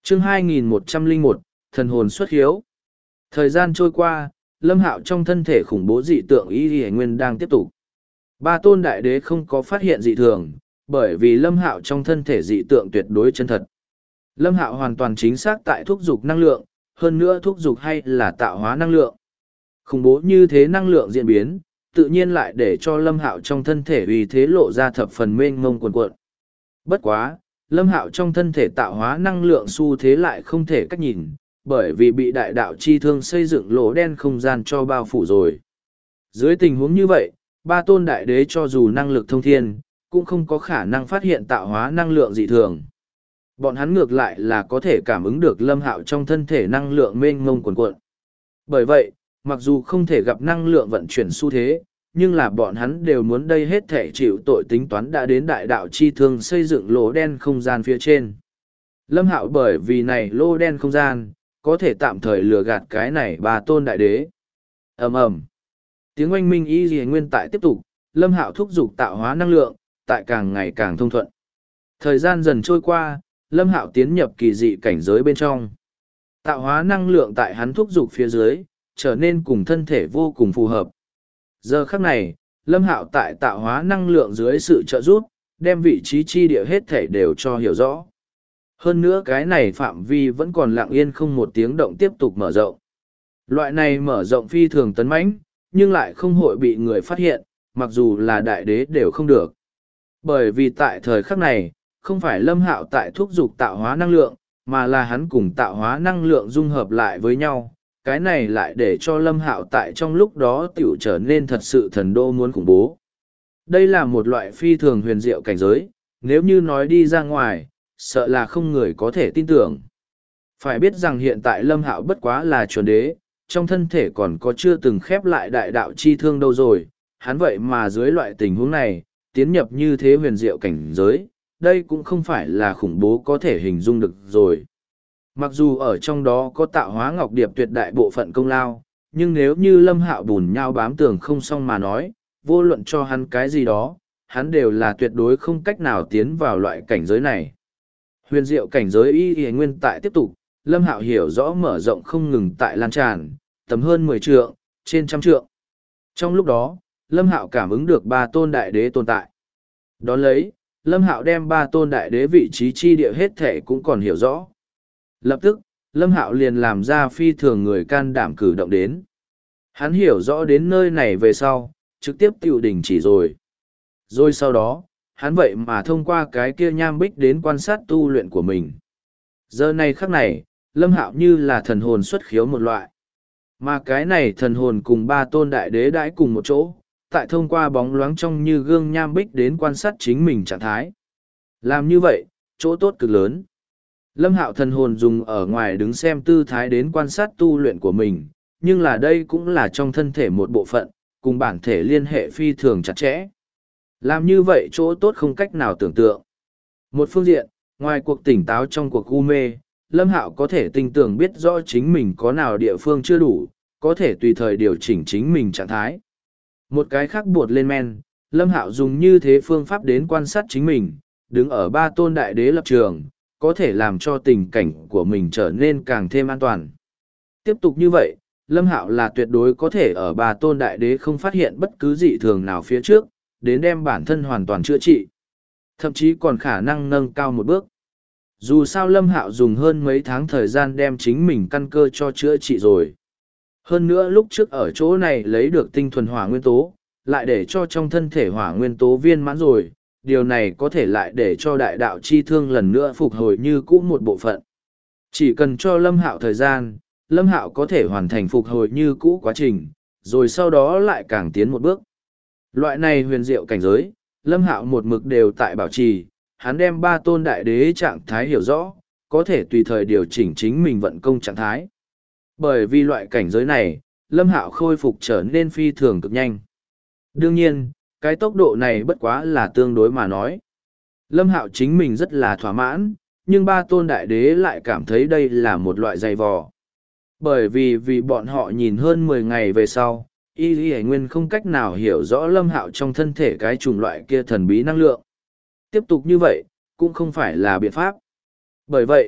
Chương 2101, thần hồn xuất hiếu. Thời gian trôi qua, Lâm Hạo trong thân thể khủng bố dị tượng Y Y Nguyên đang tiếp tục. Ba tôn đại đế không có phát hiện dị thường, bởi vì Lâm Hạo trong thân thể dị tượng tuyệt đối chân thật. Lâm Hạo hoàn toàn chính xác tại thúc dục năng lượng, hơn nữa thúc dục hay là tạo hóa năng lượng. Khủng bố như thế năng lượng diễn biến, tự nhiên lại để cho Lâm Hạo trong thân thể uy thế lộ ra thập phần mênh mông cuồn cuộn. Bất quá, Lâm Hạo trong thân thể tạo hóa năng lượng xu thế lại không thể cách nhìn, bởi vì bị đại đạo chi thương xây dựng lỗ đen không gian cho bao phủ rồi. Dưới tình huống như vậy, ba tôn đại đế cho dù năng lực thông thiên, cũng không có khả năng phát hiện tạo hóa năng lượng dị thường. Bọn hắn ngược lại là có thể cảm ứng được Lâm Hạo trong thân thể năng lượng mênh mông cuồn cuộn. Bởi vậy, mặc dù không thể gặp năng lượng vận chuyển xu thế, nhưng là bọn hắn đều muốn đây hết thể chịu tội tính toán đã đến đại đạo chi thương xây dựng lỗ đen không gian phía trên. Lâm Hạo bởi vì này lỗ đen không gian, có thể tạm thời lừa gạt cái này ba tôn đại đế. Ầm ầm. Tiếng oanh minh Y Y Nguyên tại tiếp tục, Lâm Hạo thúc giục tạo hóa năng lượng, tại càng ngày càng thông thuận. Thời gian dần trôi qua, Lâm Hạo tiến nhập kỳ dị cảnh giới bên trong. Tạo hóa năng lượng tại hắn thúc giục phía dưới, trở nên cùng thân thể vô cùng phù hợp. Giờ khắc này, Lâm Hạo tại tạo hóa năng lượng dưới sự trợ giúp, đem vị trí chi địa hết thể đều cho hiểu rõ. Hơn nữa cái này phạm vi vẫn còn lặng yên không một tiếng động tiếp tục mở rộng. Loại này mở rộng phi thường tấn mãnh, nhưng lại không hội bị người phát hiện, mặc dù là đại đế đều không được. Bởi vì tại thời khắc này, không phải Lâm Hạo tại thúc giục tạo hóa năng lượng, mà là hắn cùng tạo hóa năng lượng dung hợp lại với nhau. Cái này lại để cho Lâm Hạo tại trong lúc đó tiểu trở nên thật sự thần đô muốn khủng bố. Đây là một loại phi thường huyền diệu cảnh giới, nếu như nói đi ra ngoài, sợ là không người có thể tin tưởng. Phải biết rằng hiện tại Lâm Hạo bất quá là chuẩn đế, trong thân thể còn có chưa từng khép lại đại đạo chi thương đâu rồi, hắn vậy mà dưới loại tình huống này, tiến nhập như thế huyền diệu cảnh giới, đây cũng không phải là khủng bố có thể hình dung được rồi. Mặc dù ở trong đó có tạo hóa ngọc điệp tuyệt đại bộ phận công lao, nhưng nếu như Lâm Hạo bùn nhau bám tường không xong mà nói, vô luận cho hắn cái gì đó, hắn đều là tuyệt đối không cách nào tiến vào loại cảnh giới này. Huyền diệu cảnh giới Y Y Nguyên tại tiếp tục, Lâm Hạo hiểu rõ mở rộng không ngừng tại lan tràn, tầm hơn 10 trượng, trên trăm trượng. Trong lúc đó, Lâm Hạo cảm ứng được ba tôn đại đế tồn tại. Đón lấy, Lâm Hạo đem ba tôn đại đế vị trí chi địa hết thể cũng còn hiểu rõ. Lập tức, Lâm Hạo liền làm ra phi thường người can đảm cử động đến. Hắn hiểu rõ đến nơi này về sau, trực tiếp tiêu đình chỉ rồi. Rồi sau đó, hắn vậy mà thông qua cái kia nham bích đến quan sát tu luyện của mình. Giờ này khắc này, Lâm Hạo như là thần hồn xuất khiếu một loại. Mà cái này thần hồn cùng ba tôn đại đế đãi cùng một chỗ, tại thông qua bóng loáng trong như gương nham bích đến quan sát chính mình trạng thái. Làm như vậy, chỗ tốt cực lớn. Lâm Hạo thần hồn dùng ở ngoài đứng xem tư thái đến quan sát tu luyện của mình, nhưng là đây cũng là trong thân thể một bộ phận, cùng bản thể liên hệ phi thường chặt chẽ. Làm như vậy chỗ tốt không cách nào tưởng tượng. Một phương diện, ngoài cuộc tỉnh táo trong cuộc u mê, Lâm Hạo có thể tinh tường biết rõ chính mình có nào địa phương chưa đủ, có thể tùy thời điều chỉnh chính mình trạng thái. Một cái khác buột lên men, Lâm Hạo dùng như thế phương pháp đến quan sát chính mình, đứng ở ba tôn đại đế lập trường, có thể làm cho tình cảnh của mình trở nên càng thêm an toàn. Tiếp tục như vậy, Lâm Hạo là tuyệt đối có thể ở ba tôn đại đế không phát hiện bất cứ dị thường nào phía trước, đến đem bản thân hoàn toàn chữa trị. Thậm chí còn khả năng nâng cao một bước. Dù sao Lâm Hạo dùng hơn mấy tháng thời gian đem chính mình căn cơ cho chữa trị rồi. Hơn nữa lúc trước ở chỗ này lấy được tinh thuần hỏa nguyên tố, lại để cho trong thân thể hỏa nguyên tố viên mãn rồi, điều này có thể lại để cho đại đạo chi thương lần nữa phục hồi như cũ một bộ phận. Chỉ cần cho Lâm Hạo thời gian, Lâm Hạo có thể hoàn thành phục hồi như cũ quá trình, rồi sau đó lại càng tiến một bước. Loại này huyền diệu cảnh giới, Lâm Hạo một mực đều tại bảo trì, hắn đem ba tôn đại đế trạng thái hiểu rõ, có thể tùy thời điều chỉnh chính mình vận công trạng thái. Bởi vì loại cảnh giới này, Lâm Hạo khôi phục trở nên phi thường cực nhanh. Đương nhiên, cái tốc độ này bất quá là tương đối mà nói. Lâm Hạo chính mình rất là thỏa mãn, nhưng ba tôn đại đế lại cảm thấy đây là một loại dày vò. Bởi vì bọn họ nhìn hơn 10 ngày về sau, Y Y Nguyên không cách nào hiểu rõ Lâm Hạo trong thân thể cái chủng loại kia thần bí năng lượng. Tiếp tục như vậy, cũng không phải là biện pháp. Bởi vậy,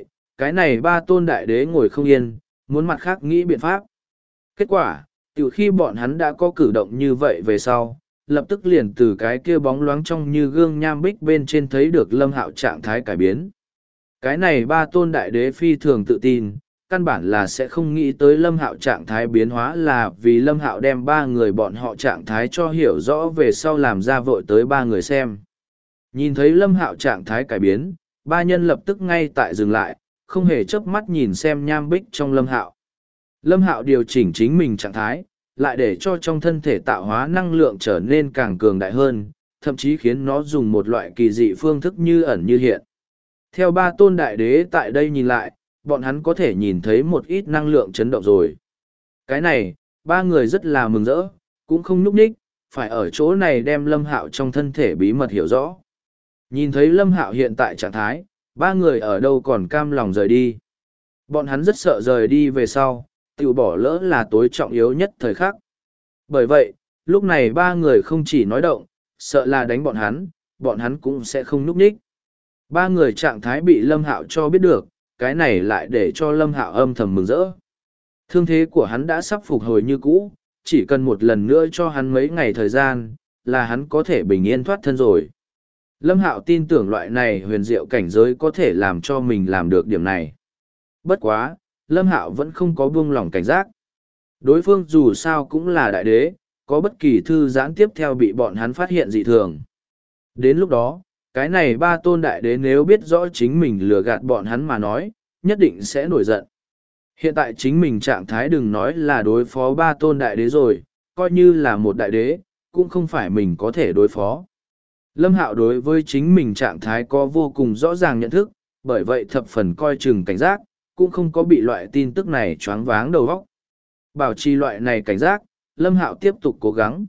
Cái này ba tôn đại đế ngồi không yên, muốn mặt khác nghĩ biện pháp. Kết quả, từ khi bọn hắn đã có cử động như vậy về sau, lập tức liền từ cái kia bóng loáng trong như gương nham bích bên trên thấy được Lâm Hạo trạng thái cải biến. Cái này ba tôn đại đế phi thường tự tin, căn bản là sẽ không nghĩ tới Lâm Hạo trạng thái biến hóa là vì Lâm Hạo đem ba người bọn họ trạng thái cho hiểu rõ về sau làm ra vội tới ba người xem. Nhìn thấy Lâm Hạo trạng thái cải biến, ba nhân lập tức ngay tại dừng lại, không hề chớp mắt nhìn xem nham bích trong Lâm Hạo. Lâm Hạo điều chỉnh chính mình trạng thái, lại để cho trong thân thể tạo hóa năng lượng trở nên càng cường đại hơn, thậm chí khiến nó dùng một loại kỳ dị phương thức như ẩn như hiện. Theo ba tôn đại đế tại đây nhìn lại, bọn hắn có thể nhìn thấy một ít năng lượng chấn động rồi. Cái này, ba người rất là mừng rỡ, cũng không nhúc nhích, phải ở chỗ này đem Lâm Hạo trong thân thể bí mật hiểu rõ. Nhìn thấy Lâm Hạo hiện tại trạng thái, ba người ở đâu còn cam lòng rời đi. Bọn hắn rất sợ rời đi về sau, tự bỏ lỡ là tối trọng yếu nhất thời khắc. Bởi vậy, lúc này ba người không chỉ nói động, sợ là đánh bọn hắn cũng sẽ không nhúc nhích. Ba người trạng thái bị Lâm Hạo cho biết được, cái này lại để cho Lâm Hạo âm thầm mừng rỡ. Thương thế của hắn đã sắp phục hồi như cũ, chỉ cần một lần nữa cho hắn mấy ngày thời gian, là hắn có thể bình yên thoát thân rồi. Lâm Hạo tin tưởng loại này huyền diệu cảnh giới có thể làm cho mình làm được điểm này. Bất quá, Lâm Hạo vẫn không có buông lỏng cảnh giác. Đối phương dù sao cũng là đại đế, có bất kỳ thư giãn tiếp theo bị bọn hắn phát hiện dị thường. Đến lúc đó, cái này ba tôn đại đế nếu biết rõ chính mình lừa gạt bọn hắn mà nói, nhất định sẽ nổi giận. Hiện tại chính mình trạng thái đừng nói là đối phó ba tôn đại đế rồi, coi như là một đại đế, cũng không phải mình có thể đối phó. Lâm Hạo đối với chính mình trạng thái có vô cùng rõ ràng nhận thức, bởi vậy thập phần coi chừng cảnh giác, cũng không có bị loại tin tức này choáng váng đầu óc. Bảo trì loại này cảnh giác, Lâm Hạo tiếp tục cố gắng.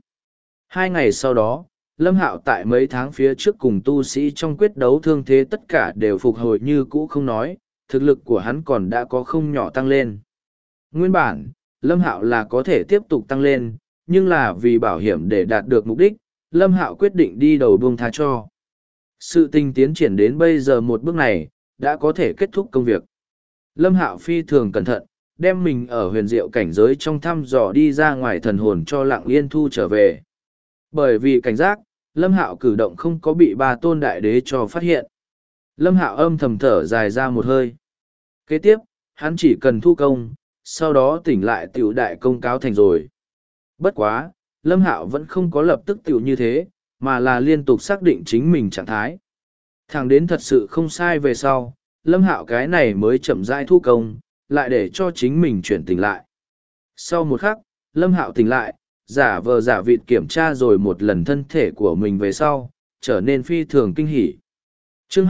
2 ngày sau đó, Lâm Hạo tại mấy tháng phía trước cùng tu sĩ trong quyết đấu thương thế tất cả đều phục hồi như cũ không nói, thực lực của hắn còn đã có không nhỏ tăng lên. Nguyên bản, Lâm Hạo là có thể tiếp tục tăng lên, nhưng là vì bảo hiểm để đạt được mục đích, Lâm Hạo quyết định đi đầu buông tha cho. Sự tình tiến triển đến bây giờ một bước này, đã có thể kết thúc công việc. Lâm Hạo phi thường cẩn thận, đem mình ở huyền diệu cảnh giới trong thăm dò đi ra ngoài thần hồn cho Lặng Yên thu trở về. Bởi vì cảnh giác, Lâm Hạo cử động không có bị ba tôn đại đế cho phát hiện. Lâm Hạo âm thầm thở dài ra một hơi. Kế tiếp, hắn chỉ cần thu công, sau đó tỉnh lại tiểu đại công cáo thành rồi. Bất quá, Lâm Hạo vẫn không có lập tức tiểu như thế, mà là liên tục xác định chính mình trạng thái. Thẳng đến thật sự không sai về sau, Lâm Hạo cái này mới chậm rãi thu công, lại để cho chính mình chuyển tỉnh lại. Sau một khắc, Lâm Hạo tỉnh lại, giả vờ giả vịt kiểm tra rồi một lần thân thể của mình về sau, trở nên phi thường kinh hỉ. Chương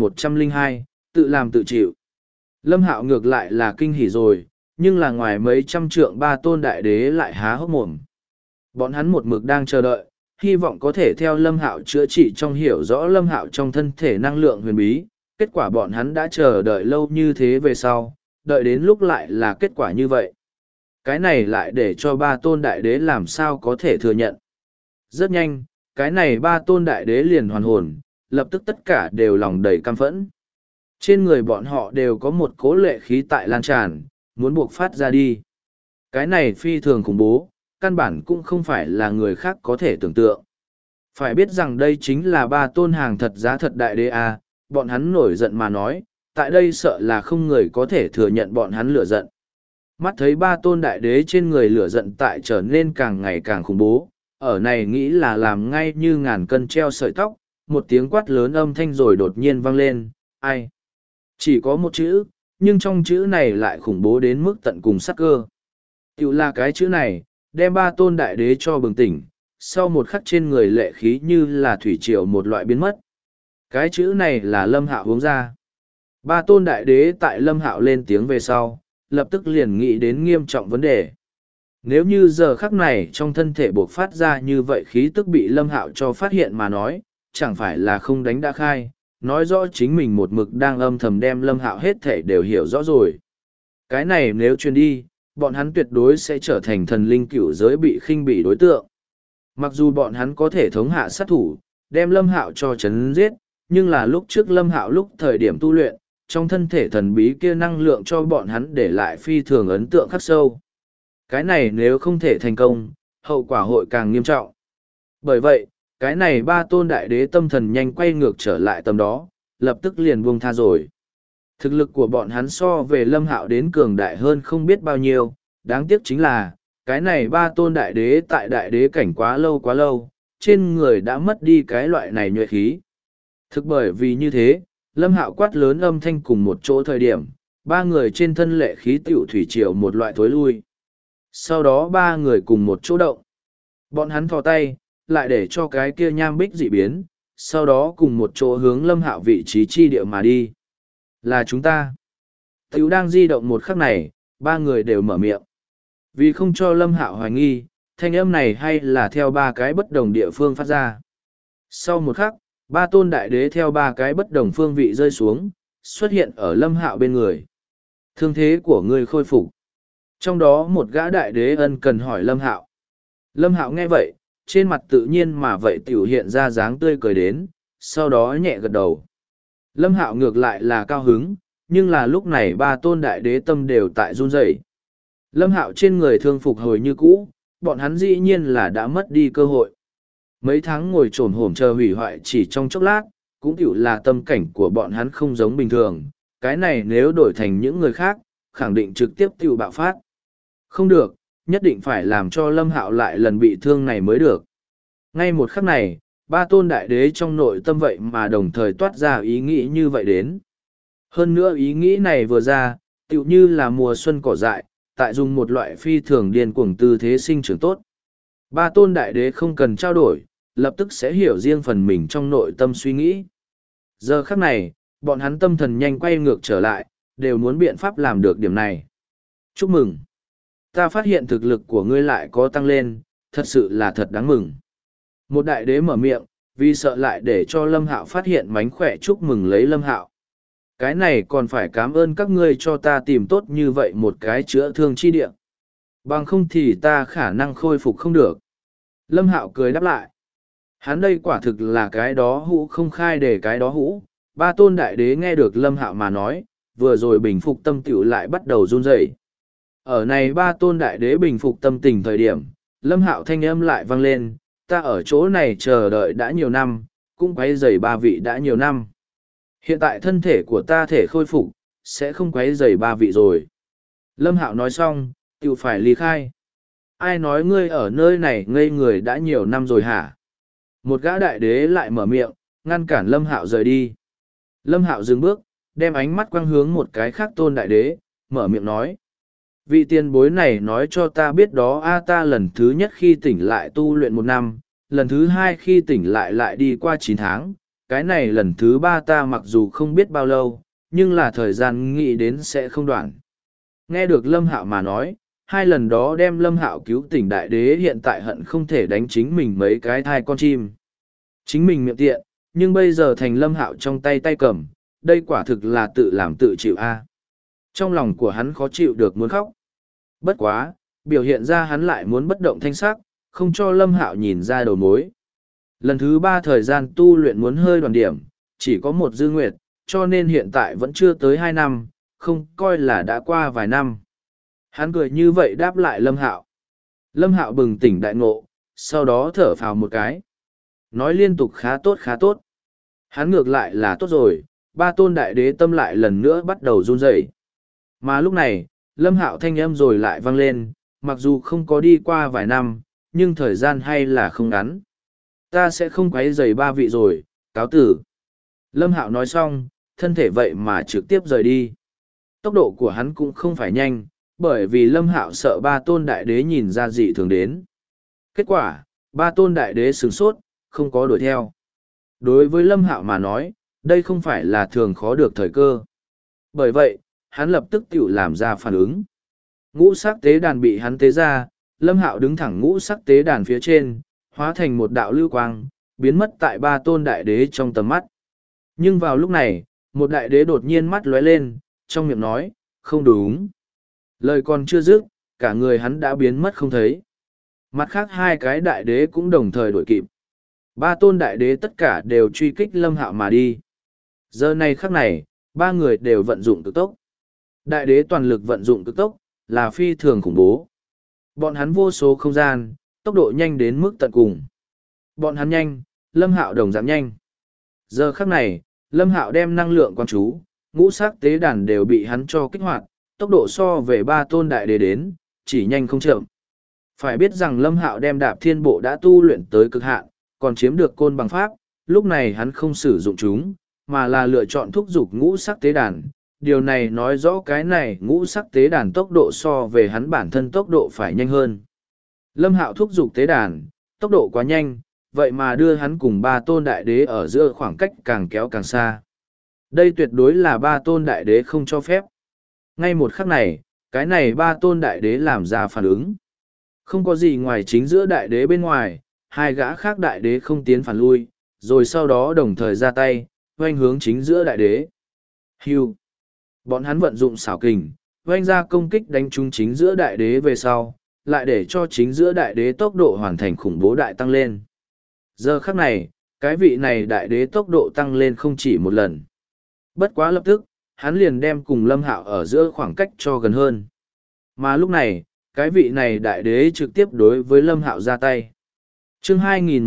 2102, tự làm tự chịu. Lâm Hạo ngược lại là kinh hỉ rồi, nhưng là ngoài mấy trăm trượng ba tôn đại đế lại há hốc mồm. Bọn hắn một mực đang chờ đợi, hy vọng có thể theo Lâm Hạo chữa trị trong hiểu rõ Lâm Hạo trong thân thể năng lượng huyền bí. Kết quả bọn hắn đã chờ đợi lâu như thế về sau, đợi đến lúc lại là kết quả như vậy. Cái này lại để cho ba tôn đại đế làm sao có thể thừa nhận. Rất nhanh, cái này ba tôn đại đế liền hoàn hồn, lập tức tất cả đều lòng đầy căm phẫn. Trên người bọn họ đều có một cố lệ khí tại lan tràn, muốn buộc phát ra đi. Cái này phi thường khủng bố, căn bản cũng không phải là người khác có thể tưởng tượng. Phải biết rằng đây chính là ba tôn hàng thật giá thật đại đế a, bọn hắn nổi giận mà nói, tại đây sợ là không người có thể thừa nhận bọn hắn lửa giận. Mắt thấy ba tôn đại đế trên người lửa giận tại trở nên càng ngày càng khủng bố, ở này nghĩ là làm ngay như ngàn cân treo sợi tóc, một tiếng quát lớn âm thanh rồi đột nhiên vang lên, ai? Chỉ có một chữ, nhưng trong chữ này lại khủng bố đến mức tận cùng sắc cơ. Tiểu là cái chữ này, đem ba tôn đại đế cho bừng tỉnh, sau một khắc trên người lệ khí như là thủy triều một loại biến mất. Cái chữ này là Lâm Hạo hướng ra. Ba tôn đại đế tại Lâm Hạo lên tiếng về sau, lập tức liền nghĩ đến nghiêm trọng vấn đề. Nếu như giờ khắc này trong thân thể bộc phát ra như vậy khí tức bị Lâm Hạo cho phát hiện mà nói, chẳng phải là không đánh đã khai, nói rõ chính mình một mực đang âm thầm đem Lâm Hạo hết thể đều hiểu rõ rồi. Cái này nếu truyền đi, bọn hắn tuyệt đối sẽ trở thành thần linh cửu giới bị khinh bỉ đối tượng. Mặc dù bọn hắn có thể thống hạ sát thủ, đem Lâm Hạo cho chấn giết, nhưng là lúc trước Lâm Hạo lúc thời điểm tu luyện, trong thân thể thần bí kia năng lượng cho bọn hắn để lại phi thường ấn tượng khắc sâu. Cái này nếu không thể thành công, hậu quả hội càng nghiêm trọng. Bởi vậy, cái này ba tôn đại đế tâm thần nhanh quay ngược trở lại tầm đó, lập tức liền buông tha rồi. Thực lực của bọn hắn so về Lâm Hạo đến cường đại hơn không biết bao nhiêu, đáng tiếc chính là, cái này ba tôn đại đế tại đại đế cảnh quá lâu, trên người đã mất đi cái loại này nhuệ khí. Thực bởi vì như thế, Lâm Hạo quát lớn âm thanh cùng một chỗ thời điểm, ba người trên thân lệ khí tiểu thủy triều một loại thối lui. Sau đó ba người cùng một chỗ động. Bọn hắn thò tay, lại để cho cái kia nham bích dị biến, sau đó cùng một chỗ hướng Lâm Hạo vị trí chi địa mà đi. Là chúng ta. Tiểu đang di động một khắc này, ba người đều mở miệng. Vì không cho Lâm Hạo hoài nghi, thanh âm này hay là theo ba cái bất đồng địa phương phát ra. Sau một khắc, ba tôn đại đế theo ba cái bất đồng phương vị rơi xuống, xuất hiện ở Lâm Hạo bên người. Thương thế của ngươi khôi phục. Trong đó một gã đại đế ân cần hỏi Lâm Hạo. Lâm Hạo nghe vậy, trên mặt tự nhiên mà vậy tiểu hiện ra dáng tươi cười đến, sau đó nhẹ gật đầu. Lâm Hạo ngược lại là cao hứng, nhưng là lúc này ba tôn đại đế tâm đều tại run rẩy. Lâm Hạo trên người thương phục hồi như cũ, bọn hắn dĩ nhiên là đã mất đi cơ hội. Mấy tháng ngồi trồn hổm chờ hủy hoại chỉ trong chốc lát, cũng tiểu là tâm cảnh của bọn hắn không giống bình thường. Cái này nếu đổi thành những người khác, khẳng định trực tiếp tiểu bạo phát. Không được, nhất định phải làm cho Lâm Hạo lại lần bị thương này mới được. Ngay một khắc này, ba tôn đại đế trong nội tâm vậy mà đồng thời toát ra ý nghĩ như vậy đến. Hơn nữa ý nghĩ này vừa ra, tựu như là mùa xuân cỏ dại, tại dùng một loại phi thường điên cuồng tư thế sinh trưởng tốt. Ba tôn đại đế không cần trao đổi, lập tức sẽ hiểu riêng phần mình trong nội tâm suy nghĩ. Giờ khắc này, bọn hắn tâm thần nhanh quay ngược trở lại, đều muốn biện pháp làm được điểm này. Chúc mừng! Ta phát hiện thực lực của ngươi lại có tăng lên, thật sự là thật đáng mừng. Một đại đế mở miệng, vì sợ lại để cho Lâm Hạo phát hiện mánh khỏe chúc mừng lấy Lâm Hạo. Cái này còn phải cảm ơn các ngươi cho ta tìm tốt như vậy một cái chữa thương chi địa. Bằng không thì ta khả năng khôi phục không được. Lâm Hạo cười đáp lại. Hắn đây quả thực là cái đó hũ không khai để cái đó hũ. Ba tôn đại đế nghe được Lâm Hạo mà nói, vừa rồi bình phục tâm tiểu lại bắt đầu run rẩy. Ở này ba tôn đại đế bình phục tâm tình thời điểm, Lâm Hạo thanh âm lại vang lên, ta ở chỗ này chờ đợi đã nhiều năm, cũng quấy rầy ba vị đã nhiều năm. Hiện tại thân thể của ta thể khôi phục, sẽ không quấy rầy ba vị rồi. Lâm Hạo nói xong, tiểu phải ly khai. Ai nói ngươi ở nơi này ngây người đã nhiều năm rồi hả? Một gã đại đế lại mở miệng, ngăn cản Lâm Hạo rời đi. Lâm Hạo dừng bước, đem ánh mắt quang hướng một cái khác tôn đại đế, mở miệng nói. Vị tiền bối này nói cho ta biết đó ta lần thứ nhất khi tỉnh lại tu luyện 1 năm, lần thứ hai khi tỉnh lại đi qua 9 tháng, cái này lần thứ ba ta mặc dù không biết bao lâu, nhưng là thời gian nghĩ đến sẽ không đoạn. Nghe được Lâm Hạo mà nói, hai lần đó đem Lâm Hạo cứu tỉnh đại đế hiện tại hận không thể đánh chính mình mấy cái thai con chim. Chính mình miệng tiện, nhưng bây giờ thành Lâm Hạo trong tay cầm, đây quả thực là tự làm tự chịu a. Trong lòng của hắn khó chịu được muốn khóc. Bất quá, biểu hiện ra hắn lại muốn bất động thanh sắc, không cho Lâm Hạo nhìn ra đầu mối. Lần thứ ba thời gian tu luyện muốn hơi đoàn điểm, chỉ có một dư nguyệt, cho nên hiện tại vẫn chưa tới 2 năm, không coi là đã qua vài năm. Hắn cười như vậy đáp lại Lâm Hạo. Lâm Hạo bừng tỉnh đại ngộ, sau đó thở phào một cái. Nói liên tục khá tốt khá tốt. Hắn ngược lại là tốt rồi, ba tôn đại đế tâm lại lần nữa bắt đầu run rẩy. Mà lúc này, Lâm Hạo thanh âm rồi lại vang lên, mặc dù không có đi qua vài năm, nhưng thời gian hay là không ngắn. Ta sẽ không quấy rầy ba vị rồi, cáo tử. Lâm Hạo nói xong, thân thể vậy mà trực tiếp rời đi. Tốc độ của hắn cũng không phải nhanh, bởi vì Lâm Hạo sợ ba tôn đại đế nhìn ra dị thường đến. Kết quả, ba tôn đại đế sửng sốt, không có đuổi theo. Đối với Lâm Hạo mà nói, đây không phải là thường khó được thời cơ. Bởi vậy, hắn lập tức tự làm ra phản ứng. Ngũ sắc tế đàn bị hắn tế ra, Lâm Hạo đứng thẳng ngũ sắc tế đàn phía trên, hóa thành một đạo lưu quang, biến mất tại ba tôn đại đế trong tầm mắt. Nhưng vào lúc này, một đại đế đột nhiên mắt lóe lên, trong miệng nói, không đúng. Lời còn chưa dứt, cả người hắn đã biến mất không thấy. Mặt khác hai cái đại đế cũng đồng thời đuổi kịp. Ba tôn đại đế tất cả đều truy kích Lâm Hạo mà đi. Giờ này khắc này, ba người đều vận dụng cực tốc. Đại đế toàn lực vận dụng cực tốc, là phi thường khủng bố. Bọn hắn vô số không gian, tốc độ nhanh đến mức tận cùng. Bọn hắn nhanh, Lâm Hạo đồng dạng nhanh. Giờ khắc này, Lâm Hạo đem năng lượng quan chú, ngũ sắc tế đàn đều bị hắn cho kích hoạt, tốc độ so về ba tôn đại đế đến, chỉ nhanh không chậm. Phải biết rằng Lâm Hạo đem đạp thiên bộ đã tu luyện tới cực hạn, còn chiếm được côn bằng pháp, lúc này hắn không sử dụng chúng, mà là lựa chọn thúc giục ngũ sắc tế đàn. Điều này nói rõ cái này ngũ sắc tế đàn tốc độ so về hắn bản thân tốc độ phải nhanh hơn. Lâm Hạo thúc giục tế đàn, tốc độ quá nhanh, vậy mà đưa hắn cùng ba tôn đại đế ở giữa khoảng cách càng kéo càng xa. Đây tuyệt đối là ba tôn đại đế không cho phép. Ngay một khắc này, cái này ba tôn đại đế làm ra phản ứng. Không có gì ngoài chính giữa đại đế bên ngoài, hai gã khác đại đế không tiến phản lui, rồi sau đó đồng thời ra tay, oanh hướng chính giữa đại đế. Hưu. Bọn hắn vận dụng xảo kình, oanh ra công kích đánh trúng chính giữa đại đế về sau, lại để cho chính giữa đại đế tốc độ hoàn thành khủng bố đại tăng lên. Giờ khắc này, cái vị này đại đế tốc độ tăng lên không chỉ một lần. Bất quá lập tức, hắn liền đem cùng Lâm Hạo ở giữa khoảng cách cho gần hơn. Mà lúc này, cái vị này đại đế trực tiếp đối với Lâm Hạo ra tay. Chương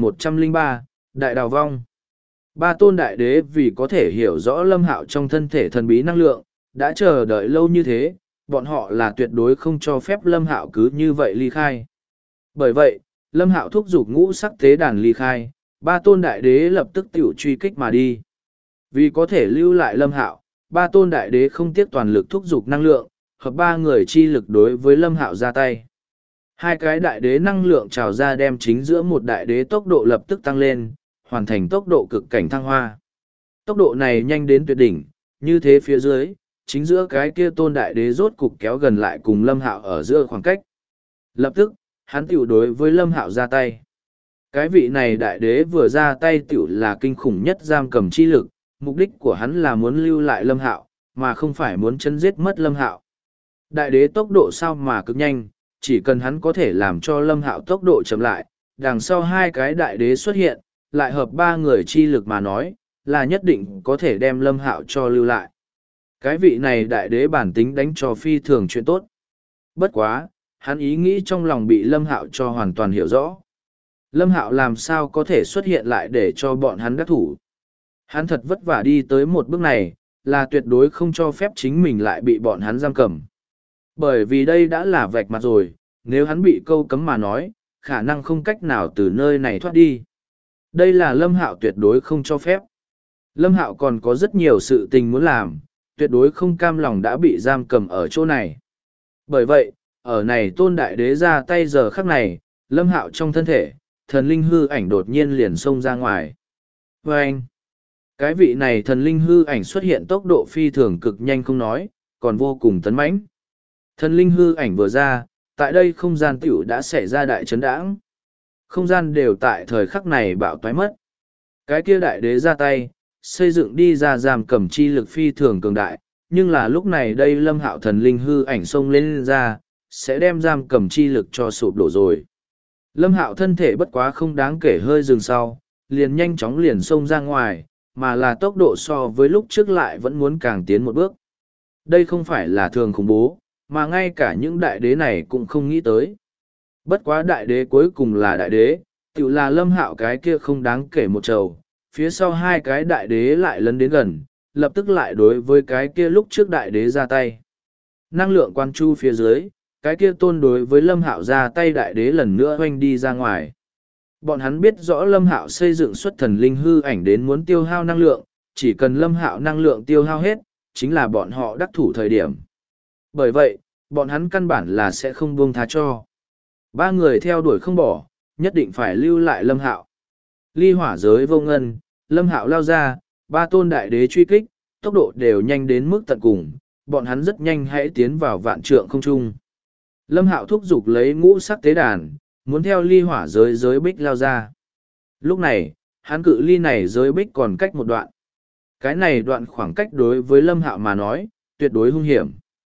2103, Đại Đào Vong. Ba tôn đại đế vì có thể hiểu rõ Lâm Hạo trong thân thể thần bí năng lượng, đã chờ đợi lâu như thế, bọn họ là tuyệt đối không cho phép Lâm Hạo cứ như vậy ly khai. Bởi vậy, Lâm Hạo thúc giục ngũ sắc tế đàn ly khai, ba tôn đại đế lập tức tiểu truy kích mà đi. Vì có thể lưu lại Lâm Hạo, ba tôn đại đế không tiếc toàn lực thúc giục năng lượng, hợp ba người chi lực đối với Lâm Hạo ra tay. Hai cái đại đế năng lượng trào ra đem chính giữa một đại đế tốc độ lập tức tăng lên, hoàn thành tốc độ cực cảnh thăng hoa. Tốc độ này nhanh đến tuyệt đỉnh, như thế phía dưới, chính giữa cái kia tôn đại đế rốt cục kéo gần lại cùng Lâm Hạo ở giữa khoảng cách. Lập tức, hắn tiểu đối với Lâm Hạo ra tay. Cái vị này đại đế vừa ra tay tiểu là kinh khủng nhất giam cầm chi lực, mục đích của hắn là muốn lưu lại Lâm Hạo, mà không phải muốn chấn giết mất Lâm Hạo. Đại đế tốc độ sao mà cực nhanh, chỉ cần hắn có thể làm cho Lâm Hạo tốc độ chậm lại, đằng sau hai cái đại đế xuất hiện, lại hợp ba người chi lực mà nói, là nhất định có thể đem Lâm Hạo cho lưu lại. Cái vị này đại đế bản tính đánh cho phi thường chuyện tốt. Bất quá, hắn ý nghĩ trong lòng bị Lâm Hạo cho hoàn toàn hiểu rõ. Lâm Hạo làm sao có thể xuất hiện lại để cho bọn hắn đắc thủ. Hắn thật vất vả đi tới một bước này, là tuyệt đối không cho phép chính mình lại bị bọn hắn giam cầm. Bởi vì đây đã là vạch mặt rồi, nếu hắn bị câu cấm mà nói, khả năng không cách nào từ nơi này thoát đi. Đây là Lâm Hạo tuyệt đối không cho phép. Lâm Hạo còn có rất nhiều sự tình muốn làm, tuyệt đối không cam lòng đã bị giam cầm ở chỗ này. Bởi vậy, ở này tôn đại đế ra tay giờ khắc này, Lâm Hạo trong thân thể, thần linh hư ảnh đột nhiên liền xông ra ngoài. Và anh, cái vị này thần linh hư ảnh xuất hiện tốc độ phi thường cực nhanh không nói, còn vô cùng tấn mãnh. Thần linh hư ảnh vừa ra, tại đây không gian tiểu đã xảy ra đại chấn đãng. Không gian đều tại thời khắc này bạo toái mất. Cái kia đại đế ra tay, xây dựng đi ra giam cầm chi lực phi thường cường đại, nhưng là lúc này đây Lâm Hạo thần linh hư ảnh xông lên ra, sẽ đem giam cầm chi lực cho sụp đổ rồi. Lâm Hạo thân thể bất quá không đáng kể hơi dừng sau, liền nhanh chóng liền xông ra ngoài, mà là tốc độ so với lúc trước lại vẫn muốn càng tiến một bước. Đây không phải là thường khủng bố, mà ngay cả những đại đế này cũng không nghĩ tới. Bất quá đại đế cuối cùng là đại đế, tự là Lâm Hạo cái kia không đáng kể một trầu, phía sau hai cái đại đế lại lấn đến gần, lập tức lại đối với cái kia lúc trước đại đế ra tay. Năng lượng quan chu phía dưới, cái kia tôn đối với Lâm Hạo ra tay đại đế lần nữa hoanh đi ra ngoài. Bọn hắn biết rõ Lâm Hạo xây dựng xuất thần linh hư ảnh đến muốn tiêu hao năng lượng, chỉ cần Lâm Hạo năng lượng tiêu hao hết, chính là bọn họ đắc thủ thời điểm. Bởi vậy, bọn hắn căn bản là sẽ không buông tha cho. Ba người theo đuổi không bỏ, nhất định phải lưu lại Lâm Hạo. Ly hỏa giới vô ngân, Lâm Hạo lao ra, ba tôn đại đế truy kích, tốc độ đều nhanh đến mức tận cùng, bọn hắn rất nhanh hãy tiến vào vạn trượng không trung. Lâm Hạo thúc giục lấy ngũ sắc tế đàn, muốn theo ly hỏa giới giới bích lao ra. Lúc này, hắn cự ly này giới bích còn cách một đoạn. Cái này đoạn khoảng cách đối với Lâm Hạo mà nói, tuyệt đối hung hiểm.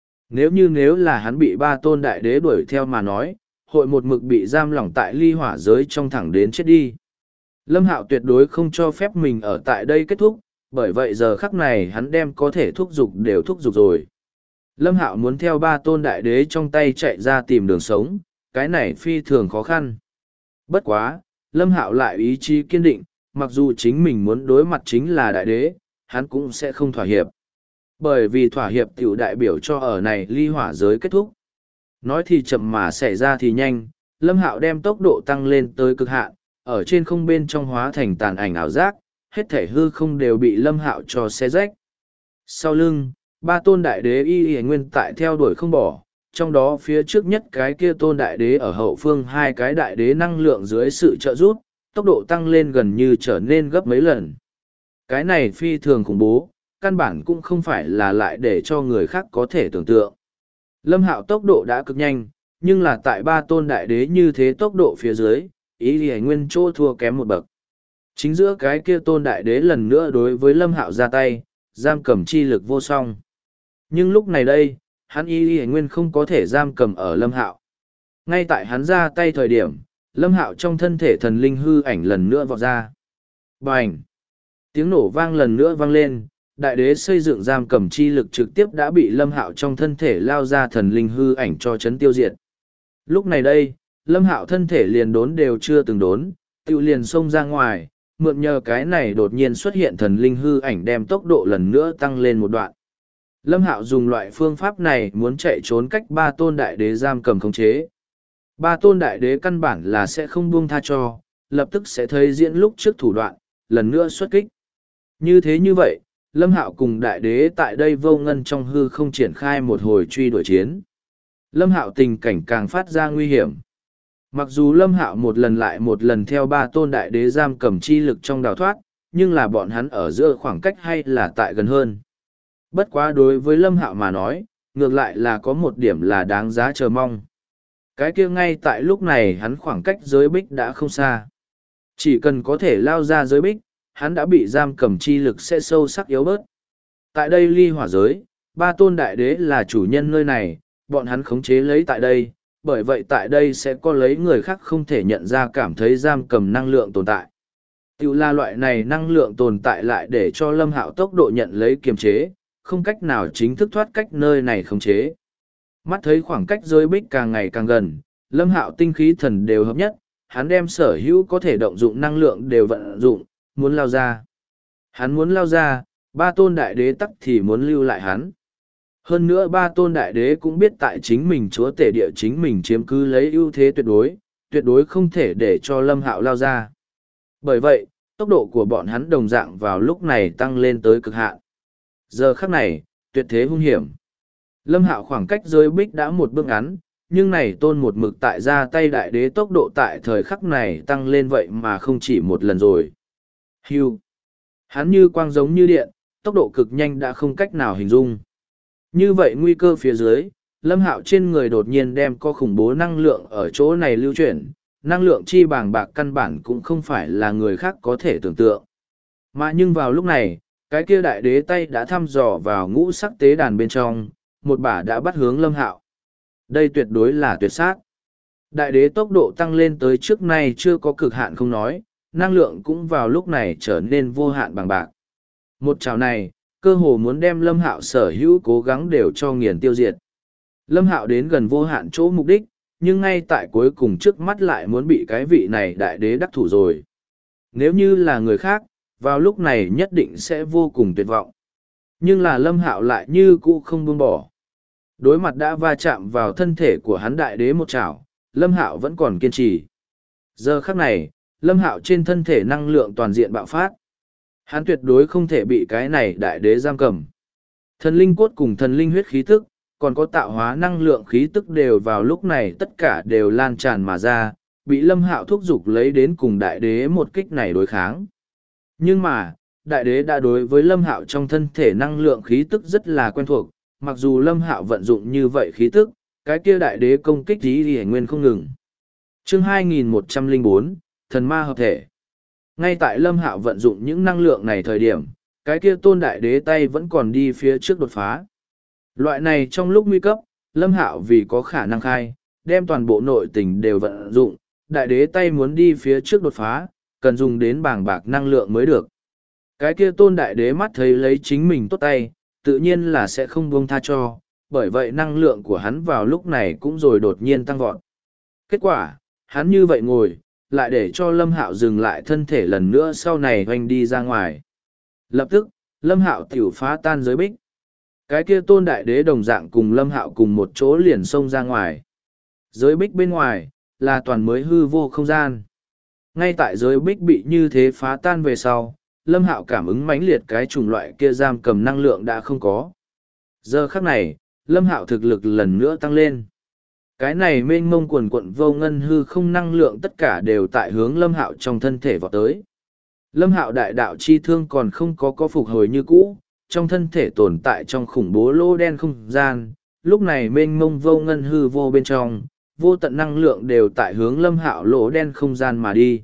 Nếu là hắn bị ba tôn đại đế đuổi theo mà nói, hội một mực bị giam lỏng tại ly hỏa giới trong thẳng đến chết đi. Lâm Hạo tuyệt đối không cho phép mình ở tại đây kết thúc, Bởi vậy giờ khắc này hắn đem có thể thúc giục đều thúc giục rồi. Lâm Hạo muốn theo ba tôn đại đế trong tay chạy ra tìm đường sống, cái này phi thường khó khăn. Bất quá, Lâm Hạo lại ý chí kiên định, mặc dù chính mình muốn đối mặt chính là đại đế, hắn cũng sẽ không thỏa hiệp. Bởi vì thỏa hiệp tiểu đại biểu cho ở này ly hỏa giới kết thúc. Nói thì chậm mà xảy ra thì nhanh, Lâm Hạo đem tốc độ tăng lên tới cực hạn, ở trên không bên trong hóa thành tàn ảnh ảo giác, hết thể hư không đều bị Lâm Hạo cho xé rách. Sau lưng, ba tôn đại đế y nguyên tại theo đuổi không bỏ, trong đó phía trước nhất cái kia tôn đại đế ở hậu phương hai cái đại đế năng lượng dưới sự trợ giúp, tốc độ tăng lên gần như trở nên gấp mấy lần. Cái này phi thường khủng bố, căn bản cũng không phải là lại để cho người khác có thể tưởng tượng. Lâm Hạo tốc độ đã cực nhanh, nhưng là tại ba tôn đại đế như thế tốc độ phía dưới, ý thì nguyên chỗ thua kém một bậc. Chính giữa cái kia tôn đại đế lần nữa đối với Lâm Hạo ra tay, giam cầm chi lực vô song. Nhưng lúc này đây, hắn y nguyên không có thể giam cầm ở Lâm Hạo. Ngay tại hắn ra tay thời điểm, Lâm Hạo trong thân thể thần linh hư ảnh lần nữa vọt ra. Bành! Tiếng nổ vang lần nữa vang lên, đại đế xây dựng giam cầm chi lực trực tiếp đã bị Lâm Hạo trong thân thể lao ra thần linh hư ảnh cho chấn tiêu diệt. Lúc này đây, Lâm Hạo thân thể liền đốn đều chưa từng đốn, tự liền xông ra ngoài, mượn nhờ cái này đột nhiên xuất hiện thần linh hư ảnh đem tốc độ lần nữa tăng lên một đoạn. Lâm Hạo dùng loại phương pháp này muốn chạy trốn cách ba tôn đại đế giam cầm khống chế. Ba tôn đại đế căn bản là sẽ không buông tha cho, lập tức sẽ thấy diễn lúc trước thủ đoạn, lần nữa xuất kích. Như vậy, Lâm Hạo cùng đại đế tại đây vô ngân trong hư không triển khai một hồi truy đuổi chiến. Lâm Hạo tình cảnh càng phát ra nguy hiểm. Mặc dù Lâm Hạo một lần lại một lần theo ba tôn đại đế giam cầm chi lực trong đào thoát, nhưng là bọn hắn ở giữa khoảng cách hay là tại gần hơn. Bất quá đối với Lâm Hạo mà nói, ngược lại là có một điểm là đáng giá chờ mong. Cái kia ngay tại lúc này hắn khoảng cách giới bích đã không xa. Chỉ cần có thể lao ra giới bích, hắn đã bị giam cầm chi lực sẽ sâu sắc yếu bớt. Tại đây ly hỏa giới, ba tôn đại đế là chủ nhân nơi này, bọn hắn khống chế lấy tại đây, bởi vậy tại đây sẽ có lấy người khác không thể nhận ra cảm thấy giam cầm năng lượng tồn tại. Tiểu là loại này năng lượng tồn tại lại để cho Lâm Hạo tốc độ nhận lấy kiềm chế, không cách nào chính thức thoát cách nơi này khống chế. Mắt thấy khoảng cách giới bích càng ngày càng gần, Lâm Hạo tinh khí thần đều hợp nhất, hắn đem sở hữu có thể động dụng năng lượng đều vận dụng, muốn lao ra. Hắn muốn lao ra, ba tôn đại đế tắc thì muốn lưu lại hắn. Hơn nữa ba tôn đại đế cũng biết tại chính mình chúa tể địa chính mình chiếm cứ lấy ưu thế tuyệt đối không thể để cho Lâm Hạo lao ra. Bởi vậy, tốc độ của bọn hắn đồng dạng vào lúc này tăng lên tới cực hạn. Giờ khắc này, tuyệt thế hung hiểm. Lâm Hạo khoảng cách giới bích đã một bước ngắn, nhưng này tôn một mực tại ra tay đại đế tốc độ tại thời khắc này tăng lên vậy mà không chỉ một lần rồi. Hưu. Hắn như quang giống như điện, tốc độ cực nhanh đã không cách nào hình dung. Như vậy nguy cơ phía dưới, Lâm Hạo trên người đột nhiên đem có khủng bố năng lượng ở chỗ này lưu chuyển, năng lượng chi bàng bạc căn bản cũng không phải là người khác có thể tưởng tượng. Mà nhưng vào lúc này, cái kia đại đế tay đã thăm dò vào ngũ sắc tế đàn bên trong, một bả đã bắt hướng Lâm Hạo. Đây tuyệt đối là tuyệt sát. Đại đế tốc độ tăng lên tới trước nay chưa có cực hạn không nói, năng lượng cũng vào lúc này trở nên vô hạn bằng bạc. Một chảo này, cơ hồ muốn đem Lâm Hạo sở hữu cố gắng đều cho nghiền tiêu diệt. Lâm Hạo đến gần vô hạn chỗ mục đích, nhưng ngay tại cuối cùng trước mắt lại muốn bị cái vị này đại đế đắc thủ rồi. Nếu như là người khác, vào lúc này nhất định sẽ vô cùng tuyệt vọng. Nhưng là Lâm Hạo lại như cũ không buông bỏ. Đối mặt đã va chạm vào thân thể của hắn đại đế một chảo, Lâm Hạo vẫn còn kiên trì. Giờ khắc này, Lâm Hạo trên thân thể năng lượng toàn diện bạo phát. Hắn tuyệt đối không thể bị cái này đại đế giam cầm. Thần linh cốt cùng thần linh huyết khí tức, còn có tạo hóa năng lượng khí tức đều vào lúc này tất cả đều lan tràn mà ra, bị Lâm Hạo thúc giục lấy đến cùng đại đế một kích này đối kháng. Nhưng mà, đại đế đã đối với Lâm Hạo trong thân thể năng lượng khí tức rất là quen thuộc, mặc dù Lâm Hạo vận dụng như vậy khí tức, cái kia đại đế công kích thì nguyên không ngừng. Chương 2104, Thần Ma hợp thể. Ngay tại Lâm Hạo vận dụng những năng lượng này thời điểm, cái kia tôn đại đế tay vẫn còn đi phía trước đột phá. Loại này trong lúc nguy cấp, Lâm Hạo vì có khả năng khai, đem toàn bộ nội tình đều vận dụng, đại đế tay muốn đi phía trước đột phá, cần dùng đến bảng bạc năng lượng mới được. Cái kia tôn đại đế mắt thấy lấy chính mình tốt tay, tự nhiên là sẽ không buông tha cho, bởi vậy năng lượng của hắn vào lúc này cũng rồi đột nhiên tăng vọt. Kết quả, hắn như vậy ngồi, lại để cho Lâm Hạo dừng lại thân thể lần nữa sau này hoành đi ra ngoài. Lập tức, Lâm Hạo tiểu phá tan giới bích. Cái kia tôn đại đế đồng dạng cùng Lâm Hạo cùng một chỗ liền xông ra ngoài. Giới bích bên ngoài, là toàn mới hư vô không gian. Ngay tại giới bích bị như thế phá tan về sau, Lâm Hạo cảm ứng mãnh liệt cái chủng loại kia giam cầm năng lượng đã không có. Giờ khắc này, Lâm Hạo thực lực lần nữa tăng lên. Cái này mênh mông quần quận vô ngân hư không năng lượng tất cả đều tại hướng Lâm Hạo trong thân thể vọt tới. Lâm Hạo đại đạo chi thương còn không có phục hồi như cũ, trong thân thể tồn tại trong khủng bố lô đen không gian, lúc này mênh mông vô ngân hư vô bên trong, vô tận năng lượng đều tại hướng Lâm Hạo lỗ đen không gian mà đi.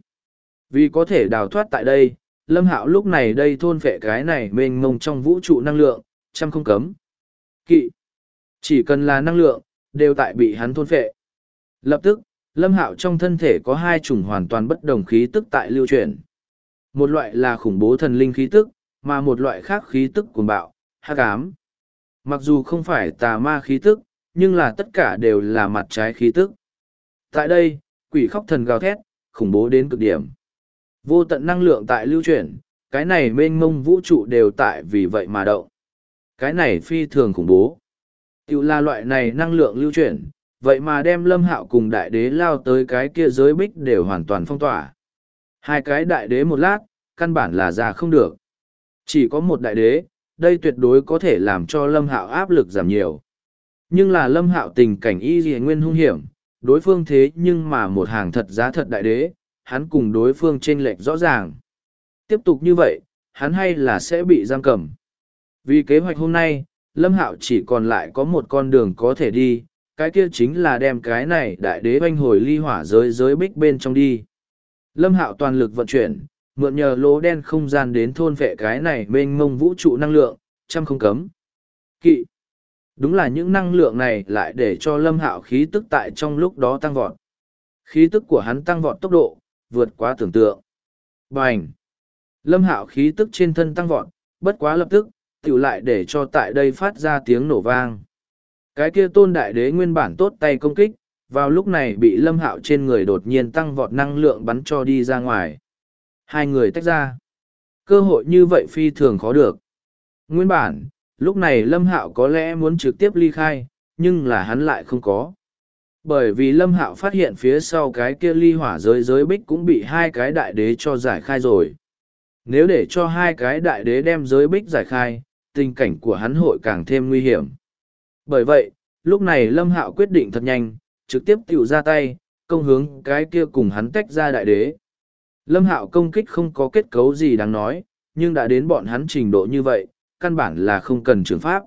Vì có thể đào thoát tại đây, Lâm Hạo lúc này đây thôn phệ cái này mênh mông trong vũ trụ năng lượng, trăm không cấm. Kỵ. Chỉ cần là năng lượng, đều tại bị hắn thôn phệ. Lập tức, Lâm Hạo trong thân thể có hai chủng hoàn toàn bất đồng khí tức tại lưu chuyển. Một loại là khủng bố thần linh khí tức, mà một loại khác khí tức cuồng bạo, hắc ám. Mặc dù không phải tà ma khí tức, nhưng là tất cả đều là mặt trái khí tức. Tại đây, quỷ khóc thần gào thét, khủng bố đến cực điểm. Vô tận năng lượng tại lưu chuyển, cái này mênh mông vũ trụ đều tại vì vậy mà động. Cái này phi thường khủng bố. Tiểu là loại này năng lượng lưu chuyển, vậy mà đem Lâm Hạo cùng đại đế lao tới cái kia giới bích đều hoàn toàn phong tỏa. Hai cái đại đế một lát, căn bản là ra không được. Chỉ có một đại đế, đây tuyệt đối có thể làm cho Lâm Hạo áp lực giảm nhiều. Nhưng là Lâm Hạo tình cảnh y dị nguyên hung hiểm, đối phương thế nhưng mà một hàng thật giá thật đại đế, hắn cùng đối phương chênh lệch rõ ràng. Tiếp tục như vậy, hắn hay là sẽ bị giam cầm. Vì kế hoạch hôm nay, Lâm Hạo chỉ còn lại có một con đường có thể đi, cái kia chính là đem cái này đại đế oanh hồi ly hỏa giới bích bên trong đi. Lâm Hạo toàn lực vận chuyển, mượn nhờ lỗ đen không gian đến thôn vệ cái này mênh mông vũ trụ năng lượng, trăm không cấm. Kỵ. Đúng là những năng lượng này lại để cho Lâm Hạo khí tức tại trong lúc đó tăng vọt. Khí tức của hắn tăng vọt tốc độ, vượt quá tưởng tượng. Bành! Lâm Hạo khí tức trên thân tăng vọt, bất quá lập tức, tiểu lại để cho tại đây phát ra tiếng nổ vang. Cái kia tôn đại đế nguyên bản tốt tay công kích, vào lúc này bị Lâm Hạo trên người đột nhiên tăng vọt năng lượng bắn cho đi ra ngoài. Hai người tách ra. Cơ hội như vậy phi thường khó được. Nguyên bản, lúc này Lâm Hạo có lẽ muốn trực tiếp ly khai, nhưng là hắn lại không có. Bởi vì Lâm Hạo phát hiện phía sau cái kia ly hỏa giới bích cũng bị hai cái đại đế cho giải khai rồi. Nếu để cho hai cái đại đế đem giới bích giải khai, tình cảnh của hắn hội càng thêm nguy hiểm. Bởi vậy, lúc này Lâm Hạo quyết định thật nhanh, trực tiếp tiểu ra tay, công hướng cái kia cùng hắn tách ra đại đế. Lâm Hạo công kích không có kết cấu gì đáng nói, nhưng đã đến bọn hắn trình độ như vậy, căn bản là không cần trường pháp.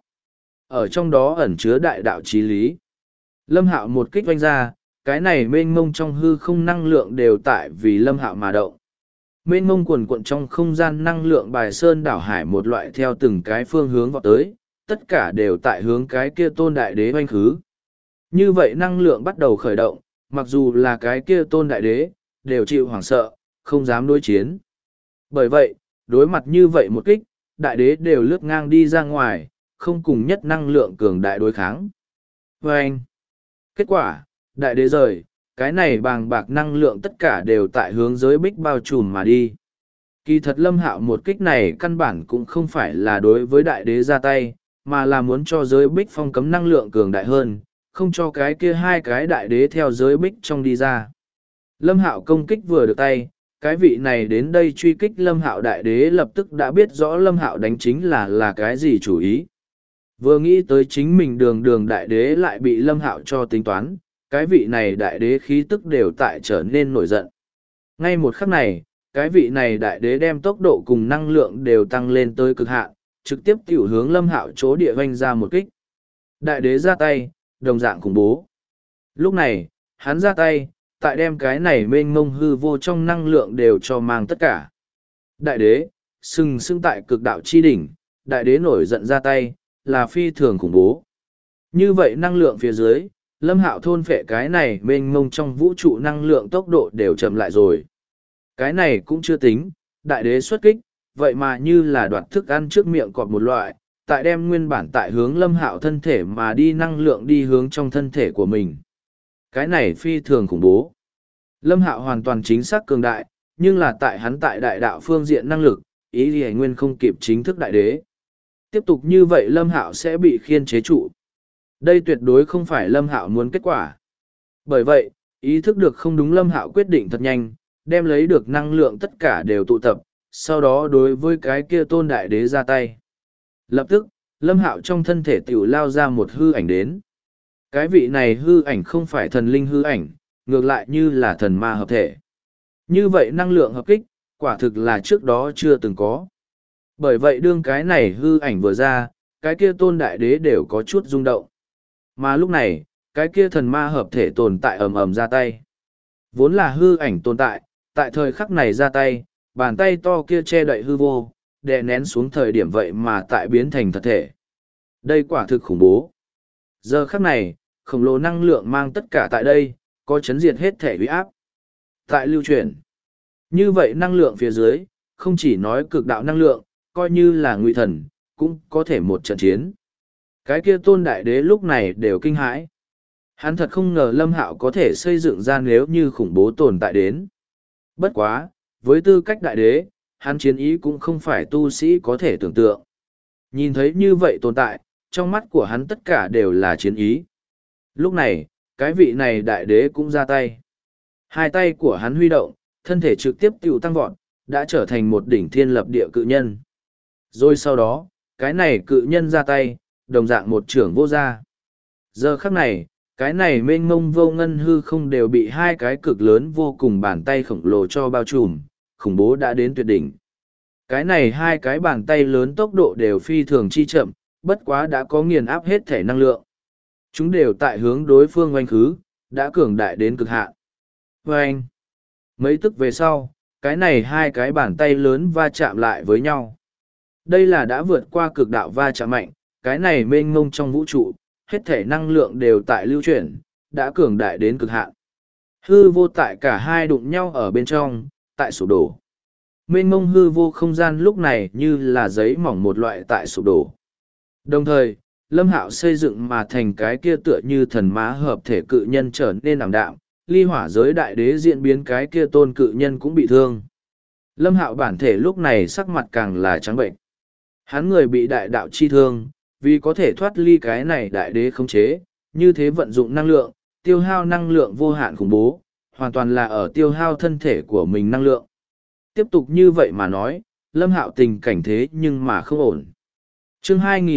Ở trong đó ẩn chứa đại đạo chí lý. Lâm Hạo một kích vanh ra, cái này mênh mông trong hư không năng lượng đều tại vì Lâm Hạo mà động. Mênh mông quần quận trong không gian năng lượng bài sơn đảo hải một loại theo từng cái phương hướng vọt tới, tất cả đều tại hướng cái kia tôn đại đế hoanh khứ. Như vậy năng lượng bắt đầu khởi động, mặc dù là cái kia tôn đại đế, đều chịu hoảng sợ, không dám đối chiến. Bởi vậy, đối mặt như vậy một kích, đại đế đều lướt ngang đi ra ngoài, không cùng nhất năng lượng cường đại đối kháng. Và anh, kết quả, đại đế rời, cái này bàng bạc năng lượng tất cả đều tại hướng giới bích bao trùm mà đi. Kỳ thật Lâm Hạo một kích này căn bản cũng không phải là đối với đại đế ra tay, mà là muốn cho giới bích phong cấm năng lượng cường đại hơn, không cho cái kia hai cái đại đế theo giới bích trong đi ra. Lâm Hạo công kích vừa được tay, cái vị này đến đây truy kích Lâm Hạo đại đế lập tức đã biết rõ Lâm Hạo đánh chính là cái gì chủ ý. Vừa nghĩ tới chính mình đường đại đế lại bị Lâm Hạo cho tính toán, cái vị này đại đế khí tức đều tại trở nên nổi giận. Ngay một khắc này, cái vị này đại đế đem tốc độ cùng năng lượng đều tăng lên tới cực hạn, trực tiếp tiểu hướng Lâm Hạo chỗ địa vanh ra một kích. Đại đế ra tay, đồng dạng khủng bố. Lúc này, hắn ra tay, tại đem cái này mênh mông hư vô trong năng lượng đều cho mang tất cả. Đại đế, sừng sững tại cực đạo chi đỉnh, đại đế nổi giận ra tay, là phi thường khủng bố. Như vậy năng lượng phía dưới, Lâm Hạo thôn phệ cái này mênh mông trong vũ trụ năng lượng tốc độ đều chậm lại rồi. Cái này cũng chưa tính, đại đế xuất kích, vậy mà như là đoạt thức ăn trước miệng cọp một loại, tại đem nguyên bản tại hướng Lâm Hạo thân thể mà đi năng lượng đi hướng trong thân thể của mình. Cái này phi thường khủng bố. Lâm Hạo hoàn toàn chính xác cường đại, nhưng là tại hắn tại đại đạo phương diện năng lực, ý Lì Nguyên không kịp chính thức đại đế. Tiếp tục như vậy Lâm Hạo sẽ bị khiên chế trụ. Đây tuyệt đối không phải Lâm Hạo muốn kết quả. Bởi vậy, ý thức được không đúng Lâm Hạo quyết định thật nhanh, đem lấy được năng lượng tất cả đều tụ tập, sau đó đối với cái kia tôn đại đế ra tay. Lập tức, Lâm Hạo trong thân thể tiểu lao ra một hư ảnh đến. Cái vị này hư ảnh không phải thần linh hư ảnh, ngược lại như là thần ma hợp thể. Như vậy năng lượng hợp kích, quả thực là trước đó chưa từng có. Bởi vậy đương cái này hư ảnh vừa ra, cái kia tôn đại đế đều có chút rung động. Mà lúc này, cái kia thần ma hợp thể tồn tại ầm ầm ra tay. Vốn là hư ảnh tồn tại, tại thời khắc này ra tay, bàn tay to kia che đậy hư vô, đè nén xuống thời điểm vậy mà tại biến thành thật thể. Đây quả thực khủng bố. Giờ khắc này, khổng lồ năng lượng mang tất cả tại đây, có chấn diệt hết thể uy áp. Tại lưu chuyển. Như vậy năng lượng phía dưới, không chỉ nói cực đạo năng lượng, coi như là ngụy thần, cũng có thể một trận chiến. Cái kia tôn đại đế lúc này đều kinh hãi. Hắn thật không ngờ Lâm Hạo có thể xây dựng ra nếu như khủng bố tồn tại đến. Bất quá, với tư cách đại đế, hắn chiến ý cũng không phải tu sĩ có thể tưởng tượng. Nhìn thấy như vậy tồn tại, trong mắt của hắn tất cả đều là chiến ý. Lúc này, cái vị này đại đế cũng ra tay. Hai tay của hắn huy động, thân thể trực tiếp tiểu tăng vọt, đã trở thành một đỉnh thiên lập địa cự nhân. Rồi sau đó, cái này cự nhân ra tay, đồng dạng một trưởng vô gia. Giờ khắc này, cái này mênh mông vô ngân hư không đều bị hai cái cực lớn vô cùng bàn tay khổng lồ cho bao trùm, khủng bố đã đến tuyệt đỉnh. Cái này hai cái bàn tay lớn tốc độ đều phi thường chi chậm, bất quá đã có nghiền áp hết thể năng lượng. Chúng đều tại hướng đối phương oanh khứ, đã cường đại đến cực hạn. Oanh! Mấy tức về sau, cái này hai cái bàn tay lớn va chạm lại với nhau. Đây là đã vượt qua cực đạo va chạm mạnh, cái này mênh mông trong vũ trụ, hết thể năng lượng đều tại lưu chuyển, đã cường đại đến cực hạn. Hư vô tại cả hai đụng nhau ở bên trong, tại sụp đổ. Mênh mông hư vô không gian lúc này như là giấy mỏng một loại tại sụp đổ. Đồng thời, Lâm Hạo xây dựng mà thành cái kia tựa như thần má hợp thể cự nhân trở nên ảm đạm, ly hỏa giới đại đế diễn biến cái kia tôn cự nhân cũng bị thương. Lâm Hạo bản thể lúc này sắc mặt càng là trắng bệnh. Hắn người bị đại đạo chi thương, vì có thể thoát ly cái này đại đế khống chế, như thế vận dụng năng lượng, tiêu hao năng lượng vô hạn khủng bố, hoàn toàn là ở tiêu hao thân thể của mình năng lượng. Tiếp tục như vậy mà nói, Lâm Hạo tình cảnh thế nhưng mà không ổn. Chương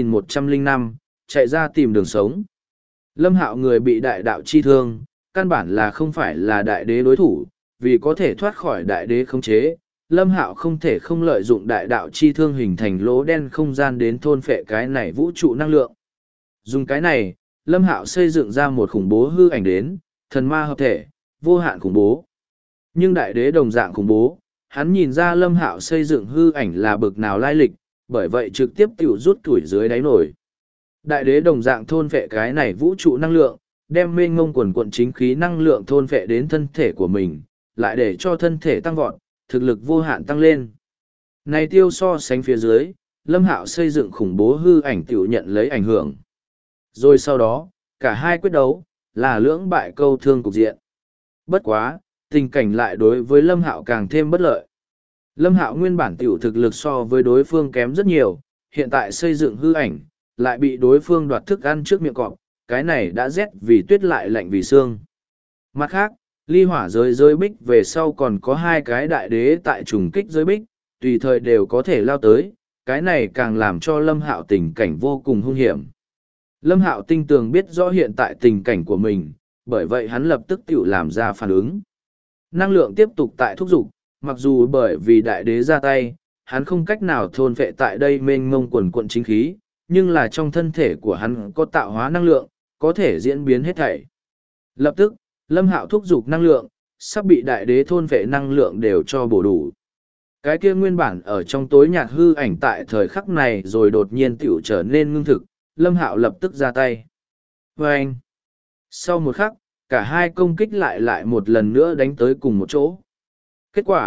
2105, chạy ra tìm đường sống. Lâm Hạo người bị đại đạo chi thương, căn bản là không phải là đại đế đối thủ, vì có thể thoát khỏi đại đế khống chế, Lâm Hạo không thể không lợi dụng đại đạo chi thương hình thành lỗ đen không gian đến thôn phệ cái này vũ trụ năng lượng. Dùng cái này, Lâm Hạo xây dựng ra một khủng bố hư ảnh đến, thần ma hợp thể, vô hạn khủng bố. Nhưng đại đế đồng dạng khủng bố, hắn nhìn ra Lâm Hạo xây dựng hư ảnh là bực nào lai lịch, bởi vậy trực tiếp tiểu rút tuổi dưới đáy nổi. Đại đế đồng dạng thôn phệ cái này vũ trụ năng lượng, đem mênh ngông quần quận chính khí năng lượng thôn phệ đến thân thể của mình, lại để cho thân thể tăng vọt, thực lực vô hạn tăng lên. Này tiêu so sánh phía dưới, Lâm Hạo xây dựng khủng bố hư ảnh tiểu nhận lấy ảnh hưởng. Rồi sau đó, cả hai quyết đấu, là lưỡng bại câu thương cục diện. Bất quá, tình cảnh lại đối với Lâm Hạo càng thêm bất lợi. Lâm Hạo nguyên bản tiểu thực lực so với đối phương kém rất nhiều, hiện tại xây dựng hư ảnh, lại bị đối phương đoạt thức ăn trước miệng cọp, cái này đã rét vì tuyết lại lạnh vì xương. Mặt khác, ly hỏa giới bích về sau còn có hai cái đại đế tại trùng kích giới bích, tùy thời đều có thể lao tới, cái này càng làm cho Lâm Hạo tình cảnh vô cùng hung hiểm. Lâm Hạo tinh tường biết rõ hiện tại tình cảnh của mình, bởi vậy hắn lập tức tự làm ra phản ứng. Năng lượng tiếp tục tại thúc dục, mặc dù bởi vì đại đế ra tay, hắn không cách nào thôn vệ tại đây mênh mông quần quận chính khí, nhưng là trong thân thể của hắn có tạo hóa năng lượng, có thể diễn biến hết thảy. Lập tức, Lâm Hạo thúc dục năng lượng, sắp bị đại đế thôn vệ năng lượng đều cho bổ đủ. Cái kia nguyên bản ở trong tối nhạt hư ảnh tại thời khắc này rồi đột nhiên tiểu trở nên ngưng thực, Lâm Hạo lập tức ra tay. Và anh, sau một khắc, cả hai công kích lại một lần nữa đánh tới cùng một chỗ. Kết quả,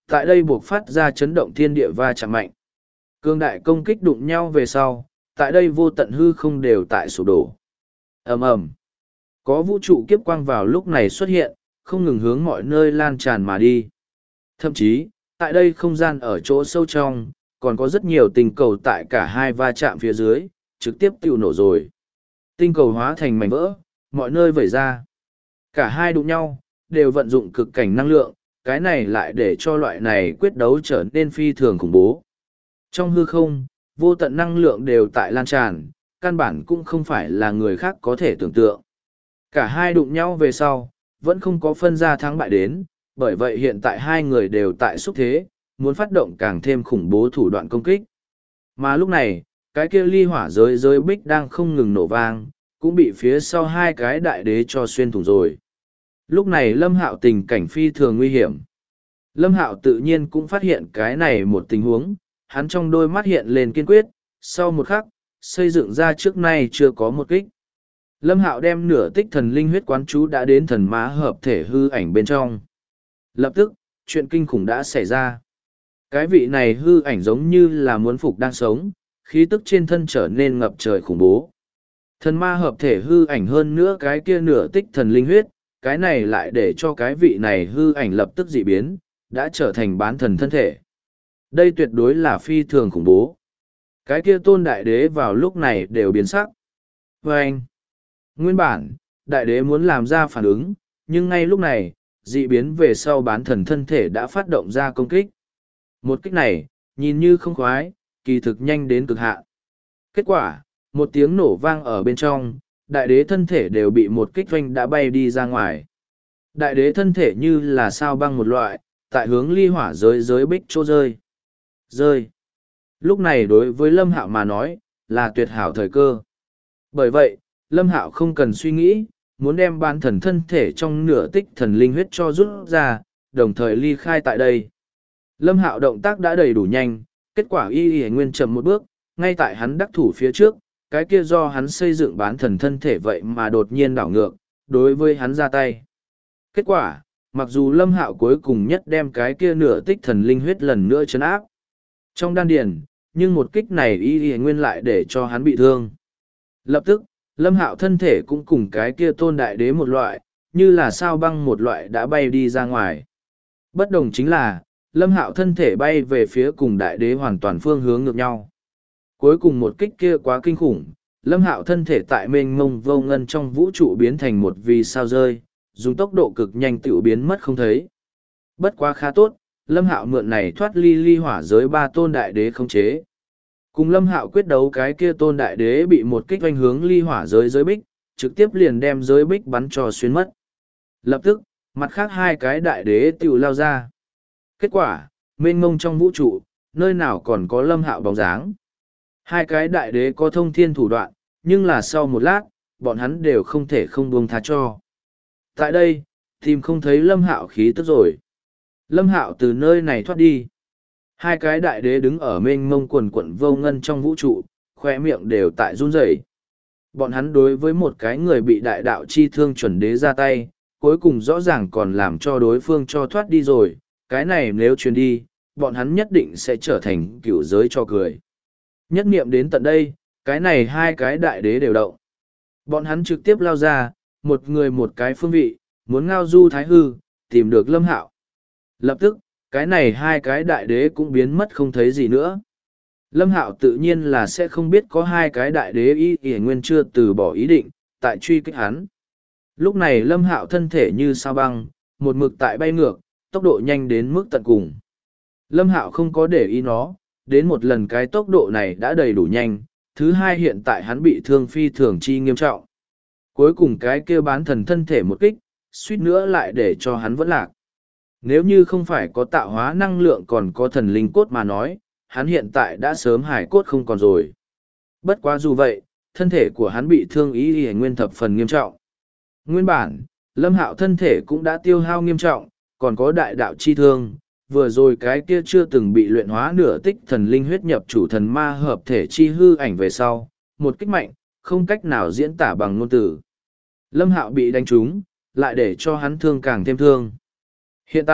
Tại đây buộc phát ra chấn động thiên địa va chạm mạnh. Cương đại công kích đụng nhau về sau, tại đây vô tận hư không đều tại sụp đổ. Ầm ầm. Có vũ trụ kiếp quang vào lúc này xuất hiện, không ngừng hướng mọi nơi lan tràn mà đi. Thậm chí, tại đây không gian ở chỗ sâu trong, còn có rất nhiều tinh cầu tại cả hai va chạm phía dưới, trực tiếp tiêu nổ rồi. Tinh cầu hóa thành mảnh vỡ, mọi nơi vẩy ra. Cả hai đụng nhau, đều vận dụng cực cảnh năng lượng, cái này lại để cho loại này quyết đấu trở nên phi thường khủng bố. Trong hư không, vô tận năng lượng đều tại lan tràn, căn bản cũng không phải là người khác có thể tưởng tượng. Cả hai đụng nhau về sau, vẫn không có phân ra thắng bại đến, bởi vậy hiện tại hai người đều tại xúc thế, muốn phát động càng thêm khủng bố thủ đoạn công kích. Mà lúc này, cái kia ly hỏa giới bích đang không ngừng nổ vang, cũng bị phía sau hai cái đại đế cho xuyên thủng rồi. Lúc này Lâm Hạo tình cảnh phi thường nguy hiểm. Lâm Hạo tự nhiên cũng phát hiện cái này một tình huống, hắn trong đôi mắt hiện lên kiên quyết, sau một khắc, xây dựng ra trước nay chưa có một kích. Lâm Hạo đem nửa tích thần linh huyết quán chú đã đến thần má hợp thể hư ảnh bên trong. Lập tức, chuyện kinh khủng đã xảy ra. Cái vị này hư ảnh giống như là muốn phục đang sống, khí tức trên thân trở nên ngập trời khủng bố. Thần ma hợp thể hư ảnh hơn nữa cái kia nửa tích thần linh huyết, cái này lại để cho cái vị này hư ảnh lập tức dị biến, đã trở thành bán thần thân thể. Đây tuyệt đối là phi thường khủng bố. Cái kia tôn đại đế vào lúc này đều biến sắc. Và anh, nguyên bản, đại đế muốn làm ra phản ứng, nhưng ngay lúc này, dị biến về sau bán thần thân thể đã phát động ra công kích. Một kích này, nhìn như không khoái, kỳ thực nhanh đến cực hạn. Kết quả, một tiếng nổ vang ở bên trong, đại đế thân thể đều bị một kích doanh đã bay đi ra ngoài. Đại đế thân thể như là sao băng một loại, tại hướng ly hỏa giới bích chỗ rơi. Rơi. Lúc này đối với Lâm Hạo mà nói, là tuyệt hảo thời cơ. Bởi vậy, Lâm Hạo không cần suy nghĩ, muốn đem bán thần thân thể trong nửa tích thần linh huyết cho rút ra, đồng thời ly khai tại đây. Lâm Hạo động tác đã đầy đủ nhanh, kết quả y nguyên chậm một bước, ngay tại hắn đắc thủ phía trước, cái kia do hắn xây dựng bán thần thân thể vậy mà đột nhiên đảo ngược, đối với hắn ra tay. Kết quả, mặc dù Lâm Hạo cuối cùng nhất đem cái kia nửa tích thần linh huyết lần nữa chấn áp trong đan điền, nhưng một kích này y nguyên lại để cho hắn bị thương. Lập tức, Lâm Hạo thân thể cũng cùng cái kia tôn đại đế một loại, như là sao băng một loại đã bay đi ra ngoài. Bất đồng chính là, Lâm Hạo thân thể bay về phía cùng đại đế hoàn toàn phương hướng ngược nhau. Cuối cùng một kích kia quá kinh khủng, Lâm Hạo thân thể tại mênh mông vô ngân trong vũ trụ biến thành một vì sao rơi, dùng tốc độ cực nhanh tiểu biến mất không thấy. Bất quá khá tốt, Lâm Hạo mượn này thoát ly hỏa giới ba tôn đại đế không chế. Cùng Lâm Hạo quyết đấu cái kia tôn đại đế bị một kích oanh hướng ly hỏa giới bích, trực tiếp liền đem giới bích bắn cho xuyên mất. Lập tức, mặt khác hai cái đại đế tiểu lao ra. Kết quả, mênh mông trong vũ trụ, nơi nào còn có Lâm Hạo bóng dáng. Hai cái đại đế có thông thiên thủ đoạn, nhưng là sau một lát, bọn hắn đều không thể không buông tha cho. Tại đây, tìm không thấy Lâm Hạo khí tức rồi. Lâm Hạo từ nơi này thoát đi. Hai cái đại đế đứng ở mênh mông quần quận vô ngân trong vũ trụ, khoe miệng đều tại run rẩy. Bọn hắn đối với một cái người bị đại đạo chi thương chuẩn đế ra tay, cuối cùng rõ ràng còn làm cho đối phương cho thoát đi rồi. Cái này nếu truyền đi, bọn hắn nhất định sẽ trở thành cựu giới cho cười. Nhất niệm đến tận đây, cái này hai cái đại đế đều động. Bọn hắn trực tiếp lao ra, một người một cái phương vị, muốn ngao du thái hư, tìm được Lâm Hạo. Lập tức, cái này hai cái đại đế cũng biến mất không thấy gì nữa. Lâm Hạo tự nhiên là sẽ không biết có hai cái đại đế y nguyên chưa từ bỏ ý định, tại truy kích hắn. Lúc này Lâm Hạo thân thể như sao băng, một mực tại bay ngược, tốc độ nhanh đến mức tận cùng. Lâm Hạo không có để ý nó, đến một lần cái tốc độ này đã đầy đủ nhanh, thứ hai hiện tại hắn bị thương phi thường chi nghiêm trọng. Cuối cùng cái kia bán thần thân thể một kích, suýt nữa lại để cho hắn vẫn lạc. Nếu như không phải có tạo hóa năng lượng còn có thần linh cốt mà nói, hắn hiện tại đã sớm hải cốt không còn rồi. Bất quá dù vậy, thân thể của hắn bị thương ý nguyên thập phần nghiêm trọng. Nguyên bản, Lâm Hạo thân thể cũng đã tiêu hao nghiêm trọng, còn có đại đạo chi thương, vừa rồi cái kia chưa từng bị luyện hóa nửa tích thần linh huyết nhập chủ thần ma hợp thể chi hư ảnh về sau, một kích mạnh, không cách nào diễn tả bằng ngôn từ. Lâm Hạo bị đánh trúng, lại để cho hắn thương càng thêm thương. Hiện tại,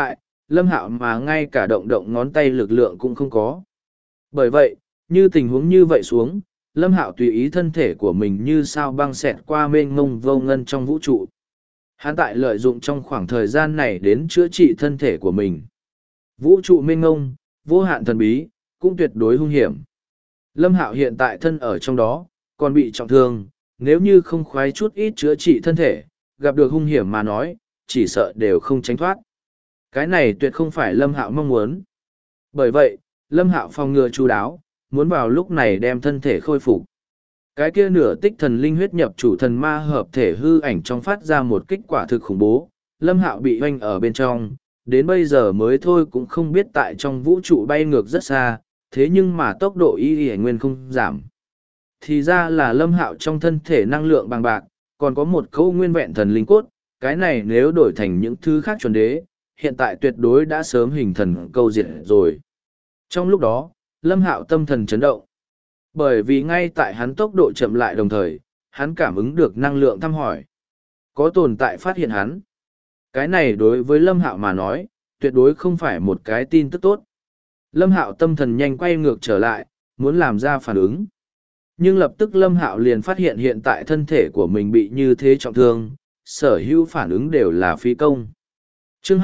Lâm Hạo mà ngay cả động động ngón tay lực lượng cũng không có. Bởi vậy, như tình huống như vậy xuống, Lâm Hạo tùy ý thân thể của mình như sao băng xẹt qua mênh mông vô ngân trong vũ trụ. Hắn tại lợi dụng trong khoảng thời gian này đến chữa trị thân thể của mình. Vũ trụ mênh mông, vô hạn thần bí, cũng tuyệt đối hung hiểm. Lâm Hạo hiện tại thân ở trong đó, còn bị trọng thương, nếu như không khoái chút ít chữa trị thân thể, gặp được hung hiểm mà nói, chỉ sợ đều không tránh thoát. Cái này tuyệt không phải Lâm Hạo mong muốn. Bởi vậy, Lâm Hạo phòng ngừa chu đáo, muốn vào lúc này đem thân thể khôi phục. Cái kia nửa tích thần linh huyết nhập chủ thần ma hợp thể hư ảnh trong phát ra một kích quả thực khủng bố, Lâm Hạo bị hoanh ở bên trong, đến bây giờ mới thôi cũng không biết tại trong vũ trụ bay ngược rất xa, thế nhưng mà tốc độ y nguyên không giảm. Thì ra là Lâm Hạo trong thân thể năng lượng bằng bạc, còn có một câu nguyên vẹn thần linh cốt, cái này nếu đổi thành những thứ khác chuẩn đế, hiện tại tuyệt đối đã sớm hình thần câu diệt rồi. Trong lúc đó, Lâm Hạo tâm thần chấn động. Bởi vì ngay tại hắn tốc độ chậm lại đồng thời, hắn cảm ứng được năng lượng thăm hỏi. Có tồn tại phát hiện hắn. Cái này đối với Lâm Hạo mà nói, tuyệt đối không phải một cái tin tức tốt. Lâm Hạo tâm thần nhanh quay ngược trở lại, muốn làm ra phản ứng. Nhưng lập tức Lâm Hạo liền phát hiện hiện tại thân thể của mình bị như thế trọng thương, sở hữu phản ứng đều là phí công. Chương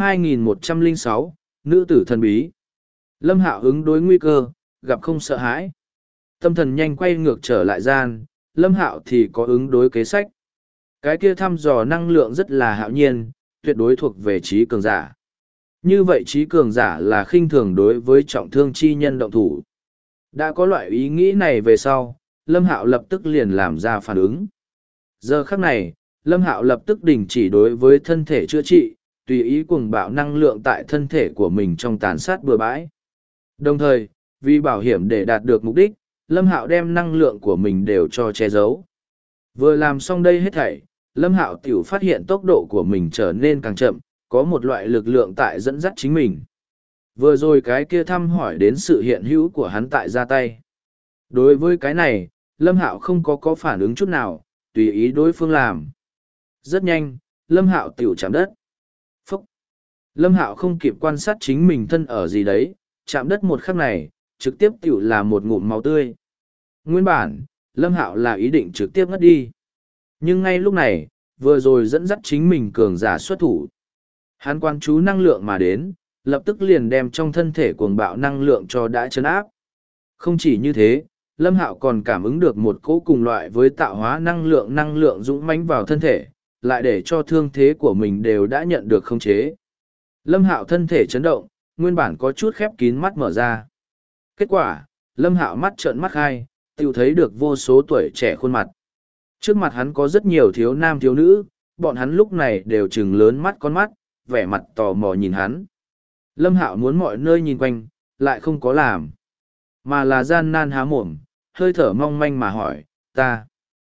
2106, Nữ tử thần bí. Lâm Hạo ứng đối nguy cơ, gặp không sợ hãi. Tâm thần nhanh quay ngược trở lại gian, Lâm Hạo thì có ứng đối kế sách. Cái kia thăm dò năng lượng rất là hạo nhiên, tuyệt đối thuộc về trí cường giả. Như vậy trí cường giả là khinh thường đối với trọng thương chi nhân động thủ. Đã có loại ý nghĩ này về sau, Lâm Hạo lập tức liền làm ra phản ứng. Giờ khắc này, Lâm Hạo lập tức đình chỉ đối với thân thể chữa trị, tùy ý cuồng bạo năng lượng tại thân thể của mình trong tàn sát bừa bãi. Đồng thời, vì bảo hiểm để đạt được mục đích, Lâm Hạo đem năng lượng của mình đều cho che giấu. Vừa làm xong đây hết thảy, Lâm Hạo tiểu phát hiện tốc độ của mình trở nên càng chậm, có một loại lực lượng tại dẫn dắt chính mình. Vừa rồi cái kia thăm hỏi đến sự hiện hữu của hắn tại ra tay. Đối với cái này, Lâm Hạo không có phản ứng chút nào, tùy ý đối phương làm. Rất nhanh, Lâm Hạo tiểu chạm đất. Phúc! Lâm Hạo không kịp quan sát chính mình thân ở gì đấy, chạm đất một khắc này, trực tiếp tiểu là một ngụm máu tươi. Nguyên bản, Lâm Hạo là ý định trực tiếp ngất đi. Nhưng ngay lúc này, vừa rồi dẫn dắt chính mình cường giả xuất thủ. Hắn quan chú năng lượng mà đến, lập tức liền đem trong thân thể cuồng bạo năng lượng cho đã chấn áp. Không chỉ như thế, Lâm Hạo còn cảm ứng được một cỗ cùng loại với tạo hóa năng lượng dũng mãnh vào thân thể, lại để cho thương thế của mình đều đã nhận được khống chế. Lâm Hạo thân thể chấn động, nguyên bản có chút khép kín mắt mở ra. Kết quả, Lâm Hạo mắt trợn mắt hai, tự thấy được vô số tuổi trẻ khuôn mặt. Trước mặt hắn có rất nhiều thiếu nam thiếu nữ, bọn hắn lúc này đều trừng lớn mắt con mắt, vẻ mặt tò mò nhìn hắn. Lâm Hạo muốn mọi nơi nhìn quanh, lại không có làm. Mà là gian nan há mồm, hơi thở mong manh mà hỏi, ta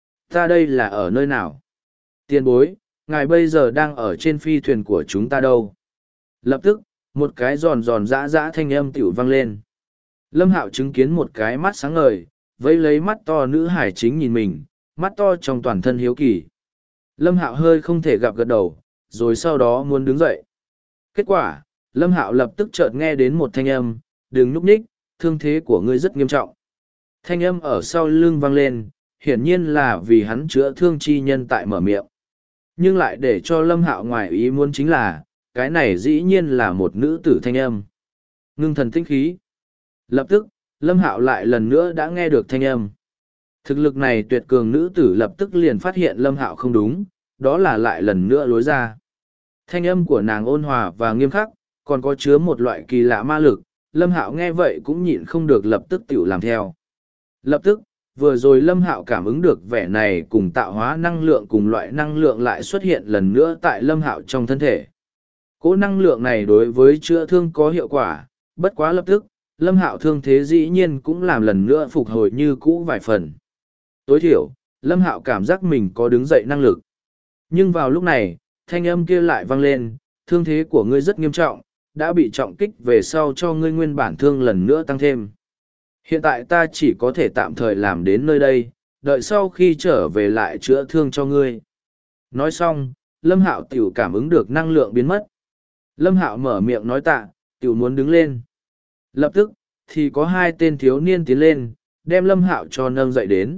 đây là ở nơi nào? Tiền bối, ngài bây giờ đang ở trên phi thuyền của chúng ta đâu? Lập tức, một cái giòn giòn giã giã thanh âm tiểu vang lên. Lâm Hạo chứng kiến một cái mắt sáng ngời, vẫy lấy mắt to nữ hải chính nhìn mình, mắt to trong toàn thân hiếu kỳ. Lâm Hạo hơi không thể gặp gật đầu, rồi sau đó muốn đứng dậy. Kết quả, Lâm Hạo lập tức chợt nghe đến một thanh âm, đừng núp nhích, thương thế của ngươi rất nghiêm trọng. Thanh âm ở sau lưng vang lên, hiển nhiên là vì hắn chữa thương chi nhân tại mở miệng. Nhưng lại để cho Lâm Hạo ngoài ý muốn chính là, cái này dĩ nhiên là một nữ tử thanh âm. Ngưng thần tinh khí. Lập tức, Lâm Hạo lại lần nữa đã nghe được thanh âm. Thực lực này tuyệt cường nữ tử lập tức liền phát hiện Lâm Hạo không đúng, đó là lại lần nữa lối ra. Thanh âm của nàng ôn hòa và nghiêm khắc, còn có chứa một loại kỳ lạ ma lực, Lâm Hạo nghe vậy cũng nhịn không được lập tức tiểu làm theo. Lập tức, vừa rồi Lâm Hạo cảm ứng được vẻ này cùng tạo hóa năng lượng cùng loại năng lượng lại xuất hiện lần nữa tại Lâm Hạo trong thân thể. Cỗ năng lượng này đối với chữa thương có hiệu quả, bất quá lập tức, Lâm Hạo thương thế dĩ nhiên cũng làm lần nữa phục hồi như cũ vài phần. Tối thiểu, Lâm Hạo cảm giác mình có đứng dậy năng lực. Nhưng vào lúc này, thanh âm kia lại vang lên, thương thế của ngươi rất nghiêm trọng, đã bị trọng kích về sau cho ngươi nguyên bản thương lần nữa tăng thêm. Hiện tại ta chỉ có thể tạm thời làm đến nơi đây, đợi sau khi trở về lại chữa thương cho ngươi. Nói xong, Lâm Hạo tiểu cảm ứng được năng lượng biến mất. Lâm Hạo mở miệng nói tạ, tiểu muốn đứng lên. Lập tức, thì có hai tên thiếu niên tiến lên, đem Lâm Hạo cho nâng dậy đến.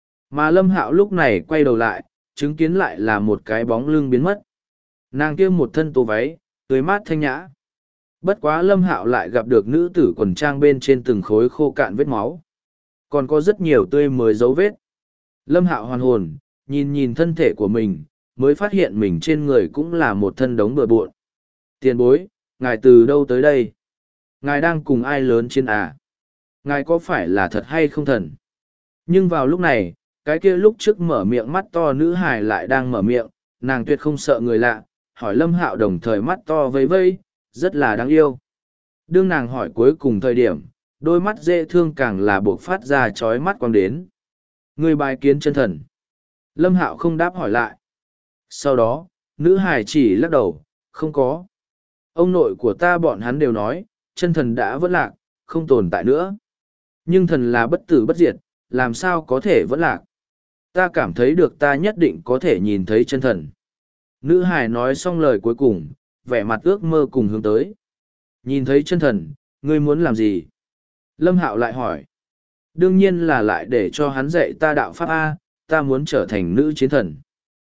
Mà Lâm Hạo lúc này quay đầu lại, chứng kiến lại là một cái bóng lưng biến mất. Nàng kia một thân tô váy, tươi mát thanh nhã. Bất quá Lâm Hạo lại gặp được nữ tử quần trang bên trên từng khối khô cạn vết máu. Còn có rất nhiều tươi mới dấu vết. Lâm Hạo hoàn hồn, nhìn nhìn thân thể của mình, mới phát hiện mình trên người cũng là một thân đống bừa bộn. Tiền bối, ngài từ đâu tới đây? Ngài đang cùng ai lớn trên à? Ngài có phải là thật hay không thần? Nhưng vào lúc này, cái kia lúc trước mở miệng mắt to nữ hài lại đang mở miệng, nàng tuyệt không sợ người lạ, hỏi Lâm Hạo đồng thời mắt to vây vây, rất là đáng yêu. Đương nàng hỏi cuối cùng thời điểm, đôi mắt dễ thương càng là buộc phát ra chói mắt quang đến. Người bài kiến chân thần. Lâm Hạo không đáp hỏi lại. Sau đó, nữ hài chỉ lắc đầu, không có. Ông nội của ta bọn hắn đều nói, chân thần đã vẫn lạc, không tồn tại nữa. Nhưng thần là bất tử bất diệt, làm sao có thể vẫn lạc. Ta cảm thấy được ta nhất định có thể nhìn thấy chân thần. Nữ hài nói xong lời cuối cùng, vẻ mặt ước mơ cùng hướng tới. Nhìn thấy chân thần, ngươi muốn làm gì? Lâm Hạo lại hỏi. Đương nhiên là lại để cho hắn dạy ta đạo Pháp A, ta muốn trở thành nữ chiến thần.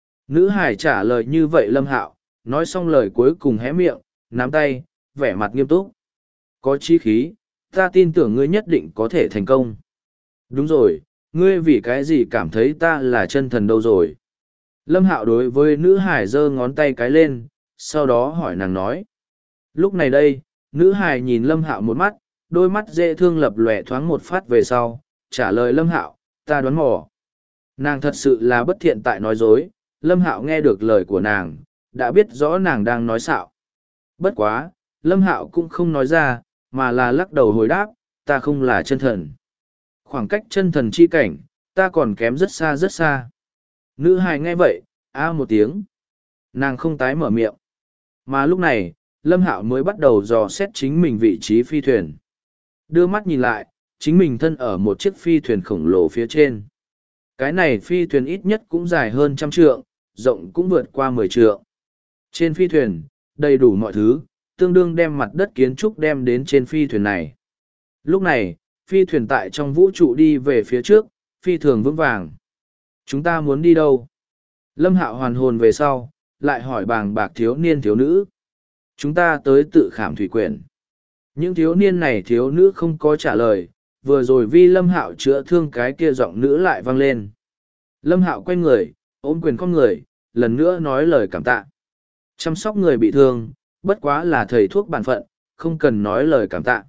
Nữ hài trả lời như vậy Lâm Hạo, nói xong lời cuối cùng hé miệng, nắm tay, vẻ mặt nghiêm túc. Có chí khí, ta tin tưởng ngươi nhất định có thể thành công. Đúng rồi, ngươi vì cái gì cảm thấy ta là chân thần đâu rồi? Lâm Hạo đối với nữ hải giơ ngón tay cái lên, sau đó hỏi nàng nói. Lúc này đây, nữ hải nhìn Lâm Hạo một mắt, đôi mắt dễ thương lập lòe thoáng một phát về sau, trả lời Lâm Hạo, ta đoán mò. Nàng thật sự là bất thiện tại nói dối, Lâm Hạo nghe được lời của nàng, đã biết rõ nàng đang nói xạo. Bất quá, Lâm Hạo cũng không nói ra, mà là lắc đầu hồi đáp, ta không là chân thần. Khoảng cách chân thần chi cảnh, ta còn kém rất xa rất xa. Nữ hài nghe vậy, một tiếng. Nàng không tái mở miệng. Mà lúc này, Lâm Hạo mới bắt đầu dò xét chính mình vị trí phi thuyền. Đưa mắt nhìn lại, chính mình thân ở một chiếc phi thuyền khổng lồ phía trên. Cái này phi thuyền ít nhất cũng dài hơn 100 trượng, rộng cũng vượt qua 10 trượng. Trên phi thuyền, đầy đủ mọi thứ, tương đương đem mặt đất kiến trúc đem đến trên phi thuyền này. Lúc này, phi thuyền tại trong vũ trụ đi về phía trước, phi thường vững vàng. Chúng ta muốn đi đâu? Lâm Hạo hoàn hồn về sau, lại hỏi bàng bạc thiếu niên thiếu nữ. Chúng ta tới tự khảm thủy quyển. Những thiếu niên này thiếu nữ không có trả lời, vừa rồi vi Lâm Hạo chữa thương cái kia giọng nữ lại vang lên. Lâm Hạo quay người, ôm quyền con người, lần nữa nói lời cảm tạ. Chăm sóc người bị thương, bất quá là thầy thuốc bản phận, không cần nói lời cảm tạ.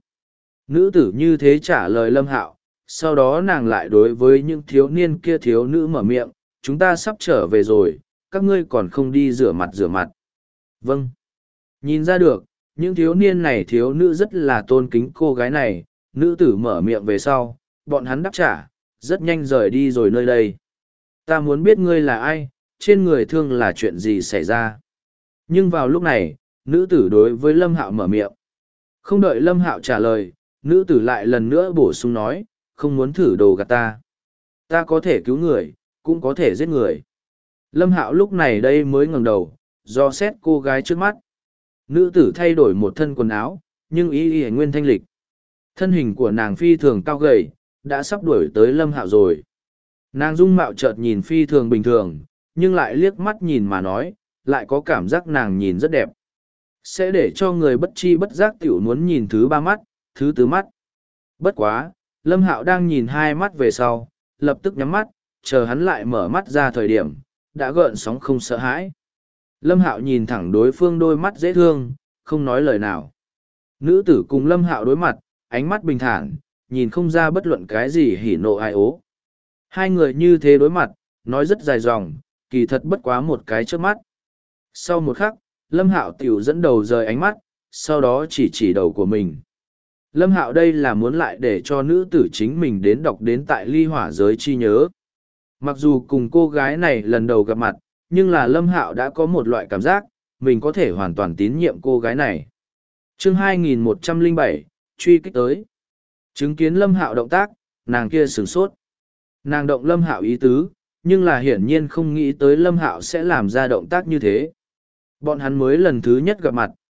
Nữ tử như thế trả lời Lâm Hạo, sau đó nàng lại đối với những thiếu niên kia thiếu nữ mở miệng, chúng ta sắp trở về rồi, các ngươi còn không đi rửa mặt rửa mặt. Vâng. Nhìn ra được, những thiếu niên này thiếu nữ rất là tôn kính cô gái này, nữ tử mở miệng về sau, bọn hắn đáp trả, rất nhanh rời đi rồi nơi đây. Ta muốn biết ngươi là ai, trên người thương là chuyện gì xảy ra. Nhưng vào lúc này, nữ tử đối với Lâm Hạo mở miệng. Không đợi Lâm Hạo trả lời, nữ tử lại lần nữa bổ sung nói, không muốn thử đồ gạt ta. Ta có thể cứu người, cũng có thể giết người. Lâm Hạo lúc này đây mới ngẩng đầu, do xét cô gái trước mắt. Nữ tử thay đổi một thân quần áo, nhưng y y nguyên thanh lịch. Thân hình của nàng phi thường cao gầy, đã sắp đuổi tới Lâm Hạo rồi. Nàng dung mạo chợt nhìn phi thường bình thường, nhưng lại liếc mắt nhìn mà nói, lại có cảm giác nàng nhìn rất đẹp. Sẽ để cho người bất chi bất giác tiểu muốn nhìn thứ ba mắt, thứ tứ mắt. Bất quá, Lâm Hạo đang nhìn hai mắt về sau, lập tức nhắm mắt, chờ hắn lại mở mắt ra thời điểm, đã gợn sóng không sợ hãi. Lâm Hạo nhìn thẳng đối phương đôi mắt dễ thương, không nói lời nào. Nữ tử cùng Lâm Hạo đối mặt, ánh mắt bình thản, nhìn không ra bất luận cái gì hỉ nộ ai ố. Hai người như thế đối mặt, nói rất dài dòng, kỳ thật bất quá một cái trước mắt. Sau một khắc, Lâm Hạo tiểu dẫn đầu rời ánh mắt, sau đó chỉ đầu của mình. Lâm Hạo đây là muốn lại để cho nữ tử chính mình đến đọc đến tại ly hỏa giới chi nhớ. Mặc dù cùng cô gái này lần đầu gặp mặt, nhưng là Lâm Hạo đã có một loại cảm giác, mình có thể hoàn toàn tín nhiệm cô gái này. Chương 2107, truy kích tới. Chứng kiến Lâm Hạo động tác, nàng kia sửng sốt. Nàng động Lâm Hạo ý tứ, nhưng là hiển nhiên không nghĩ tới Lâm Hạo sẽ làm ra động tác như thế. Bọn hắn mới lần thứ nhất gặp mặt,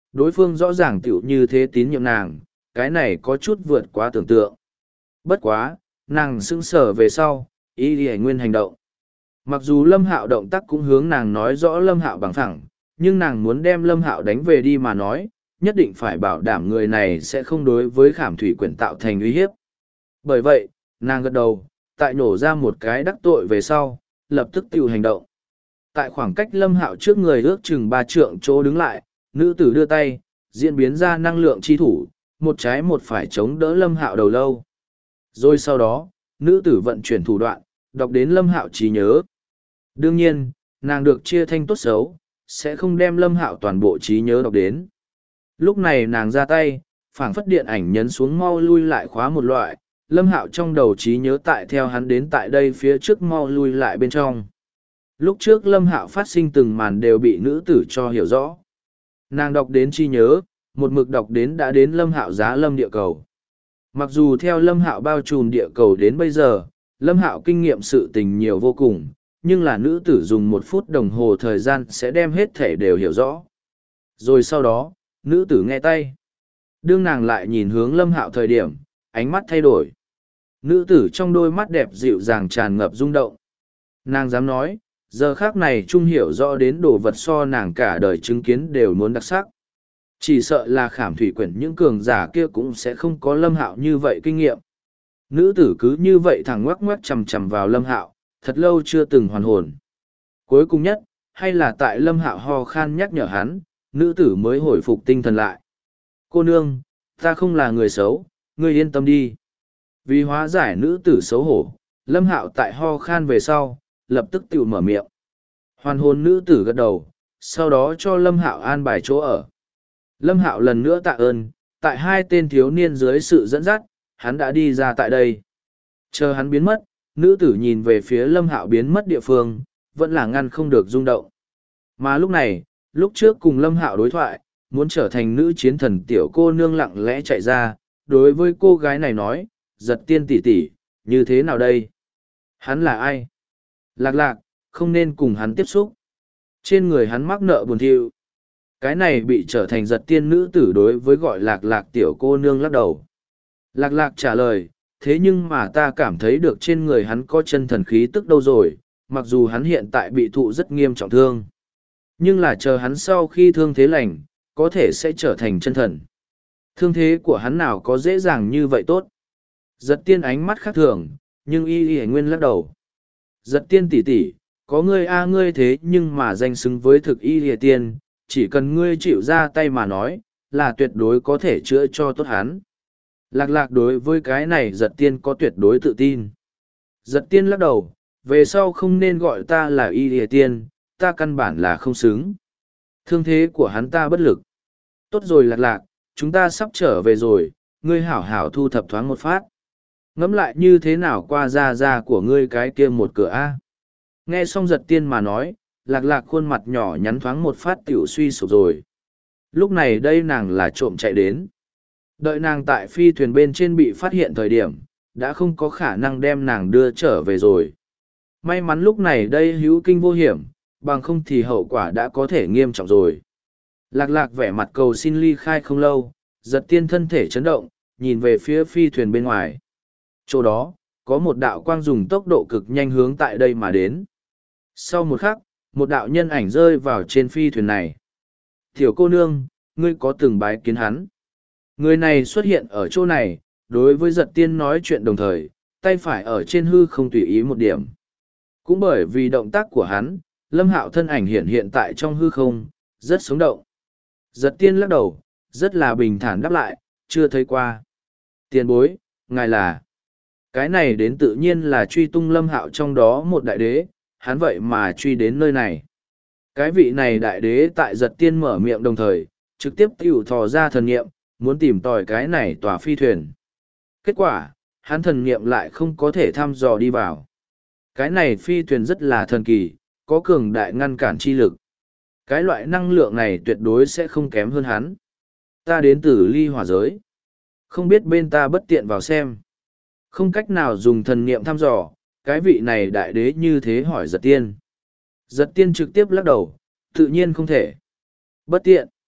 đối phương rõ ràng tiểu như thế tín nhiệm nàng, cái này có chút vượt quá tưởng tượng. Bất quá, nàng sững sờ về sau, Y Y Nguyên hành động. Mặc dù Lâm Hạo động tác cũng hướng nàng nói rõ Lâm Hạo bằng phẳng, nhưng nàng muốn đem Lâm Hạo đánh về đi mà nói, nhất định phải bảo đảm người này sẽ không đối với Khảm Thủy Quyển tạo thành uy hiếp. Bởi vậy, nàng gật đầu, tại nổ ra một cái đắc tội về sau, lập tức tiêu hành động. Tại khoảng cách Lâm Hạo trước người ước chừng 3 trượng chỗ đứng lại, nữ tử đưa tay, diễn biến ra năng lượng chi thủ, một trái một phải chống đỡ Lâm Hạo đầu lâu. Rồi sau đó, nữ tử vận chuyển thủ đoạn, đọc đến Lâm Hạo trí nhớ. Đương nhiên, nàng được chia thanh tốt xấu, sẽ không đem Lâm Hạo toàn bộ trí nhớ đọc đến. Lúc này nàng ra tay, phảng phất điện ảnh nhấn xuống mau lui lại khóa một loại, Lâm Hạo trong đầu trí nhớ tại theo hắn đến tại đây phía trước mau lui lại bên trong. Lúc trước Lâm Hạo phát sinh từng màn đều bị nữ tử cho hiểu rõ. Nàng đọc đến trí nhớ, một mực đọc đến đã đến Lâm Hạo giá lâm địa cầu. Mặc dù theo Lâm Hạo bao trùm địa cầu đến bây giờ, Lâm Hạo kinh nghiệm sự tình nhiều vô cùng, nhưng là nữ tử dùng 1 phút đồng hồ thời gian sẽ đem hết thể đều hiểu rõ. Rồi sau đó, nữ tử nghe tay. Đương nàng lại nhìn hướng Lâm Hạo thời điểm, ánh mắt thay đổi. Nữ tử trong đôi mắt đẹp dịu dàng tràn ngập rung động. Nàng dám nói, giờ khác này Trung hiểu rõ đến đồ vật so nàng cả đời chứng kiến đều muốn đặc sắc. Chỉ sợ là Khảm Thủy Quyển những cường giả kia cũng sẽ không có Lâm Hạo như vậy kinh nghiệm. Nữ tử cứ như vậy thẳng ngoắc ngoắc chằm chằm vào Lâm Hạo, thật lâu chưa từng hoàn hồn. Cuối cùng nhất, hay là tại Lâm Hạo ho khan nhắc nhở hắn, nữ tử mới hồi phục tinh thần lại. Cô nương, ta không là người xấu, ngươi yên tâm đi. Vì hóa giải nữ tử xấu hổ, Lâm Hạo tại ho khan về sau, lập tức tự mở miệng. Hoàn hồn nữ tử gật đầu, sau đó cho Lâm Hạo an bài chỗ ở. Lâm Hạo lần nữa tạ ơn, tại 2 tên thiếu niên dưới sự dẫn dắt, hắn đã đi ra tại đây. Chờ hắn biến mất, nữ tử nhìn về phía Lâm Hạo biến mất địa phương, vẫn là ngăn không được rung động. Mà lúc này, lúc trước cùng Lâm Hạo đối thoại, muốn trở thành nữ chiến thần tiểu cô nương lặng lẽ chạy ra, đối với cô gái này nói, Giật Tiên tỷ tỷ, như thế nào đây? Hắn là ai? Lạc Lạc, không nên cùng hắn tiếp xúc. Trên người hắn mắc nợ buồn thiu. Cái này bị trở thành Giật Tiên nữ tử đối với gọi Lạc Lạc tiểu cô nương lắc đầu. Lạc Lạc trả lời, thế nhưng mà ta cảm thấy được trên người hắn có chân thần khí tức đâu rồi, mặc dù hắn hiện tại bị thụ rất nghiêm trọng thương. Nhưng là chờ hắn sau khi thương thế lành, có thể sẽ trở thành chân thần. Thương thế của hắn nào có dễ dàng như vậy tốt. Giật Tiên ánh mắt khác thường, nhưng Y Y Nguyên lắc đầu. Giật Tiên tỷ tỷ, có ngươi a ngươi thế nhưng mà danh xứng với thực Y Y Tiên, chỉ cần ngươi chịu ra tay mà nói, là tuyệt đối có thể chữa cho tốt hắn. Lạc Lạc đối với cái này Giật Tiên có tuyệt đối tự tin. Giật Tiên lắc đầu, về sau không nên gọi ta là Y Y Tiên, ta căn bản là không xứng. Thương thế của hắn ta bất lực. Tốt rồi Lạc Lạc, chúng ta sắp trở về rồi, ngươi hảo hảo thu thập thoáng một phát. Ngẫm lại như thế nào qua ra của ngươi cái kia một cửa A. Nghe xong Giật Tiên mà nói, Lạc Lạc khuôn mặt nhỏ nhắn thoáng một phát tiểu suy sụp rồi. Lúc này đây nàng là trộm chạy đến. Đợi nàng tại phi thuyền bên trên bị phát hiện thời điểm, đã không có khả năng đem nàng đưa trở về rồi. May mắn lúc này đây hữu kinh vô hiểm, bằng không thì hậu quả đã có thể nghiêm trọng rồi. Lạc Lạc vẻ mặt cầu xin ly khai không lâu, Giật Tiên thân thể chấn động, nhìn về phía phi thuyền bên ngoài. Chỗ đó, có một đạo quang dùng tốc độ cực nhanh hướng tại đây mà đến. Sau một khắc, một đạo nhân ảnh rơi vào trên phi thuyền này. Tiểu cô nương, ngươi có từng bái kiến hắn? Người này xuất hiện ở chỗ này, đối với Giật Tiên nói chuyện đồng thời, tay phải ở trên hư không tùy ý một điểm. Cũng bởi vì động tác của hắn, Lâm Hạo thân ảnh hiện tại trong hư không, rất sống động. Giật Tiên lắc đầu, rất là bình thản đáp lại, chưa thấy qua. Tiền bối, ngài là... Cái này đến tự nhiên là truy tung Lâm Hạo trong đó một đại đế, hắn vậy mà truy đến nơi này. Cái vị này đại đế tại Giật Tiên mở miệng đồng thời, trực tiếp tiểu thò ra thần niệm, muốn tìm tòi cái này tòa phi thuyền. Kết quả, hắn thần niệm lại không có thể thăm dò đi vào. Cái này phi thuyền rất là thần kỳ, có cường đại ngăn cản chi lực. Cái loại năng lượng này tuyệt đối sẽ không kém hơn hắn. Ta đến từ ly hỏa giới. Không biết bên ta bất tiện vào xem. Không cách nào dùng thần niệm thăm dò, cái vị này đại đế như thế hỏi Giật Tiên. Giật Tiên trực tiếp lắc đầu, tự nhiên không thể. Bất tiện.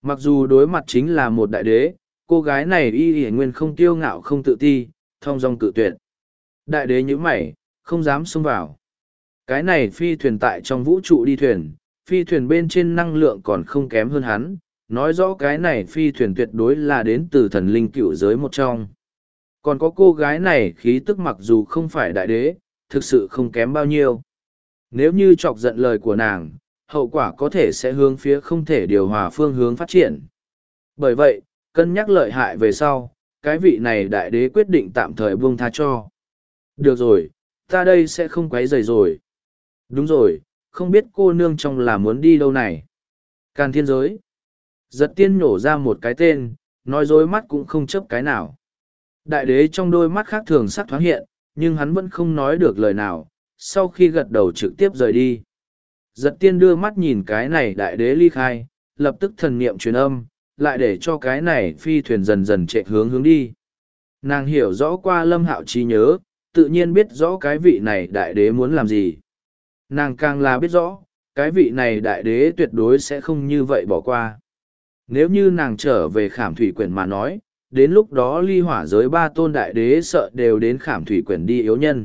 Mặc dù đối mặt chính là một đại đế, cô gái này y y nguyên không kiêu ngạo không tự ti, thong dong cự tuyệt. Đại đế nhíu mày, không dám xông vào. Cái này phi thuyền tại trong vũ trụ đi thuyền, phi thuyền bên trên năng lượng còn không kém hơn hắn, nói rõ cái này phi thuyền tuyệt đối là đến từ thần linh cựu giới một trong. Còn có cô gái này khí tức mặc dù không phải đại đế, thực sự không kém bao nhiêu. Nếu như chọc giận lời của nàng, hậu quả có thể sẽ hướng phía không thể điều hòa phương hướng phát triển. Bởi vậy, cân nhắc lợi hại về sau, cái vị này đại đế quyết định tạm thời buông tha cho. Được rồi, ta đây sẽ không quấy rầy rồi. Đúng rồi, không biết cô nương trong là muốn đi đâu này. Càn thiên giới. Giật tiên nhổ ra một cái tên, nói dối mắt cũng không chấp cái nào. Đại đế trong đôi mắt khác thường sắc thoáng hiện, nhưng hắn vẫn không nói được lời nào, sau khi gật đầu trực tiếp rời đi. Giật tiên đưa mắt nhìn cái này đại đế ly khai, lập tức thần niệm truyền âm, lại để cho cái này phi thuyền dần dần chạy hướng đi. Nàng hiểu rõ qua Lâm Hạo trí nhớ, tự nhiên biết rõ cái vị này đại đế muốn làm gì. Nàng càng là biết rõ, cái vị này đại đế tuyệt đối sẽ không như vậy bỏ qua. Nếu như nàng trở về khảm thủy quyển mà nói, đến lúc đó ly hỏa giới ba tôn đại đế sợ đều đến khảm thủy quyển đi yếu nhân.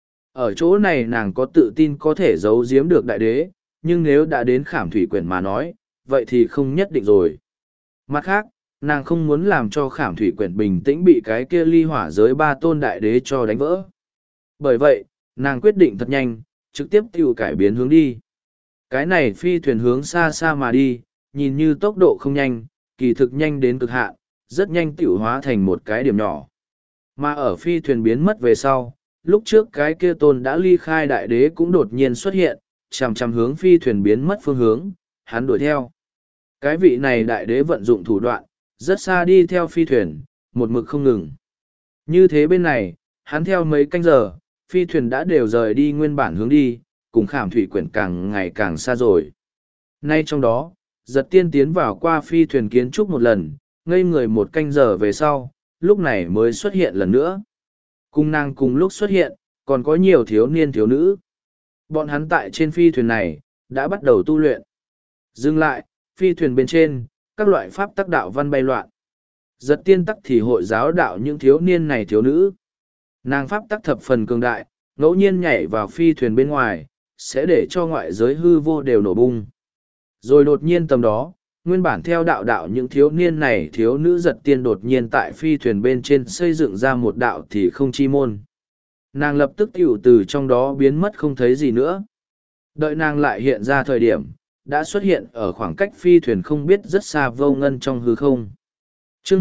Ở chỗ này nàng có tự tin có thể giấu giếm được đại đế, nhưng nếu đã đến khảm thủy quyển mà nói, vậy thì không nhất định rồi. Mặt khác, nàng không muốn làm cho khảm thủy quyển bình tĩnh bị cái kia ly hỏa giới ba tôn đại đế cho đánh vỡ. Bởi vậy, nàng quyết định thật nhanh, trực tiếp tiêu cải biến hướng đi. Cái này phi thuyền hướng xa xa mà đi, nhìn như tốc độ không nhanh, kỳ thực nhanh đến cực hạn, rất nhanh tiểu hóa thành một cái điểm nhỏ. Mà ở phi thuyền biến mất về sau, lúc trước cái kia tôn đã ly khai đại đế cũng đột nhiên xuất hiện, chằm chằm hướng phi thuyền biến mất phương hướng, hắn đuổi theo. Cái vị này đại đế vận dụng thủ đoạn, rất xa đi theo phi thuyền, một mực không ngừng. Như thế bên này, hắn theo mấy canh giờ, phi thuyền đã đều rời đi nguyên bản hướng đi, cùng khảm thủy quyển càng ngày càng xa rồi. Nay trong đó, giật tiên tiến vào qua phi thuyền kiến trúc một lần, ngây người một canh giờ về sau, lúc này mới xuất hiện lần nữa. Cùng nàng cùng lúc xuất hiện, còn có nhiều thiếu niên thiếu nữ. Bọn hắn tại trên phi thuyền này, đã bắt đầu tu luyện. Dừng lại, phi thuyền bên trên, các loại pháp tắc đạo văn bay loạn. Giật tiên tắc thì hội giáo đạo những thiếu niên này thiếu nữ. Nàng pháp tắc thập phần cường đại, ngẫu nhiên nhảy vào phi thuyền bên ngoài, sẽ để cho ngoại giới hư vô đều nổ bung. Rồi đột nhiên tầm đó, nguyên bản theo đạo đạo những thiếu niên này thiếu nữ giật tiên đột nhiên tại phi thuyền bên trên xây dựng ra một đạo thì không chi môn. Nàng lập tức tiểu từ trong đó biến mất không thấy gì nữa. Đợi nàng lại hiện ra thời điểm, đã xuất hiện ở khoảng cách phi thuyền không biết rất xa vô ngân trong hư không. Chương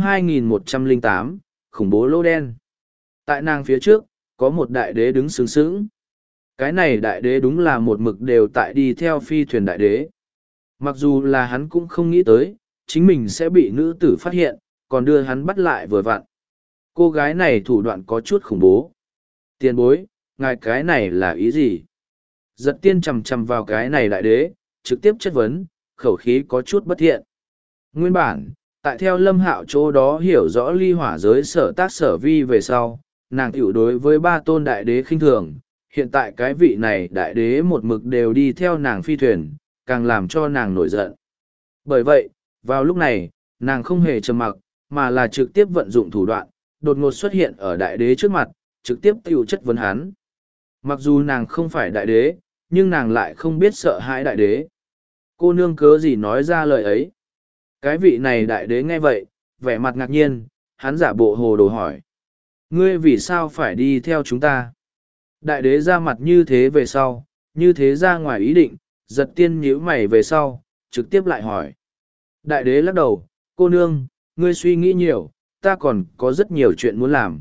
2108, khủng bố lỗ đen. Tại nàng phía trước, có một đại đế đứng sướng sướng. Cái này đại đế đúng là một mực đều tại đi theo phi thuyền đại đế. Mặc dù là hắn cũng không nghĩ tới, chính mình sẽ bị nữ tử phát hiện, còn đưa hắn bắt lại vừa vặn. Cô gái này thủ đoạn có chút khủng bố. Tiền bối, ngài cái này là ý gì? Giật tiên chầm chầm vào cái này đại đế, trực tiếp chất vấn, khẩu khí có chút bất thiện. Nguyên bản, tại theo Lâm Hạo chỗ đó hiểu rõ ly hỏa giới sở tác sở vi về sau, nàng tiểu đối với ba tôn đại đế khinh thường, hiện tại cái vị này đại đế một mực đều đi theo nàng phi thuyền, càng làm cho nàng nổi giận. Bởi vậy, vào lúc này, nàng không hề trầm mặc, mà là trực tiếp vận dụng thủ đoạn, đột ngột xuất hiện ở đại đế trước mặt, trực tiếp tiêu chất vấn hắn. Mặc dù nàng không phải đại đế, nhưng nàng lại không biết sợ hãi đại đế. Cô nương cớ gì nói ra lời ấy? Cái vị này đại đế nghe vậy, vẻ mặt ngạc nhiên, hắn giả bộ hồ đồ hỏi. Ngươi vì sao phải đi theo chúng ta? Đại đế ra mặt như thế về sau, như thế ra ngoài ý định, giật tiên nhíu mày về sau, trực tiếp lại hỏi. Đại đế lắc đầu, cô nương, ngươi suy nghĩ nhiều, ta còn có rất nhiều chuyện muốn làm.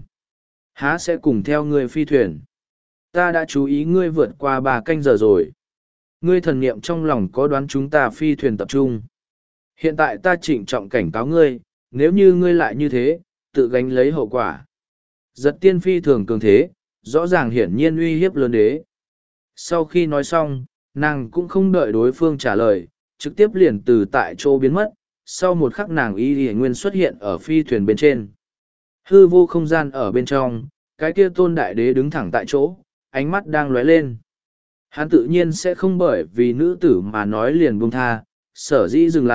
Há sẽ cùng theo ngươi phi thuyền. Ta đã chú ý ngươi vượt qua 3 canh giờ rồi. Ngươi thần niệm trong lòng có đoán chúng ta phi thuyền tập trung. Hiện tại ta trịnh trọng cảnh cáo ngươi, nếu như ngươi lại như thế, tự gánh lấy hậu quả. Giật tiên phi thường cường thế, rõ ràng hiển nhiên uy hiếp lớn đế. Sau khi nói xong, nàng cũng không đợi đối phương trả lời, trực tiếp liền từ tại chỗ biến mất, sau một khắc nàng y nguyên xuất hiện ở phi thuyền bên trên. Hư vô không gian ở bên trong, cái kia tôn đại đế đứng thẳng tại chỗ, ánh mắt đang lóe lên. Hắn tự nhiên sẽ không bởi vì nữ tử mà nói liền buông tha, sở dĩ dừng lại,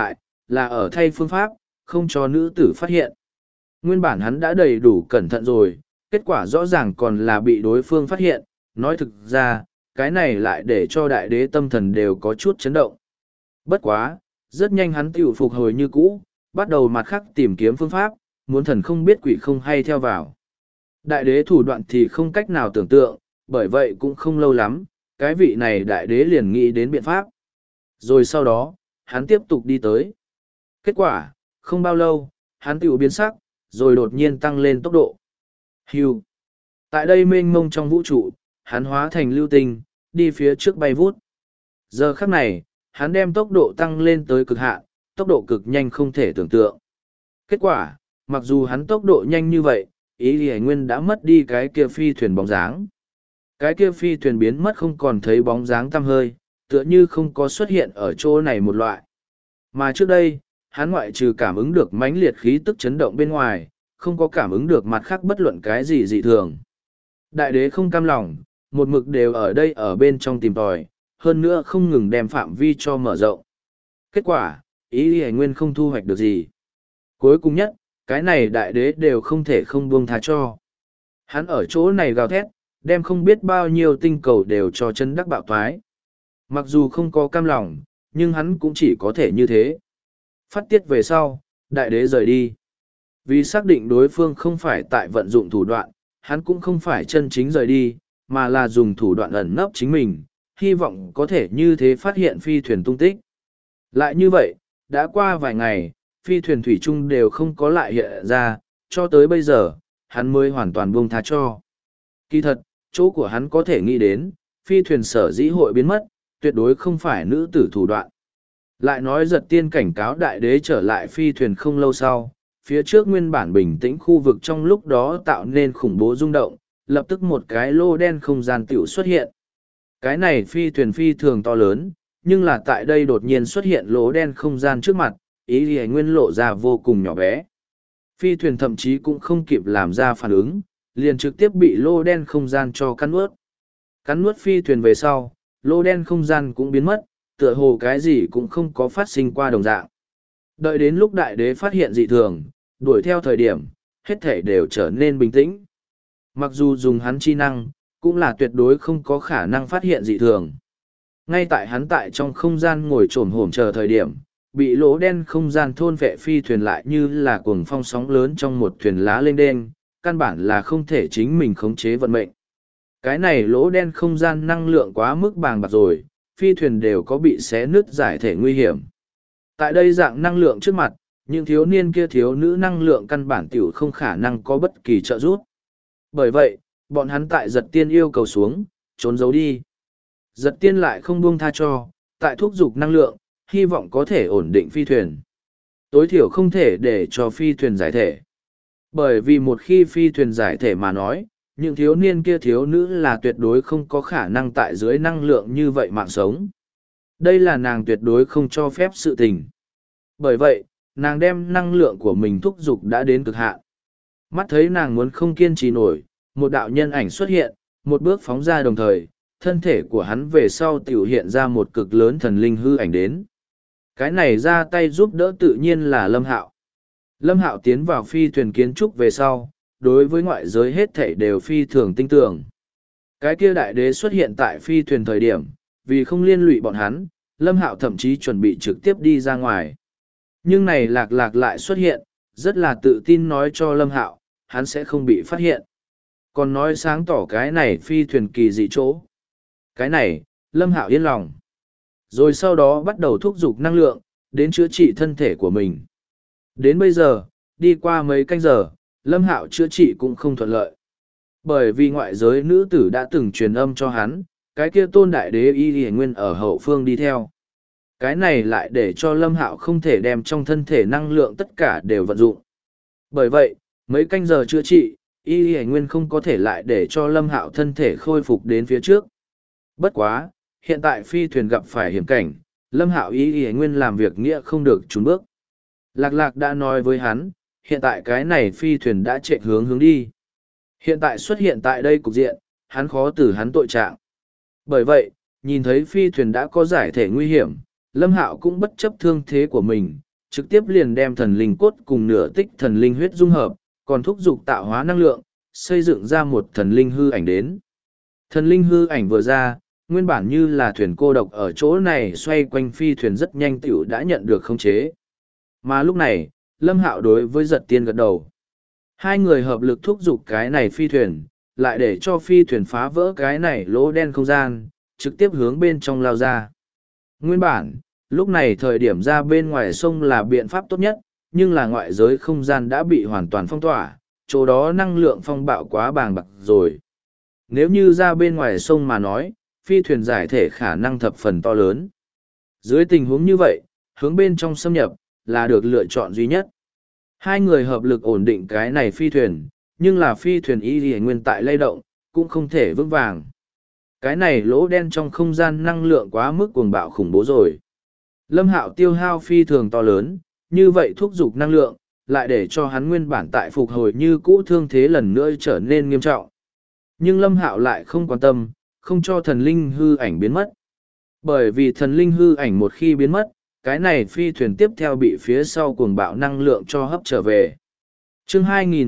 là ở thay phương pháp, không cho nữ tử phát hiện. Nguyên bản hắn đã đầy đủ cẩn thận rồi, kết quả rõ ràng còn là bị đối phương phát hiện, nói thực ra, cái này lại để cho đại đế tâm thần đều có chút chấn động. Bất quá, rất nhanh hắn tiểu phục hồi như cũ, bắt đầu mặt khác tìm kiếm phương pháp, muốn thần không biết quỷ không hay theo vào. Đại đế thủ đoạn thì không cách nào tưởng tượng, bởi vậy cũng không lâu lắm, cái vị này đại đế liền nghĩ đến biện pháp. Rồi sau đó, hắn tiếp tục đi tới. Kết quả, không bao lâu, hắn tiểu biến sắc, rồi đột nhiên tăng lên tốc độ. Hưu. Tại đây mênh mông trong vũ trụ, hắn hóa thành lưu tinh, đi phía trước bay vút. Giờ khắc này, hắn đem tốc độ tăng lên tới cực hạn, tốc độ cực nhanh không thể tưởng tượng. Kết quả, mặc dù hắn tốc độ nhanh như vậy, Ý Lì Nguyên đã mất đi cái kia phi thuyền bóng dáng. Cái kia phi thuyền biến mất không còn thấy bóng dáng tăm hơi, tựa như không có xuất hiện ở chỗ này một loại. Mà trước đây, hắn ngoại trừ cảm ứng được mãnh liệt khí tức chấn động bên ngoài, không có cảm ứng được mặt khác bất luận cái gì dị thường. Đại đế không cam lòng, một mực đều ở đây ở bên trong tìm tòi, hơn nữa không ngừng đem phạm vi cho mở rộng. Kết quả, Ý Lì Nguyên không thu hoạch được gì. Cuối cùng nhất, cái này đại đế đều không thể không buông tha cho. Hắn ở chỗ này gào thét, đem không biết bao nhiêu tinh cầu đều cho chân đắc bạo thoái. Mặc dù không có cam lòng, nhưng hắn cũng chỉ có thể như thế. Phát tiết về sau, đại đế rời đi. Vì xác định đối phương không phải tại vận dụng thủ đoạn, hắn cũng không phải chân chính rời đi, mà là dùng thủ đoạn ẩn nấp chính mình, hy vọng có thể như thế phát hiện phi thuyền tung tích. Lại như vậy, đã qua vài ngày, phi thuyền thủy chung đều không có lại hiện ra, cho tới bây giờ, hắn mới hoàn toàn buông tha cho. Kỳ thật, chỗ của hắn có thể nghĩ đến, phi thuyền sở dĩ hội biến mất, tuyệt đối không phải nữ tử thủ đoạn. Lại nói giật tiên cảnh cáo đại đế trở lại phi thuyền không lâu sau, phía trước nguyên bản bình tĩnh khu vực trong lúc đó tạo nên khủng bố rung động, lập tức một cái lô đen không gian tiểu xuất hiện. Cái này phi thuyền phi thường to lớn, nhưng là tại đây đột nhiên xuất hiện lỗ đen không gian trước mặt, Ý Lì Nguyên lộ ra vô cùng nhỏ bé. Phi thuyền thậm chí cũng không kịp làm ra phản ứng, liền trực tiếp bị lô đen không gian cho cắn nuốt. Cắn nuốt phi thuyền về sau, lô đen không gian cũng biến mất, tựa hồ cái gì cũng không có phát sinh qua đồng dạng. Đợi đến lúc đại đế phát hiện dị thường, đuổi theo thời điểm, hết thể đều trở nên bình tĩnh. Mặc dù dùng hắn chi năng, cũng là tuyệt đối không có khả năng phát hiện dị thường. Ngay tại hắn tại trong không gian ngồi trồm hổm chờ thời điểm, bị lỗ đen không gian thôn vệ phi thuyền lại như là cuồng phong sóng lớn trong một thuyền lá lênh đênh, căn bản là không thể chính mình khống chế vận mệnh. Cái này lỗ đen không gian năng lượng quá mức bàng bạc rồi, phi thuyền đều có bị xé nứt giải thể nguy hiểm. Tại đây dạng năng lượng trước mặt, những thiếu niên kia thiếu nữ năng lượng căn bản tiểu không khả năng có bất kỳ trợ giúp. Bởi vậy, bọn hắn tại giật tiên yêu cầu xuống, trốn giấu đi. Giật tiên lại không buông tha cho, tại thúc giục năng lượng, hy vọng có thể ổn định phi thuyền. Tối thiểu không thể để cho phi thuyền giải thể. Bởi vì một khi phi thuyền giải thể mà nói, những thiếu niên kia thiếu nữ là tuyệt đối không có khả năng tại dưới năng lượng như vậy mạng sống. Đây là nàng tuyệt đối không cho phép sự tình. Bởi vậy, nàng đem năng lượng của mình thúc giục đã đến cực hạn. Mắt thấy nàng muốn không kiên trì nổi, một đạo nhân ảnh xuất hiện, một bước phóng ra đồng thời, thân thể của hắn về sau tiểu hiện ra một cực lớn thần linh hư ảnh đến. Cái này ra tay giúp đỡ tự nhiên là Lâm Hạo. Lâm Hạo tiến vào phi thuyền kiến trúc về sau, đối với ngoại giới hết thảy đều phi thường tinh tường. Cái kia đại đế xuất hiện tại phi thuyền thời điểm, vì không liên lụy bọn hắn, Lâm Hạo thậm chí chuẩn bị trực tiếp đi ra ngoài. Nhưng này lạc lạc lại xuất hiện, rất là tự tin nói cho Lâm Hạo, hắn sẽ không bị phát hiện. Còn nói sáng tỏ cái này phi thuyền kỳ dị chỗ. Cái này, Lâm Hạo yên lòng. Rồi sau đó bắt đầu thúc giục năng lượng, đến chữa trị thân thể của mình. Đến bây giờ, đi qua mấy canh giờ, Lâm Hạo chữa trị cũng không thuận lợi. Bởi vì ngoại giới nữ tử đã từng truyền âm cho hắn, cái kia tôn đại đế y y nguyên ở hậu phương đi theo. Cái này lại để cho Lâm Hạo không thể đem trong thân thể năng lượng tất cả đều vận dụng. Bởi vậy, mấy canh giờ chữa trị, y y nguyên không có thể lại để cho Lâm Hạo thân thể khôi phục đến phía trước. Bất quá, hiện tại phi thuyền gặp phải hiểm cảnh, Lâm Hạo y y nguyên làm việc nghĩa không được trốn bước. Lạc lạc đã nói với hắn, hiện tại cái này phi thuyền đã chạy hướng đi. Hiện tại xuất hiện tại đây cục diện, hắn khó từ hắn tội trạng. Bởi vậy, nhìn thấy phi thuyền đã có giải thể nguy hiểm, Lâm Hạo cũng bất chấp thương thế của mình, trực tiếp liền đem thần linh cốt cùng nửa tích thần linh huyết dung hợp, còn thúc giục tạo hóa năng lượng, xây dựng ra một thần linh hư ảnh đến. Thần linh hư ảnh vừa ra, nguyên bản như là thuyền cô độc ở chỗ này xoay quanh phi thuyền rất nhanh tiểu đã nhận được khống chế. Mà lúc này, Lâm Hạo đối với Giật Tiên gật đầu. Hai người hợp lực thúc giục cái này phi thuyền, lại để cho phi thuyền phá vỡ cái này lỗ đen không gian, trực tiếp hướng bên trong lao ra. Nguyên bản, lúc này thời điểm ra bên ngoài sông là biện pháp tốt nhất, nhưng là ngoại giới không gian đã bị hoàn toàn phong tỏa, chỗ đó năng lượng phong bạo quá bàng bạc rồi. Nếu như ra bên ngoài sông mà nói, phi thuyền giải thể khả năng thập phần to lớn. Dưới tình huống như vậy, hướng bên trong xâm nhập, là được lựa chọn duy nhất. Hai người hợp lực ổn định cái này phi thuyền, nhưng là phi thuyền y nguyên tại lay động, cũng không thể vững vàng. Cái này lỗ đen trong không gian năng lượng quá mức cuồng bạo khủng bố rồi. Lâm Hạo tiêu hao phi thường to lớn, như vậy thúc giục năng lượng, lại để cho hắn nguyên bản tại phục hồi như cũ thương thế lần nữa trở nên nghiêm trọng. Nhưng Lâm Hạo lại không quan tâm, không cho thần linh hư ảnh biến mất. Bởi vì thần linh hư ảnh một khi biến mất, cái này phi thuyền tiếp theo bị phía sau cuồng bạo năng lượng cho hấp trở về. Chương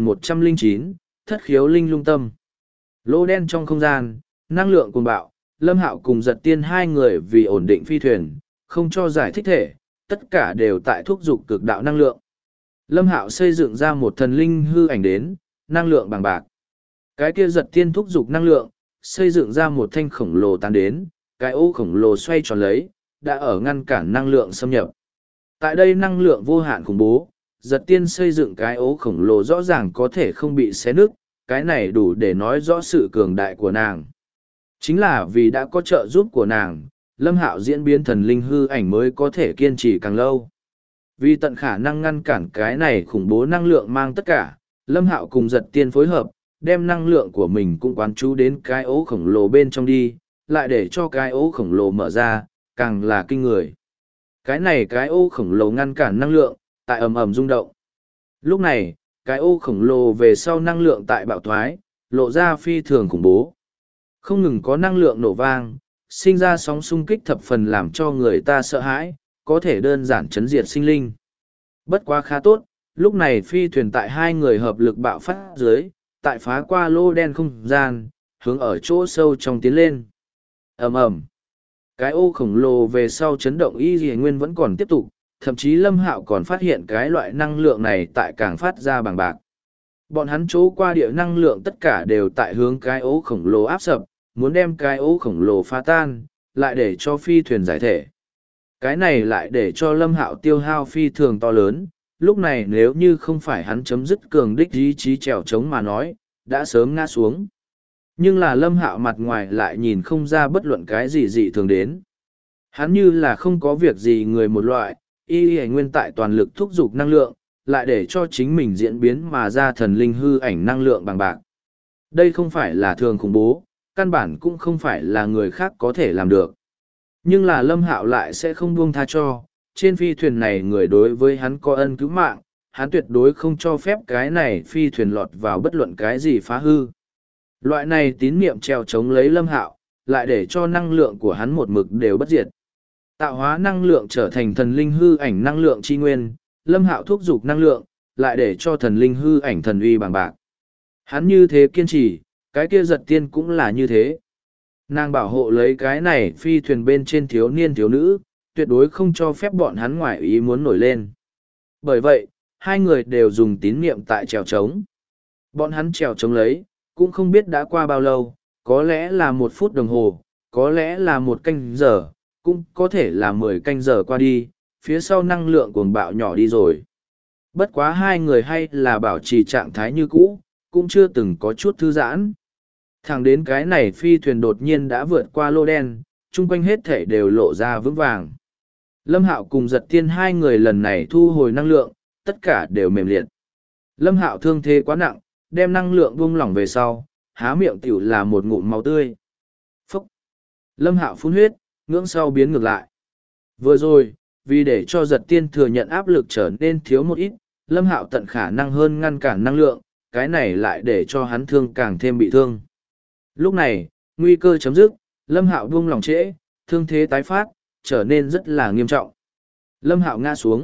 2109, Thất khiếu linh lung tâm. Lỗ đen trong không gian, năng lượng cuồng bạo, Lâm Hạo cùng Giật Tiên hai người vì ổn định phi thuyền, không cho giải thích thể, tất cả đều tại thúc giục cực đạo năng lượng. Lâm Hạo xây dựng ra một thần linh hư ảnh đến, năng lượng bằng bạc. Cái kia Giật Tiên thúc giục năng lượng, xây dựng ra một thanh khổng lồ tán đến, cái ô khổng lồ xoay tròn lấy, đã ở ngăn cản năng lượng xâm nhập. Tại đây năng lượng vô hạn khủng bố, Giật Tiên xây dựng cái ố khổng lồ rõ ràng có thể không bị xé nứt, cái này đủ để nói rõ sự cường đại của nàng. Chính là vì đã có trợ giúp của nàng, Lâm Hạo diễn biến thần linh hư ảnh mới có thể kiên trì càng lâu. Vì tận khả năng ngăn cản cái này khủng bố năng lượng mang tất cả, Lâm Hạo cùng Giật Tiên phối hợp, đem năng lượng của mình cũng quán chú đến cái ố khổng lồ bên trong đi, lại để cho cái ố khổng lồ mở ra, càng là kinh người. Cái này cái ô khổng lồ ngăn cản năng lượng, tại ầm ầm rung động. Lúc này, cái ô khổng lồ về sau năng lượng tại bạo thoái, lộ ra phi thường khủng bố. Không ngừng có năng lượng nổ vang, sinh ra sóng xung kích thập phần làm cho người ta sợ hãi, có thể đơn giản chấn diệt sinh linh. Bất quá khá tốt, lúc này phi thuyền tại hai người hợp lực bạo phát dưới, tại phá qua lô đen không gian, hướng ở chỗ sâu trong tiến lên. Ầm ầm. Cái ô khổng lồ về sau chấn động y dì nguyên vẫn còn tiếp tục, thậm chí Lâm Hạo còn phát hiện cái loại năng lượng này tại càng phát ra bằng bạc. Bọn hắn chỗ qua địa năng lượng tất cả đều tại hướng cái ố khổng lồ áp sập, muốn đem cái ố khổng lồ phá tan, lại để cho phi thuyền giải thể. Cái này lại để cho Lâm Hạo tiêu hao phi thường to lớn, lúc này nếu như không phải hắn chấm dứt cường đích ý chí trèo trống mà nói, đã sớm ngã xuống. Nhưng là Lâm Hạo mặt ngoài lại nhìn không ra bất luận cái gì dị thường đến. Hắn như là không có việc gì người một loại, y nguyên tại toàn lực thúc giục năng lượng, lại để cho chính mình diễn biến mà ra thần linh hư ảnh năng lượng bằng bạc. Đây không phải là thường khủng bố, căn bản cũng không phải là người khác có thể làm được. Nhưng là Lâm Hạo lại sẽ không buông tha cho, trên phi thuyền này người đối với hắn có ân cứu mạng, hắn tuyệt đối không cho phép cái này phi thuyền lọt vào bất luận cái gì phá hư. Loại này tín niệm treo chống lấy Lâm Hạo, lại để cho năng lượng của hắn một mực đều bất diệt. Tạo hóa năng lượng trở thành thần linh hư ảnh năng lượng chi nguyên, Lâm Hạo thúc giục năng lượng, lại để cho thần linh hư ảnh thần uy bằng bạc. Hắn như thế kiên trì, cái kia Giật Tiên cũng là như thế. Nàng bảo hộ lấy cái này phi thuyền bên trên thiếu niên thiếu nữ, tuyệt đối không cho phép bọn hắn ngoại ý muốn nổi lên. Bởi vậy, hai người đều dùng tín niệm tại trèo trống. Bọn hắn trèo trống lấy, cũng không biết đã qua bao lâu, có lẽ là 1 phút đồng hồ, có lẽ là 1 canh giờ, cũng có thể là 10 canh giờ qua đi, phía sau năng lượng cuồng bạo nhỏ đi rồi. Bất quá hai người hay là bảo trì trạng thái như cũ, cũng chưa từng có chút thư giãn. Thẳng đến cái này phi thuyền đột nhiên đã vượt qua lô đen, chung quanh hết thể đều lộ ra vững vàng. Lâm Hạo cùng Giật Tiên hai người lần này thu hồi năng lượng, tất cả đều mềm liệt. Lâm Hạo thương thế quá nặng, đem năng lượng buông lỏng về sau, há miệng tiểu là một ngụm máu tươi. Phúc! Lâm Hạo phun huyết, ngưỡng sau biến ngược lại. Vừa rồi, vì để cho Giật Tiên thừa nhận áp lực trở nên thiếu một ít, Lâm Hạo tận khả năng hơn ngăn cản năng lượng, cái này lại để cho hắn thương càng thêm bị thương. Lúc này, nguy cơ chấm dứt, Lâm Hạo buông lỏng trễ, thương thế tái phát, trở nên rất là nghiêm trọng. Lâm Hạo ngã xuống,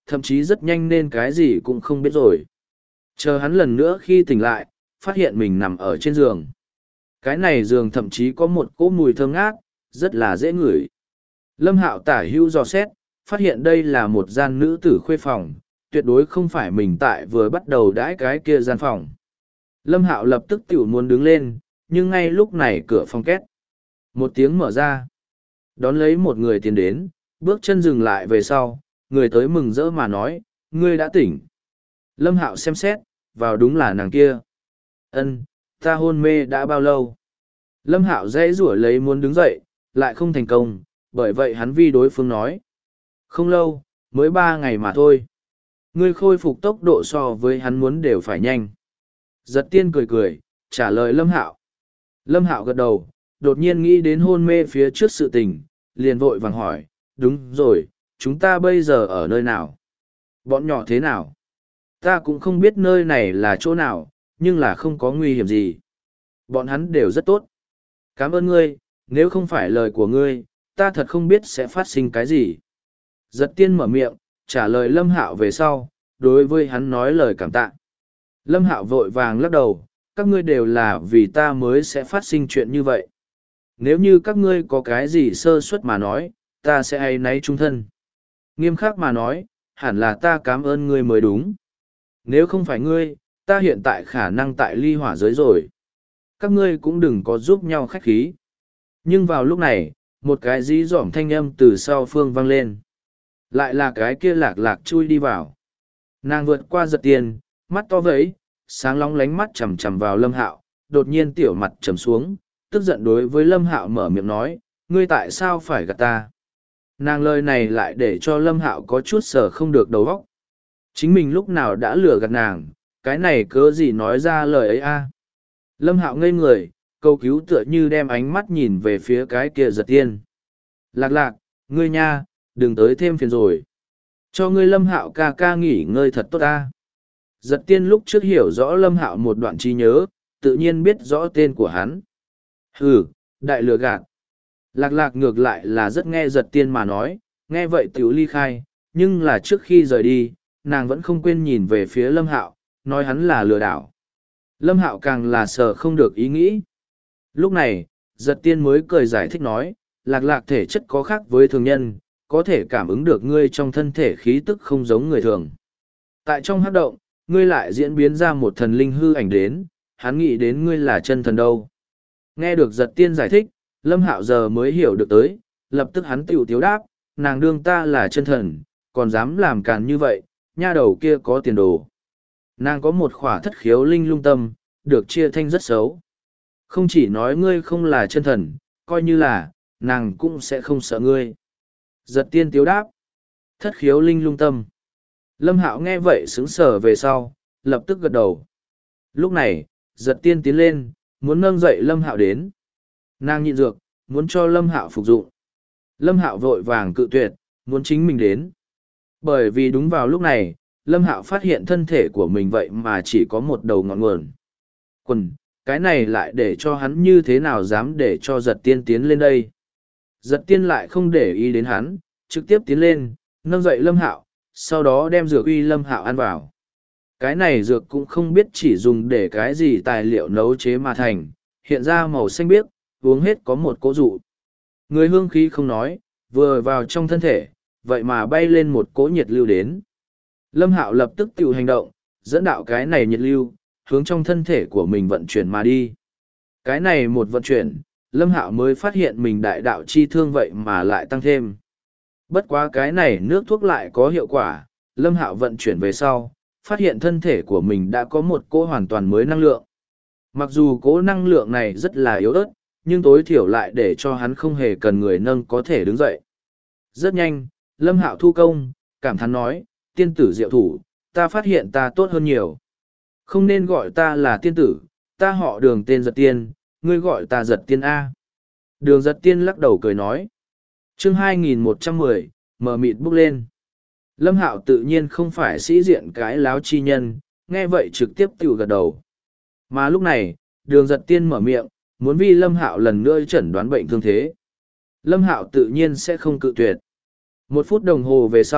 thậm chí rất nhanh nên cái gì cũng không biết rồi. Chờ hắn lần nữa khi tỉnh lại, phát hiện mình nằm ở trên giường. Cái này giường thậm chí có một cỗ mùi thơm ngát, rất là dễ ngửi. Lâm Hạo tả hữu dò xét, phát hiện đây là một gian nữ tử khuê phòng, tuyệt đối không phải mình tại vừa bắt đầu đãi cái kia gian phòng. Lâm Hạo lập tức tiểu muốn đứng lên, nhưng ngay lúc này cửa phòng két. Một tiếng mở ra. Đón lấy một người tiến đến, bước chân dừng lại về sau, người tới mừng rỡ mà nói, ngươi đã tỉnh. Lâm Hạo xem xét, vào đúng là nàng kia. Ân, ta hôn mê đã bao lâu? Lâm Hạo dãy rủa lấy muốn đứng dậy, lại không thành công, bởi vậy hắn vi đối phương nói. Không lâu, mới 3 ngày mà thôi. Ngươi khôi phục tốc độ so với hắn muốn đều phải nhanh. Giật tiên cười cười, trả lời Lâm Hạo. Lâm Hạo gật đầu, đột nhiên nghĩ đến hôn mê phía trước sự tình, liền vội vàng hỏi, đúng rồi, chúng ta bây giờ ở nơi nào? Bọn nhỏ thế nào? Ta cũng không biết nơi này là chỗ nào, nhưng là không có nguy hiểm gì. Bọn hắn đều rất tốt. Cảm ơn ngươi, nếu không phải lời của ngươi, ta thật không biết sẽ phát sinh cái gì. Giật tiên mở miệng, trả lời Lâm Hạo về sau, đối với hắn nói lời cảm tạ. Lâm Hạo vội vàng lắc đầu, các ngươi đều là vì ta mới sẽ phát sinh chuyện như vậy. Nếu như các ngươi có cái gì sơ suất mà nói, ta sẽ áy náy chung thân. Nghiêm khắc mà nói, hẳn là ta cảm ơn ngươi mới đúng. Nếu không phải ngươi, ta hiện tại khả năng tại ly hỏa giới rồi. Các ngươi cũng đừng có giúp nhau khách khí. Nhưng vào lúc này, một cái dí dỏm thanh âm từ sau phương vang lên. Lại là cái kia lạc lạc chui đi vào. Nàng vượt qua giật tiền, mắt to vẫy, sáng lóng lánh mắt chằm chằm vào Lâm Hạo, đột nhiên tiểu mặt trầm xuống, tức giận đối với Lâm Hạo mở miệng nói, ngươi tại sao phải gạt ta? Nàng lời này lại để cho Lâm Hạo có chút sở không được đầu óc. Chính mình lúc nào đã lừa gạt nàng, cái này cớ gì nói ra lời ấy a? Lâm Hạo ngây người, câu cứu tựa như đem ánh mắt nhìn về phía cái kia giật tiên. Lạc lạc, ngươi nha, đừng tới thêm phiền rồi. Cho ngươi Lâm Hạo ca ca nghỉ ngơi thật tốt ta. Giật tiên lúc trước hiểu rõ Lâm Hạo một đoạn trí nhớ, tự nhiên biết rõ tên của hắn. Hừ, đại lừa gạt. Lạc lạc ngược lại là rất nghe giật tiên mà nói, nghe vậy tiểu ly khai, nhưng là trước khi rời đi, nàng vẫn không quên nhìn về phía Lâm Hạo, nói hắn là lừa đảo. Lâm Hạo càng là sợ không được ý nghĩ. Lúc này, giật tiên mới cười giải thích nói, lạc lạc thể chất có khác với thường nhân, có thể cảm ứng được ngươi trong thân thể khí tức không giống người thường. Tại trong hắc động, ngươi lại diễn biến ra một thần linh hư ảnh đến, hắn nghĩ đến ngươi là chân thần đâu. Nghe được giật tiên giải thích, Lâm Hạo giờ mới hiểu được tới, lập tức hắn tiểu tiếu đáp, nàng đương ta là chân thần, còn dám làm càn như vậy, nha đầu kia có tiền đồ. Nàng có một khỏa thất khiếu linh lung tâm, được chia thanh rất xấu. Không chỉ nói ngươi không là chân thần, coi như là, nàng cũng sẽ không sợ ngươi. Giật tiên tiếu đáp, thất khiếu linh lung tâm. Lâm Hạo nghe vậy sững sờ về sau, lập tức gật đầu. Lúc này, giật tiên tiến lên, muốn nâng dậy Lâm Hạo đến. Nàng nhịn dược, muốn cho Lâm Hạo phục dụng. Lâm Hạo vội vàng cự tuyệt, muốn chính mình đến. Bởi vì đúng vào lúc này, Lâm Hạo phát hiện thân thể của mình vậy mà chỉ có một đầu ngọn nguồn. Quần, cái này lại để cho hắn như thế nào dám để cho giật tiên tiến lên đây. Giật tiên lại không để ý đến hắn, trực tiếp tiến lên, nâng dậy Lâm Hạo, sau đó đem dược uy Lâm Hạo ăn vào. Cái này dược cũng không biết chỉ dùng để cái gì tài liệu nấu chế mà thành, hiện ra màu xanh biếc, uống hết có một cỗ dụ. Người hương khí không nói, vừa vào trong thân thể, vậy mà bay lên một cỗ nhiệt lưu đến. Lâm Hạo lập tức tự hành động, dẫn đạo cái này nhiệt lưu, hướng trong thân thể của mình vận chuyển mà đi. Cái này một vận chuyển, Lâm Hạo mới phát hiện mình đại đạo chi thương vậy mà lại tăng thêm. Bất quá cái này nước thuốc lại có hiệu quả, Lâm Hạo vận chuyển về sau, phát hiện thân thể của mình đã có một cỗ hoàn toàn mới năng lượng. Mặc dù cỗ năng lượng này rất là yếu ớt, nhưng tối thiểu lại để cho hắn không hề cần người nâng có thể đứng dậy. Rất nhanh, Lâm Hạo thu công, cảm thán nói, tiên tử diệu thủ, ta phát hiện ta tốt hơn nhiều. Không nên gọi ta là tiên tử, ta họ Đường tên Giật Tiên, ngươi gọi ta Giật Tiên A. Đường Giật Tiên lắc đầu cười nói. Chương 2110, mờ mịt bốc lên. Lâm Hạo tự nhiên không phải sĩ diện cái láo chi nhân, nghe vậy trực tiếp tiểu gật đầu. Mà lúc này, Đường Giật Tiên mở miệng, muốn vì Lâm Hạo lần nữa chẩn đoán bệnh thương thế. Lâm Hạo tự nhiên sẽ không cự tuyệt. 1 phút đồng hồ về sau,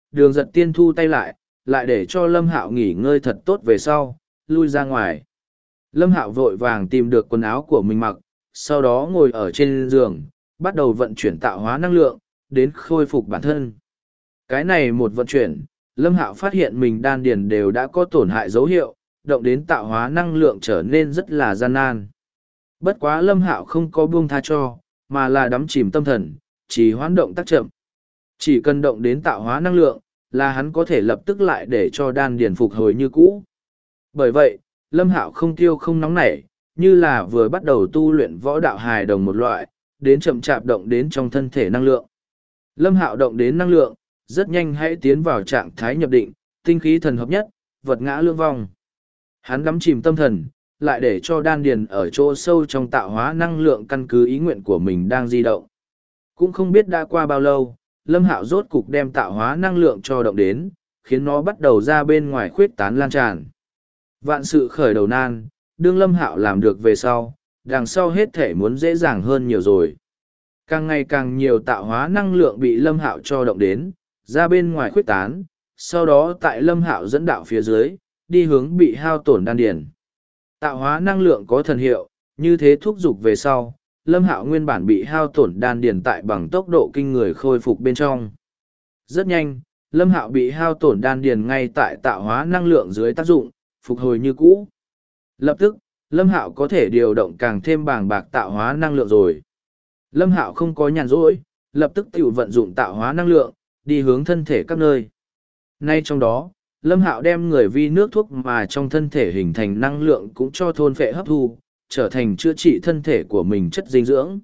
Đường Giật Tiên thu tay lại để cho Lâm Hạo nghỉ ngơi thật tốt về sau, lui ra ngoài. Lâm Hạo vội vàng tìm được quần áo của mình mặc, sau đó ngồi ở trên giường, bắt đầu vận chuyển tạo hóa năng lượng, đến khôi phục bản thân. Cái này một vận chuyển, Lâm Hạo phát hiện mình đan điền đều đã có tổn hại dấu hiệu, động đến tạo hóa năng lượng trở nên rất là gian nan. Bất quá Lâm Hạo không có buông tha cho, mà là đắm chìm tâm thần, chỉ hoãn động tác chậm. Chỉ cần động đến tạo hóa năng lượng, là hắn có thể lập tức lại để cho đan điền phục hồi như cũ. Bởi vậy, Lâm Hạo không tiêu không nóng nảy, như là vừa bắt đầu tu luyện võ đạo hài đồng một loại, đến chậm chạp động đến trong thân thể năng lượng. Lâm Hạo động đến năng lượng, rất nhanh hãy tiến vào trạng thái nhập định, tinh khí thần hợp nhất, vật ngã lương vong. Hắn đắm chìm tâm thần, lại để cho đan điền ở chỗ sâu trong tạo hóa năng lượng căn cứ ý nguyện của mình đang di động. Cũng không biết đã qua bao lâu, Lâm Hạo rốt cục đem tạo hóa năng lượng cho động đến, khiến nó bắt đầu ra bên ngoài khuyết tán lan tràn. Vạn sự khởi đầu nan, đương Lâm Hạo làm được về sau, đằng sau hết thể muốn dễ dàng hơn nhiều rồi. Càng ngày càng nhiều tạo hóa năng lượng bị Lâm Hạo cho động đến, ra bên ngoài khuyết tán, sau đó tại Lâm Hạo dẫn đạo phía dưới, đi hướng bị hao tổn đan điền. Tạo hóa năng lượng có thần hiệu, như thế thúc giục về sau, Lâm Hạo nguyên bản bị hao tổn đan điền tại bằng tốc độ kinh người khôi phục bên trong. Rất nhanh, Lâm Hạo bị hao tổn đan điền ngay tại tạo hóa năng lượng dưới tác dụng, phục hồi như cũ. Lập tức, Lâm Hạo có thể điều động càng thêm bàng bạc tạo hóa năng lượng rồi. Lâm Hạo không có nhàn rỗi, lập tức tự vận dụng tạo hóa năng lượng, đi hướng thân thể các nơi. Nay trong đó, Lâm Hạo đem người vi nước thuốc mà trong thân thể hình thành năng lượng cũng cho thôn phệ hấp thu, trở thành chữa trị thân thể của mình chất dinh dưỡng.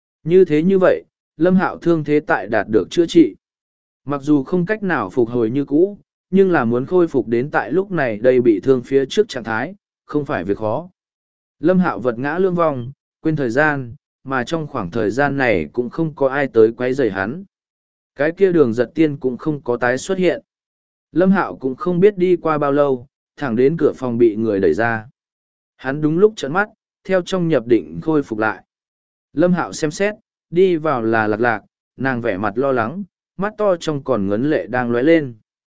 Như vậy, Lâm Hạo thương thế tại đạt được chữa trị. Mặc dù không cách nào phục hồi như cũ, nhưng là muốn khôi phục đến tại lúc này đây bị thương phía trước trạng thái, không phải việc khó. Lâm Hạo vật ngã lương vong, quên thời gian, mà trong khoảng thời gian này cũng không có ai tới quấy rầy hắn. Cái kia Đường Giật Tiên cũng không có tái xuất hiện. Lâm Hạo cũng không biết đi qua bao lâu, thẳng đến cửa phòng bị người đẩy ra. Hắn đúng lúc trợn mắt, theo trong nhập định khôi phục lại. Lâm Hạo xem xét, đi vào là Lạc Lạc, nàng vẻ mặt lo lắng, mắt to trong còn ngấn lệ đang lóe lên.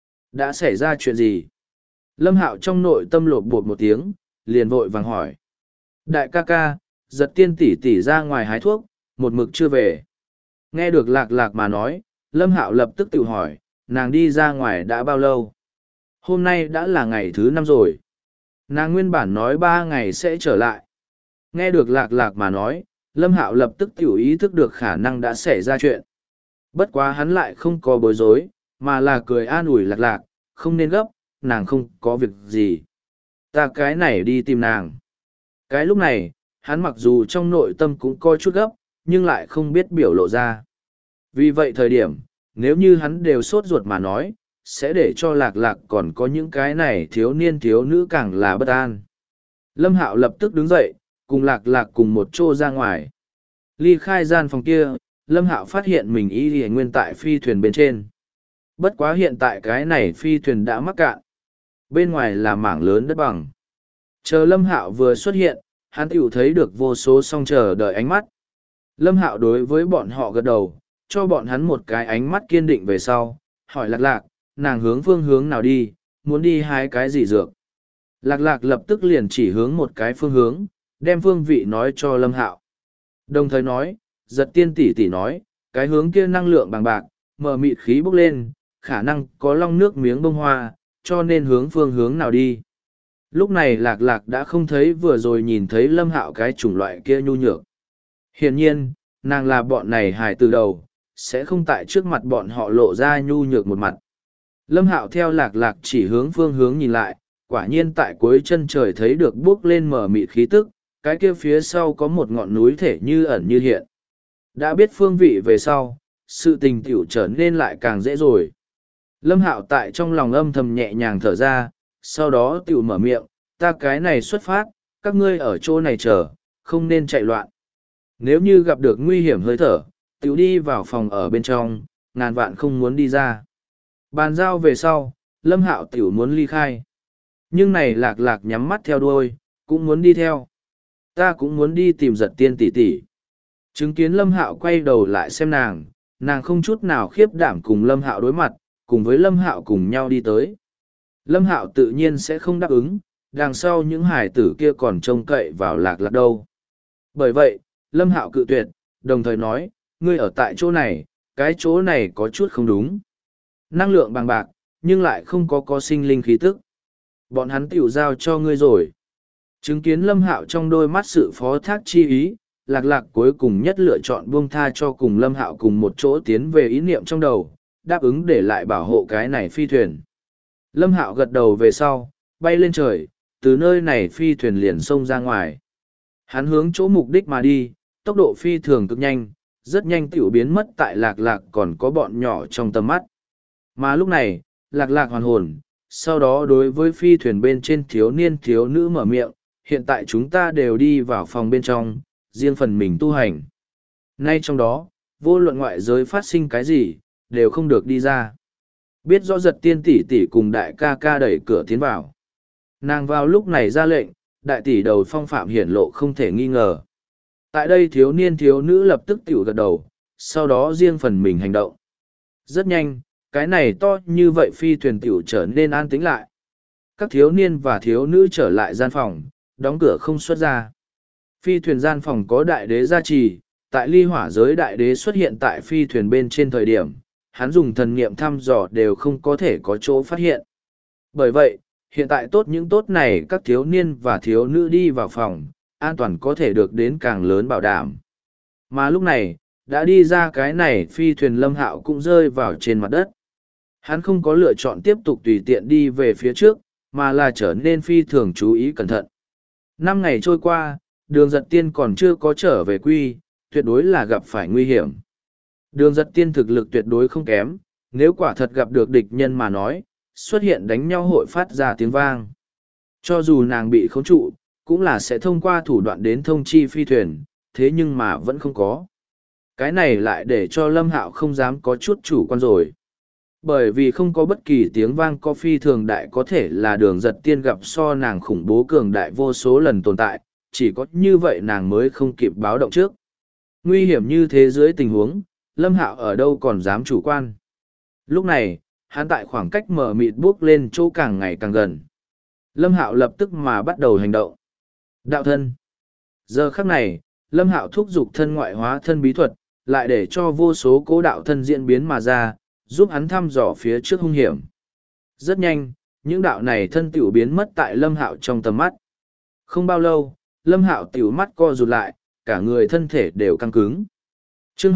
Đã xảy ra chuyện gì? Lâm Hạo trong nội tâm lột bột một tiếng, liền vội vàng hỏi. Đại ca ca, Giật Tiên tỷ tỷ ra ngoài hái thuốc, một mực chưa về. Nghe được Lạc Lạc mà nói, Lâm Hạo lập tức tự hỏi, nàng đi ra ngoài đã bao lâu? Hôm nay đã là ngày thứ 5 rồi. Nàng nguyên bản nói 3 ngày sẽ trở lại. Nghe được Lạc Lạc mà nói, Lâm Hạo lập tức tiểu ý thức được khả năng đã xảy ra chuyện. Bất quá hắn lại không có bối rối, mà là cười an ủi Lạc Lạc, không nên gấp, nàng không có việc gì. Ta cái này đi tìm nàng. Cái lúc này, hắn mặc dù trong nội tâm cũng coi chút gấp, nhưng lại không biết biểu lộ ra. Vì vậy thời điểm, nếu như hắn đều sốt ruột mà nói, sẽ để cho Lạc Lạc còn có những cái này thiếu niên thiếu nữ càng là bất an. Lâm Hạo lập tức đứng dậy, cùng Lạc Lạc cùng một chỗ ra ngoài. Ly khai gian phòng kia, Lâm Hạo phát hiện mình y lìa nguyên tại phi thuyền bên trên. Bất quá hiện tại cái này phi thuyền đã mắc cạn. Bên ngoài là mảng lớn đất bằng. Chờ Lâm Hạo vừa xuất hiện, hắn tiểu thấy được vô số song chờ đợi ánh mắt. Lâm Hạo đối với bọn họ gật đầu, cho bọn hắn một cái ánh mắt kiên định về sau, hỏi Lạc Lạc, nàng hướng phương hướng nào đi, muốn đi hái cái gì dược. Lạc Lạc lập tức liền chỉ hướng một cái phương hướng, đem phương vị nói cho Lâm Hạo. Đồng thời nói, Giật Tiên tỷ tỷ nói, cái hướng kia năng lượng bằng bạc, mờ mịt khí bốc lên, khả năng có long nước miếng bông hoa, cho nên hướng phương hướng nào đi. Lúc này Lạc Lạc đã không thấy vừa rồi nhìn thấy Lâm Hạo cái chủng loại kia nhu nhược. Hiển nhiên, nàng là bọn này hài từ đầu, sẽ không tại trước mặt bọn họ lộ ra nhu nhược một mặt. Lâm Hạo theo Lạc Lạc chỉ hướng phương hướng nhìn lại, quả nhiên tại cuối chân trời thấy được bước lên mở mịt khí tức, cái kia phía sau có một ngọn núi thể như ẩn như hiện. Đã biết phương vị về sau, sự tình tiểu trở nên lại càng dễ rồi. Lâm Hạo tại trong lòng âm thầm nhẹ nhàng thở ra, sau đó tiểu mở miệng, ta cái này xuất phát, các ngươi ở chỗ này chờ, không nên chạy loạn. Nếu như gặp được nguy hiểm hơi thở, tiểu đi vào phòng ở bên trong, ngàn vạn không muốn đi ra. Bàn giao về sau, Lâm Hạo tiểu muốn ly khai. Nhưng này Lạc Lạc nhắm mắt theo đuôi, cũng muốn đi theo. Ta cũng muốn đi tìm Giật Tiên tỷ tỷ. Chứng kiến Lâm Hạo quay đầu lại xem nàng, nàng không chút nào khiếp đảm cùng Lâm Hạo đối mặt, cùng với Lâm Hạo cùng nhau đi tới. Lâm Hạo tự nhiên sẽ không đáp ứng, đằng sau những hải tử kia còn trông cậy vào Lạc Lạc đâu. Bởi vậy, Lâm Hạo cự tuyệt, đồng thời nói, ngươi ở tại chỗ này, cái chỗ này có chút không đúng. Năng lượng bằng bạc, nhưng lại không có sinh linh khí tức. Bọn hắn tiểu giao cho ngươi rồi. Chứng kiến Lâm Hạo trong đôi mắt sự phó thác chi ý, Lạc Lạc cuối cùng nhất lựa chọn buông tha cho cùng Lâm Hạo cùng một chỗ tiến về ý niệm trong đầu, đáp ứng để lại bảo hộ cái này phi thuyền. Lâm Hạo gật đầu về sau, bay lên trời, từ nơi này phi thuyền liền xông ra ngoài. Hắn hướng chỗ mục đích mà đi, tốc độ phi thường cực nhanh, rất nhanh tiểu biến mất tại Lạc Lạc còn có bọn nhỏ trong tầm mắt. Mà lúc này, Lạc Lạc hoàn hồn, sau đó đối với phi thuyền bên trên thiếu niên thiếu nữ mở miệng, hiện tại chúng ta đều đi vào phòng bên trong, riêng phần mình tu hành. Nay trong đó, vô luận ngoại giới phát sinh cái gì, đều không được đi ra. Biết rõ Giật Tiên tỷ tỷ cùng đại ca ca đẩy cửa tiến vào. Nàng vào lúc này ra lệnh, đại tỷ đầu phong phạm hiển lộ không thể nghi ngờ. Tại đây thiếu niên thiếu nữ lập tức tiểu gật đầu, sau đó riêng phần mình hành động. Rất nhanh, cái này to như vậy phi thuyền tiểu trở nên an tĩnh lại. Các thiếu niên và thiếu nữ trở lại gian phòng, đóng cửa không xuất ra. Phi thuyền gian phòng có đại đế gia trì, tại ly hỏa giới đại đế xuất hiện tại phi thuyền bên trên thời điểm, hắn dùng thần nghiệm thăm dò đều không có thể có chỗ phát hiện. Bởi vậy, hiện tại tốt những tốt này các thiếu niên và thiếu nữ đi vào phòng, an toàn có thể được đến càng lớn bảo đảm. Mà lúc này, đã đi ra cái này phi thuyền Lâm Hạo cũng rơi vào trên mặt đất. Hắn không có lựa chọn tiếp tục tùy tiện đi về phía trước, mà là trở nên phi thường chú ý cẩn thận. 5 ngày trôi qua, Đường Giật Tiên còn chưa có trở về quy, tuyệt đối là gặp phải nguy hiểm. Đường Giật Tiên thực lực tuyệt đối không kém, nếu quả thật gặp được địch nhân mà nói, xuất hiện đánh nhau hội phát ra tiếng vang. Cho dù nàng bị khống trụ, cũng là sẽ thông qua thủ đoạn đến thông chi phi thuyền, thế nhưng mà vẫn không có. Cái này lại để cho Lâm Hạo không dám có chút chủ quan rồi. Bởi vì không có bất kỳ tiếng vang có phi thường đại có thể là Đường Giật Tiên gặp so nàng khủng bố cường đại vô số lần tồn tại, chỉ có như vậy nàng mới không kịp báo động trước. Nguy hiểm như thế dưới tình huống, Lâm Hạo ở đâu còn dám chủ quan. Lúc này, hắn tại khoảng cách mờ mịt bước lên chỗ càng ngày càng gần. Lâm Hạo lập tức mà bắt đầu hành động. Đạo thân. Giờ khắc này, Lâm Hạo thúc giục thân ngoại hóa thân bí thuật, lại để cho vô số cố đạo thân diễn biến mà ra, giúp hắn thăm dò phía trước hung hiểm. Rất nhanh, những đạo này thân tiểu biến mất tại Lâm Hạo trong tầm mắt. Không bao lâu, Lâm Hạo tiểu mắt co rụt lại, cả người thân thể đều căng cứng. Chương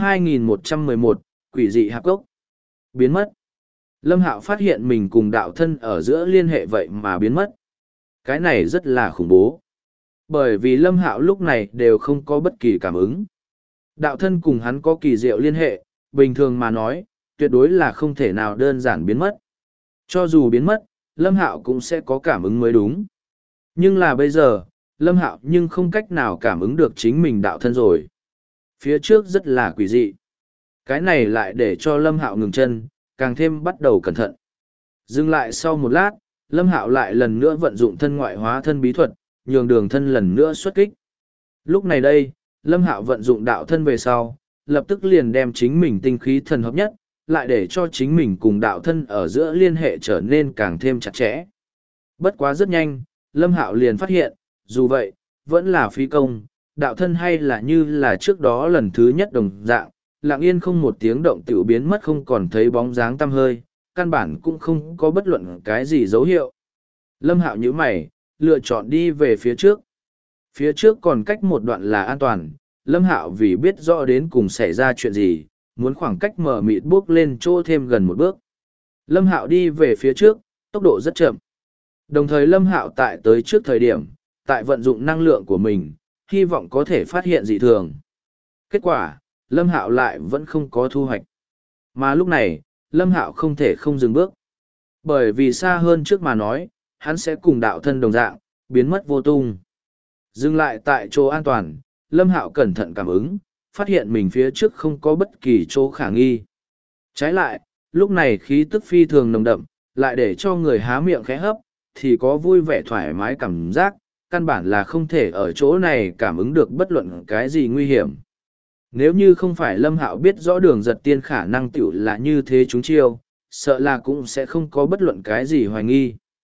2111, Quỷ dị hạp cốc. Biến mất. Lâm Hạo phát hiện mình cùng đạo thân ở giữa liên hệ vậy mà biến mất. Cái này rất là khủng bố. Bởi vì Lâm Hạo lúc này đều không có bất kỳ cảm ứng. Đạo thân cùng hắn có kỳ diệu liên hệ, bình thường mà nói, tuyệt đối là không thể nào đơn giản biến mất. Cho dù biến mất, Lâm Hạo cũng sẽ có cảm ứng mới đúng. Nhưng là bây giờ, Lâm Hạo nhưng không cách nào cảm ứng được chính mình đạo thân rồi. Phía trước rất là quỷ dị. Cái này lại để cho Lâm Hạo ngừng chân, càng thêm bắt đầu cẩn thận. Dừng lại sau một lát, Lâm Hạo lại lần nữa vận dụng thân ngoại hóa thân bí thuật, nhường đường thân lần nữa xuất kích. Lúc này đây, Lâm Hạo vận dụng đạo thân về sau, lập tức liền đem chính mình tinh khí thần hợp nhất, lại để cho chính mình cùng đạo thân ở giữa liên hệ trở nên càng thêm chặt chẽ. Bất quá rất nhanh, Lâm Hạo liền phát hiện, dù vậy, vẫn là phí công, đạo thân hay là như là trước đó lần thứ nhất đồng dạng, lặng yên không một tiếng động tiểu biến mất không còn thấy bóng dáng tăm hơi, căn bản cũng không có bất luận cái gì dấu hiệu. Lâm Hạo nhíu mày, lựa chọn đi về phía trước. Phía trước còn cách một đoạn là an toàn, Lâm Hạo vì biết rõ đến cùng xảy ra chuyện gì, muốn khoảng cách mở mịt bước lên chỗ thêm gần một bước. Lâm Hạo đi về phía trước, tốc độ rất chậm. Đồng thời Lâm Hạo tại tới trước thời điểm, tại vận dụng năng lượng của mình, hy vọng có thể phát hiện dị thường. Kết quả, Lâm Hạo lại vẫn không có thu hoạch. Mà lúc này, Lâm Hạo không thể không dừng bước. Bởi vì xa hơn trước mà nói, hắn sẽ cùng đạo thân đồng dạng, biến mất vô tung. Dừng lại tại chỗ an toàn, Lâm Hạo cẩn thận cảm ứng, phát hiện mình phía trước không có bất kỳ chỗ khả nghi. Trái lại, lúc này khí tức phi thường nồng đậm, lại để cho người há miệng khẽ hấp, thì có vui vẻ thoải mái cảm giác, căn bản là không thể ở chỗ này cảm ứng được bất luận cái gì nguy hiểm. Nếu như không phải Lâm Hạo biết rõ Đường Giật Tiên khả năng tiểu là như thế chúng chiêu, sợ là cũng sẽ không có bất luận cái gì hoài nghi.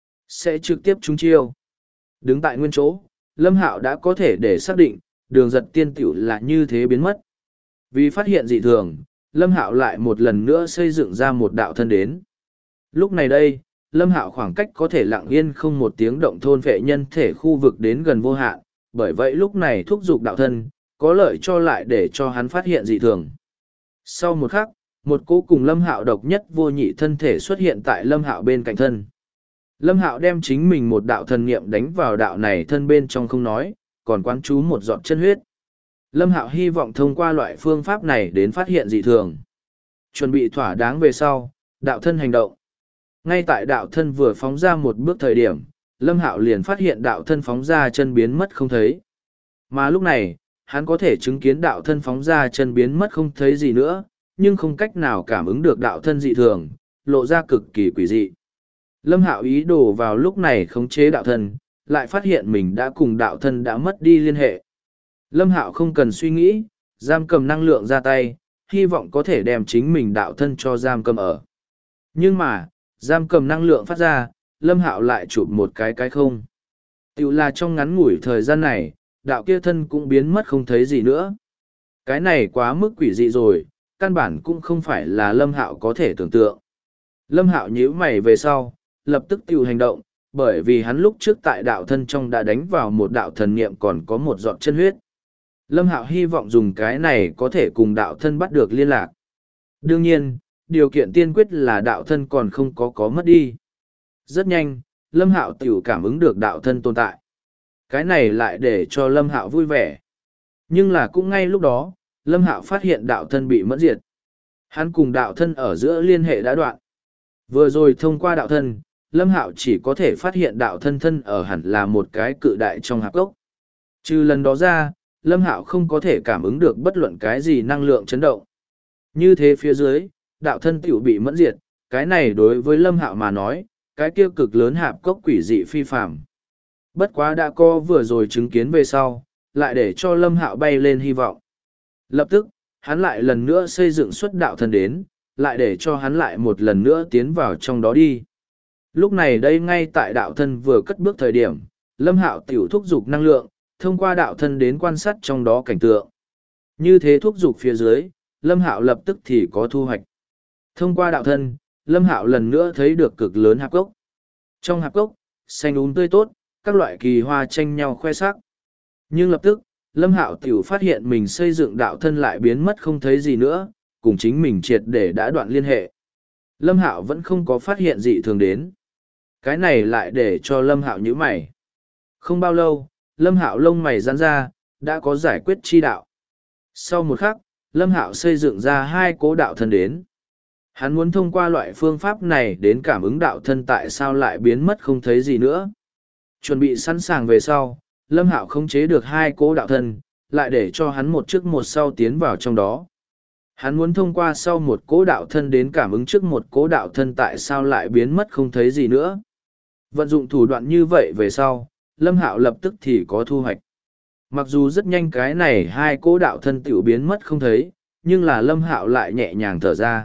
Sẽ trực tiếp trúng chiêu. Đứng tại nguyên chỗ, Lâm Hạo đã có thể để xác định, đường giật tiên tiểu là như thế biến mất. Vì phát hiện dị thường, Lâm Hạo lại một lần nữa xây dựng ra một đạo thân đến. Lúc này đây, Lâm Hạo khoảng cách có thể lặng yên không một tiếng động thôn vệ nhân thể khu vực đến gần vô hạn, bởi vậy lúc này thúc giục đạo thân, có lợi cho lại để cho hắn phát hiện dị thường. Sau một khắc, một cỗ cùng Lâm Hạo độc nhất vô nhị thân thể xuất hiện tại Lâm Hạo bên cạnh thân. Lâm Hạo đem chính mình một đạo thần niệm đánh vào đạo này thân bên trong không nói, còn quán chú một giọt chân huyết. Lâm Hạo hy vọng thông qua loại phương pháp này đến phát hiện dị thường. Chuẩn bị thỏa đáng về sau, đạo thân hành động. Ngay tại đạo thân vừa phóng ra một bước thời điểm, Lâm Hạo liền phát hiện đạo thân phóng ra chân biến mất không thấy. Mà lúc này, hắn có thể chứng kiến đạo thân phóng ra chân biến mất không thấy gì nữa, nhưng không cách nào cảm ứng được đạo thân dị thường, lộ ra cực kỳ quỷ dị. Lâm Hạo ý đồ vào lúc này khống chế đạo thân, lại phát hiện mình đã cùng đạo thân đã mất đi liên hệ. Lâm Hạo không cần suy nghĩ, giam cầm năng lượng ra tay, hy vọng có thể đem chính mình đạo thân cho giam cầm ở. Nhưng mà, giam cầm năng lượng phát ra, Lâm Hạo lại chụp một cái không. Tiểu là trong ngắn ngủi thời gian này, đạo kia thân cũng biến mất không thấy gì nữa. Cái này quá mức quỷ dị rồi, căn bản cũng không phải là Lâm Hạo có thể tưởng tượng. Lâm Hạo nhíu mày về sau, lập tức tiểu hành động, bởi vì hắn lúc trước tại đạo thân trong đã đánh vào một đạo thần niệm còn có một giọt chân huyết. Lâm Hạo hy vọng dùng cái này có thể cùng đạo thân bắt được liên lạc. Đương nhiên, điều kiện tiên quyết là đạo thân còn không có mất đi. Rất nhanh, Lâm Hạo tiểu cảm ứng được đạo thân tồn tại. Cái này lại để cho Lâm Hạo vui vẻ. Nhưng là cũng ngay lúc đó, Lâm Hạo phát hiện đạo thân bị mẫn diệt. Hắn cùng đạo thân ở giữa liên hệ đã đoạn. Vừa rồi thông qua đạo thân, Lâm Hạo chỉ có thể phát hiện đạo thân thân ở hẳn là một cái cự đại trong hạp gốc. Trừ lần đó ra, Lâm Hạo không có thể cảm ứng được bất luận cái gì năng lượng chấn động. Như thế phía dưới, đạo thân tiểu bị mẫn diệt, cái này đối với Lâm Hạo mà nói, cái kia cực lớn hạp cốc quỷ dị phi phàm. Bất quá đã có vừa rồi chứng kiến về sau, lại để cho Lâm Hạo bay lên hy vọng. Lập tức, hắn lại lần nữa xây dựng xuất đạo thân đến, lại để cho hắn lại một lần nữa tiến vào trong đó đi. Lúc này đây ngay tại đạo thân vừa cất bước thời điểm, Lâm Hạo tiểu thúc giục năng lượng, thông qua đạo thân đến quan sát trong đó cảnh tượng. Như thế thúc giục phía dưới, Lâm Hạo lập tức thì có thu hoạch. Thông qua đạo thân, Lâm Hạo lần nữa thấy được cực lớn hạp cốc. Trong hạp cốc, xanh tươi tốt, các loại kỳ hoa tranh nhau khoe sắc. Nhưng lập tức, Lâm Hạo tiểu phát hiện mình xây dựng đạo thân lại biến mất không thấy gì nữa, cùng chính mình triệt để đã đoạn liên hệ. Lâm Hạo vẫn không có phát hiện dị thường đến. Cái này lại để cho Lâm Hạo nhíu mày. Không bao lâu, Lâm Hạo lông mày giãn ra, đã có giải quyết chi đạo. Sau một khắc, Lâm Hạo xây dựng ra hai cố đạo thân đến. Hắn muốn thông qua loại phương pháp này đến cảm ứng đạo thân tại sao lại biến mất không thấy gì nữa. Chuẩn bị sẵn sàng về sau, Lâm Hạo khống chế được hai cố đạo thân, lại để cho hắn một trước một sau tiến vào trong đó. Hắn muốn thông qua sau một cố đạo thân đến cảm ứng trước một cố đạo thân tại sao lại biến mất không thấy gì nữa. Vận dụng thủ đoạn như vậy về sau, Lâm Hạo lập tức thì có thu hoạch. Mặc dù rất nhanh cái này hai cố đạo thân tiểu biến mất không thấy, nhưng là Lâm Hạo lại nhẹ nhàng thở ra.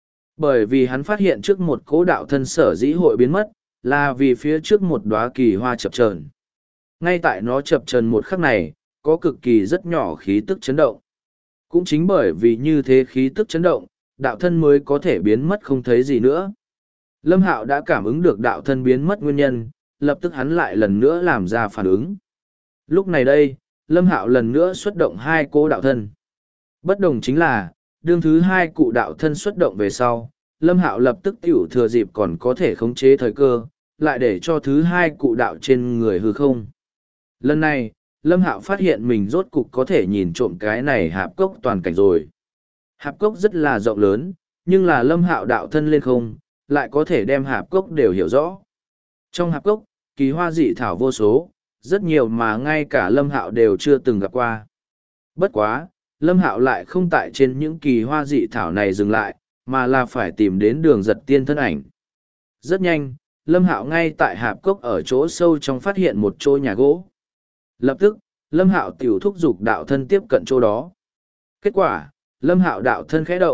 Bởi vì hắn phát hiện trước một cố đạo thân sở dĩ hội biến mất, là vì phía trước một đóa kỳ hoa chập chờn. Ngay tại nó chập chờn một khắc này, có cực kỳ rất nhỏ khí tức chấn động. Cũng chính bởi vì như thế khí tức chấn động, đạo thân mới có thể biến mất không thấy gì nữa. Lâm Hạo đã cảm ứng được đạo thân biến mất nguyên nhân, lập tức hắn lại lần nữa làm ra phản ứng. Lúc này đây, Lâm Hạo lần nữa xuất động hai cố đạo thân. Bất đồng chính là, đương thứ hai cụ đạo thân xuất động về sau, Lâm Hạo lập tức tiểu thừa dịp còn có thể khống chế thời cơ, lại để cho thứ hai cụ đạo trên người hư không. Lần này, Lâm Hạo phát hiện mình rốt cục có thể nhìn trộm cái này hạp cốc toàn cảnh rồi. Hạp cốc rất là rộng lớn, nhưng là Lâm Hạo đạo thân lên không, lại có thể đem hạp cốc đều hiểu rõ. Trong hạp cốc, kỳ hoa dị thảo vô số, rất nhiều mà ngay cả Lâm Hạo đều chưa từng gặp qua. Bất quá, Lâm Hạo lại không tại trên những kỳ hoa dị thảo này dừng lại, mà là phải tìm đến đường giật tiên thân ảnh. Rất nhanh, Lâm Hạo ngay tại hạp cốc ở chỗ sâu trong phát hiện một chỗ nhà gỗ. Lập tức, Lâm Hạo tiểu thúc giục đạo thân tiếp cận chỗ đó. Kết quả, Lâm Hạo đạo thân khẽ động,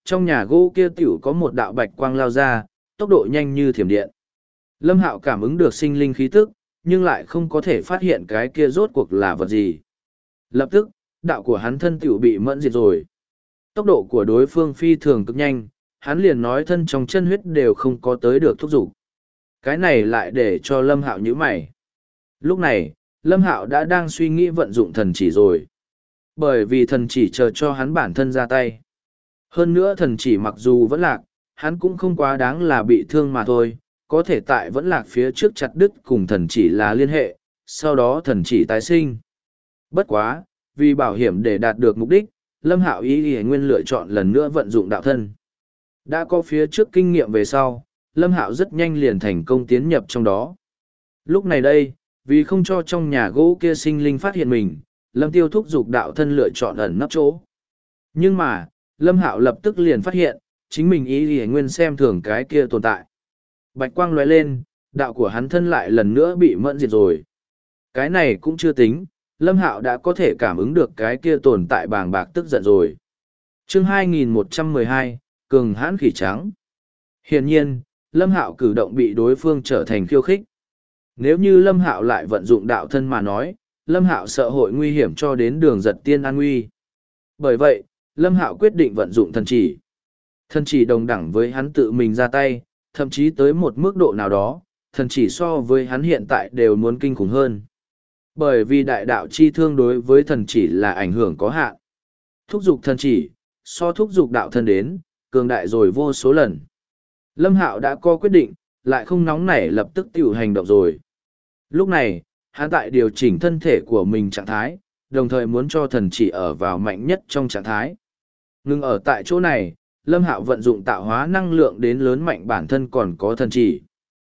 trong nhà gỗ kia tiểu có một đạo bạch quang lao ra, tốc độ nhanh như thiểm điện. Lâm Hạo cảm ứng được sinh linh khí tức, nhưng lại không có thể phát hiện cái kia rốt cuộc là vật gì. Lập tức, đạo của hắn thân tiểu bị mẫn diệt rồi. Tốc độ của đối phương phi thường cực nhanh, hắn liền nói thân trong chân huyết đều không có tới được thúc giục. Cái này lại để cho Lâm Hạo nhíu mày. Lúc này, Lâm Hạo đã đang suy nghĩ vận dụng thần chỉ rồi. Bởi vì thần chỉ chờ cho hắn bản thân ra tay. Hơn nữa thần chỉ mặc dù vẫn lạc, hắn cũng không quá đáng là bị thương mà thôi, có thể tại vẫn lạc phía trước chặt đứt cùng thần chỉ là liên hệ, sau đó thần chỉ tái sinh. Bất quá, vì bảo hiểm để đạt được mục đích, Lâm Hạo ý nguyên lựa chọn lần nữa vận dụng đạo thân. Đã có phía trước kinh nghiệm về sau, Lâm Hạo rất nhanh liền thành công tiến nhập trong đó. Lúc này đây, vì không cho trong nhà gỗ kia sinh linh phát hiện mình, Lâm Tiêu thúc giục đạo thân lựa chọn ẩn nấp chỗ. Nhưng mà, Lâm Hạo lập tức liền phát hiện, chính mình ý nguyên xem thường cái kia tồn tại. Bạch quang lóe lên, đạo của hắn thân lại lần nữa bị mẫn diệt rồi. Cái này cũng chưa tính, Lâm Hạo đã có thể cảm ứng được cái kia tồn tại bàng bạc tức giận rồi. Chương 2112, Cường hãn khỉ trắng. Hiển nhiên, Lâm Hạo cử động bị đối phương trở thành khiêu khích. Nếu như Lâm Hạo lại vận dụng đạo thân mà nói, Lâm Hạo sợ hội nguy hiểm cho đến đường giật tiên an nguy. Bởi vậy, Lâm Hạo quyết định vận dụng thần chỉ. Thần chỉ đồng đẳng với hắn tự mình ra tay, thậm chí tới một mức độ nào đó, thần chỉ so với hắn hiện tại đều muốn kinh khủng hơn. Bởi vì đại đạo chi thương đối với thần chỉ là ảnh hưởng có hạn. Thúc giục thần chỉ, so thúc giục đạo thân đến, cường đại rồi vô số lần. Lâm Hạo đã có quyết định, lại không nóng nảy lập tức tiểu hành động rồi. Lúc này, hắn tại điều chỉnh thân thể của mình trạng thái, đồng thời muốn cho thần chỉ ở vào mạnh nhất trong trạng thái. Ngưng ở tại chỗ này, Lâm Hạo vận dụng tạo hóa năng lượng đến lớn mạnh bản thân còn có thần chỉ.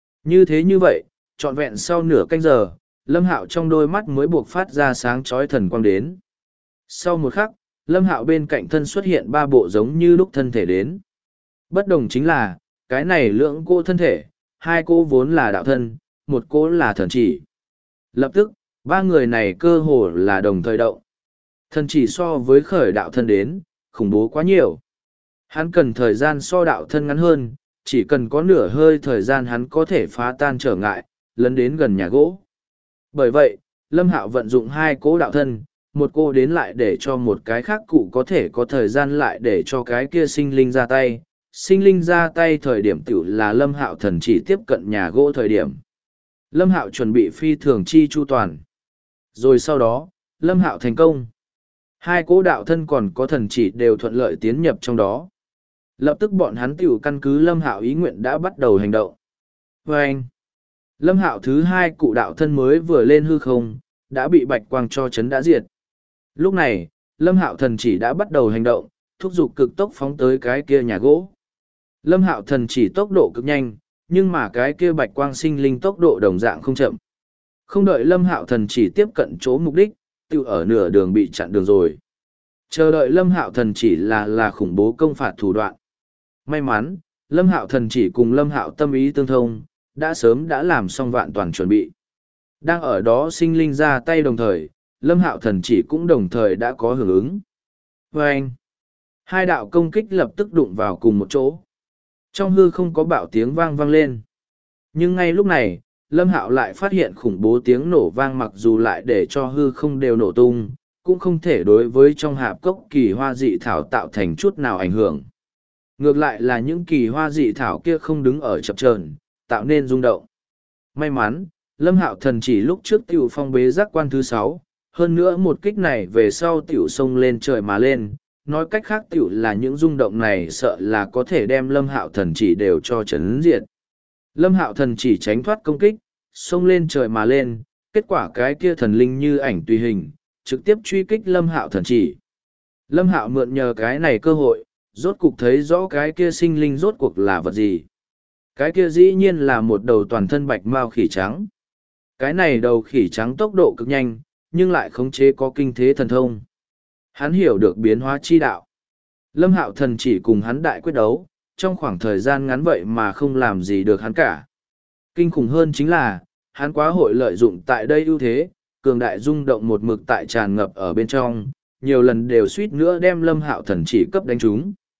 Như vậy, trọn vẹn sau nửa canh giờ, Lâm Hạo trong đôi mắt mới buộc phát ra sáng chói thần quang đến. Sau một khắc, Lâm Hạo bên cạnh thân xuất hiện ba bộ giống như lúc thân thể đến. Bất đồng chính là, cái này lưỡng cô thân thể, hai cô vốn là đạo thân, một cô là thần chỉ. Lập tức, ba người này cơ hồ là đồng thời động. Thần chỉ so với khởi đạo thân đến, khủng bố quá nhiều. Hắn cần thời gian so đạo thân ngắn hơn, chỉ cần có nửa hơi thời gian hắn có thể phá tan trở ngại, lấn đến gần nhà gỗ. Bởi vậy, Lâm Hạo vận dụng hai cỗ đạo thân, một cô đến lại để cho một cái khác cụ có thể có thời gian lại để cho cái kia sinh linh ra tay. Sinh linh ra tay thời điểm tiểu là Lâm Hạo thần chỉ tiếp cận nhà gỗ thời điểm. Lâm Hạo chuẩn bị phi thường chi chu toàn. Rồi sau đó, Lâm Hạo thành công. Hai cỗ đạo thân còn có thần chỉ đều thuận lợi tiến nhập trong đó. Lập tức bọn hắn tiểu căn cứ Lâm Hạo ý nguyện đã bắt đầu hành động. Và anh, Lâm Hạo thứ hai cụ đạo thân mới vừa lên hư không, đã bị bạch quang cho chấn đã diệt. Lúc này, Lâm Hạo thần chỉ đã bắt đầu hành động, thúc giục cực tốc phóng tới cái kia nhà gỗ. Lâm Hạo thần chỉ tốc độ cực nhanh, nhưng mà cái kia bạch quang sinh linh tốc độ đồng dạng không chậm. Không đợi Lâm Hạo thần chỉ tiếp cận chỗ mục đích, tiêu ở nửa đường bị chặn đường rồi. Chờ đợi Lâm Hạo thần chỉ là khủng bố công phạt thủ đoạn. May mắn, Lâm Hạo thần chỉ cùng Lâm Hạo tâm ý tương thông, đã sớm đã làm xong vạn toàn chuẩn bị. Đang ở đó sinh linh ra tay đồng thời, Lâm Hạo thần chỉ cũng đồng thời đã có hưởng ứng. Và anh, hai đạo công kích lập tức đụng vào cùng một chỗ. Trong hư không có bạo tiếng vang vang lên. Nhưng ngay lúc này, Lâm Hạo lại phát hiện khủng bố tiếng nổ vang mặc dù lại để cho hư không đều nổ tung, cũng không thể đối với trong hạp cốc kỳ hoa dị thảo tạo thành chút nào ảnh hưởng. Ngược lại là những kỳ hoa dị thảo kia không đứng ở chập chờn, tạo nên rung động. May mắn, Lâm Hạo thần chỉ lúc trước tiểu phong bế giác quan thứ 6, hơn nữa một kích này về sau tiểu sông lên trời mà lên, nói cách khác tiểu là những rung động này sợ là có thể đem Lâm Hạo thần chỉ đều cho chấn diệt. Lâm Hạo thần chỉ tránh thoát công kích, xông lên trời mà lên, kết quả cái kia thần linh như ảnh tùy hình, trực tiếp truy kích Lâm Hạo thần chỉ. Lâm Hạo mượn nhờ cái này cơ hội, rốt cục thấy rõ cái kia sinh linh rốt cuộc là vật gì. Cái kia dĩ nhiên là một đầu toàn thân bạch mao khỉ trắng. Cái này đầu khỉ trắng tốc độ cực nhanh, nhưng lại khống chế có kinh thế thần thông. Hắn hiểu được biến hóa chi đạo. Lâm Hạo thần chỉ cùng hắn đại quyết đấu, trong khoảng thời gian ngắn vậy mà không làm gì được hắn cả. Kinh khủng hơn chính là, hắn quá hội lợi dụng tại đây ưu thế, cường đại rung động một mực tại tràn ngập ở bên trong, nhiều lần đều suýt nữa đem Lâm Hạo thần chỉ cấp đánh trúng.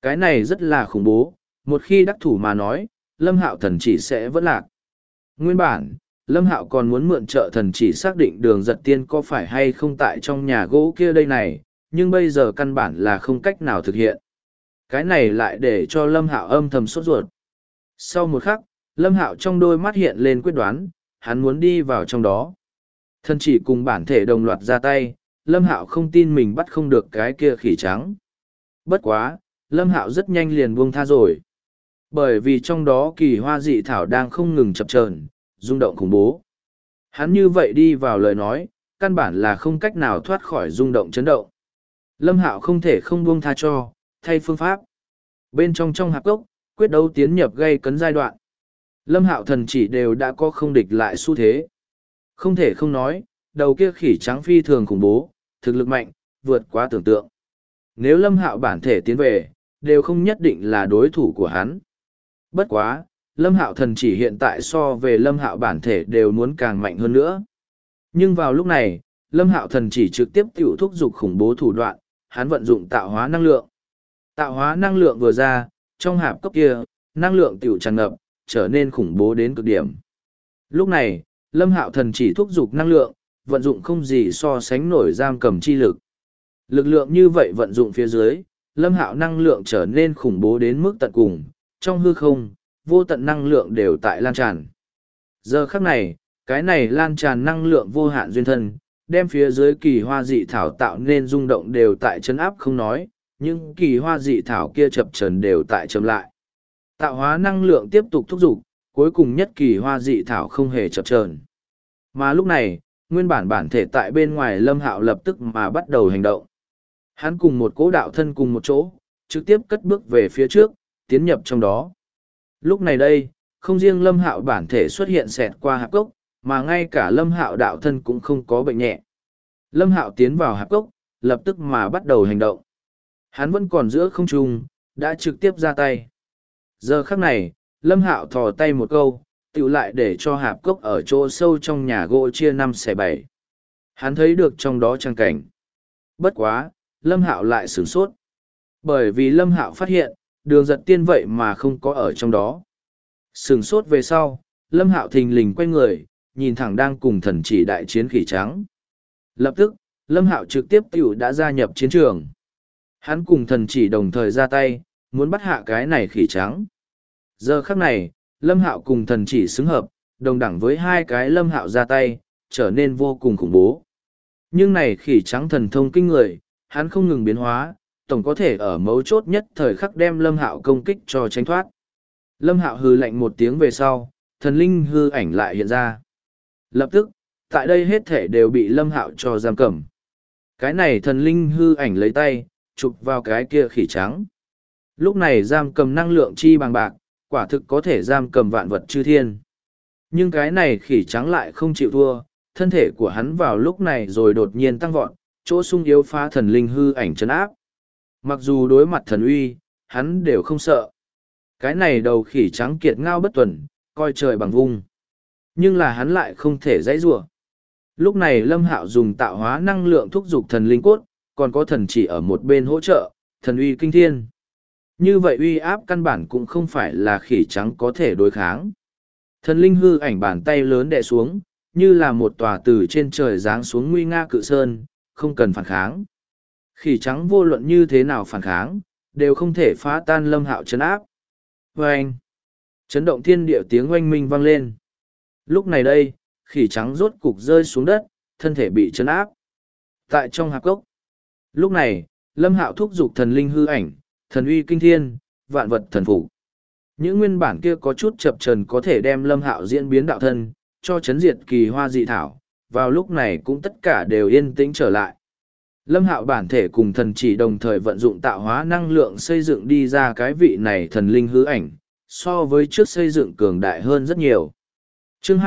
Cái này rất là khủng bố, một khi đắc thủ mà nói, Lâm Hạo thần chỉ sẽ vẫn lạc. Nguyên bản, Lâm Hạo còn muốn mượn trợ thần chỉ xác định đường giật tiên có phải hay không tại trong nhà gỗ kia đây này, nhưng bây giờ căn bản là không cách nào thực hiện. Cái này lại để cho Lâm Hạo âm thầm sốt ruột. Sau một khắc, Lâm Hạo trong đôi mắt hiện lên quyết đoán, hắn muốn đi vào trong đó. Thần chỉ cùng bản thể đồng loạt ra tay, Lâm Hạo không tin mình bắt không được cái kia khỉ trắng. Bất quá, Lâm Hạo rất nhanh liền buông tha rồi. Bởi vì trong đó kỳ hoa dị thảo đang không ngừng chập chờn, rung động khủng bố. Hắn như vậy đi vào lời nói, căn bản là không cách nào thoát khỏi rung động chấn động. Lâm Hạo không thể không buông tha cho, thay phương pháp. Bên trong hạp cốc, quyết đấu tiến nhập gây cấn giai đoạn. Lâm Hạo thần chỉ đều đã có không địch lại xu thế. Không thể không nói, đầu kia khỉ trắng phi thường khủng bố, thực lực mạnh, vượt quá tưởng tượng. Nếu Lâm Hạo bản thể tiến về, đều không nhất định là đối thủ của hắn. Bất quá, Lâm Hạo thần chỉ hiện tại so về Lâm Hạo bản thể đều muốn càng mạnh hơn nữa. Nhưng vào lúc này, Lâm Hạo thần chỉ trực tiếp tiểu thúc dục khủng bố thủ đoạn, hắn vận dụng tạo hóa năng lượng. Tạo hóa năng lượng vừa ra, trong hạp cốc kia, năng lượng tiểu tràn ngập, trở nên khủng bố đến cực điểm. Lúc này, Lâm Hạo thần chỉ thúc dục năng lượng, vận dụng không gì so sánh nổi giam cầm chi lực. Lực lượng như vậy vận dụng phía dưới, Lâm Hạo năng lượng trở nên khủng bố đến mức tận cùng, trong hư không, vô tận năng lượng đều tại lan tràn. Giờ khắc này, cái này lan tràn năng lượng vô hạn duyên thân, đem phía dưới kỳ hoa dị thảo tạo nên rung động đều tại chấn áp không nói, nhưng kỳ hoa dị thảo kia chập chờn đều tại chậm lại. Tạo hóa năng lượng tiếp tục thúc giục, cuối cùng nhất kỳ hoa dị thảo không hề chập chờn. Mà lúc này, nguyên bản bản thể tại bên ngoài Lâm Hạo lập tức mà bắt đầu hành động. Hắn cùng một cỗ đạo thân cùng một chỗ, trực tiếp cất bước về phía trước, tiến nhập trong đó. Lúc này đây, không riêng Lâm Hạo bản thể xuất hiện xẹt qua hạp cốc, mà ngay cả Lâm Hạo đạo thân cũng không có bệnh nhẹ. Lâm Hạo tiến vào hạp cốc, lập tức mà bắt đầu hành động. Hắn vẫn còn giữa không trung, đã trực tiếp ra tay. Giờ khắc này, Lâm Hạo thò tay một câu, tựu lại để cho hạp cốc ở chỗ sâu trong nhà gỗ chia 5/7. Hắn thấy được trong đó trang cảnh. Bất quá, Lâm Hạo lại sửng sốt. Bởi vì Lâm Hạo phát hiện, đường giật tiên vậy mà không có ở trong đó. Sửng sốt về sau, Lâm Hạo thình lình quay người, nhìn thẳng đang cùng thần chỉ đại chiến khỉ trắng. Lập tức, Lâm Hạo trực tiếp tiểu đã gia nhập chiến trường. Hắn cùng thần chỉ đồng thời ra tay, muốn bắt hạ cái này khỉ trắng. Giờ khắc này, Lâm Hạo cùng thần chỉ xứng hợp, đồng đẳng với hai cái Lâm Hạo ra tay, trở nên vô cùng khủng bố. Nhưng này khỉ trắng thần thông kinh người, hắn không ngừng biến hóa, tổng có thể ở mấu chốt nhất thời khắc đem Lâm Hạo công kích cho tránh thoát. Lâm Hạo hừ lạnh một tiếng về sau, thần linh hư ảnh lại hiện ra. Lập tức, tại đây hết thể đều bị Lâm Hạo cho giam cầm. Cái này thần linh hư ảnh lấy tay, chụp vào cái kia khỉ trắng. Lúc này giam cầm năng lượng chi bằng bạc, quả thực có thể giam cầm vạn vật chư thiên. Nhưng cái này khỉ trắng lại không chịu thua, thân thể của hắn vào lúc này rồi đột nhiên tăng vọt, chỗ sung yếu phá thần linh hư ảnh trấn áp. Mặc dù đối mặt thần uy, hắn đều không sợ. Cái này đầu khỉ trắng kiệt ngao bất tuần, coi trời bằng vung. Nhưng là hắn lại không thể dãy rủa. Lúc này Lâm Hạo dùng tạo hóa năng lượng thúc giục thần linh cốt, còn có thần chỉ ở một bên hỗ trợ, thần uy kinh thiên. Như vậy uy áp căn bản cũng không phải là khỉ trắng có thể đối kháng. Thần linh hư ảnh bàn tay lớn đè xuống, như là một tòa từ trên trời giáng xuống nguy nga cự sơn, không cần phản kháng. Khỉ trắng vô luận như thế nào phản kháng, đều không thể phá tan Lâm Hạo trấn áp. Oanh! Chấn động thiên địa tiếng oanh minh vang lên. Lúc này đây, khỉ trắng rốt cục rơi xuống đất, thân thể bị trấn áp. Tại trong hạp cốc. Lúc này, Lâm Hạo thúc giục thần linh hư ảnh, thần uy kinh thiên, vạn vật thần phục. Những nguyên bản kia có chút chập chờn có thể đem Lâm Hạo diễn biến đạo thân, cho chấn diệt kỳ hoa dị thảo, vào lúc này cũng tất cả đều yên tĩnh trở lại. Lâm Hạo bản thể cùng thần chỉ đồng thời vận dụng tạo hóa năng lượng xây dựng đi ra cái vị này thần linh hư ảnh, so với trước xây dựng cường đại hơn rất nhiều. Chương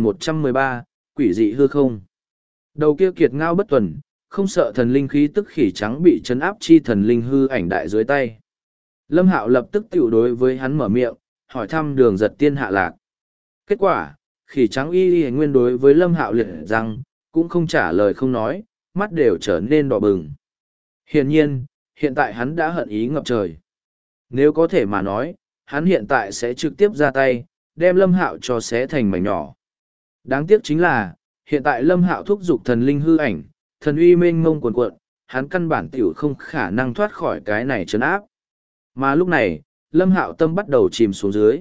2113, Quỷ dị hư không. Đầu kia kiệt ngao bất tuần, không sợ thần linh khí tức khỉ trắng bị chấn áp chi thần linh hư ảnh đại dưới tay. Lâm Hạo lập tức tiểu đối với hắn mở miệng, hỏi thăm đường giật tiên hạ lạc. Kết quả, khỉ trắng y nguyên đối với Lâm Hạo liệt rằng, cũng không trả lời không nói, mắt đều trở nên đỏ bừng. Hiển nhiên, hiện tại hắn đã hận ý ngập trời. Nếu có thể mà nói, hắn hiện tại sẽ trực tiếp ra tay, đem Lâm Hạo cho xé thành mảnh nhỏ. Đáng tiếc chính là, hiện tại Lâm Hạo thúc giục thần linh hư ảnh, thần uy mênh mông cuồn cuộn, hắn căn bản tiểu không khả năng thoát khỏi cái này trấn áp. Mà lúc này, Lâm Hạo tâm bắt đầu chìm xuống dưới.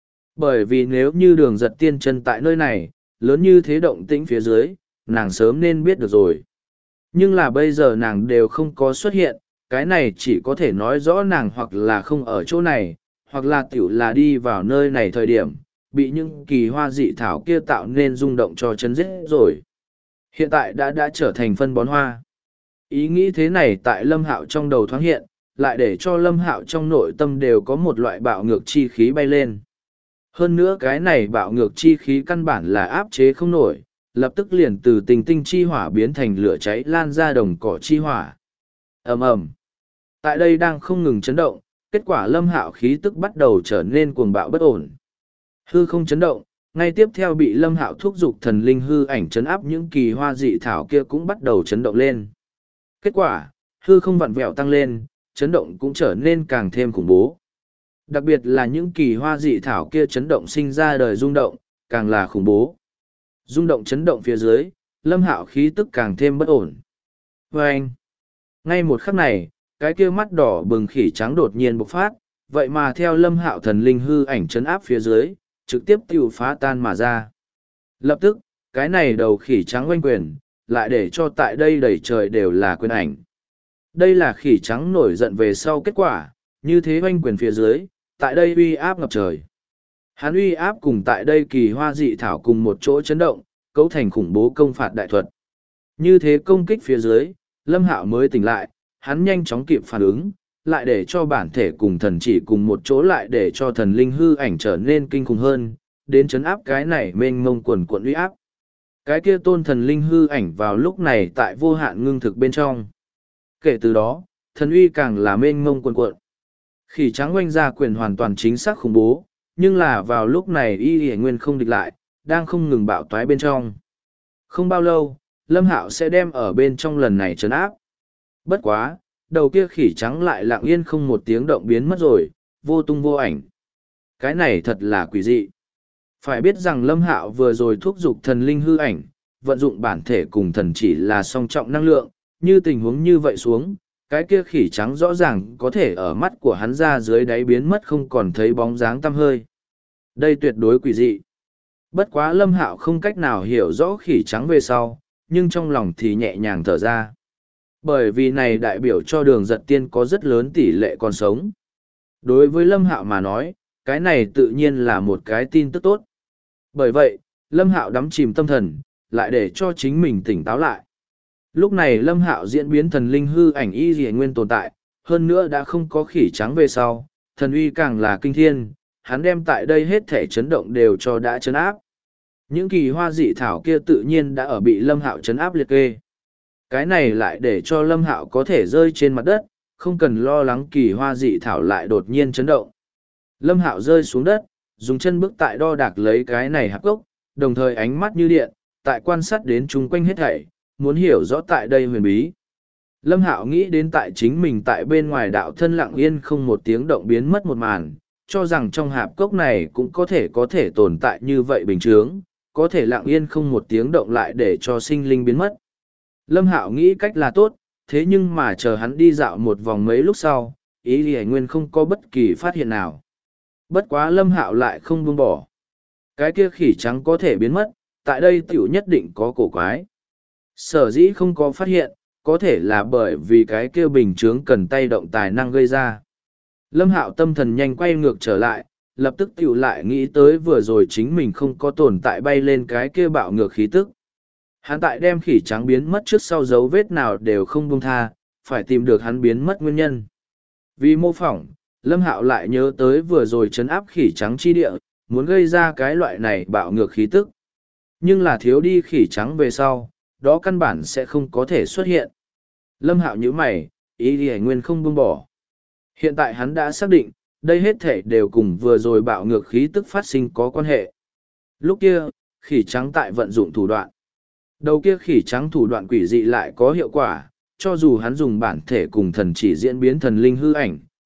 Bởi vì nếu như Đường Giật Tiên chân tại nơi này, lớn như thế động tĩnh phía dưới, nàng sớm nên biết được rồi. Nhưng là bây giờ nàng đều không có xuất hiện, cái này chỉ có thể nói rõ nàng hoặc là không ở chỗ này, hoặc là tiểu là đi vào nơi này thời điểm, bị những kỳ hoa dị thảo kia tạo nên rung động cho chấn giết rồi. Hiện tại đã trở thành phân bón hoa. Ý nghĩ thế này tại Lâm Hạo trong đầu thoáng hiện, lại để cho Lâm Hạo trong nội tâm đều có một loại bạo ngược chi khí bay lên. Hơn nữa cái này bạo ngược chi khí căn bản là áp chế không nổi, lập tức liền từ tình tinh chi hỏa biến thành lửa cháy lan ra đồng cỏ chi hỏa. Ầm ầm. Tại đây đang không ngừng chấn động, kết quả Lâm Hạo khí tức bắt đầu trở nên cuồng bạo bất ổn. Hư không chấn động, ngay tiếp theo bị Lâm Hạo thúc giục thần linh hư ảnh chấn áp những kỳ hoa dị thảo kia cũng bắt đầu chấn động lên. Kết quả, hư không vặn vẹo tăng lên, chấn động cũng trở nên càng thêm khủng bố. Đặc biệt là những kỳ hoa dị thảo kia chấn động sinh ra đời rung động, càng là khủng bố. Rung động chấn động phía dưới, Lâm Hạo khí tức càng thêm bất ổn. Và anh, ngay một khắc này, cái kia mắt đỏ bừng khỉ trắng đột nhiên bộc phát, vậy mà theo Lâm Hạo thần linh hư ảnh chấn áp phía dưới, trực tiếp tiêu phá tan mà ra. Lập tức, cái này đầu khỉ trắng oanh quyền, lại để cho tại đây đầy trời đều là quyền ảnh. Đây là khỉ trắng nổi giận về sau kết quả, như thế oanh quyền phía dưới, tại đây uy áp ngập trời. Hắn uy áp cùng tại đây kỳ hoa dị thảo cùng một chỗ chấn động, cấu thành khủng bố công phạt đại thuật. Như thế công kích phía dưới, Lâm Hạo mới tỉnh lại, hắn nhanh chóng kịp phản ứng, lại để cho bản thể cùng thần chỉ cùng một chỗ lại để cho thần linh hư ảnh trở nên kinh khủng hơn, đến chấn áp cái này mênh mông quần cuộn uy áp. Cái kia tôn thần linh hư ảnh vào lúc này tại vô hạn ngưng thực bên trong. Kể từ đó, thần uy càng là mênh mông quần cuộn. Khỉ trắng oanh ra quyền hoàn toàn chính xác khủng bố, nhưng là vào lúc này y y nguyên không địch lại, đang không ngừng bạo toái bên trong. Không bao lâu, Lâm Hạo sẽ đem ở bên trong lần này trấn áp. Bất quá, đầu kia khỉ trắng lại lặng yên không một tiếng động biến mất rồi, vô tung vô ảnh. Cái này thật là quỷ dị. Phải biết rằng Lâm Hạo vừa rồi thúc giục thần linh hư ảnh, vận dụng bản thể cùng thần chỉ là song trọng năng lượng, như tình huống như vậy xuống, cái kia khỉ trắng rõ ràng có thể ở mắt của hắn ra dưới đáy biến mất không còn thấy bóng dáng tăm hơi. Đây tuyệt đối quỷ dị. Bất quá Lâm Hạo không cách nào hiểu rõ khỉ trắng về sau, nhưng trong lòng thì nhẹ nhàng thở ra. Bởi vì này đại biểu cho Đường Giật Tiên có rất lớn tỷ lệ còn sống. Đối với Lâm Hạo mà nói, cái này tự nhiên là một cái tin tức tốt. Bởi vậy, Lâm Hạo đắm chìm tâm thần, lại để cho chính mình tỉnh táo lại. Lúc này Lâm Hạo diễn biến thần linh hư ảnh y dị nguyên tồn tại, hơn nữa đã không có khỉ trắng về sau, thần uy càng là kinh thiên, hắn đem tại đây hết thể chấn động đều cho đã chấn áp. Những kỳ hoa dị thảo kia tự nhiên đã ở bị Lâm Hạo chấn áp liệt kê. Cái này lại để cho Lâm Hạo có thể rơi trên mặt đất, không cần lo lắng kỳ hoa dị thảo lại đột nhiên chấn động. Lâm Hạo rơi xuống đất, dùng chân bước tại đo đạc lấy cái này hạp gốc, đồng thời ánh mắt như điện, tại quan sát đến chung quanh hết thảy, muốn hiểu rõ tại đây huyền bí. Lâm Hạo nghĩ đến tại chính mình tại bên ngoài đạo thân lặng yên không một tiếng động biến mất một màn, cho rằng trong hạp cốc này cũng có thể tồn tại như vậy bình thường, có thể lặng yên không một tiếng động lại để cho sinh linh biến mất. Lâm Hạo nghĩ cách là tốt, thế nhưng mà chờ hắn đi dạo một vòng mấy lúc sau, ý Lý Nguyên không có bất kỳ phát hiện nào. Bất quá Lâm Hạo lại không buông bỏ. Cái kia khỉ trắng có thể biến mất, tại đây tiểu nhất định có cổ quái. Sở dĩ không có phát hiện, có thể là bởi vì cái kia bình chướng cần tay động tài năng gây ra. Lâm Hạo tâm thần nhanh quay ngược trở lại, lập tức tiểu lại nghĩ tới vừa rồi chính mình không có tồn tại bay lên cái kia bạo ngược khí tức. Hắn tại đem khỉ trắng biến mất trước sau dấu vết nào đều không buông tha, phải tìm được hắn biến mất nguyên nhân. Vì mô phỏng, Lâm Hạo lại nhớ tới vừa rồi trấn áp khỉ trắng chi địa, muốn gây ra cái loại này bạo ngược khí tức. Nhưng là thiếu đi khỉ trắng về sau, đó căn bản sẽ không có thể xuất hiện. Lâm Hạo nhíu mày, ý Lý Nguyên không buông bỏ. Hiện tại hắn đã xác định, đây hết thể đều cùng vừa rồi bạo ngược khí tức phát sinh có quan hệ. Lúc kia, khỉ trắng tại vận dụng thủ đoạn. Đầu kia khỉ trắng thủ đoạn quỷ dị lại có hiệu quả, cho dù hắn dùng bản thể cùng thần chỉ diễn biến thần linh hư ảnh,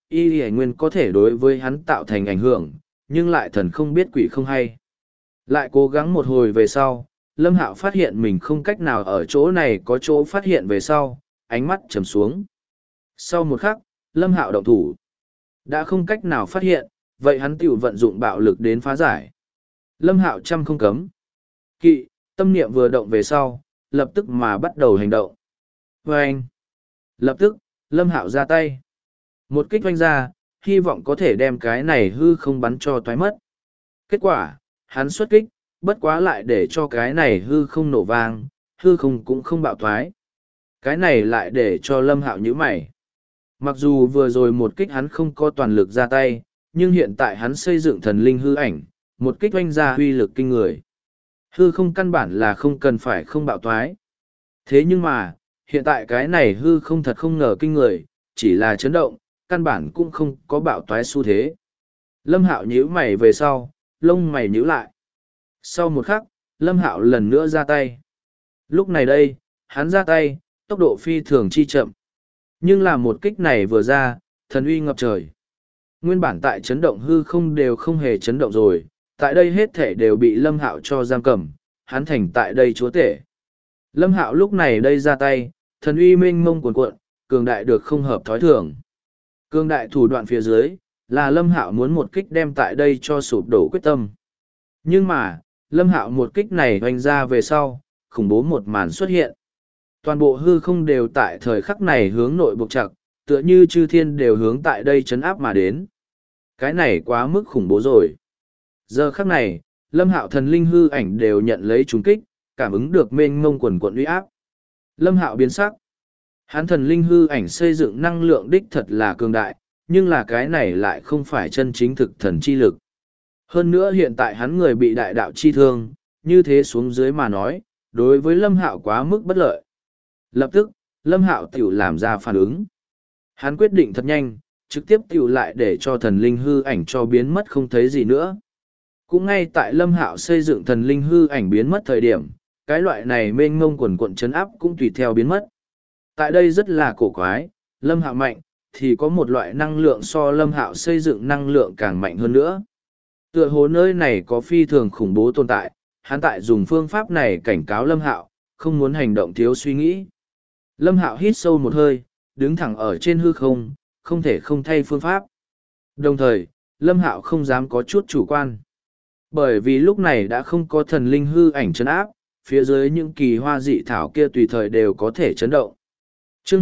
y y nguyên có thể đối với hắn tạo thành ảnh hưởng, nhưng lại thần không biết quỷ không hay. Lại cố gắng một hồi về sau, Lâm Hạo phát hiện mình không cách nào ở chỗ này có chỗ phát hiện về sau, ánh mắt trầm xuống. Sau một khắc, Lâm Hạo động thủ. Đã không cách nào phát hiện, vậy hắn tiểu vận dụng bạo lực đến phá giải. Lâm Hạo trăm không cấm. Kỵ, tâm niệm vừa động về sau, lập tức mà bắt đầu hành động. Vâng! Lập tức, Lâm Hạo ra tay. Một kích oanh ra, hy vọng có thể đem cái này hư không bắn cho toái mất. Kết quả, hắn xuất kích, bất quá lại để cho cái này hư không nổ vang, hư không cũng không bạo thoái. Cái này lại để cho Lâm Hạo nhíu mày. Mặc dù vừa rồi một kích hắn không có toàn lực ra tay, nhưng hiện tại hắn xây dựng thần linh hư ảnh, một kích oanh ra huy lực kinh người. Hư không căn bản là không cần phải không bạo thoái. Thế nhưng mà, hiện tại cái này hư không thật không ngờ kinh người, chỉ là chấn động, căn bản cũng không có bạo toái xu thế. Lâm Hạo nhíu mày về sau, lông mày nhíu lại. Sau một khắc, Lâm Hạo lần nữa ra tay. Lúc này đây, hắn ra tay, tốc độ phi thường chi chậm. Nhưng là một kích này vừa ra, thần uy ngập trời. Nguyên bản tại chấn động hư không đều không hề chấn động rồi, tại đây hết thể đều bị Lâm Hạo cho giam cầm, hắn thành tại đây chúa tể. Lâm Hạo lúc này đây ra tay, thần uy mênh mông cuồn cuộn, cường đại được không hợp thói thường. Cường đại thủ đoạn phía dưới, là Lâm Hạo muốn một kích đem tại đây cho sụp đổ quyết tâm. Nhưng mà, Lâm Hạo một kích này hoành ra về sau, khủng bố một màn xuất hiện. Toàn bộ hư không đều tại thời khắc này hướng nội buộc chặt, tựa như chư thiên đều hướng tại đây chấn áp mà đến. Cái này quá mức khủng bố rồi. Giờ khắc này, Lâm Hạo thần linh hư ảnh đều nhận lấy trúng kích, cảm ứng được mênh mông quần quận uy áp. Lâm Hạo biến sắc. Hắn thần linh hư ảnh xây dựng năng lượng đích thật là cường đại, nhưng là cái này lại không phải chân chính thực thần chi lực. Hơn nữa hiện tại hắn người bị đại đạo chi thương, như thế xuống dưới mà nói, đối với Lâm Hạo quá mức bất lợi. Lập tức, Lâm Hạo tiểu làm ra phản ứng. Hắn quyết định thật nhanh, trực tiếp tiểu lại để cho thần linh hư ảnh cho biến mất không thấy gì nữa. Cũng ngay tại Lâm Hạo xây dựng thần linh hư ảnh biến mất thời điểm, cái loại này mênh mông quần quận chấn áp cũng tùy theo biến mất. Tại đây rất là cổ quái, Lâm Hạo mạnh, thì có một loại năng lượng so Lâm Hạo xây dựng năng lượng càng mạnh hơn nữa. Tựa hồ nơi này có phi thường khủng bố tồn tại, hắn tại dùng phương pháp này cảnh cáo Lâm Hạo, không muốn hành động thiếu suy nghĩ. Lâm Hạo hít sâu một hơi, đứng thẳng ở trên hư không, không thể không thay phương pháp. Đồng thời, Lâm Hạo không dám có chút chủ quan. Bởi vì lúc này đã không có thần linh hư ảnh chấn áp, phía dưới những kỳ hoa dị thảo kia tùy thời đều có thể chấn động. Chương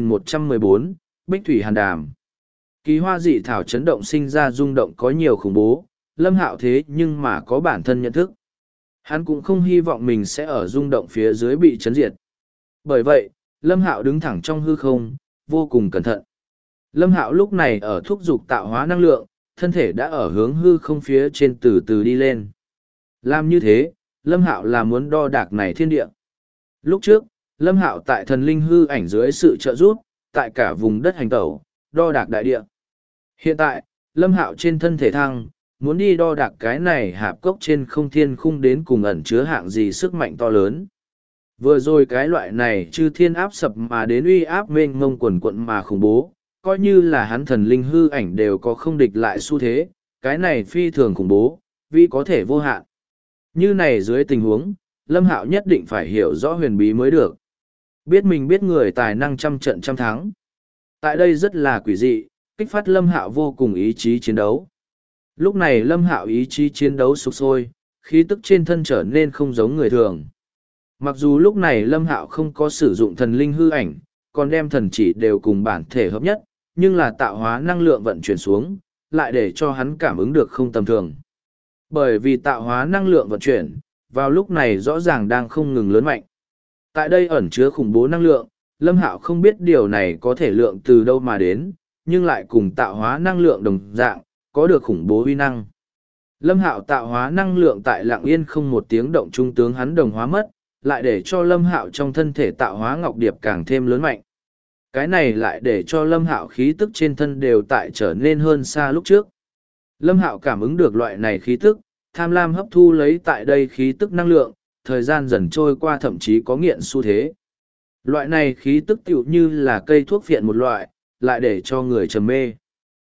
2114, Bích Thủy Hàn Đàm. Kỳ hoa dị thảo chấn động sinh ra rung động có nhiều khủng bố, Lâm Hạo thế nhưng mà có bản thân nhận thức. Hắn cũng không hy vọng mình sẽ ở rung động phía dưới bị chấn diệt. Bởi vậy, Lâm Hạo đứng thẳng trong hư không, vô cùng cẩn thận. Lâm Hạo lúc này ở thúc dục tạo hóa năng lượng, thân thể đã ở hướng hư không phía trên từ từ đi lên. Làm như thế, Lâm Hạo là muốn đo đạc này thiên địa. Lúc trước, Lâm Hạo tại thần linh hư ảnh dưới sự trợ giúp, tại cả vùng đất hành tẩu, đo đạc đại địa. Hiện tại, Lâm Hạo trên thân thể thăng, muốn đi đo đạc cái này hạp cốc trên không thiên khung đến cùng ẩn chứa hạng gì sức mạnh to lớn. Vừa rồi cái loại này chư thiên áp sập mà đến uy áp mênh mông quần quận mà khủng bố, coi như là hắn thần linh hư ảnh đều có không địch lại xu thế, cái này phi thường khủng bố, vì có thể vô hạn. Như này dưới tình huống, Lâm Hạo nhất định phải hiểu rõ huyền bí mới được. Biết mình biết người tài năng trăm trận trăm thắng. Tại đây rất là quỷ dị, kích phát Lâm Hạo vô cùng ý chí chiến đấu. Lúc này Lâm Hạo ý chí chiến đấu sục sôi, khí tức trên thân trở nên không giống người thường. Mặc dù lúc này Lâm Hạo không có sử dụng thần linh hư ảnh, còn đem thần chỉ đều cùng bản thể hợp nhất, nhưng là tạo hóa năng lượng vận chuyển xuống, lại để cho hắn cảm ứng được không tầm thường. Bởi vì tạo hóa năng lượng vận chuyển, vào lúc này rõ ràng đang không ngừng lớn mạnh. Tại đây ẩn chứa khủng bố năng lượng, Lâm Hạo không biết điều này có thể lượng từ đâu mà đến, nhưng lại cùng tạo hóa năng lượng đồng dạng, có được khủng bố uy năng. Lâm Hạo tạo hóa năng lượng tại lặng yên không một tiếng động trung tướng hắn đồng hóa mất, lại để cho Lâm Hạo trong thân thể tạo hóa ngọc điệp càng thêm lớn mạnh. Cái này lại để cho Lâm Hạo khí tức trên thân đều tại trở nên hơn xa lúc trước. Lâm Hạo cảm ứng được loại này khí tức, tham lam hấp thu lấy tại đây khí tức năng lượng, thời gian dần trôi qua thậm chí có nghiện xu thế. Loại này khí tức tựu như là cây thuốc phiện một loại, lại để cho người trầm mê.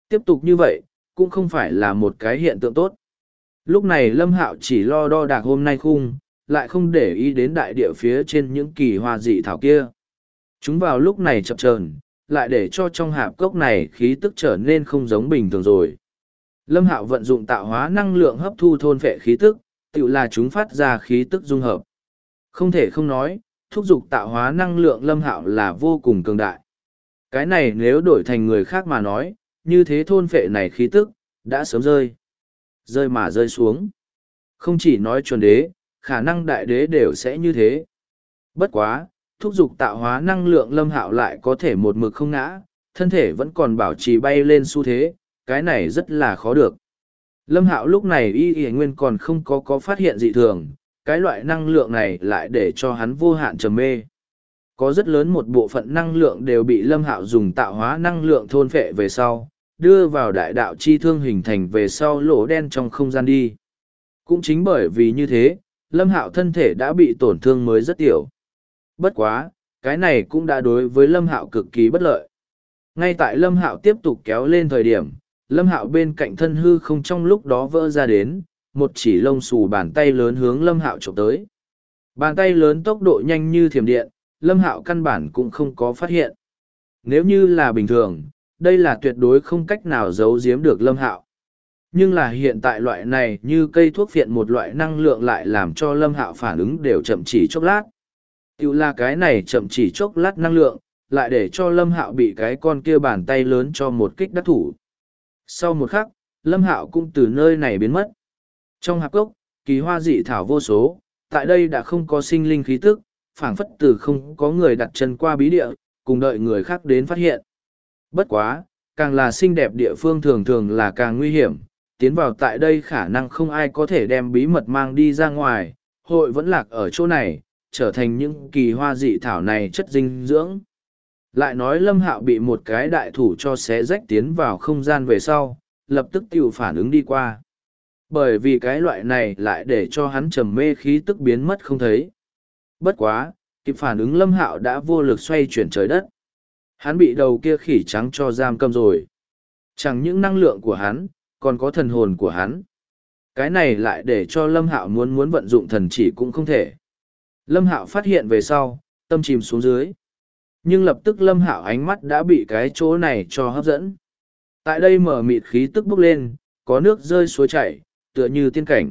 Tiếp tục như vậy, cũng không phải là một cái hiện tượng tốt. Lúc này Lâm Hạo chỉ lo đo đạc hôm nay khung, lại không để ý đến đại địa phía trên những kỳ hoa dị thảo kia. Chúng vào lúc này chập chờn, lại để cho trong hạp cốc này khí tức trở nên không giống bình thường rồi. Lâm Hạo vận dụng tạo hóa năng lượng hấp thu thôn phệ khí tức, tự là chúng phát ra khí tức dung hợp. Không thể không nói, thúc giục tạo hóa năng lượng Lâm Hạo là vô cùng cường đại. Cái này nếu đổi thành người khác mà nói, như thế thôn phệ này khí tức, đã sớm rơi mà rơi xuống. Không chỉ nói chuẩn đế, khả năng đại đế đều sẽ như thế. Bất quá, thúc giục tạo hóa năng lượng Lâm Hạo lại có thể một mực không ngã, thân thể vẫn còn bảo trì bay lên xu thế, cái này rất là khó được. Lâm Hạo lúc này y nguyên còn không có phát hiện dị thường, cái loại năng lượng này lại để cho hắn vô hạn trầm mê. Có rất lớn một bộ phận năng lượng đều bị Lâm Hạo dùng tạo hóa năng lượng thôn phệ về sau, đưa vào đại đạo chi thương hình thành về sau lỗ đen trong không gian đi. Cũng chính bởi vì như thế, Lâm Hạo thân thể đã bị tổn thương mới rất tiểu. Bất quá, cái này cũng đã đối với Lâm Hạo cực kỳ bất lợi. Ngay tại Lâm Hạo tiếp tục kéo lên thời điểm, Lâm Hạo bên cạnh thân hư không trong lúc đó vỡ ra đến, một chỉ lông xù bàn tay lớn hướng Lâm Hạo chụp tới. Bàn tay lớn tốc độ nhanh như thiểm điện, Lâm Hạo căn bản cũng không có phát hiện. Nếu như là bình thường, đây là tuyệt đối không cách nào giấu giếm được Lâm Hạo. Nhưng là hiện tại loại này như cây thuốc phiện một loại năng lượng lại làm cho Lâm Hạo phản ứng đều chậm chỉ chốc lát. Tiểu là cái này chậm chỉ chốc lát năng lượng, lại để cho Lâm Hạo bị cái con kia bàn tay lớn cho một kích đắc thủ. Sau một khắc, Lâm Hạo cũng từ nơi này biến mất. Trong hạp cốc, kỳ hoa dị thảo vô số, tại đây đã không có sinh linh khí tức, phảng phất từ không có người đặt chân qua bí địa, cùng đợi người khác đến phát hiện. Bất quá, càng là xinh đẹp địa phương thường thường là càng nguy hiểm, tiến vào tại đây khả năng không ai có thể đem bí mật mang đi ra ngoài, hội vẫn lạc ở chỗ này, trở thành những kỳ hoa dị thảo này chất dinh dưỡng. Lại nói Lâm Hạo bị một cái đại thủ cho xé rách tiến vào không gian về sau, lập tức tiểu phản ứng đi qua. Bởi vì cái loại này lại để cho hắn trầm mê khí tức biến mất không thấy. Bất quá, kịp phản ứng Lâm Hạo đã vô lực xoay chuyển trời đất. Hắn bị đầu kia khỉ trắng cho giam cầm rồi. Chẳng những năng lượng của hắn, còn có thần hồn của hắn. Cái này lại để cho Lâm Hạo muốn vận dụng thần chỉ cũng không thể. Lâm Hạo phát hiện về sau, tâm chìm xuống dưới. Nhưng lập tức Lâm Hạo ánh mắt đã bị cái chỗ này cho hấp dẫn. Tại đây mở mịt khí tức bốc lên, có nước rơi suối chảy, tựa như tiên cảnh.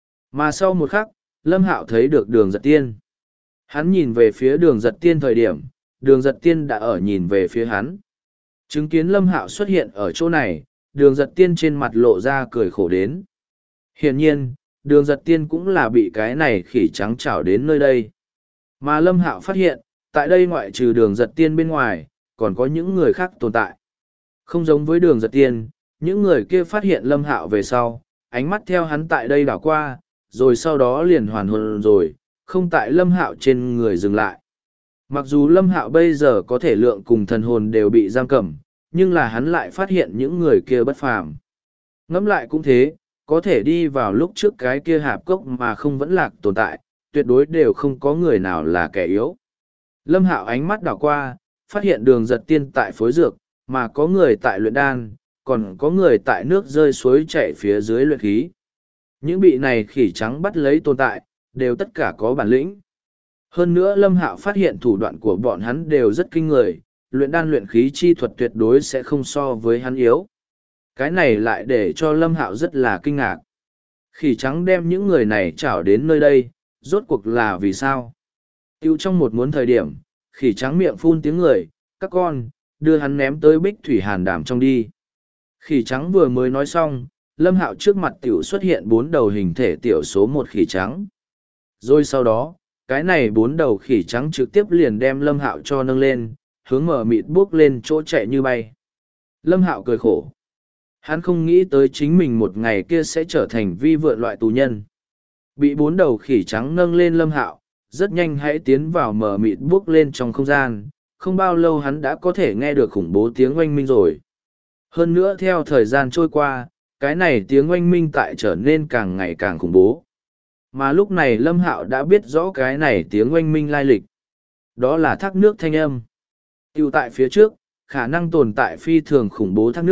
Mà sau một khắc, Lâm Hạo thấy được Đường Giật Tiên. Hắn nhìn về phía Đường Giật Tiên thời điểm, Đường Giật Tiên đã ở nhìn về phía hắn. Chứng kiến Lâm Hạo xuất hiện ở chỗ này, Đường Giật Tiên trên mặt lộ ra cười khổ đến. Hiển nhiên, Đường Giật Tiên cũng là bị cái này khỉ trắng chảo đến nơi đây. Mà Lâm Hạo phát hiện, tại đây ngoại trừ Đường Giật Tiên bên ngoài, còn có những người khác tồn tại. Không giống với Đường Giật Tiên, những người kia phát hiện Lâm Hạo về sau, ánh mắt theo hắn tại đây đảo qua, rồi sau đó liền hoàn hồn rồi, không tại Lâm Hạo trên người dừng lại. Mặc dù Lâm Hạo bây giờ có thể lượng cùng thần hồn đều bị giam cầm, nhưng là hắn lại phát hiện những người kia bất phàm. Ngẫm lại cũng thế, có thể đi vào lúc trước cái kia hạp cốc mà không vẫn lạc tồn tại, tuyệt đối đều không có người nào là kẻ yếu. Lâm Hạo ánh mắt đảo qua, phát hiện Đường Giật Tiên tại phối dược, mà có người tại luyện đan, còn có người tại nước rơi suối chảy phía dưới luyện khí. Những bị này khỉ trắng bắt lấy tồn tại, đều tất cả có bản lĩnh. Hơn nữa Lâm Hạo phát hiện thủ đoạn của bọn hắn đều rất kinh người, luyện đan luyện khí chi thuật tuyệt đối sẽ không so với hắn yếu. Cái này lại để cho Lâm Hạo rất là kinh ngạc. Khỉ trắng đem những người này trảo đến nơi đây, rốt cuộc là vì sao? Tiêu trong một muốn thời điểm, khỉ trắng miệng phun tiếng người, các con, đưa hắn ném tới bích thủy hàn đàm trong đi. Khỉ trắng vừa mới nói xong, Lâm Hạo trước mặt tiểu xuất hiện 4 đầu hình thể tiểu số 1 khỉ trắng. Rồi sau đó, cái này 4 đầu khỉ trắng trực tiếp liền đem Lâm Hạo cho nâng lên, hướng mở mịt bước lên chỗ chạy như bay. Lâm Hạo cười khổ. Hắn không nghĩ tới chính mình một ngày kia sẽ trở thành vi vượn loại tù nhân. Bị 4 đầu khỉ trắng nâng lên Lâm Hạo, rất nhanh hãy tiến vào mở mịt bước lên trong không gian, không bao lâu hắn đã có thể nghe được khủng bố tiếng oanh minh rồi. Hơn nữa theo thời gian trôi qua, cái này tiếng oanh minh tại trở nên càng ngày càng khủng bố. Mà lúc này Lâm Hạo đã biết rõ cái này tiếng oanh minh lai lịch. Đó là thác nước thanh âm. Tiêu tại phía trước, khả năng tồn tại phi thường khủng bố thác nước,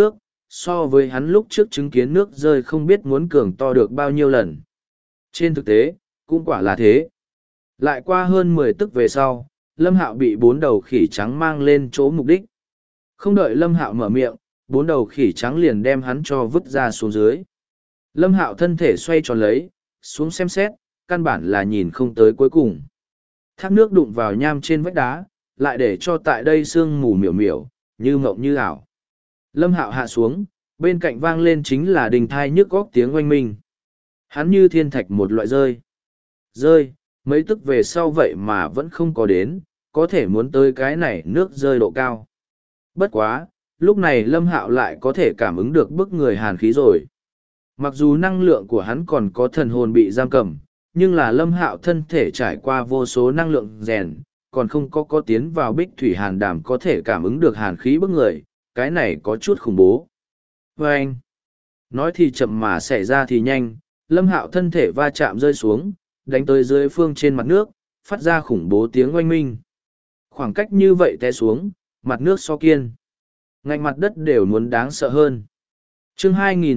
so với hắn lúc trước chứng kiến nước rơi không biết muốn cường to được bao nhiêu lần. Trên thực tế, cũng quả là thế. Lại qua hơn 10 tức về sau, Lâm Hạo bị 4 đầu khỉ trắng mang lên chỗ mục đích. Không đợi Lâm Hạo mở miệng, 4 đầu khỉ trắng liền đem hắn cho vứt ra xuống dưới. Lâm Hạo thân thể xoay tròn lấy, xuống xem xét, căn bản là nhìn không tới cuối cùng. Thác nước đụng vào nham trên vách đá, lại để cho tại đây sương mù miểu miểu, như mộng như ảo. Lâm Hạo hạ xuống, bên cạnh vang lên chính là đình thai nhức góc tiếng oanh minh. Hắn như thiên thạch một loại rơi. Rơi, mấy tức về sau vậy mà vẫn không có đến, có thể muốn tới cái này nước rơi độ cao. Bất quá, lúc này Lâm Hạo lại có thể cảm ứng được bức người hàn khí rồi. Mặc dù năng lượng của hắn còn có thần hồn bị giam cầm, nhưng là Lâm Hạo thân thể trải qua vô số năng lượng rèn, còn không có tiến vào bích thủy hàn đàm có thể cảm ứng được hàn khí bức người, cái này có chút khủng bố. Và anh, nói thì chậm mà xảy ra thì nhanh, Lâm Hạo thân thể va chạm rơi xuống, đánh tới dưới phương trên mặt nước, phát ra khủng bố tiếng oanh minh. Khoảng cách như vậy té xuống, mặt nước so kiên. Ngạnh mặt đất đều muốn đáng sợ hơn. Chương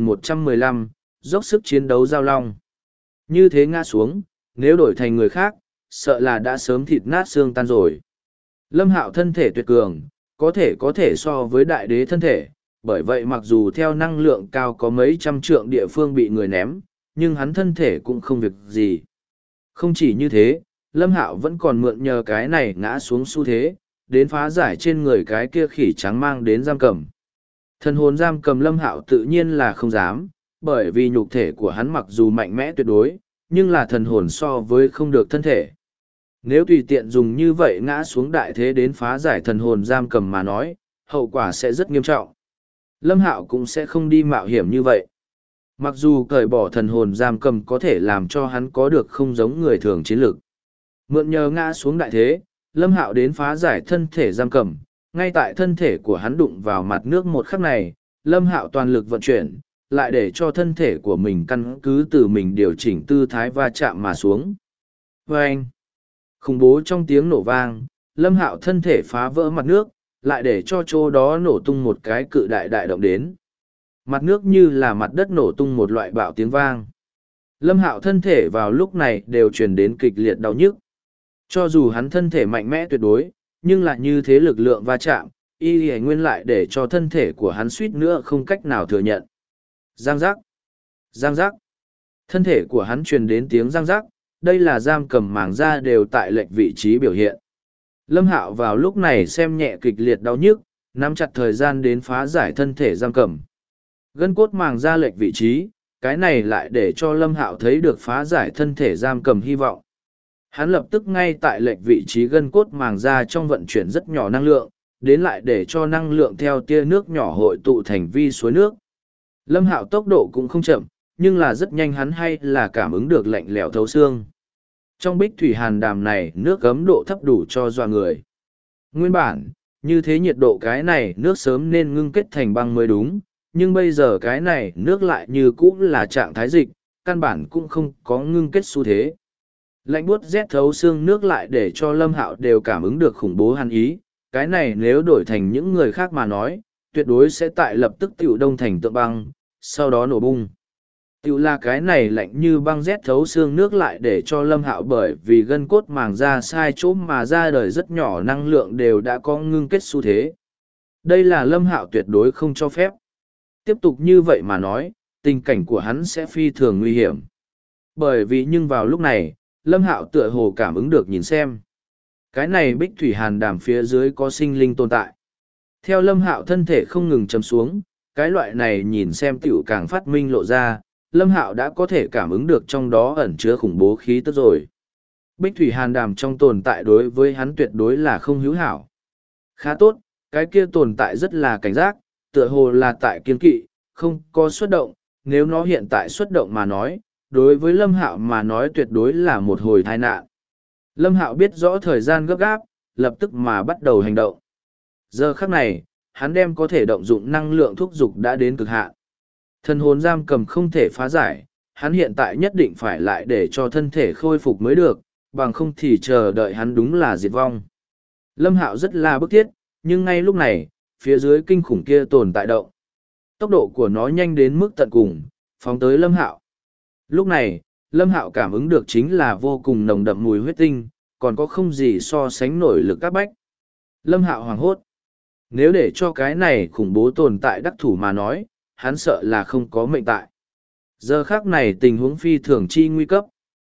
2115, dốc sức chiến đấu giao long. Như thế ngã xuống, nếu đổi thành người khác, sợ là đã sớm thịt nát xương tan rồi. Lâm Hạo thân thể tuyệt cường, có thể so với đại đế thân thể, bởi vậy mặc dù theo năng lượng cao có mấy trăm trượng địa phương bị người ném, nhưng hắn thân thể cũng không việc gì. Không chỉ như thế, Lâm Hạo vẫn còn mượn nhờ cái này ngã xuống xu thế, đến phá giải trên người cái kia khỉ trắng mang đến giam cầm. Thần hồn giam cầm Lâm Hạo tự nhiên là không dám, bởi vì nhục thể của hắn mặc dù mạnh mẽ tuyệt đối, nhưng là thần hồn so với không được thân thể. Nếu tùy tiện dùng như vậy ngã xuống đại thế đến phá giải thần hồn giam cầm mà nói, hậu quả sẽ rất nghiêm trọng. Lâm Hạo cũng sẽ không đi mạo hiểm như vậy. Mặc dù cởi bỏ thần hồn giam cầm có thể làm cho hắn có được không giống người thường chiến lược. Mượn nhờ ngã xuống đại thế, Lâm Hạo đến phá giải thân thể giam cầm, ngay tại thân thể của hắn đụng vào mặt nước một khắc này, Lâm Hạo toàn lực vận chuyển, lại để cho thân thể của mình căn cứ từ mình điều chỉnh tư thái va chạm mà xuống. Vâng! Khủng bố trong tiếng nổ vang, Lâm Hạo thân thể phá vỡ mặt nước, lại để cho chỗ đó nổ tung một cái cự đại đại động đến. Mặt nước như là mặt đất nổ tung một loại bạo tiếng vang. Lâm Hạo thân thể vào lúc này đều truyền đến kịch liệt đau nhức. Cho dù hắn thân thể mạnh mẽ tuyệt đối, nhưng lại như thế lực lượng va chạm, y nguyên lại để cho thân thể của hắn suýt nữa không cách nào thừa nhận. Giang giác! Giang giác! Thân thể của hắn truyền đến tiếng giang giác, đây là giam cầm màng da đều tại lệch vị trí biểu hiện. Lâm Hạo vào lúc này xem nhẹ kịch liệt đau nhức, nắm chặt thời gian đến phá giải thân thể giam cầm. Gân cốt màng da lệch vị trí, cái này lại để cho Lâm Hạo thấy được phá giải thân thể giam cầm hy vọng. Hắn lập tức ngay tại lệch vị trí gân cốt màng da trong vận chuyển rất nhỏ năng lượng, đến lại để cho năng lượng theo tia nước nhỏ hội tụ thành vi suối nước. Lâm Hạo tốc độ cũng không chậm, nhưng là rất nhanh hắn hay là cảm ứng được lạnh lẽo thấu xương. Trong bích thủy hàn đàm này nước ấm độ thấp đủ cho dọa người. Nguyên bản, như thế nhiệt độ cái này nước sớm nên ngưng kết thành băng mới đúng, nhưng bây giờ cái này nước lại như cũ là trạng thái dịch, căn bản cũng không có ngưng kết xu thế. Lạnh buốt rét thấu xương nước lại để cho Lâm Hạo đều cảm ứng được khủng bố hàn ý, cái này nếu đổi thành những người khác mà nói, tuyệt đối sẽ tại lập tức tiểu đông thành tượng băng, sau đó nổ bung. Tiểu là cái này lạnh như băng rét thấu xương nước lại để cho Lâm Hạo bởi vì gân cốt màng da sai chỗ mà ra đời rất nhỏ năng lượng đều đã có ngưng kết xu thế. Đây là Lâm Hạo tuyệt đối không cho phép. Tiếp tục như vậy mà nói, tình cảnh của hắn sẽ phi thường nguy hiểm. Bởi vì nhưng vào lúc này, Lâm Hạo tựa hồ cảm ứng được nhìn xem. Cái này bích thủy hàn đàm phía dưới có sinh linh tồn tại. Theo Lâm Hạo thân thể không ngừng chầm xuống, cái loại này nhìn xem tiểu càng phát minh lộ ra, Lâm Hạo đã có thể cảm ứng được trong đó ẩn chứa khủng bố khí tức rồi. Bích thủy hàn đàm trong tồn tại đối với hắn tuyệt đối là không hữu hảo. Khá tốt, cái kia tồn tại rất là cảnh giác, tựa hồ là tại kiên kỵ, không có xuất động, nếu nó hiện tại xuất động mà nói, đối với Lâm Hạo mà nói tuyệt đối là một hồi tai nạn. Lâm Hạo biết rõ thời gian gấp gáp, lập tức mà bắt đầu hành động. Giờ khắc này, hắn đem có thể động dụng năng lượng thúc dục đã đến cực hạn. Thần hồn giam cầm không thể phá giải, hắn hiện tại nhất định phải lại để cho thân thể khôi phục mới được, bằng không thì chờ đợi hắn đúng là diệt vong. Lâm Hạo rất là bức thiết, nhưng ngay lúc này, phía dưới kinh khủng kia tồn tại động. Tốc độ của nó nhanh đến mức tận cùng, phóng tới Lâm Hạo. Lúc này, Lâm Hạo cảm ứng được chính là vô cùng nồng đậm mùi huyết tinh, còn có không gì so sánh nổi lực các bách. Lâm Hạo hoảng hốt. Nếu để cho cái này khủng bố tồn tại đắc thủ mà nói, hắn sợ là không có mệnh tại. Giờ khác này tình huống phi thường chi nguy cấp.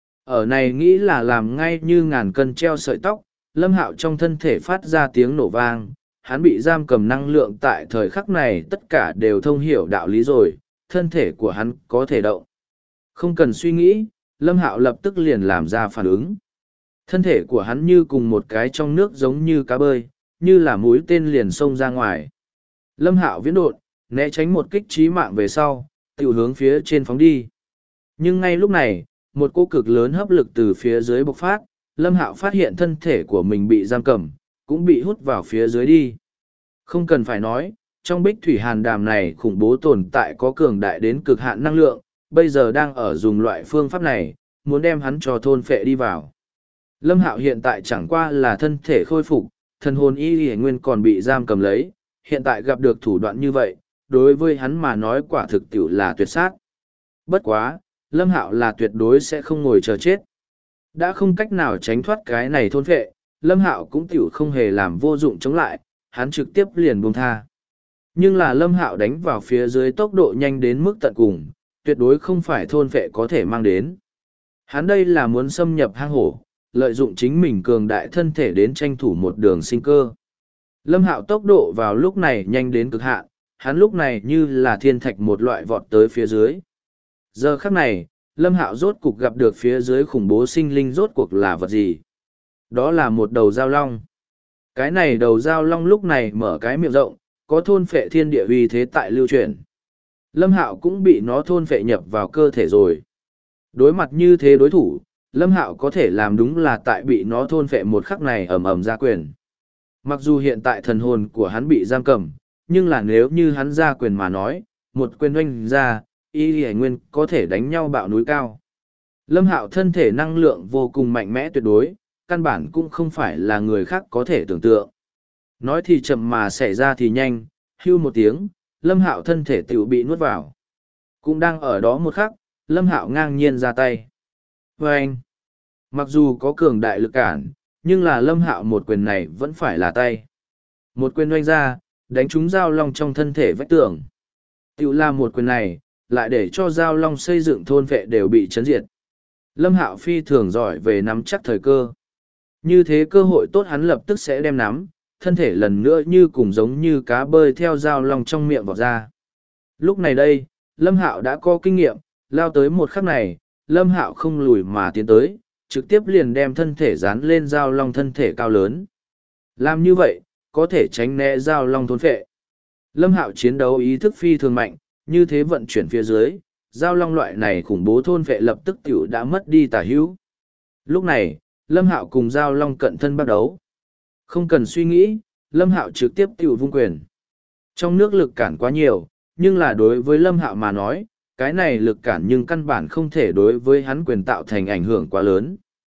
Ở này nghĩ là làm ngay như ngàn cân treo sợi tóc, Lâm Hạo trong thân thể phát ra tiếng nổ vang, hắn bị giam cầm năng lượng tại thời khắc này tất cả đều thông hiểu đạo lý rồi, thân thể của hắn có thể động. Không cần suy nghĩ, Lâm Hạo lập tức liền làm ra phản ứng. Thân thể của hắn như cùng một cái trong nước giống như cá bơi, như là mũi tên liền xông ra ngoài. Lâm Hạo viễn đột, né tránh một kích chí mạng về sau, tiểu hướng phía trên phóng đi. Nhưng ngay lúc này, một cỗ cực lớn hấp lực từ phía dưới bộc phát, Lâm Hạo phát hiện thân thể của mình bị giam cầm, cũng bị hút vào phía dưới đi. Không cần phải nói, trong bích thủy hàn đàm này khủng bố tồn tại có cường đại đến cực hạn năng lượng, bây giờ đang ở dùng loại phương pháp này, muốn đem hắn cho thôn phệ đi vào. Lâm Hạo hiện tại chẳng qua là thân thể khôi phục, thần hồn y nguyên còn bị giam cầm lấy, hiện tại gặp được thủ đoạn như vậy, đối với hắn mà nói quả thực tiểu là tuyệt sát. Bất quá, Lâm Hạo là tuyệt đối sẽ không ngồi chờ chết. Đã không cách nào tránh thoát cái này thôn phệ, Lâm Hạo cũng tiểu không hề làm vô dụng chống lại, hắn trực tiếp liền buông tha. Nhưng là Lâm Hạo đánh vào phía dưới tốc độ nhanh đến mức tận cùng, tuyệt đối không phải thôn phệ có thể mang đến. Hắn đây là muốn xâm nhập hang hổ, lợi dụng chính mình cường đại thân thể đến tranh thủ một đường sinh cơ. Lâm Hạo tốc độ vào lúc này nhanh đến cực hạn, hắn lúc này như là thiên thạch một loại vọt tới phía dưới. Giờ khắc này, Lâm Hạo rốt cục gặp được phía dưới khủng bố sinh linh rốt cuộc là vật gì? Đó là một đầu dao long. Cái này đầu dao long lúc này mở cái miệng rộng, có thôn phệ thiên địa uy thế tại lưu truyền. Lâm Hạo cũng bị nó thôn phệ nhập vào cơ thể rồi. Đối mặt như thế đối thủ, Lâm Hạo có thể làm đúng là tại bị nó thôn phệ một khắc này ầm ầm ra quyền. Mặc dù hiện tại thần hồn của hắn bị giam cầm, nhưng là nếu như hắn ra quyền mà nói, một quyền oanh ra, y hải nguyên có thể đánh nhau bạo núi cao. Lâm Hạo thân thể năng lượng vô cùng mạnh mẽ tuyệt đối, căn bản cũng không phải là người khác có thể tưởng tượng. Nói thì chậm mà xảy ra thì nhanh, hưu một tiếng, Lâm Hạo thân thể tiểu bị nuốt vào. Cũng đang ở đó một khắc, Lâm Hạo ngang nhiên ra tay. Và anh, mặc dù có cường đại lực cản, nhưng là Lâm Hạo một quyền này vẫn phải là tay. Một quyền oanh ra, đánh trúng dao long trong thân thể vách tường. Tiểu làm một quyền này, lại để cho dao long xây dựng thôn vệ đều bị chấn diệt. Lâm Hạo phi thường giỏi về nắm chắc thời cơ. Như thế cơ hội tốt hắn lập tức sẽ đem nắm, thân thể lần nữa như cùng giống như cá bơi theo dao long trong miệng vọt ra. Lúc này đây, Lâm Hạo đã có kinh nghiệm, lao tới một khắc này, Lâm Hạo không lùi mà tiến tới, trực tiếp liền đem thân thể dán lên dao long thân thể cao lớn. Làm như vậy, có thể tránh né dao long thôn phệ. Lâm Hạo chiến đấu ý thức phi thường mạnh, như thế vận chuyển phía dưới, dao long loại này khủng bố thôn phệ lập tức tiểu đã mất đi tả hữu. Lúc này, Lâm Hạo cùng dao long cận thân bắt đấu. Không cần suy nghĩ, Lâm Hạo trực tiếp tiểu vung quyền. Trong nước lực cản quá nhiều, nhưng là đối với Lâm Hạo mà nói, cái này lực cản nhưng căn bản không thể đối với hắn quyền tạo thành ảnh hưởng quá lớn.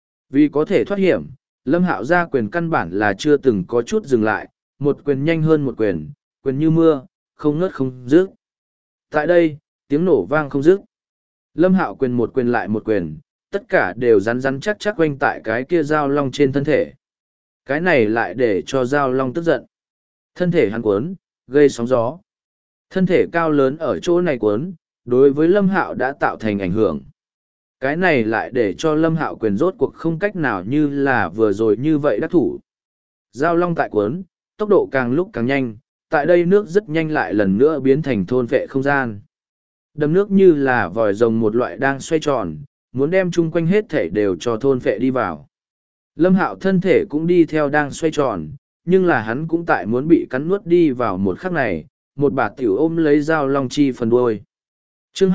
Vì có thể thoát hiểm, Lâm Hạo ra quyền căn bản là chưa từng có chút dừng lại, một quyền nhanh hơn một quyền, quyền như mưa, không ngớt không dứt. Tại đây, tiếng nổ vang không dứt. Lâm Hạo quyền một quyền lại một quyền, tất cả đều rắn rắn chắc chắc quanh tại cái kia dao long trên thân thể. Cái này lại để cho dao long tức giận. Thân thể hắn cuốn, gây sóng gió. Thân thể cao lớn ở chỗ này cuốn, đối với Lâm Hạo đã tạo thành ảnh hưởng. Cái này lại để cho Lâm Hạo quyền rốt cuộc không cách nào như là vừa rồi như vậy đắc thủ. Dao long tại cuốn, tốc độ càng lúc càng nhanh, tại đây nước rất nhanh lại lần nữa biến thành thôn vệ không gian. Đầm nước như là vòi rồng một loại đang xoay tròn, muốn đem chung quanh hết thể đều cho thôn vệ đi vào. Lâm Hạo thân thể cũng đi theo đang xoay tròn, nhưng là hắn cũng tại muốn bị cắn nuốt đi vào một khắc này, một bà tiểu ôm lấy dao long chi phần đuôi. Chương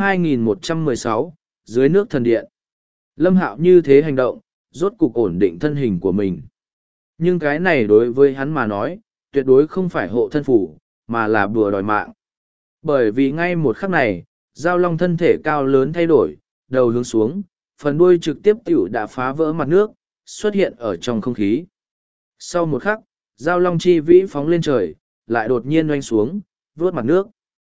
2116, dưới nước thần điện. Lâm Hạo như thế hành động, rốt cục ổn định thân hình của mình. Nhưng cái này đối với hắn mà nói, tuyệt đối không phải hộ thân phủ, mà là bùa đòi mạng. Bởi vì ngay một khắc này, dao long thân thể cao lớn thay đổi, đầu hướng xuống, phần đuôi trực tiếp tiểu đã phá vỡ mặt nước, xuất hiện ở trong không khí. Sau một khắc, dao long chi vĩ phóng lên trời, lại đột nhiên oanh xuống, vướt mặt nước.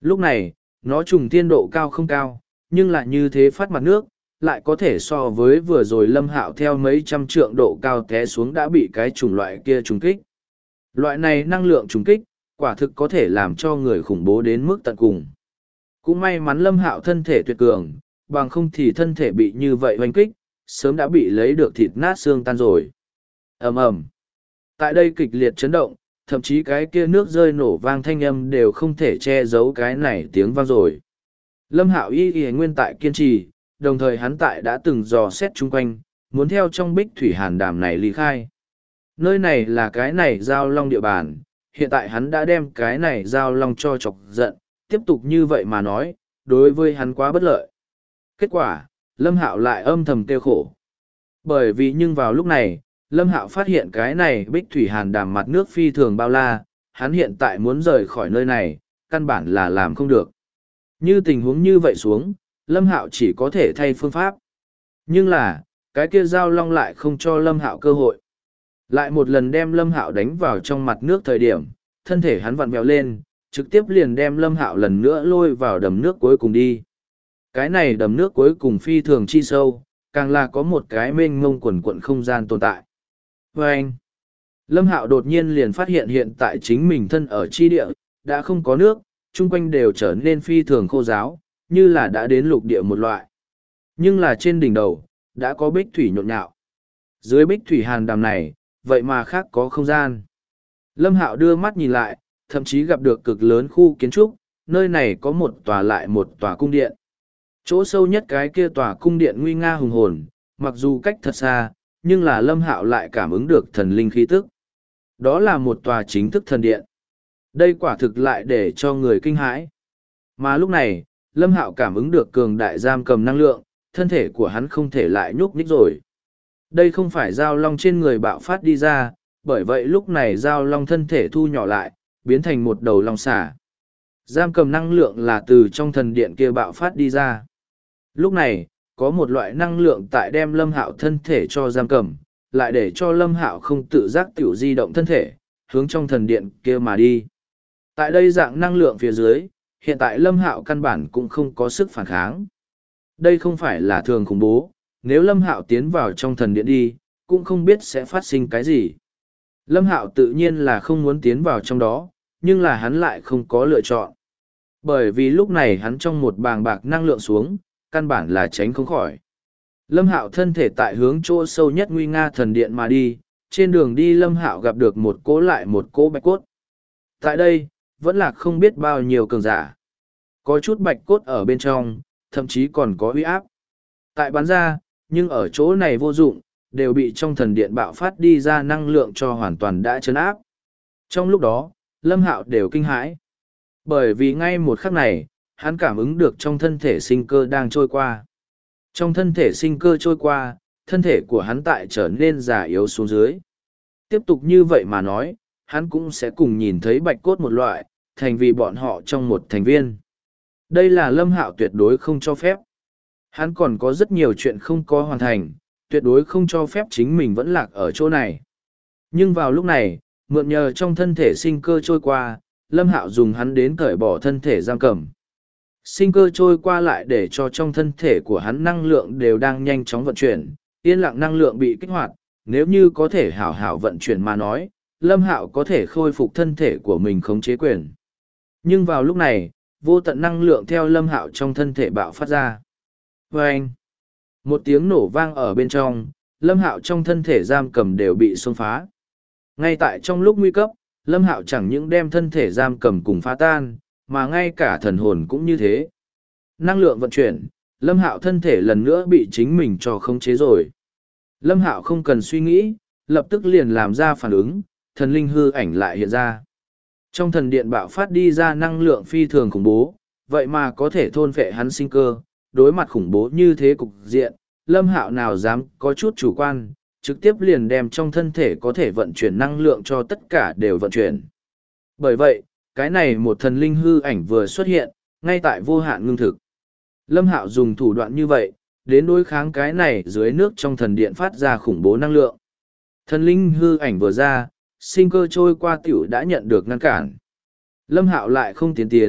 Lúc này, nó trùng thiên độ cao không cao, nhưng lại như thế phát mặt nước, lại có thể so với vừa rồi Lâm Hạo theo mấy trăm trượng độ cao té xuống đã bị cái chủng loại kia trùng kích. Loại này năng lượng trùng kích, quả thực có thể làm cho người khủng bố đến mức tận cùng. Cũng may mắn Lâm Hạo thân thể tuyệt cường, bằng không thì thân thể bị như vậy hoành kích, sớm đã bị lấy được thịt nát xương tan rồi. Ầm ầm. Tại đây kịch liệt chấn động, thậm chí cái kia nước rơi nổ vang thanh âm đều không thể che giấu cái này tiếng vang rồi. Lâm Hạo y nguyên tại kiên trì, đồng thời hắn tại đã từng dò xét chung quanh, muốn theo trong bích thủy hàn đàm này ly khai. Nơi này là cái này giao long địa bàn, hiện tại hắn đã đem cái này giao long cho chọc giận, tiếp tục như vậy mà nói, đối với hắn quá bất lợi. Kết quả, Lâm Hạo lại âm thầm kêu khổ. Bởi vì nhưng vào lúc này, Lâm Hạo phát hiện cái này bích thủy hàn đàm mặt nước phi thường bao la, hắn hiện tại muốn rời khỏi nơi này, căn bản là làm không được. Như tình huống như vậy xuống, Lâm Hạo chỉ có thể thay phương pháp. Nhưng là, cái kia giao long lại không cho Lâm Hạo cơ hội. Lại một lần đem Lâm Hạo đánh vào trong mặt nước thời điểm, thân thể hắn vặn vẹo lên, trực tiếp liền đem Lâm Hạo lần nữa lôi vào đầm nước cuối cùng đi. Cái này đầm nước cuối cùng phi thường chi sâu, càng là có một cái mênh mông quần quận không gian tồn tại. Và anh, Lâm Hạo đột nhiên liền phát hiện hiện tại chính mình thân ở chi địa, đã không có nước, chung quanh đều trở nên phi thường khô ráo, như là đã đến lục địa một loại. Nhưng là trên đỉnh đầu, đã có bích thủy nhộn nhạo. Dưới bích thủy hàn đàm này, vậy mà khác có không gian. Lâm Hạo đưa mắt nhìn lại, thậm chí gặp được cực lớn khu kiến trúc, nơi này có một tòa lại một tòa cung điện. Chỗ sâu nhất cái kia tòa cung điện nguy nga hùng hồn, mặc dù cách thật xa, nhưng là Lâm Hạo lại cảm ứng được thần linh khí tức. Đó là một tòa chính thức thần điện. Đây quả thực lại để cho người kinh hãi. Mà lúc này, Lâm Hạo cảm ứng được cường đại giam cầm năng lượng, thân thể của hắn không thể lại nhúc nhích rồi. Đây không phải giao long trên người bạo phát đi ra, bởi vậy lúc này giao long thân thể thu nhỏ lại, biến thành một đầu long xà. Giam cầm năng lượng là từ trong thần điện kia bạo phát đi ra. Lúc này, có một loại năng lượng tại đem Lâm Hạo thân thể cho giam cầm, lại để cho Lâm Hạo không tự giác tiểu di động thân thể, hướng trong thần điện kia mà đi. Tại đây dạng năng lượng phía dưới, hiện tại Lâm Hạo căn bản cũng không có sức phản kháng. Đây không phải là thường khủng bố, nếu Lâm Hạo tiến vào trong thần điện đi, cũng không biết sẽ phát sinh cái gì. Lâm Hạo tự nhiên là không muốn tiến vào trong đó, nhưng là hắn lại không có lựa chọn. Bởi vì lúc này hắn trong một bàng bạc năng lượng xuống, căn bản là tránh không khỏi. Lâm Hạo thân thể tại hướng chỗ sâu nhất nguy nga thần điện mà đi, trên đường đi Lâm Hạo gặp được một cỗ lại một cỗ bạch cốt. Tại đây, vẫn là không biết bao nhiêu cường giả. Có chút bạch cốt ở bên trong, thậm chí còn có uy áp. Tại bán ra, nhưng ở chỗ này vô dụng, đều bị trong thần điện bạo phát đi ra năng lượng cho hoàn toàn đã chấn áp. Trong lúc đó, Lâm Hạo đều kinh hãi. Bởi vì ngay một khắc này, hắn cảm ứng được trong thân thể sinh cơ đang trôi qua. Trong thân thể sinh cơ trôi qua, thân thể của hắn tại trở nên già yếu xuống dưới. Tiếp tục như vậy mà nói, hắn cũng sẽ cùng nhìn thấy bạch cốt một loại, thành vì bọn họ trong một thành viên. Đây là Lâm Hạo tuyệt đối không cho phép. Hắn còn có rất nhiều chuyện không có hoàn thành, tuyệt đối không cho phép chính mình vẫn lạc ở chỗ này. Nhưng vào lúc này, mượn nhờ trong thân thể sinh cơ trôi qua, Lâm Hạo dùng hắn đến cởi bỏ thân thể giam cầm. Sinh cơ trôi qua lại để cho trong thân thể của hắn năng lượng đều đang nhanh chóng vận chuyển, yên lặng năng lượng bị kích hoạt, nếu như có thể hảo hảo vận chuyển mà nói, Lâm Hạo có thể khôi phục thân thể của mình khống chế quyền. Nhưng vào lúc này, vô tận năng lượng theo Lâm Hạo trong thân thể bạo phát ra. Vâng! Một tiếng nổ vang ở bên trong, Lâm Hạo trong thân thể giam cầm đều bị xông phá. Ngay tại trong lúc nguy cấp, Lâm Hạo chẳng những đem thân thể giam cầm cùng phá tan, mà ngay cả thần hồn cũng như thế. Năng lượng vận chuyển, Lâm Hạo thân thể lần nữa bị chính mình cho khống chế rồi. Lâm Hạo không cần suy nghĩ, lập tức liền làm ra phản ứng, thần linh hư ảnh lại hiện ra. Trong thần điện bạo phát đi ra năng lượng phi thường khủng bố, vậy mà có thể thôn phệ hắn sinh cơ, đối mặt khủng bố như thế cục diện, Lâm Hạo nào dám có chút chủ quan, trực tiếp liền đem trong thân thể có thể vận chuyển năng lượng cho tất cả đều vận chuyển. Bởi vậy, cái này một thần linh hư ảnh vừa xuất hiện, ngay tại vô hạn ngưng thực. Lâm Hạo dùng thủ đoạn như vậy, đến đối kháng cái này dưới nước trong thần điện phát ra khủng bố năng lượng. Thần linh hư ảnh vừa ra, sinh cơ trôi qua tiểu đã nhận được ngăn cản. Lâm Hạo lại không tiến,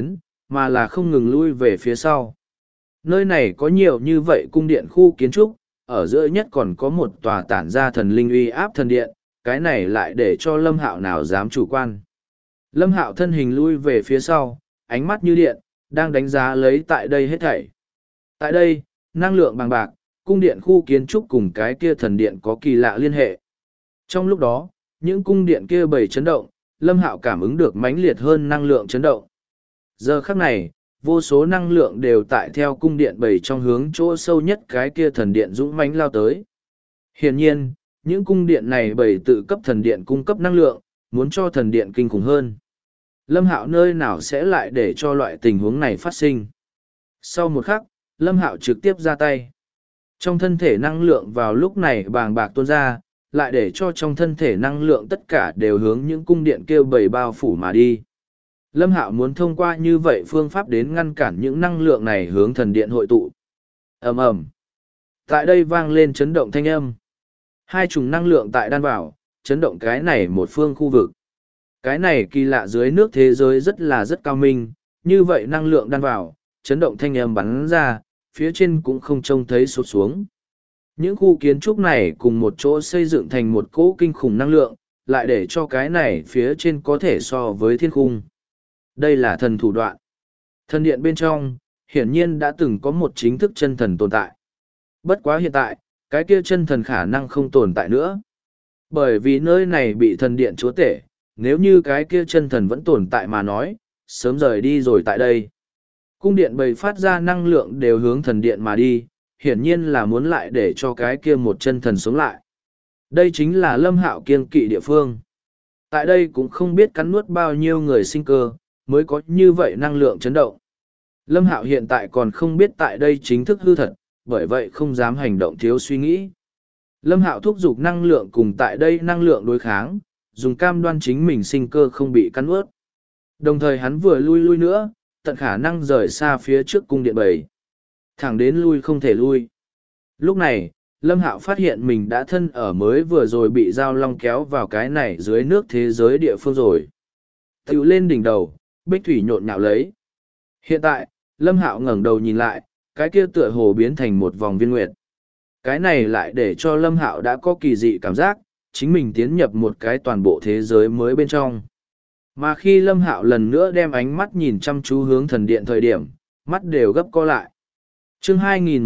mà là không ngừng lui về phía sau. Nơi này có nhiều như vậy cung điện khu kiến trúc, ở giữa nhất còn có một tòa tản ra thần linh uy áp thần điện, cái này lại để cho Lâm Hạo nào dám chủ quan. Lâm Hạo thân hình lui về phía sau, ánh mắt như điện, đang đánh giá lấy tại đây hết thảy. Tại đây, năng lượng bằng bạc, cung điện khu kiến trúc cùng cái kia thần điện có kỳ lạ liên hệ. Trong lúc đó, những cung điện kia bầy chấn động, Lâm Hạo cảm ứng được mãnh liệt hơn năng lượng chấn động. Giờ khắc này, vô số năng lượng đều tại theo cung điện bầy trong hướng chỗ sâu nhất cái kia thần điện dũng mãnh lao tới. Hiển nhiên, những cung điện này bầy tự cấp thần điện cung cấp năng lượng, muốn cho thần điện kinh khủng hơn. Lâm Hạo nơi nào sẽ lại để cho loại tình huống này phát sinh. Sau một khắc, Lâm Hạo trực tiếp ra tay. Trong thân thể năng lượng vào lúc này bàng bạc tuôn ra, lại để cho trong thân thể năng lượng tất cả đều hướng những cung điện kêu bầy bao phủ mà đi. Lâm Hạo muốn thông qua như vậy phương pháp đến ngăn cản những năng lượng này hướng thần điện hội tụ. Ầm ầm. Tại đây vang lên chấn động thanh âm. Hai chủng năng lượng tại đan vào, chấn động cái này một phương khu vực. Cái này kỳ lạ dưới nước thế giới rất cao minh, như vậy năng lượng đan vào, chấn động thanh âm bắn ra, phía trên cũng không trông thấy sụt xuống. Những khu kiến trúc này cùng một chỗ xây dựng thành một cỗ kinh khủng năng lượng, lại để cho cái này phía trên có thể so với thiên khung. Đây là thần thủ đoạn. Thần điện bên trong, hiển nhiên đã từng có một chính thức chân thần tồn tại. Bất quá hiện tại, cái kia chân thần khả năng không tồn tại nữa. Bởi vì nơi này bị thần điện chúa tể, nếu như cái kia chân thần vẫn tồn tại mà nói, sớm rời đi rồi tại đây. Cung điện bầy phát ra năng lượng đều hướng thần điện mà đi, hiển nhiên là muốn lại để cho cái kia một chân thần sống lại. Đây chính là Lâm Hạo kiêng kỵ địa phương. Tại đây cũng không biết cắn nuốt bao nhiêu người sinh cơ, mới có như vậy năng lượng chấn động. Lâm Hạo hiện tại còn không biết tại đây chính thức hư thật, bởi vậy không dám hành động thiếu suy nghĩ. Lâm Hạo thúc giục năng lượng cùng tại đây năng lượng đối kháng, dùng cam đoan chính mình sinh cơ không bị cắn nuốt. Đồng thời hắn vừa lui nữa, tận khả năng rời xa phía trước cung điện bầy. Thẳng đến lui không thể lui. Lúc này, Lâm Hạo phát hiện mình đã thân ở mới vừa rồi bị Giao Long kéo vào cái này dưới nước thế giới địa phương rồi. Tựu lên đỉnh đầu, bích thủy nhộn nhạo lấy. Hiện tại, Lâm Hạo ngẩng đầu nhìn lại, cái kia tựa hồ biến thành một vòng viên nguyệt. Cái này lại để cho Lâm Hạo đã có kỳ dị cảm giác, chính mình tiến nhập một cái toàn bộ thế giới mới bên trong. Mà khi Lâm Hạo lần nữa đem ánh mắt nhìn chăm chú hướng thần điện thời điểm, mắt đều gấp co lại. Chương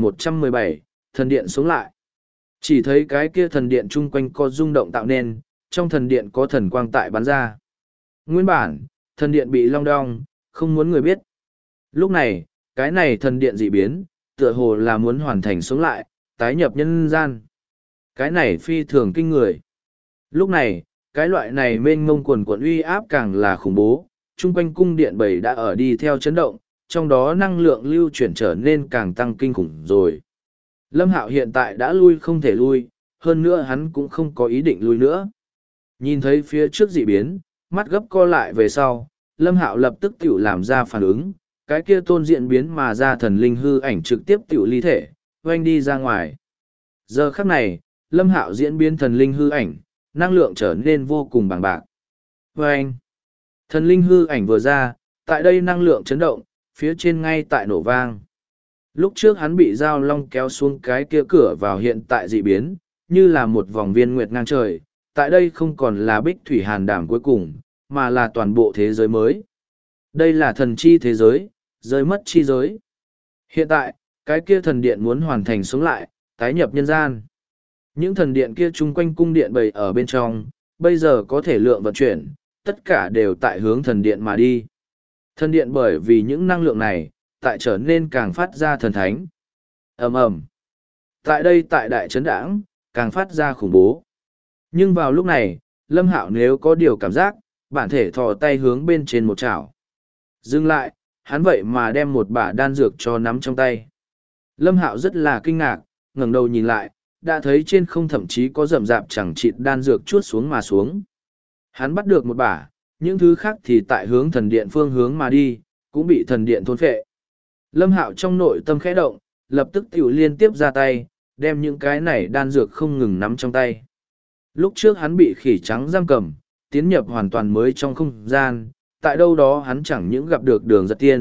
2117, thần điện sống lại. Chỉ thấy cái kia thần điện chung quanh có rung động tạo nên, trong thần điện có thần quang tại bắn ra. Nguyên bản, thần điện bị long đong, không muốn người biết. Lúc này, cái này thần điện dị biến, tựa hồ là muốn hoàn thành sống lại, tái nhập nhân gian. Cái này phi thường kinh người. Lúc này, cái loại này mênh mông quần quần uy áp càng là khủng bố, chung quanh cung điện bầy đã ở đi theo chấn động, trong đó năng lượng lưu chuyển trở nên càng tăng kinh khủng rồi. Lâm Hạo hiện tại đã lui không thể lui, hơn nữa hắn cũng không có ý định lui nữa. Nhìn thấy phía trước dị biến, mắt gấp co lại về sau, Lâm Hạo lập tức tiểu làm ra phản ứng, cái kia tôn diễn biến mà ra thần linh hư ảnh trực tiếp tiểu ly thể, oanh đi ra ngoài. Giờ khắc này, Lâm Hạo diễn biến thần linh hư ảnh, năng lượng trở nên vô cùng bằng bạc. Oanh! Thần linh hư ảnh vừa ra, tại đây năng lượng chấn động, phía trên ngay tại nổ vang. Lúc trước hắn bị Giao Long kéo xuống cái kia cửa vào hiện tại dị biến, như là một vòng viên nguyệt ngang trời, tại đây không còn là bích thủy hàn đảm cuối cùng, mà là toàn bộ thế giới mới. Đây là thần chi thế giới, rơi mất chi giới. Hiện tại, cái kia thần điện muốn hoàn thành sống lại, tái nhập nhân gian. Những thần điện kia chung quanh cung điện bầy ở bên trong, bây giờ có thể lượng vận chuyển, tất cả đều tại hướng thần điện mà đi. Thần điện bởi vì những năng lượng này, tại trở nên càng phát ra thần thánh. Ầm ầm. Tại đây tại đại trấn đảng, càng phát ra khủng bố. Nhưng vào lúc này, Lâm Hạo nếu có điều cảm giác, bản thể thò tay hướng bên trên một chảo. Dừng lại, hắn vậy mà đem một bả đan dược cho nắm trong tay. Lâm Hạo rất là kinh ngạc, ngẩng đầu nhìn lại, đã thấy trên không thậm chí có rậm rạp chẳng chịt đan dược chuốt xuống mà xuống. Hắn bắt được một bả, những thứ khác thì tại hướng thần điện phương hướng mà đi, cũng bị thần điện thôn phệ. Lâm Hạo trong nội tâm khẽ động, lập tức tiểu liên tiếp ra tay, đem những cái này đan dược không ngừng nắm trong tay. Lúc trước hắn bị khỉ trắng giam cầm, tiến nhập hoàn toàn mới trong không gian, tại đâu đó hắn chẳng những gặp được đường giật tiên,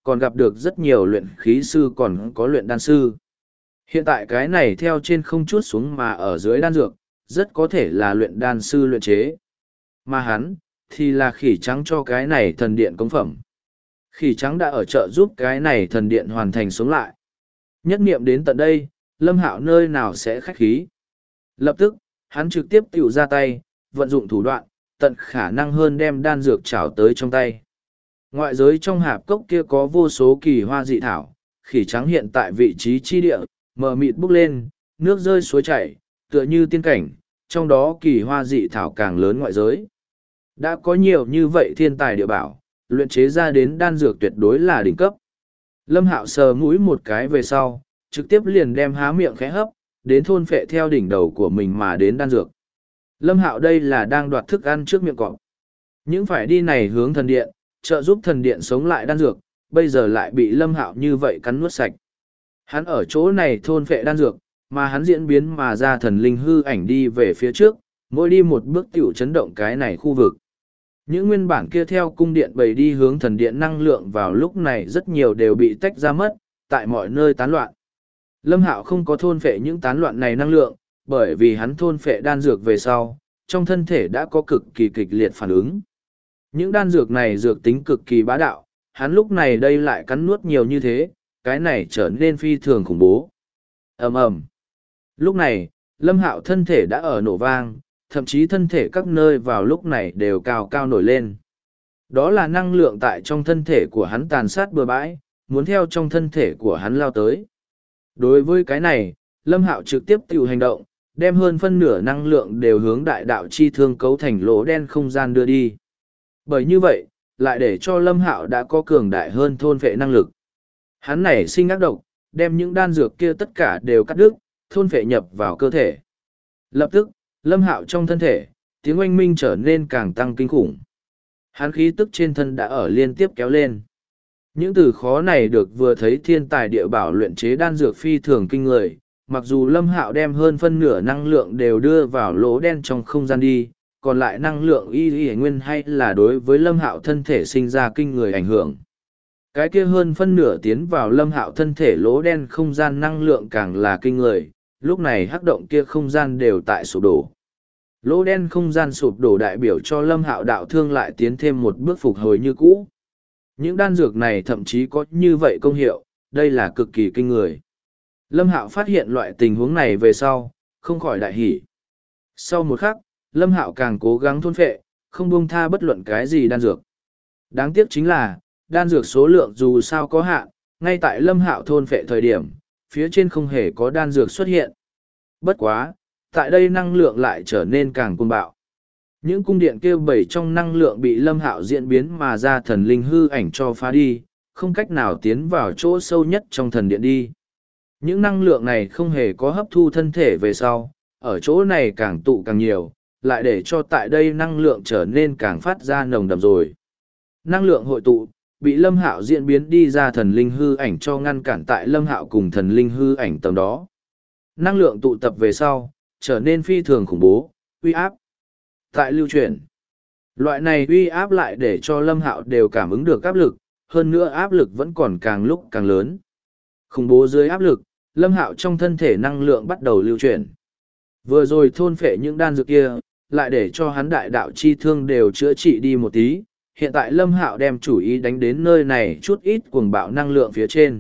còn gặp được rất nhiều luyện khí sư còn có luyện đan sư. Hiện tại cái này theo trên không chuốt xuống mà ở dưới đan dược, rất có thể là luyện đan sư luyện chế. Mà hắn, thì là khỉ trắng cho cái này thần điện công phẩm. Khỉ trắng đã ở chợ giúp cái này thần điện hoàn thành sống lại. Nhất niệm đến tận đây, Lâm Hạo nơi nào sẽ khách khí. Lập tức, hắn trực tiếp tiểu ra tay, vận dụng thủ đoạn, tận khả năng hơn đem đan dược trảo tới trong tay. Ngoại giới trong hạp cốc kia có vô số kỳ hoa dị thảo, khỉ trắng hiện tại vị trí chi địa, mờ mịt bốc lên, nước rơi suối chảy, tựa như tiên cảnh, trong đó kỳ hoa dị thảo càng lớn ngoại giới. Đã có nhiều như vậy thiên tài địa bảo, luyện chế ra đến đan dược tuyệt đối là đỉnh cấp. Lâm Hạo sờ mũi một cái về sau, trực tiếp liền đem há miệng khẽ hấp, đến thôn phệ theo đỉnh đầu của mình mà đến đan dược. Lâm Hạo đây là đang đoạt thức ăn trước miệng cọp. Những phải đi này hướng thần điện, trợ giúp thần điện sống lại đan dược, bây giờ lại bị Lâm Hạo như vậy cắn nuốt sạch. Hắn ở chỗ này thôn phệ đan dược, mà hắn diễn biến mà ra thần linh hư ảnh đi về phía trước, mỗi đi một bước tiểu chấn động cái này khu vực. Những nguyên bản kia theo cung điện bày đi hướng thần điện năng lượng vào lúc này rất nhiều đều bị tách ra mất, tại mọi nơi tán loạn. Lâm Hạo không có thôn phệ những tán loạn này năng lượng, bởi vì hắn thôn phệ đan dược về sau, trong thân thể đã có cực kỳ kịch liệt phản ứng. Những đan dược này dược tính cực kỳ bá đạo, hắn lúc này đây lại cắn nuốt nhiều như thế, cái này trở nên phi thường khủng bố. Ầm ầm. Lúc này, Lâm Hạo thân thể đã ở nổ vang, thậm chí thân thể các nơi vào lúc này đều cao cao nổi lên. Đó là năng lượng tại trong thân thể của hắn tàn sát bừa bãi, muốn theo trong thân thể của hắn lao tới. Đối với cái này, Lâm Hạo trực tiếp tự hành động, đem hơn phân nửa năng lượng đều hướng đại đạo chi thương cấu thành lỗ đen không gian đưa đi. Bởi như vậy, lại để cho Lâm Hạo đã có cường đại hơn thôn vệ năng lực. Hắn nảy sinh ác độc, đem những đan dược kia tất cả đều cắt đứt, thôn vệ nhập vào cơ thể. Lập tức, Lâm Hạo trong thân thể, tiếng oanh minh trở nên càng tăng kinh khủng. Hắn khí tức trên thân đã ở liên tiếp kéo lên. Những từ khó này được vừa thấy thiên tài địa bảo luyện chế đan dược phi thường kinh người, mặc dù Lâm Hạo đem hơn phân nửa năng lượng đều đưa vào lỗ đen trong không gian đi, còn lại năng lượng y nguyên hay là đối với Lâm Hạo thân thể sinh ra kinh người ảnh hưởng. Cái kia hơn phân nửa tiến vào Lâm Hạo thân thể lỗ đen không gian năng lượng càng là kinh người, lúc này hắc động kia không gian đều tại sụp đổ. Lỗ đen không gian sụp đổ đại biểu cho Lâm Hạo đạo thương lại tiến thêm một bước phục hồi như cũ. Những đan dược này thậm chí có như vậy công hiệu, đây là cực kỳ kinh người. Lâm Hạo phát hiện loại tình huống này về sau, không khỏi đại hỉ. Sau một khắc, Lâm Hạo càng cố gắng thôn phệ, không buông tha bất luận cái gì đan dược. Đáng tiếc chính là, đan dược số lượng dù sao có hạn, ngay tại Lâm Hạo thôn phệ thời điểm, phía trên không hề có đan dược xuất hiện. Bất quá, tại đây năng lượng lại trở nên càng cuồng bạo. Những cung điện kêu bảy trong năng lượng bị Lâm Hạo diễn biến mà ra thần linh hư ảnh cho phá đi, không cách nào tiến vào chỗ sâu nhất trong thần điện đi. Những năng lượng này không hề có hấp thu thân thể về sau, ở chỗ này càng tụ càng nhiều, lại để cho tại đây năng lượng trở nên càng phát ra nồng đậm rồi. Năng lượng hội tụ, bị Lâm Hạo diễn biến đi ra thần linh hư ảnh cho ngăn cản tại Lâm Hạo cùng thần linh hư ảnh tầm đó. Năng lượng tụ tập về sau, trở nên phi thường khủng bố, uy áp. Tại lưu chuyển, loại này uy áp lại để cho Lâm Hạo đều cảm ứng được áp lực, hơn nữa áp lực vẫn còn càng lúc càng lớn. Khủng bố dưới áp lực, Lâm Hạo trong thân thể năng lượng bắt đầu lưu chuyển. Vừa rồi thôn phệ những đan dược kia, lại để cho hắn đại đạo chi thương đều chữa trị đi một tí. Hiện tại Lâm Hạo đem chủ ý đánh đến nơi này chút ít cuồng bạo năng lượng phía trên.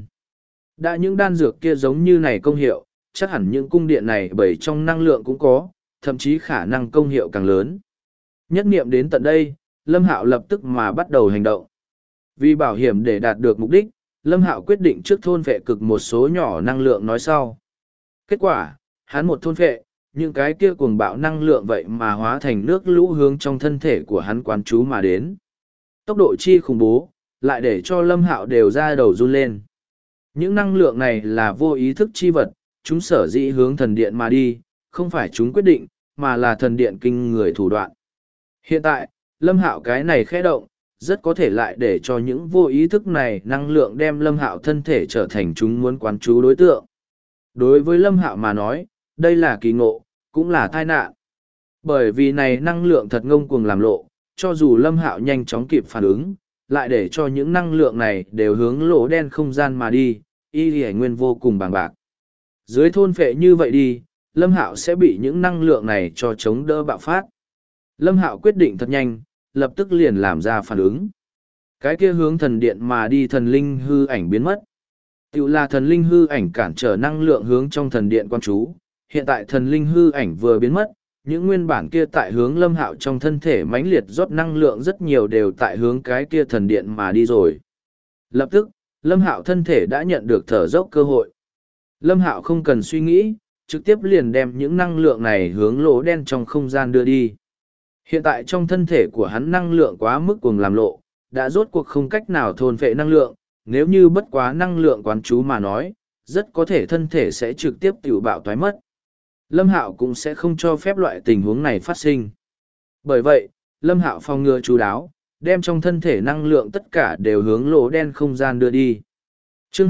Đã những đan dược kia giống như này công hiệu, chắc hẳn những cung điện này bởi trong năng lượng cũng có, thậm chí khả năng công hiệu càng lớn. Nhất niệm đến tận đây, Lâm Hạo lập tức mà bắt đầu hành động. Vì bảo hiểm để đạt được mục đích, Lâm Hạo quyết định trước thôn phệ cực một số nhỏ năng lượng nói sau. Kết quả, hắn một thôn phệ, những cái kia cuồng bạo năng lượng vậy mà hóa thành nước lũ hướng trong thân thể của hắn quán trú mà đến. Tốc độ chi khủng bố, lại để cho Lâm Hạo đều ra đầu run lên. Những năng lượng này là vô ý thức chi vật, chúng sở dĩ hướng thần điện mà đi, không phải chúng quyết định, mà là thần điện kinh người thủ đoạn. Hiện tại, Lâm Hạo cái này khẽ động, rất có thể lại để cho những vô ý thức này năng lượng đem Lâm Hạo thân thể trở thành chúng muốn quán trú đối tượng. Đối với Lâm Hạo mà nói, đây là kỳ ngộ, cũng là tai nạn. Bởi vì này năng lượng thật ngông cuồng làm lộ, cho dù Lâm Hạo nhanh chóng kịp phản ứng, lại để cho những năng lượng này đều hướng lỗ đen không gian mà đi, y hải nguyên vô cùng bàng bạc. Dưới thôn phệ như vậy đi, Lâm Hạo sẽ bị những năng lượng này cho chống đỡ bạo phát. Lâm Hạo quyết định thật nhanh, lập tức liền làm ra phản ứng. Cái kia hướng thần điện mà đi thần linh hư ảnh biến mất. Tiểu là thần linh hư ảnh cản trở năng lượng hướng trong thần điện quan chú. Hiện tại thần linh hư ảnh vừa biến mất, những nguyên bản kia tại hướng Lâm Hạo trong thân thể mãnh liệt rót năng lượng rất nhiều đều tại hướng cái kia thần điện mà đi rồi. Lập tức, Lâm Hạo thân thể đã nhận được thở dốc cơ hội. Lâm Hạo không cần suy nghĩ, trực tiếp liền đem những năng lượng này hướng lỗ đen trong không gian đưa đi. Hiện tại trong thân thể của hắn năng lượng quá mức cuồng làm lộ, đã rốt cuộc không cách nào thôn phệ năng lượng, nếu như bất quá năng lượng quán chú mà nói, rất có thể thân thể sẽ trực tiếp tiểu bạo toái mất. Lâm Hạo cũng sẽ không cho phép loại tình huống này phát sinh. Bởi vậy, Lâm Hạo phòng ngừa chú đáo, đem trong thân thể năng lượng tất cả đều hướng lỗ đen không gian đưa đi. Chương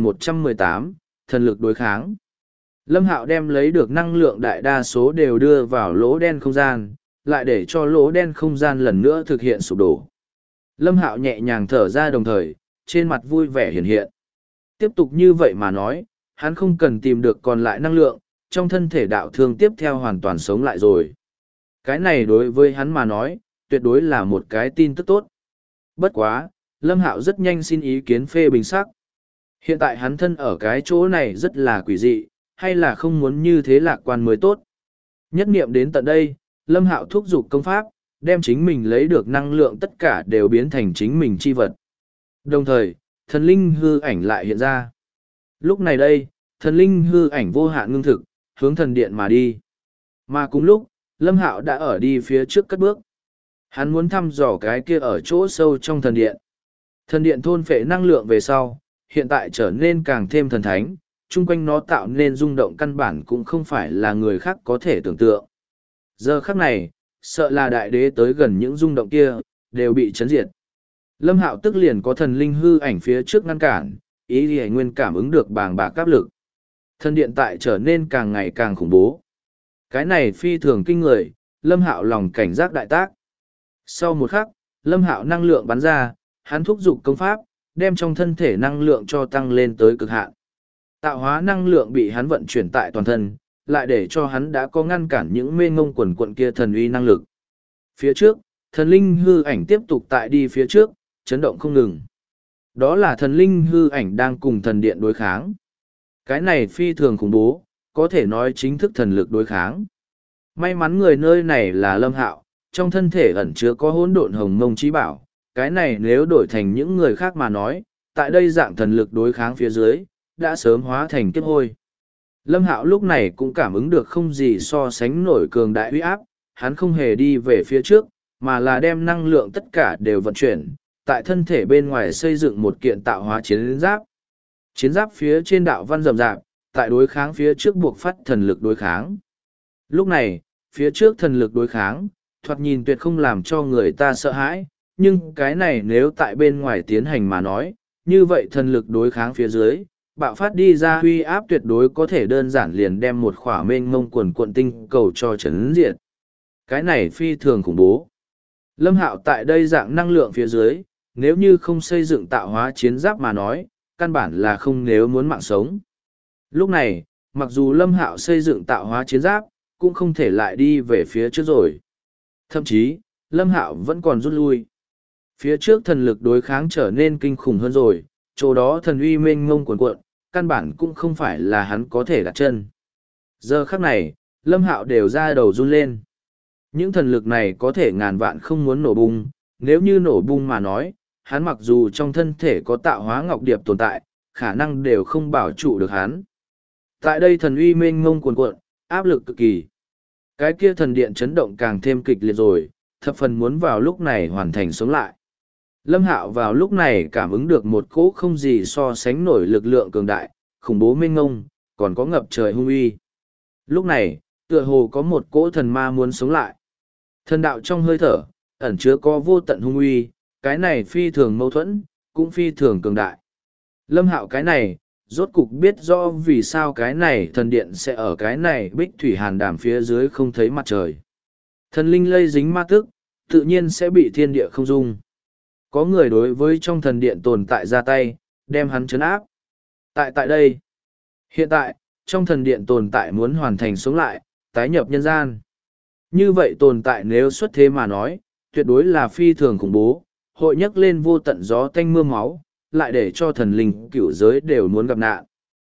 2118, Thần lực đối kháng. Lâm Hạo đem lấy được năng lượng đại đa số đều đưa vào lỗ đen không gian, lại để cho lỗ đen không gian lần nữa thực hiện sụp đổ. Lâm Hạo nhẹ nhàng thở ra đồng thời, trên mặt vui vẻ hiện hiện. Tiếp tục như vậy mà nói, hắn không cần tìm được còn lại năng lượng, trong thân thể đạo thương tiếp theo hoàn toàn sống lại rồi. Cái này đối với hắn mà nói, tuyệt đối là một cái tin tức tốt. Bất quá, Lâm Hạo rất nhanh xin ý kiến phê bình sắc. Hiện tại hắn thân ở cái chỗ này rất là quỷ dị, hay là không muốn như thế lạc quan mới tốt. Nhất niệm đến tận đây, Lâm Hạo thúc giục công pháp, đem chính mình lấy được năng lượng tất cả đều biến thành chính mình chi vật. Đồng thời, thần linh hư ảnh lại hiện ra. Lúc này đây, thần linh hư ảnh vô hạn ngưng thực, hướng thần điện mà đi. Mà cùng lúc, Lâm Hạo đã ở đi phía trước cất bước. Hắn muốn thăm dò cái kia ở chỗ sâu trong thần điện. Thần điện thôn phệ năng lượng về sau, hiện tại trở nên càng thêm thần thánh, chung quanh nó tạo nên rung động căn bản cũng không phải là người khác có thể tưởng tượng. Giờ khắc này, sợ là đại đế tới gần những rung động kia, đều bị chấn diệt. Lâm Hạo tức liền có thần linh hư ảnh phía trước ngăn cản, ý thì nguyên cảm ứng được bàng bạc áp lực. Thần điện tại trở nên càng ngày càng khủng bố. Cái này phi thường kinh người, Lâm Hạo lòng cảnh giác đại tác. Sau một khắc, Lâm Hạo năng lượng bắn ra, hắn thúc giục công pháp, đem trong thân thể năng lượng cho tăng lên tới cực hạn. Tạo hóa năng lượng bị hắn vận chuyển tại toàn thân, lại để cho hắn đã có ngăn cản những mê ngông quần quận kia thần uy năng lực. Phía trước, thần linh hư ảnh tiếp tục tại đi phía trước, chấn động không ngừng. Đó là thần linh hư ảnh đang cùng thần điện đối kháng. Cái này phi thường khủng bố, có thể nói chính thức thần lực đối kháng. May mắn người nơi này là Lâm Hạo, trong thân thể ẩn chứa có hỗn độn hồng mông trí bảo. Cái này nếu đổi thành những người khác mà nói, tại đây dạng thần lực đối kháng phía dưới, đã sớm hóa thành kiếp hôi. Lâm Hạo lúc này cũng cảm ứng được không gì so sánh nổi cường đại uy áp, hắn không hề đi về phía trước, mà là đem năng lượng tất cả đều vận chuyển, tại thân thể bên ngoài xây dựng một kiện tạo hóa chiến giáp. Chiến giáp phía trên đạo văn rậm rạp, tại đối kháng phía trước buộc phát thần lực đối kháng. Lúc này, phía trước thần lực đối kháng, thoạt nhìn tuyệt không làm cho người ta sợ hãi, nhưng cái này nếu tại bên ngoài tiến hành mà nói, như vậy thần lực đối kháng phía dưới, bạo phát đi ra huy áp tuyệt đối có thể đơn giản liền đem một khỏa mênh mông quần cuộn tinh cầu cho chấn diệt. Cái này phi thường khủng bố. Lâm Hạo tại đây dạng năng lượng phía dưới, nếu như không xây dựng tạo hóa chiến giáp mà nói, căn bản là không nếu muốn mạng sống. Lúc này, mặc dù Lâm Hạo xây dựng tạo hóa chiến giáp, cũng không thể lại đi về phía trước rồi. Thậm chí, Lâm Hạo vẫn còn rút lui. Phía trước thần lực đối kháng trở nên kinh khủng hơn rồi, chỗ đó thần uy mênh mông cuồn cuộn, căn bản cũng không phải là hắn có thể đặt chân. Giờ khắc này, Lâm Hạo đều ra đầu run lên. Những thần lực này có thể ngàn vạn không muốn nổ bung, nếu như nổ bung mà nói, hắn mặc dù trong thân thể có tạo hóa ngọc điệp tồn tại, khả năng đều không bảo trụ được hắn. Tại đây thần uy mênh mông cuồn cuộn, áp lực cực kỳ. Cái kia thần điện chấn động càng thêm kịch liệt rồi, thập phần muốn vào lúc này hoàn thành sống lại. Lâm Hạo vào lúc này cảm ứng được một cỗ không gì so sánh nổi lực lượng cường đại, khủng bố mênh mông, còn có ngập trời hung uy. Lúc này, tựa hồ có một cỗ thần ma muốn sống lại. Thần đạo trong hơi thở, ẩn chứa có vô tận hung uy, cái này phi thường mâu thuẫn, cũng phi thường cường đại. Lâm Hạo cái này, rốt cục biết rõ vì sao cái này thần điện sẽ ở cái này bích thủy hàn đàm phía dưới không thấy mặt trời. Thần linh lây dính ma tức, tự nhiên sẽ bị thiên địa không dung. Có người đối với trong thần điện tồn tại ra tay, đem hắn trấn áp. Tại đây, hiện tại, trong thần điện tồn tại muốn hoàn thành sống lại, tái nhập nhân gian. Như vậy tồn tại nếu xuất thế mà nói, tuyệt đối là phi thường khủng bố, hội nhấc lên vô tận gió tanh mưa máu, lại để cho thần linh cửu giới đều muốn gặp nạn.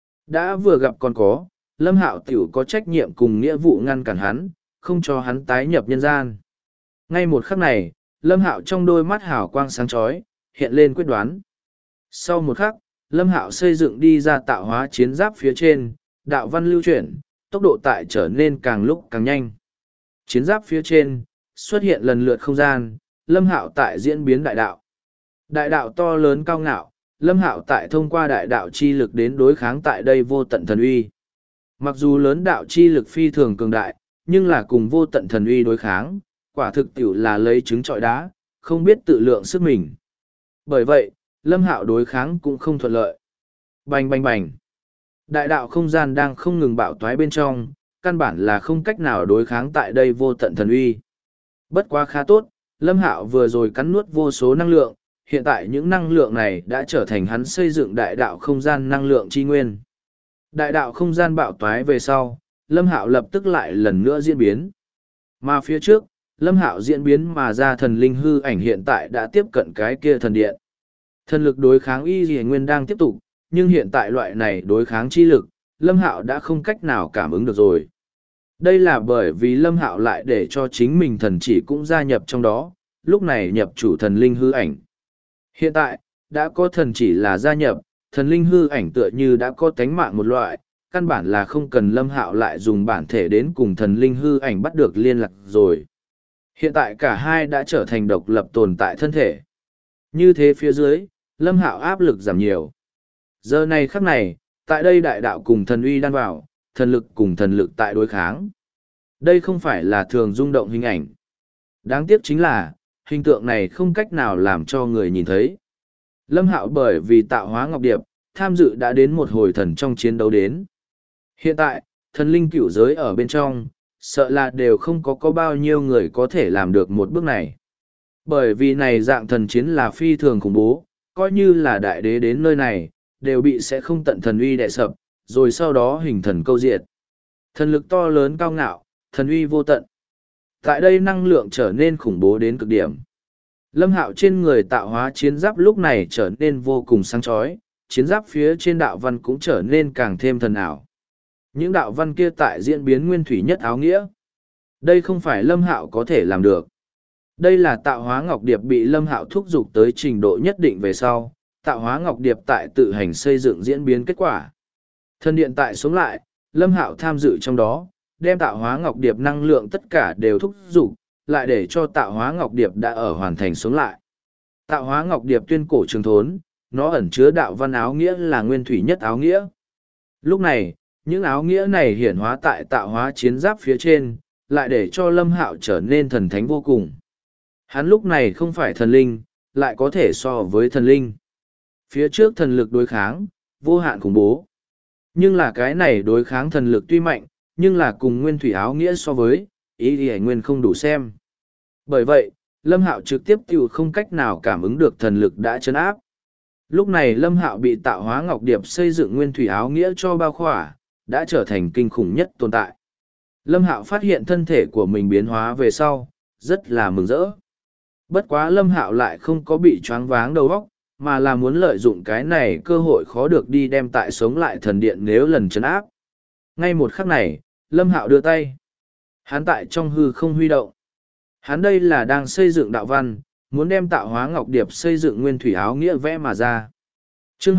Đã vừa gặp còn có, Lâm Hạo tiểu có trách nhiệm cùng nghĩa vụ ngăn cản hắn, không cho hắn tái nhập nhân gian. Ngay một khắc này, Lâm Hạo trong đôi mắt hào quang sáng chói, hiện lên quyết đoán. Sau một khắc, Lâm Hạo xây dựng đi ra tạo hóa chiến giáp phía trên, đạo văn lưu chuyển, tốc độ tại trở nên càng lúc càng nhanh. Chiến giáp phía trên, xuất hiện lần lượt không gian, Lâm Hạo tại diễn biến đại đạo. Đại đạo to lớn cao ngạo, Lâm Hạo tại thông qua đại đạo chi lực đến đối kháng tại đây vô tận thần uy. Mặc dù lớn đạo chi lực phi thường cường đại, nhưng là cùng vô tận thần uy đối kháng, quả thực tiểu là lấy trứng trọi đá, không biết tự lượng sức mình. Bởi vậy, Lâm Hạo đối kháng cũng không thuận lợi. Bành bành bành. Đại đạo không gian đang không ngừng bạo toái bên trong, căn bản là không cách nào đối kháng tại đây vô tận thần uy. Bất quá khá tốt, Lâm Hạo vừa rồi cắn nuốt vô số năng lượng, hiện tại những năng lượng này đã trở thành hắn xây dựng đại đạo không gian năng lượng chi nguyên. Đại đạo không gian bạo toái về sau, Lâm Hạo lập tức lại lần nữa diễn biến. Mà phía trước, Lâm Hạo diễn biến mà ra thần linh hư ảnh hiện tại đã tiếp cận cái kia thần điện. Thần lực đối kháng y dì nguyên đang tiếp tục, nhưng hiện tại loại này đối kháng chi lực, Lâm Hạo đã không cách nào cảm ứng được rồi. Đây là bởi vì Lâm Hạo lại để cho chính mình thần chỉ cũng gia nhập trong đó, lúc này nhập chủ thần linh hư ảnh. Hiện tại, đã có thần chỉ là gia nhập, thần linh hư ảnh tựa như đã có tánh mạng một loại, căn bản là không cần Lâm Hạo lại dùng bản thể đến cùng thần linh hư ảnh bắt được liên lạc rồi. Hiện tại cả hai đã trở thành độc lập tồn tại thân thể. Như thế phía dưới, Lâm Hạo áp lực giảm nhiều. Giờ này khắc này, tại đây đại đạo cùng thần uy đan vào, thần lực cùng thần lực tại đối kháng. Đây không phải là thường rung động hình ảnh. Đáng tiếc chính là, hình tượng này không cách nào làm cho người nhìn thấy. Lâm Hạo bởi vì tạo hóa ngọc điệp, tham dự đã đến một hồi thần trong chiến đấu đến. Hiện tại, thần linh cửu giới ở bên trong, sợ là đều không có bao nhiêu người có thể làm được một bước này. Bởi vì này dạng thần chiến là phi thường khủng bố, coi như là đại đế đến nơi này, đều bị sẽ không tận thần uy đè sập, rồi sau đó hình thần câu diệt. Thần lực to lớn cao ngạo, thần uy vô tận. Tại đây năng lượng trở nên khủng bố đến cực điểm. Lâm Hạo trên người tạo hóa chiến giáp lúc này trở nên vô cùng sáng chói, chiến giáp phía trên đạo văn cũng trở nên càng thêm thần ảo. Những đạo văn kia tại diễn biến nguyên thủy nhất áo nghĩa. Đây không phải Lâm Hạo có thể làm được. Đây là tạo hóa ngọc điệp bị Lâm Hạo thúc giục tới trình độ nhất định về sau, tạo hóa ngọc điệp tại tự hành xây dựng diễn biến kết quả. Thần điện tại sống lại, Lâm Hạo tham dự trong đó, đem tạo hóa ngọc điệp năng lượng tất cả đều thúc giục, lại để cho tạo hóa ngọc điệp đã ở hoàn thành sống lại. Tạo hóa ngọc điệp tuyên cổ trường thốn, nó ẩn chứa đạo văn áo nghĩa là nguyên thủy nhất áo nghĩa. Lúc này, những áo nghĩa này hiển hóa tại tạo hóa chiến giáp phía trên, lại để cho Lâm Hạo trở nên thần thánh vô cùng. Hắn lúc này không phải thần linh, lại có thể so với thần linh. Phía trước thần lực đối kháng, vô hạn khủng bố. Nhưng là cái này đối kháng thần lực tuy mạnh, nhưng là cùng nguyên thủy áo nghĩa so với, ý thì nguyên không đủ xem. Bởi vậy, Lâm Hạo trực tiếp tiểu không cách nào cảm ứng được thần lực đã chấn áp. Lúc này Lâm Hạo bị tạo hóa ngọc điệp xây dựng nguyên thủy áo nghĩa cho bao khỏa, đã trở thành kinh khủng nhất tồn tại. Lâm Hạo phát hiện thân thể của mình biến hóa về sau, rất là mừng rỡ. Bất quá Lâm Hạo lại không có bị choáng váng đầu óc, mà là muốn lợi dụng cái này cơ hội khó được đi đem tại sống lại thần điện nếu lần chấn áp. Ngay một khắc này, Lâm Hạo đưa tay. Hắn tại trong hư không huy động. Hắn đây là đang xây dựng đạo văn, muốn đem tạo hóa ngọc điệp xây dựng nguyên thủy áo nghĩa vẽ mà ra. Chương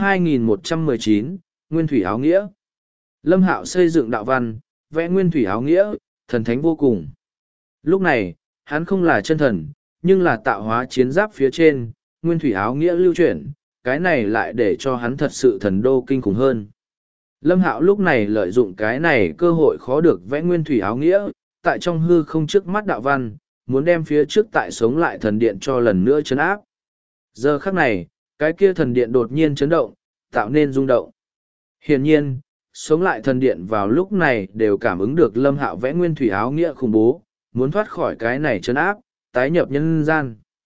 2119, Nguyên thủy áo nghĩa. Lâm Hạo xây dựng đạo văn, vẽ nguyên thủy áo nghĩa, thần thánh vô cùng. Lúc này, hắn không là chân thần, nhưng là tạo hóa chiến giáp phía trên, nguyên thủy áo nghĩa lưu chuyển, cái này lại để cho hắn thật sự thần đô kinh khủng hơn. Lâm Hạo lúc này lợi dụng cái này cơ hội khó được vẽ nguyên thủy áo nghĩa, tại trong hư không trước mắt đạo văn, muốn đem phía trước tại sống lại thần điện cho lần nữa chấn áp. Giờ khắc này, cái kia thần điện đột nhiên chấn động, tạo nên rung động. Hiển nhiên, sống lại thần điện vào lúc này đều cảm ứng được Lâm Hạo vẽ nguyên thủy áo nghĩa khủng bố, muốn thoát khỏi cái này chấn áp, tái nhập nhân gian.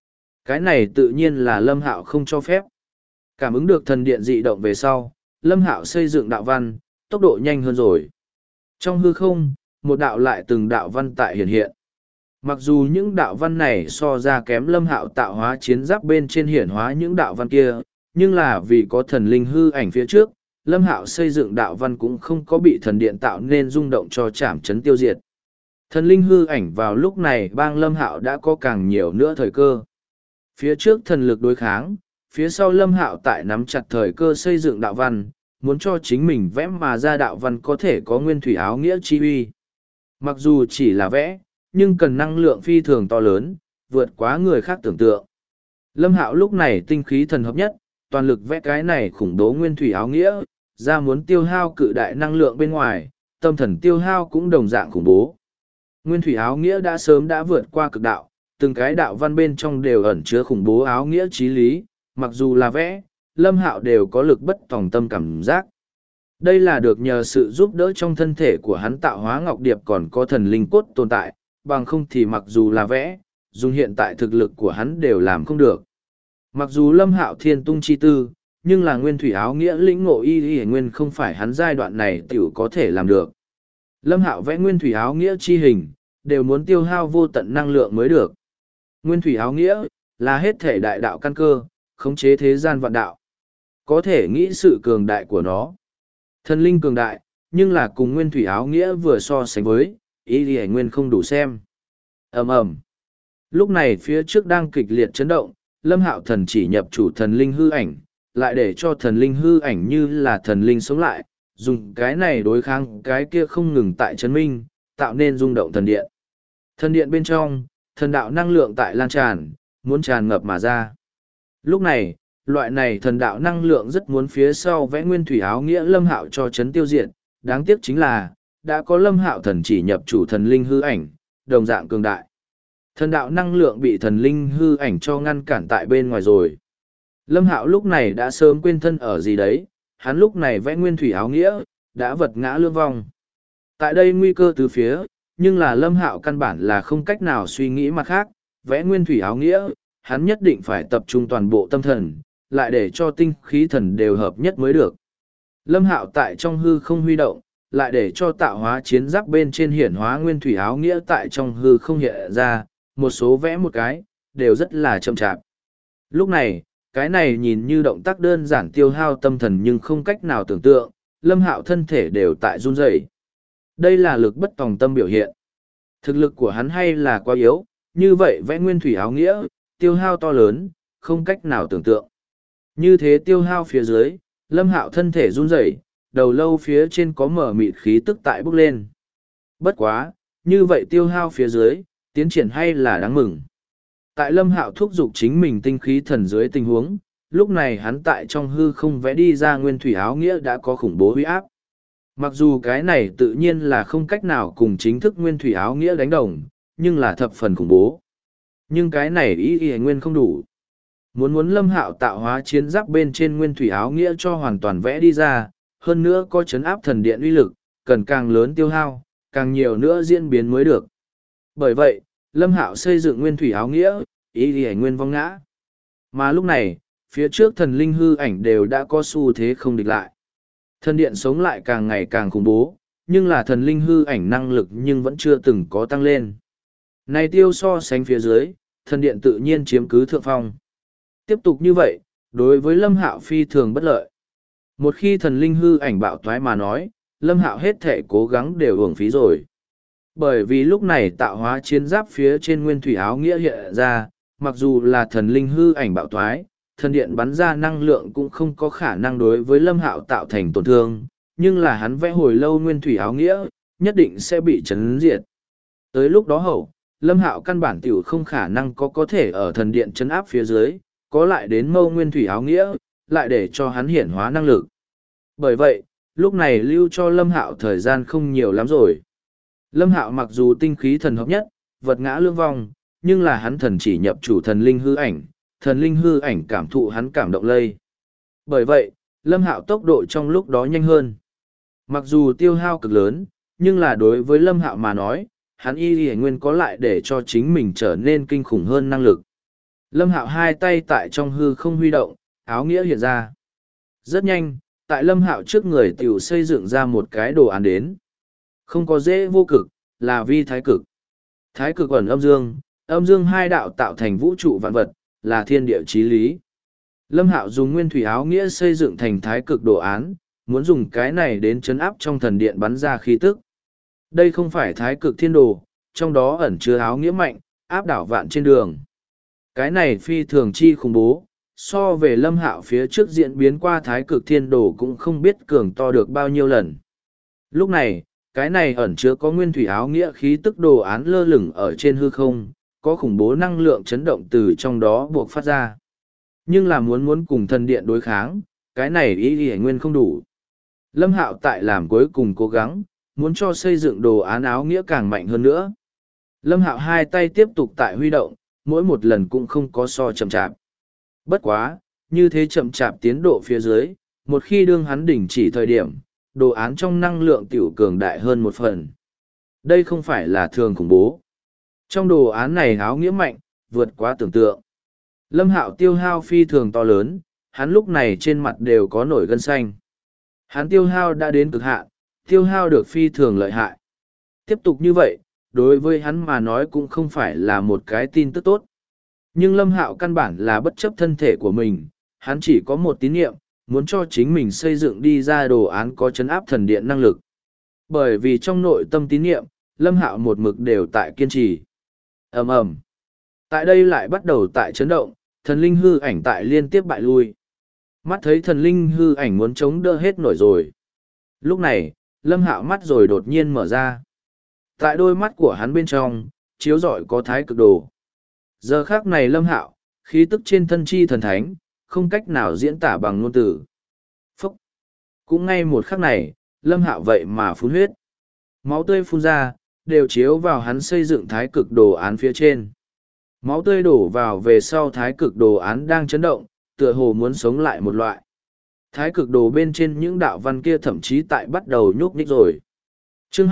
Cái này tự nhiên là Lâm Hạo không cho phép. Cảm ứng được thần điện dị động về sau, Lâm Hạo xây dựng đạo văn, tốc độ nhanh hơn rồi. Trong hư không, một đạo lại từng đạo văn tại hiện hiện. Mặc dù những đạo văn này so ra kém Lâm Hạo tạo hóa chiến giáp bên trên hiển hóa những đạo văn kia, nhưng là vì có thần linh hư ảnh phía trước, Lâm Hạo xây dựng đạo văn cũng không có bị thần điện tạo nên rung động cho chảm chấn tiêu diệt. Thần linh hư ảnh vào lúc này bang Lâm Hạo đã có càng nhiều nữa thời cơ. Phía trước thần lực đối kháng, phía sau Lâm Hạo tại nắm chặt thời cơ xây dựng đạo văn, muốn cho chính mình vẽ mà ra đạo văn có thể có nguyên thủy áo nghĩa chi uy. Mặc dù chỉ là vẽ, nhưng cần năng lượng phi thường to lớn, vượt quá người khác tưởng tượng. Lâm Hạo lúc này tinh khí thần hợp nhất, toàn lực vẽ cái này khủng bố nguyên thủy áo nghĩa, ra muốn tiêu hao cự đại năng lượng bên ngoài, tâm thần tiêu hao cũng đồng dạng khủng bố. Nguyên thủy áo nghĩa đã sớm đã vượt qua cực đạo, từng cái đạo văn bên trong đều ẩn chứa khủng bố áo nghĩa chí lý, mặc dù là vẽ, Lâm Hạo đều có lực bất tòng tâm cảm giác. Đây là được nhờ sự giúp đỡ trong thân thể của hắn tạo hóa ngọc điệp còn có thần linh cốt tồn tại, bằng không thì mặc dù là vẽ, dùng hiện tại thực lực của hắn đều làm không được. Mặc dù Lâm Hạo thiên tung chi tư, nhưng là nguyên thủy áo nghĩa lĩnh ngộ y nguyên không phải hắn giai đoạn này tiểu có thể làm được. Lâm Hạo vẽ nguyên thủy áo nghĩa chi hình, đều muốn tiêu hao vô tận năng lượng mới được. Nguyên thủy áo nghĩa, là hết thể đại đạo căn cơ, khống chế thế gian vạn đạo. Có thể nghĩ sự cường đại của nó. Thần linh cường đại, nhưng là cùng nguyên thủy áo nghĩa vừa so sánh với, y nguyên không đủ xem. Ầm ầm. Lúc này phía trước đang kịch liệt chấn động, Lâm Hạo thần chỉ nhập chủ thần linh hư ảnh, lại để cho thần linh hư ảnh như là thần linh sống lại, dùng cái này đối kháng cái kia không ngừng tại chấn minh, tạo nên rung động thần điện. Thần điện bên trong, thần đạo năng lượng tại lan tràn, muốn tràn ngập mà ra. Lúc này, loại này thần đạo năng lượng rất muốn phía sau vẽ nguyên thủy áo nghĩa Lâm Hạo cho chấn tiêu diệt, đáng tiếc chính là, đã có Lâm Hạo thần chỉ nhập chủ thần linh hư ảnh, đồng dạng cường đại. Thần đạo năng lượng bị thần linh hư ảnh cho ngăn cản tại bên ngoài rồi. Lâm Hạo lúc này đã sớm quên thân ở gì đấy, hắn lúc này vẽ nguyên thủy áo nghĩa, đã vật ngã lương vong. Tại đây nguy cơ từ phía, nhưng là Lâm Hạo căn bản là không cách nào suy nghĩ mặt khác, vẽ nguyên thủy áo nghĩa, hắn nhất định phải tập trung toàn bộ tâm thần, lại để cho tinh khí thần đều hợp nhất mới được. Lâm Hạo tại trong hư không huy động, lại để cho tạo hóa chiến giáp bên trên hiển hóa nguyên thủy áo nghĩa tại trong hư không hiện ra, một số vẽ một cái, đều rất là chậm chạp. Lúc này, cái này nhìn như động tác đơn giản tiêu hao tâm thần nhưng không cách nào tưởng tượng, Lâm Hạo thân thể đều tại run rẩy. Đây là lực bất tòng tâm biểu hiện. Thực lực của hắn hay là quá yếu, như vậy vẽ nguyên thủy áo nghĩa, tiêu hao to lớn, không cách nào tưởng tượng. Như thế tiêu hao phía dưới, Lâm Hạo thân thể run rẩy, đầu lâu phía trên có mở mịt khí tức tại bốc lên. Bất quá, như vậy tiêu hao phía dưới, tiến triển hay là đáng mừng. Tại Lâm Hạo thúc giục chính mình tinh khí thần dưới tình huống, lúc này hắn tại trong hư không vẽ đi ra nguyên thủy áo nghĩa đã có khủng bố uy áp. Mặc dù cái này tự nhiên là không cách nào cùng chính thức nguyên thủy áo nghĩa đánh đồng, nhưng là thập phần khủng bố. Nhưng cái này ý nguyên không đủ. Muốn Lâm Hạo tạo hóa chiến giáp bên trên nguyên thủy áo nghĩa cho hoàn toàn vẽ đi ra, hơn nữa có chấn áp thần điện uy lực, cần càng lớn tiêu hao, càng nhiều nữa diễn biến mới được. Bởi vậy, Lâm Hạo xây dựng nguyên thủy áo nghĩa, ý nguyên vong ngã. Mà lúc này, phía trước thần linh hư ảnh đều đã có xu thế không địch lại. Thần điện sống lại càng ngày càng khủng bố, nhưng là thần linh hư ảnh năng lực nhưng vẫn chưa từng có tăng lên. Này tiêu so sánh phía dưới, thần điện tự nhiên chiếm cứ thượng phong. Tiếp tục như vậy, đối với Lâm Hạo phi thường bất lợi. Một khi thần linh hư ảnh bạo toái mà nói, Lâm Hạo hết thể cố gắng đều uổng phí rồi. Bởi vì lúc này tạo hóa chiến giáp phía trên nguyên thủy áo nghĩa hiện ra, mặc dù là thần linh hư ảnh bạo toái, thần điện bắn ra năng lượng cũng không có khả năng đối với Lâm Hạo tạo thành tổn thương, nhưng là hắn vẽ hồi lâu nguyên thủy áo nghĩa, nhất định sẽ bị chấn diệt. Tới lúc đó hậu, Lâm Hạo căn bản tiểu không khả năng có thể ở thần điện chấn áp phía dưới, có lại đến mâu nguyên thủy áo nghĩa, lại để cho hắn hiển hóa năng lực. Bởi vậy, lúc này lưu cho Lâm Hạo thời gian không nhiều lắm rồi. Lâm Hạo mặc dù tinh khí thần hợp nhất, vật ngã lương vong, nhưng là hắn thần chỉ nhập chủ thần linh hư ảnh, thần linh hư ảnh cảm thụ hắn cảm động lây. Bởi vậy, Lâm Hạo tốc độ trong lúc đó nhanh hơn. Mặc dù tiêu hao cực lớn, nhưng là đối với Lâm Hạo mà nói, hắn y nguyên có lại để cho chính mình trở nên kinh khủng hơn năng lực. Lâm Hạo hai tay tại trong hư không huy động, áo nghĩa hiện ra. Rất nhanh, tại Lâm Hạo trước người tiểu xây dựng ra một cái đồ án đến. Không có dễ vô cực, là vi thái cực. Thái cực ẩn âm dương hai đạo tạo thành vũ trụ vạn vật, là thiên địa chí lý. Lâm Hạo dùng nguyên thủy áo nghĩa xây dựng thành thái cực đồ án, muốn dùng cái này đến chấn áp trong thần điện bắn ra khí tức. Đây không phải thái cực thiên đồ, trong đó ẩn chứa áo nghĩa mạnh, áp đảo vạn trên đường. Cái này phi thường chi khủng bố, so về Lâm Hạo phía trước diễn biến qua thái cực thiên đồ cũng không biết cường to được bao nhiêu lần. Lúc này, cái này ẩn chứa có nguyên thủy áo nghĩa khí tức đồ án lơ lửng ở trên hư không, có khủng bố năng lượng chấn động từ trong đó buộc phát ra. Nhưng là muốn cùng thần điện đối kháng, cái này ý nguyên không đủ. Lâm Hạo tại làm cuối cùng cố gắng, muốn cho xây dựng đồ án áo nghĩa càng mạnh hơn nữa. Lâm Hạo hai tay tiếp tục tại huy động, mỗi một lần cũng không có so chậm chạp. Bất quá, như thế chậm chạp tiến độ phía dưới, một khi đương hắn đỉnh chỉ thời điểm, đồ án trong năng lượng tiểu cường đại hơn một phần. Đây không phải là thường khủng bố. Trong đồ án này áo nghĩa mạnh, vượt quá tưởng tượng. Lâm Hạo tiêu hao phi thường to lớn, hắn lúc này trên mặt đều có nổi gân xanh. Hắn tiêu hao đã đến cực hạn, tiêu hao được phi thường lợi hại. Tiếp tục như vậy, đối với hắn mà nói cũng không phải là một cái tin tức tốt. Nhưng Lâm Hạo căn bản là bất chấp thân thể của mình, hắn chỉ có một tín niệm, muốn cho chính mình xây dựng đi ra đồ án có chấn áp thần điện năng lực. Bởi vì trong nội tâm tín niệm, Lâm Hạo một mực đều tại kiên trì. Ầm ầm. Tại đây lại bắt đầu tại chấn động, thần linh hư ảnh tại liên tiếp bại lui. Mắt thấy thần linh hư ảnh muốn chống đỡ hết nổi rồi. Lúc này, Lâm Hạo mắt rồi đột nhiên mở ra. Tại đôi mắt của hắn bên trong, chiếu rọi có thái cực đồ. Giờ khác này Lâm Hạo, khí tức trên thân chi thần thánh, không cách nào diễn tả bằng ngôn từ. Phúc! Cũng ngay một khắc này, Lâm Hạo vậy mà phun huyết. Máu tươi phun ra, đều chiếu vào hắn xây dựng thái cực đồ án phía trên. Máu tươi đổ vào về sau thái cực đồ án đang chấn động, tựa hồ muốn sống lại một loại. Thái cực đồ bên trên những đạo văn kia thậm chí tại bắt đầu nhúc nhích rồi. Chương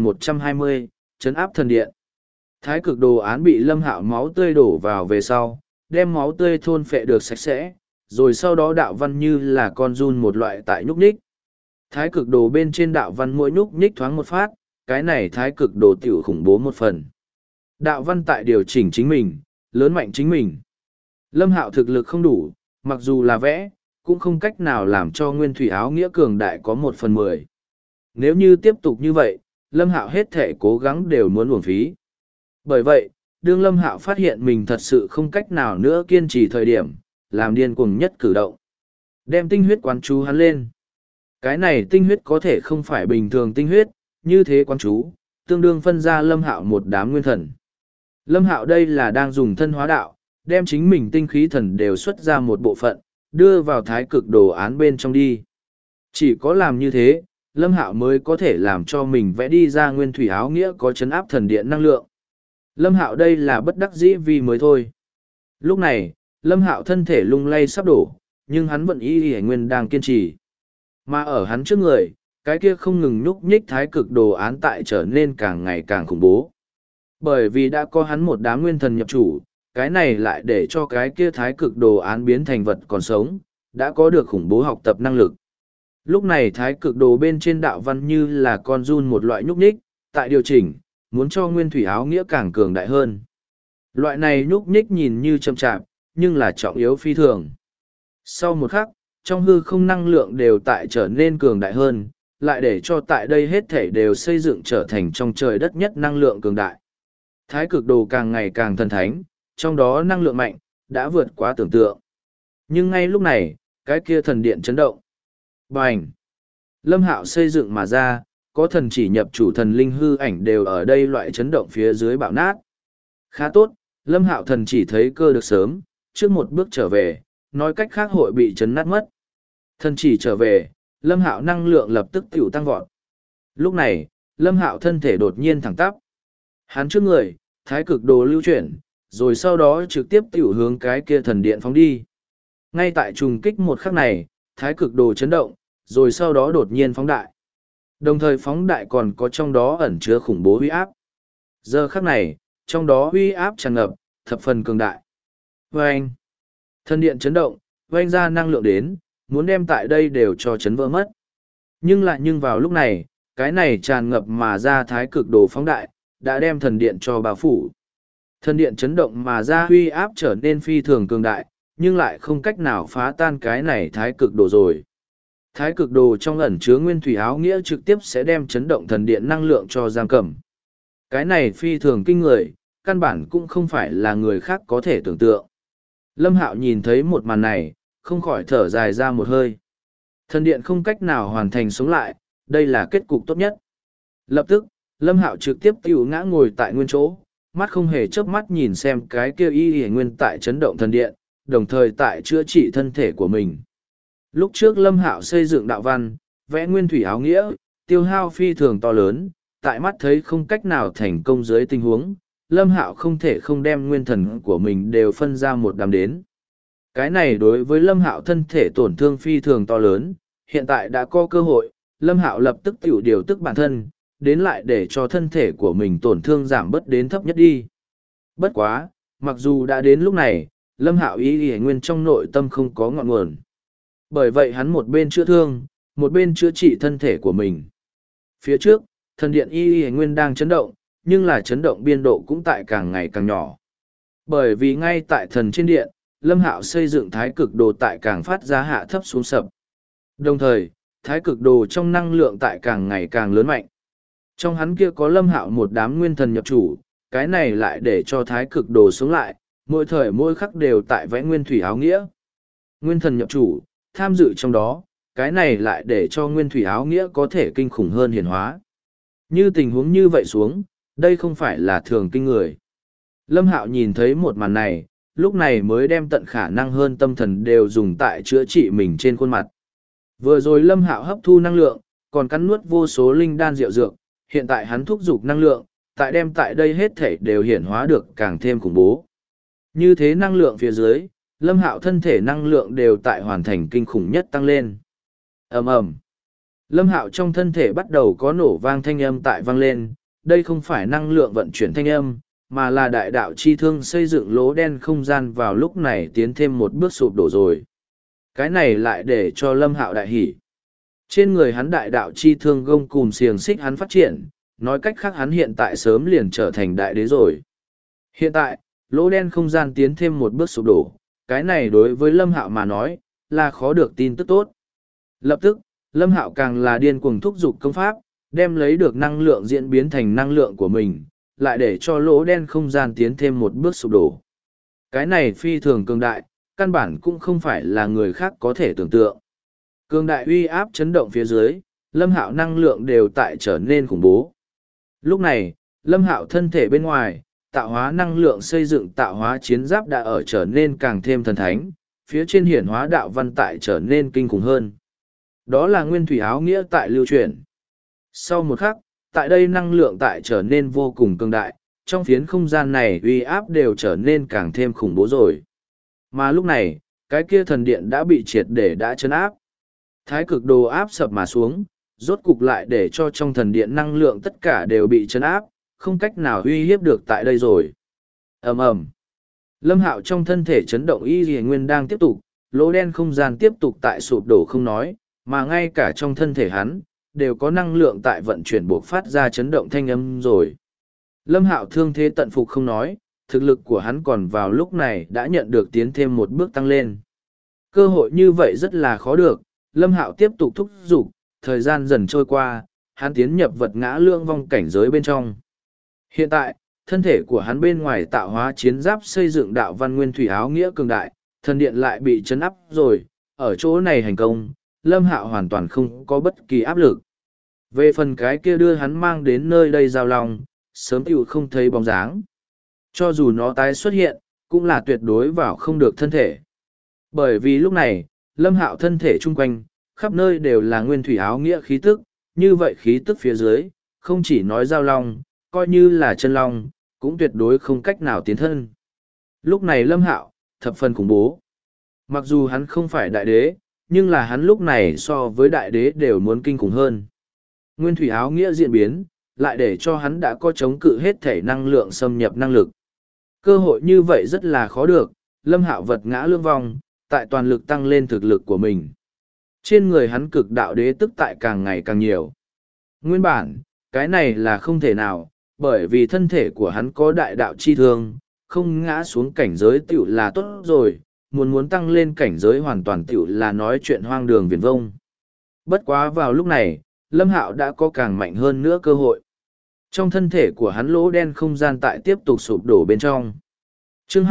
2120, Trấn áp thần điện. Thái cực đồ án bị Lâm Hạo máu tươi đổ vào về sau, đem máu tươi thôn phệ được sạch sẽ, rồi sau đó đạo văn như là con giun một loại tại nhúc nhích. Thái cực đồ bên trên đạo văn mỗi nhúc nhích thoáng một phát, cái này thái cực đồ tiểu khủng bố một phần. Đạo văn tại điều chỉnh chính mình, lớn mạnh chính mình. Lâm Hạo thực lực không đủ, mặc dù là vẽ, cũng không cách nào làm cho nguyên thủy áo nghĩa cường đại có 1/10. Nếu như tiếp tục như vậy, Lâm Hạo hết thể cố gắng đều muốn uổng phí. Bởi vậy, đương Lâm Hạo phát hiện mình thật sự không cách nào nữa kiên trì thời điểm, làm điên cuồng nhất cử động. Đem tinh huyết quán chú hắn lên. Cái này tinh huyết có thể không phải bình thường tinh huyết, như thế quán chú, tương đương phân ra Lâm Hạo một đám nguyên thần. Lâm Hạo đây là đang dùng thân hóa đạo, đem chính mình tinh khí thần đều xuất ra một bộ phận, đưa vào thái cực đồ án bên trong đi. Chỉ có làm như thế, Lâm Hạo mới có thể làm cho mình vẽ đi ra nguyên thủy áo nghĩa có chấn áp thần điện năng lượng. Lâm Hạo đây là bất đắc dĩ vì mới thôi. Lúc này, Lâm Hạo thân thể lung lay sắp đổ, nhưng hắn vẫn y nguyên đang kiên trì. Mà ở hắn trước người, cái kia không ngừng nhúc nhích thái cực đồ án tại trở nên càng ngày càng khủng bố. Bởi vì đã có hắn một đám nguyên thần nhập chủ, cái này lại để cho cái kia thái cực đồ án biến thành vật còn sống, đã có được khủng bố học tập năng lực. Lúc này thái cực đồ bên trên đạo văn như là con giun một loại nhúc nhích, tại điều chỉnh, muốn cho nguyên thủy áo nghĩa càng cường đại hơn. Loại này nhúc nhích nhìn như chậm chạp, nhưng là trọng yếu phi thường. Sau một khắc, trong hư không năng lượng đều tại trở nên cường đại hơn, lại để cho tại đây hết thể đều xây dựng trở thành trong trời đất nhất năng lượng cường đại. Thái cực đồ càng ngày càng thần thánh, trong đó năng lượng mạnh, đã vượt quá tưởng tượng. Nhưng ngay lúc này, cái kia thần điện chấn động. Bành! Lâm Hạo xây dựng mà ra, có thần chỉ nhập chủ thần linh hư ảnh đều ở đây loại chấn động phía dưới bạo nát. Khá tốt, Lâm Hạo thần chỉ thấy cơ được sớm, trước một bước trở về, nói cách khác hội bị chấn nát mất. Thần chỉ trở về, Lâm Hạo năng lượng lập tức tiểu tăng vọt. Lúc này, Lâm Hạo thân thể đột nhiên thẳng tắp. Hắn trước người, thái cực đồ lưu chuyển, rồi sau đó trực tiếp tiểu hướng cái kia thần điện phóng đi. Ngay tại trùng kích một khắc này, thái cực đồ chấn động, rồi sau đó đột nhiên phóng đại. Đồng thời phóng đại còn có trong đó ẩn chứa khủng bố uy áp. Giờ khắc này, trong đó uy áp tràn ngập, thập phần cường đại. Vâng! Thần điện chấn động, vang ra năng lượng đến, muốn đem tại đây đều cho chấn vỡ mất. Nhưng vào lúc này, cái này tràn ngập mà ra thái cực đồ phóng đại, đã đem thần điện cho bao phủ. Thần điện chấn động mà ra huy áp trở nên phi thường cường đại, nhưng lại không cách nào phá tan cái này thái cực đồ rồi. Thái cực đồ trong ẩn chứa nguyên thủy áo nghĩa trực tiếp sẽ đem chấn động thần điện năng lượng cho giam cầm. Cái này phi thường kinh người, căn bản cũng không phải là người khác có thể tưởng tượng. Lâm Hạo nhìn thấy một màn này, không khỏi thở dài ra một hơi. Thần điện không cách nào hoàn thành sống lại, đây là kết cục tốt nhất. Lập tức, Lâm Hạo trực tiếp tiểu ngã ngồi tại nguyên chỗ, mắt không hề chớp mắt nhìn xem cái kia y nguyên tại chấn động thần điện, đồng thời tại chữa trị thân thể của mình. Lúc trước Lâm Hạo xây dựng đạo văn, vẽ nguyên thủy áo nghĩa, tiêu hao phi thường to lớn, tại mắt thấy không cách nào thành công dưới tình huống, Lâm Hạo không thể không đem nguyên thần của mình đều phân ra một đám đến. Cái này đối với Lâm Hạo thân thể tổn thương phi thường to lớn, hiện tại đã có cơ hội, Lâm Hạo lập tức tiểu điều tức bản thân, đến lại để cho thân thể của mình tổn thương giảm bớt đến thấp nhất đi. Bất quá, mặc dù đã đến lúc này, Lâm Hạo ý nguyên trong nội tâm không có ngọn nguồn. Bởi vậy hắn một bên chữa thương, một bên chữa trị thân thể của mình. Phía trước, thần điện y nguyên đang chấn động, nhưng là chấn động biên độ cũng tại càng ngày càng nhỏ. Bởi vì ngay tại thần trên điện, Lâm Hạo xây dựng thái cực đồ tại càng phát ra hạ thấp xuống sập. Đồng thời, thái cực đồ trong năng lượng tại càng ngày càng lớn mạnh. Trong hắn kia có Lâm Hạo một đám nguyên thần nhập chủ, cái này lại để cho thái cực đồ sống lại, mỗi thời mỗi khắc đều tại vẽ nguyên thủy áo nghĩa. Nguyên thần nhập chủ, tham dự trong đó, cái này lại để cho nguyên thủy áo nghĩa có thể kinh khủng hơn hiển hóa. Như tình huống như vậy xuống, đây không phải là thường kinh người. Lâm Hạo nhìn thấy một màn này, lúc này mới đem tận khả năng hơn tâm thần đều dùng tại chữa trị mình trên khuôn mặt. Vừa rồi Lâm Hạo hấp thu năng lượng, còn cắn nuốt vô số linh đan rượu dược, hiện tại hắn thúc giục năng lượng, tại đem tại đây hết thể đều hiển hóa được càng thêm khủng bố. Như thế năng lượng phía dưới, Lâm Hạo thân thể năng lượng đều tại hoàn thành kinh khủng nhất tăng lên. Ầm ầm. Lâm Hạo trong thân thể bắt đầu có nổ vang thanh âm tại vang lên, đây không phải năng lượng vận chuyển thanh âm, mà là đại đạo chi thương xây dựng lỗ đen không gian vào lúc này tiến thêm một bước sụp đổ rồi. Cái này lại để cho Lâm Hạo đại hỉ. Trên người hắn đại đạo chi thương gông cùm xiềng xích hắn phát triển, nói cách khác hắn hiện tại sớm liền trở thành đại đế rồi. Hiện tại, lỗ đen không gian tiến thêm một bước sụp đổ, cái này đối với Lâm Hạo mà nói, là khó được tin tức tốt. Lập tức, Lâm Hạo càng là điên cuồng thúc giục công pháp, đem lấy được năng lượng diễn biến thành năng lượng của mình, lại để cho lỗ đen không gian tiến thêm một bước sụp đổ. Cái này phi thường cường đại, căn bản cũng không phải là người khác có thể tưởng tượng. Cường đại uy áp chấn động phía dưới, Lâm Hạo năng lượng đều tại trở nên khủng bố. Lúc này, Lâm Hạo thân thể bên ngoài, tạo hóa năng lượng xây dựng tạo hóa chiến giáp đã ở trở nên càng thêm thần thánh, phía trên hiển hóa đạo văn tại trở nên kinh khủng hơn. Đó là nguyên thủy áo nghĩa tại lưu truyền. Sau một khắc, tại đây năng lượng tại trở nên vô cùng cường đại, trong phiến không gian này uy áp đều trở nên càng thêm khủng bố rồi. Mà lúc này, cái kia thần điện đã bị triệt để đã chấn áp. Thái cực đồ áp sập mà xuống, rốt cục lại để cho trong thần điện năng lượng tất cả đều bị chấn áp, không cách nào uy hiếp được tại đây rồi. Ầm ầm. Lâm Hạo trong thân thể chấn động y liễu nguyên đang tiếp tục, lỗ đen không gian tiếp tục tại sụp đổ không nói, mà ngay cả trong thân thể hắn đều có năng lượng tại vận chuyển buộc phát ra chấn động thanh âm rồi. Lâm Hạo thương thế tận phục không nói, thực lực của hắn còn vào lúc này đã nhận được tiến thêm một bước tăng lên. Cơ hội như vậy rất là khó được, Lâm Hạo tiếp tục thúc giục, thời gian dần trôi qua, hắn tiến nhập vật ngã lương vong cảnh giới bên trong. Hiện tại, thân thể của hắn bên ngoài tạo hóa chiến giáp xây dựng đạo văn nguyên thủy áo nghĩa cường đại, thần điện lại bị chấn áp rồi, ở chỗ này hành công, Lâm Hạo hoàn toàn không có bất kỳ áp lực. Về phần cái kia đưa hắn mang đến nơi đây giao long, sớm tiểu không thấy bóng dáng. Cho dù nó tái xuất hiện, cũng là tuyệt đối vào không được thân thể. Bởi vì lúc này, Lâm Hạo thân thể chung quanh, khắp nơi đều là nguyên thủy áo nghĩa khí tức, như vậy khí tức phía dưới, không chỉ nói giao long, coi như là chân long, cũng tuyệt đối không cách nào tiến thân. Lúc này Lâm Hạo, thập phần khủng bố. Mặc dù hắn không phải đại đế, nhưng là hắn lúc này so với đại đế đều muốn kinh khủng hơn. Nguyên thủy áo nghĩa diễn biến, lại để cho hắn đã có chống cự hết thể năng lượng xâm nhập năng lực. Cơ hội như vậy rất là khó được, Lâm Hạo vật ngã lương vong, tại toàn lực tăng lên thực lực của mình. Trên người hắn cực đạo đế tức tại càng ngày càng nhiều. Nguyên bản, cái này là không thể nào, bởi vì thân thể của hắn có đại đạo chi thương, không ngã xuống cảnh giới tiểu là tốt rồi, muốn tăng lên cảnh giới hoàn toàn tiểu là nói chuyện hoang đường viển vông. Bất quá vào lúc này, Lâm Hạo đã có càng mạnh hơn nữa cơ hội. Trong thân thể của hắn lỗ đen không gian tại tiếp tục sụp đổ bên trong. Chương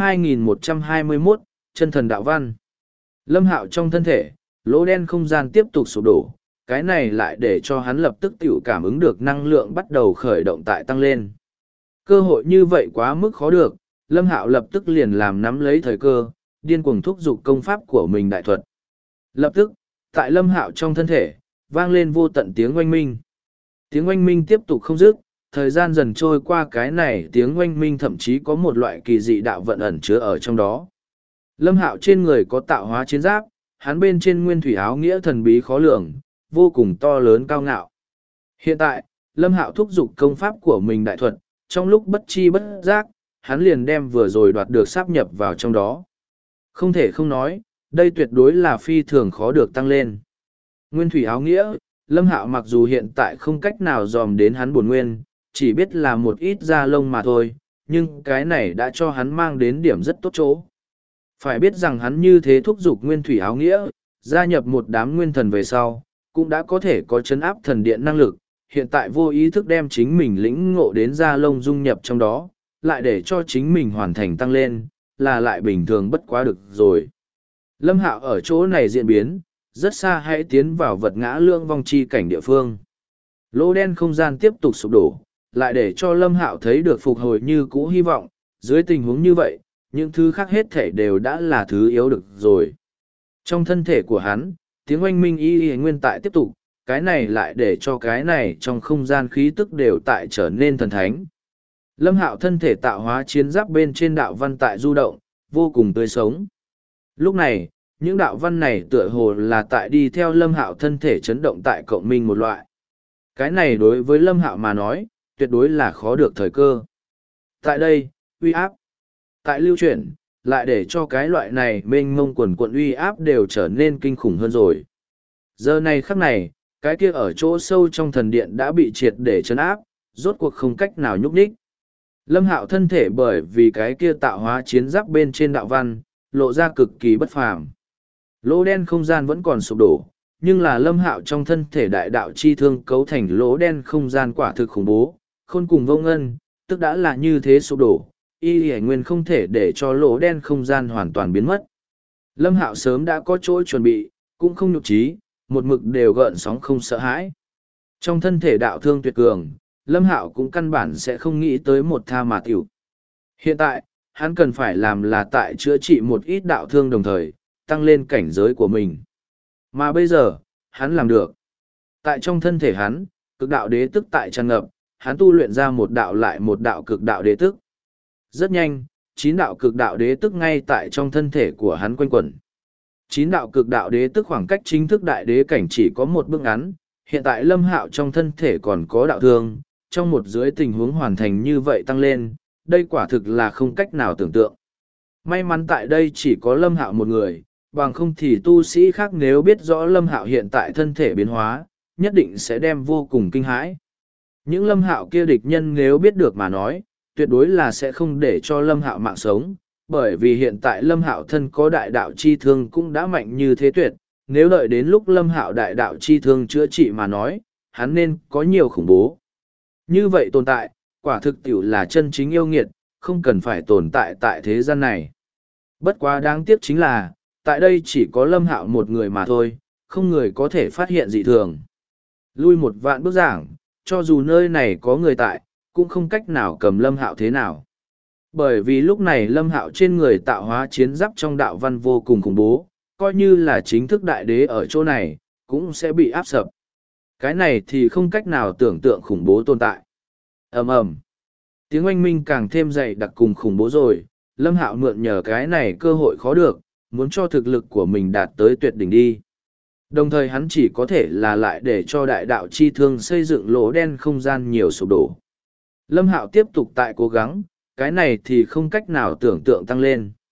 2121, Chân thần đạo văn. Lâm Hạo trong thân thể, lỗ đen không gian tiếp tục sụp đổ, cái này lại để cho hắn lập tức tiểu cảm ứng được năng lượng bắt đầu khởi động tại tăng lên. Cơ hội như vậy quá mức khó được, Lâm Hạo lập tức liền làm nắm lấy thời cơ, điên cuồng thúc giục công pháp của mình đại thuật. Lập tức, tại Lâm Hạo trong thân thể, vang lên vô tận tiếng oanh minh. Tiếng oanh minh tiếp tục không dứt, thời gian dần trôi qua cái này tiếng oanh minh thậm chí có một loại kỳ dị đạo vận ẩn chứa ở trong đó. Lâm Hạo trên người có tạo hóa chiến giáp, hắn bên trên nguyên thủy áo nghĩa thần bí khó lường, vô cùng to lớn cao ngạo. Hiện tại, Lâm Hạo thúc giục công pháp của mình đại thuật, trong lúc bất chi bất giác, hắn liền đem vừa rồi đoạt được sáp nhập vào trong đó. Không thể không nói, đây tuyệt đối là phi thường khó được tăng lên. Nguyên thủy áo nghĩa, Lâm Hạo mặc dù hiện tại không cách nào dòm đến hắn bổn nguyên, chỉ biết là một ít da lông mà thôi, nhưng cái này đã cho hắn mang đến điểm rất tốt chỗ. Phải biết rằng hắn như thế thúc giục nguyên thủy áo nghĩa, gia nhập một đám nguyên thần về sau, cũng đã có thể có chấn áp thần điện năng lực, hiện tại vô ý thức đem chính mình lĩnh ngộ đến da lông dung nhập trong đó, lại để cho chính mình hoàn thành tăng lên, là lại bình thường bất quá được rồi. Lâm Hạo ở chỗ này diễn biến, rất xa hãy tiến vào vật ngã lương vong chi cảnh địa phương. Lỗ đen không gian tiếp tục sụp đổ, lại để cho Lâm Hạo thấy được phục hồi như cũ hy vọng, dưới tình huống như vậy, những thứ khác hết thể đều đã là thứ yếu được rồi. Trong thân thể của hắn, tiếng oanh minh y nguyên tại tiếp tục, cái này lại để cho cái này trong không gian khí tức đều tại trở nên thần thánh. Lâm Hạo thân thể tạo hóa chiến giáp bên trên đạo văn tại du động, vô cùng tươi sống. Lúc này, những đạo văn này tựa hồ là tại đi theo Lâm Hạo thân thể chấn động tại cộng minh một loại. Cái này đối với Lâm Hạo mà nói, tuyệt đối là khó được thời cơ. Tại đây, uy áp. Tại lưu chuyển, lại để cho cái loại này mênh mông quần quận uy áp đều trở nên kinh khủng hơn rồi. Giờ này khắc này, cái kia ở chỗ sâu trong thần điện đã bị triệt để chấn áp, rốt cuộc không cách nào nhúc nhích. Lâm Hạo thân thể bởi vì cái kia tạo hóa chiến giáp bên trên đạo văn, lộ ra cực kỳ bất phàm. Lỗ đen không gian vẫn còn sụp đổ, nhưng là Lâm Hạo trong thân thể đại đạo chi thương cấu thành lỗ đen không gian quả thực khủng bố, khôn cùng vô ngân, tức đã là như thế sụp đổ, y hải nguyên không thể để cho lỗ đen không gian hoàn toàn biến mất. Lâm Hạo sớm đã có chỗ chuẩn bị, cũng không nhục trí, một mực đều gợn sóng không sợ hãi. Trong thân thể đạo thương tuyệt cường, Lâm Hạo cũng căn bản sẽ không nghĩ tới một tha mà tiểu. Hiện tại, hắn cần phải làm là tại chữa trị một ít đạo thương đồng thời, tăng lên cảnh giới của mình. Mà bây giờ, hắn làm được. Tại trong thân thể hắn, cực đạo đế tức tại tràn ngập, hắn tu luyện ra một đạo lại một đạo cực đạo đế tức. Rất nhanh, 9 đạo cực đạo đế tức ngay tại trong thân thể của hắn quanh quẩn. 9 đạo cực đạo đế tức khoảng cách chính thức đại đế cảnh chỉ có một bước ngắn, hiện tại Lâm Hạo trong thân thể còn có đạo thương, trong một dưới tình huống hoàn thành như vậy tăng lên, đây quả thực là không cách nào tưởng tượng. May mắn tại đây chỉ có Lâm Hạo một người, bằng không thì tu sĩ khác nếu biết rõ Lâm Hạo hiện tại thân thể biến hóa, nhất định sẽ đem vô cùng kinh hãi. Những Lâm Hạo kia địch nhân nếu biết được mà nói, tuyệt đối là sẽ không để cho Lâm Hạo mạng sống, bởi vì hiện tại Lâm Hạo thân có đại đạo chi thương cũng đã mạnh như thế tuyệt, nếu đợi đến lúc Lâm Hạo đại đạo chi thương chữa trị mà nói, hắn nên có nhiều khủng bố. Như vậy tồn tại, quả thực tiểu là chân chính yêu nghiệt, không cần phải tồn tại tại thế gian này. Bất quá đáng tiếc chính là, tại đây chỉ có Lâm Hạo một người mà thôi, không người có thể phát hiện dị thường. Lui một vạn bước giảng, cho dù nơi này có người tại, cũng không cách nào cầm Lâm Hạo thế nào. Bởi vì lúc này Lâm Hạo trên người tạo hóa chiến giáp trong đạo văn vô cùng khủng bố, coi như là chính thức đại đế ở chỗ này, cũng sẽ bị áp sập. Cái này thì không cách nào tưởng tượng khủng bố tồn tại. Ầm ầm, tiếng oanh minh càng thêm dày đặc cùng khủng bố rồi, Lâm Hạo mượn nhờ cái này cơ hội khó được, muốn cho thực lực của mình đạt tới tuyệt đỉnh đi. Đồng thời hắn chỉ có thể là lại để cho đại đạo chi thương xây dựng lỗ đen không gian nhiều sụp đổ. Lâm Hạo tiếp tục tại cố gắng, cái này thì không cách nào tưởng tượng tăng lên.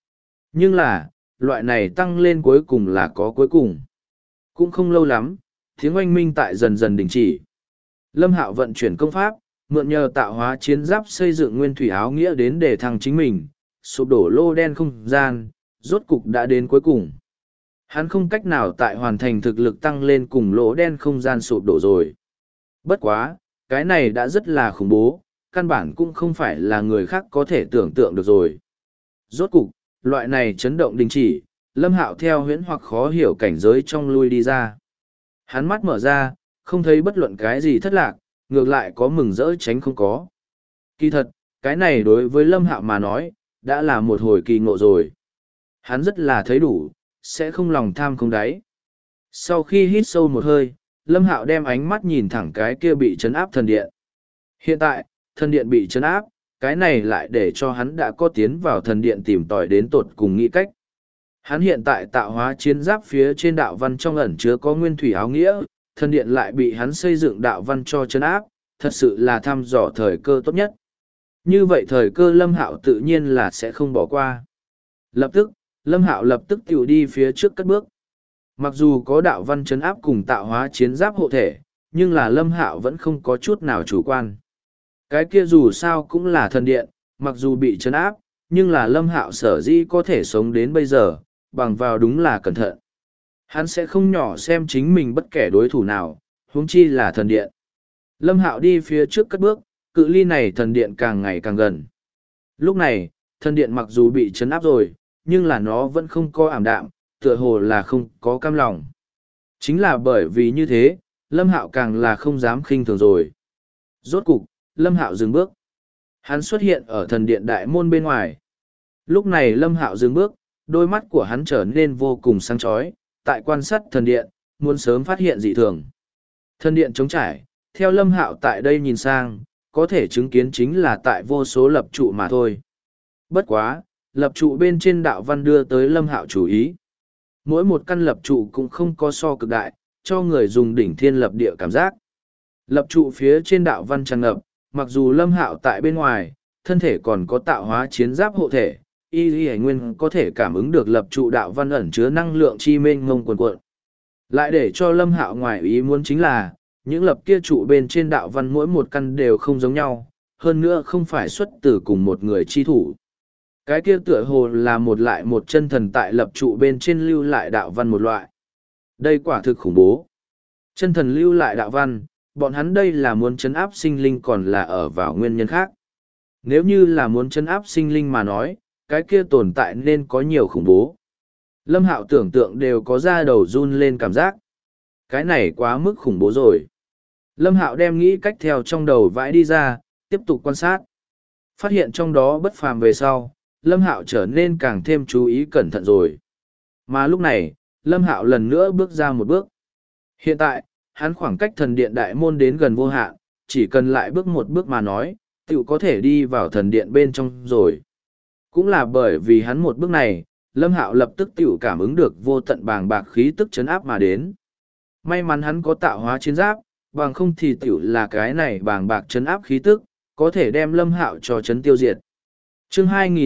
Nhưng là, loại này tăng lên cuối cùng là có cuối cùng. Cũng không lâu lắm, tiếng oanh minh tại dần dần đình chỉ. Lâm Hạo vận chuyển công pháp, mượn nhờ tạo hóa chiến giáp xây dựng nguyên thủy áo nghĩa đến để thăng chính mình, sụp đổ lô đen không gian, rốt cục đã đến cuối cùng. Hắn không cách nào tại hoàn thành thực lực tăng lên cùng lỗ đen không gian sụp đổ rồi. Bất quá, cái này đã rất là khủng bố, căn bản cũng không phải là người khác có thể tưởng tượng được rồi. Rốt cục, loại này chấn động đình chỉ, Lâm Hạo theo huyễn hoặc khó hiểu cảnh giới trong lui đi ra. Hắn mắt mở ra, không thấy bất luận cái gì thất lạc, ngược lại có mừng rỡ tránh không có. Kỳ thật, cái này đối với Lâm Hạo mà nói, đã là một hồi kỳ ngộ rồi. Hắn rất là thấy đủ, sẽ không lòng tham không đáy. Sau khi hít sâu một hơi, Lâm Hạo đem ánh mắt nhìn thẳng cái kia bị trấn áp thần điện. Hiện tại, thần điện bị trấn áp, cái này lại để cho hắn đã có tiến vào thần điện tìm tòi đến tột cùng nghĩ cách. Hắn hiện tại tạo hóa chiến giáp phía trên đạo văn trong ẩn chứa có nguyên thủy áo nghĩa, thần điện lại bị hắn xây dựng đạo văn cho trấn áp, thật sự là thăm dò thời cơ tốt nhất. Như vậy thời cơ Lâm Hạo tự nhiên là sẽ không bỏ qua. Lập tức, Lâm Hạo lập tức tiểu đi phía trước cất bước. Mặc dù có đạo văn trấn áp cùng tạo hóa chiến giáp hộ thể, nhưng là Lâm Hạo vẫn không có chút nào chủ quan. Cái kia dù sao cũng là thần điện, mặc dù bị trấn áp, nhưng là Lâm Hạo sở dĩ có thể sống đến bây giờ, bằng vào đúng là cẩn thận. Hắn sẽ không nhỏ xem chính mình bất kể đối thủ nào, huống chi là thần điện. Lâm Hạo đi phía trước cất bước, cự ly này thần điện càng ngày càng gần. Lúc này, thần điện mặc dù bị trấn áp rồi, nhưng là nó vẫn không có ảm đạm, tựa hồ là không có cam lòng. Chính là bởi vì như thế, Lâm Hạo càng là không dám khinh thường rồi. Rốt cục, Lâm Hạo dừng bước. Hắn xuất hiện ở thần điện đại môn bên ngoài. Lúc này Lâm Hạo dừng bước, đôi mắt của hắn trở nên vô cùng sáng chói, tại quan sát thần điện, muốn sớm phát hiện dị thường. Thần điện trống trải, theo Lâm Hạo tại đây nhìn sang, có thể chứng kiến chính là tại vô số lập trụ mà thôi. Bất quá, lập trụ bên trên đạo văn đưa tới Lâm Hạo chú ý. Mỗi một căn lập trụ cũng không có so cực đại, cho người dùng đỉnh thiên lập địa cảm giác. Lập trụ phía trên đạo văn tràn ngập, mặc dù Lâm Hạo tại bên ngoài, thân thể còn có tạo hóa chiến giáp hộ thể, y nguyên có thể cảm ứng được lập trụ đạo văn ẩn chứa năng lượng chi mênh mông cuồn cuộn. Lại để cho Lâm Hạo ngoài ý muốn chính là, những lập kia trụ bên trên đạo văn mỗi một căn đều không giống nhau, hơn nữa không phải xuất từ cùng một người chi thủ. Cái kia tựa hồ là một lại một chân thần tại lập trụ bên trên lưu lại đạo văn một loại. Đây quả thực khủng bố. Chân thần lưu lại đạo văn, bọn hắn đây là muốn trấn áp sinh linh còn là ở vào nguyên nhân khác. Nếu như là muốn trấn áp sinh linh mà nói, cái kia tồn tại nên có nhiều khủng bố. Lâm Hạo tưởng tượng đều có da đầu run lên cảm giác. Cái này quá mức khủng bố rồi. Lâm Hạo đem nghĩ cách theo trong đầu vãi đi ra, tiếp tục quan sát. Phát hiện trong đó bất phàm về sau, Lâm Hạo trở nên càng thêm chú ý cẩn thận rồi. Mà lúc này, Lâm Hạo lần nữa bước ra một bước. Hiện tại, hắn khoảng cách thần điện đại môn đến gần vô hạn, chỉ cần lại bước một bước mà nói, tựu có thể đi vào thần điện bên trong rồi. Cũng là bởi vì hắn một bước này, Lâm Hạo lập tức tựu cảm ứng được vô tận bàng bạc khí tức chấn áp mà đến. May mắn hắn có tạo hóa chiến giáp, bằng không thì tựu là cái này bàng bạc chấn áp khí tức, có thể đem Lâm Hạo cho chấn tiêu diệt. Chương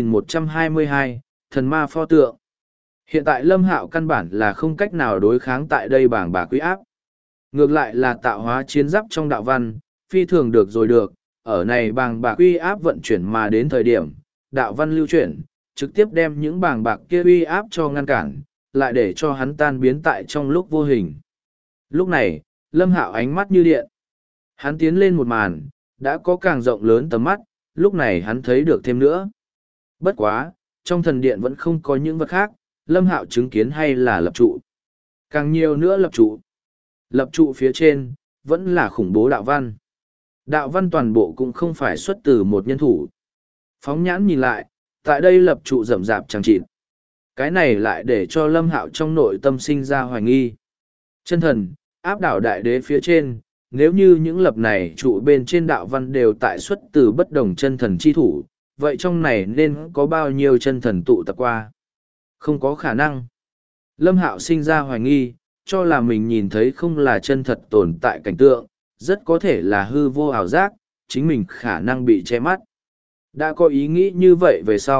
2122, Thần Ma Pho Tượng. Hiện tại Lâm Hạo căn bản là không cách nào đối kháng tại đây bàng bạc uy áp. Ngược lại là tạo hóa chiến giáp trong đạo văn, phi thường được rồi được, ở này bàng bạc uy áp vận chuyển mà đến thời điểm, đạo văn lưu chuyển, trực tiếp đem những bàng bạc kia uy áp cho ngăn cản, lại để cho hắn tan biến tại trong lúc vô hình. Lúc này, Lâm Hạo ánh mắt như điện. Hắn tiến lên một màn, đã có càng rộng lớn tầm mắt, lúc này hắn thấy được thêm nữa. Bất quá, trong thần điện vẫn không có những vật khác, Lâm Hạo chứng kiến hay là lập trụ. Càng nhiều nữa lập trụ. Lập trụ phía trên, vẫn là khủng bố đạo văn. Đạo văn toàn bộ cũng không phải xuất từ một nhân thủ. Phóng nhãn nhìn lại, tại đây lập trụ rậm rạp chẳng chịt. Cái này lại để cho Lâm Hạo trong nội tâm sinh ra hoài nghi. Chân thần, áp đảo đại đế phía trên, nếu như những lập này trụ bên trên đạo văn đều tại xuất từ bất đồng chân thần chi thủ, vậy trong này nên có bao nhiêu chân thần tụ tập qua? Không có khả năng. Lâm Hạo sinh ra hoài nghi, cho là mình nhìn thấy không là chân thật tồn tại cảnh tượng, rất có thể là hư vô ảo giác, chính mình khả năng bị che mắt. Đã có ý nghĩ như vậy về sau,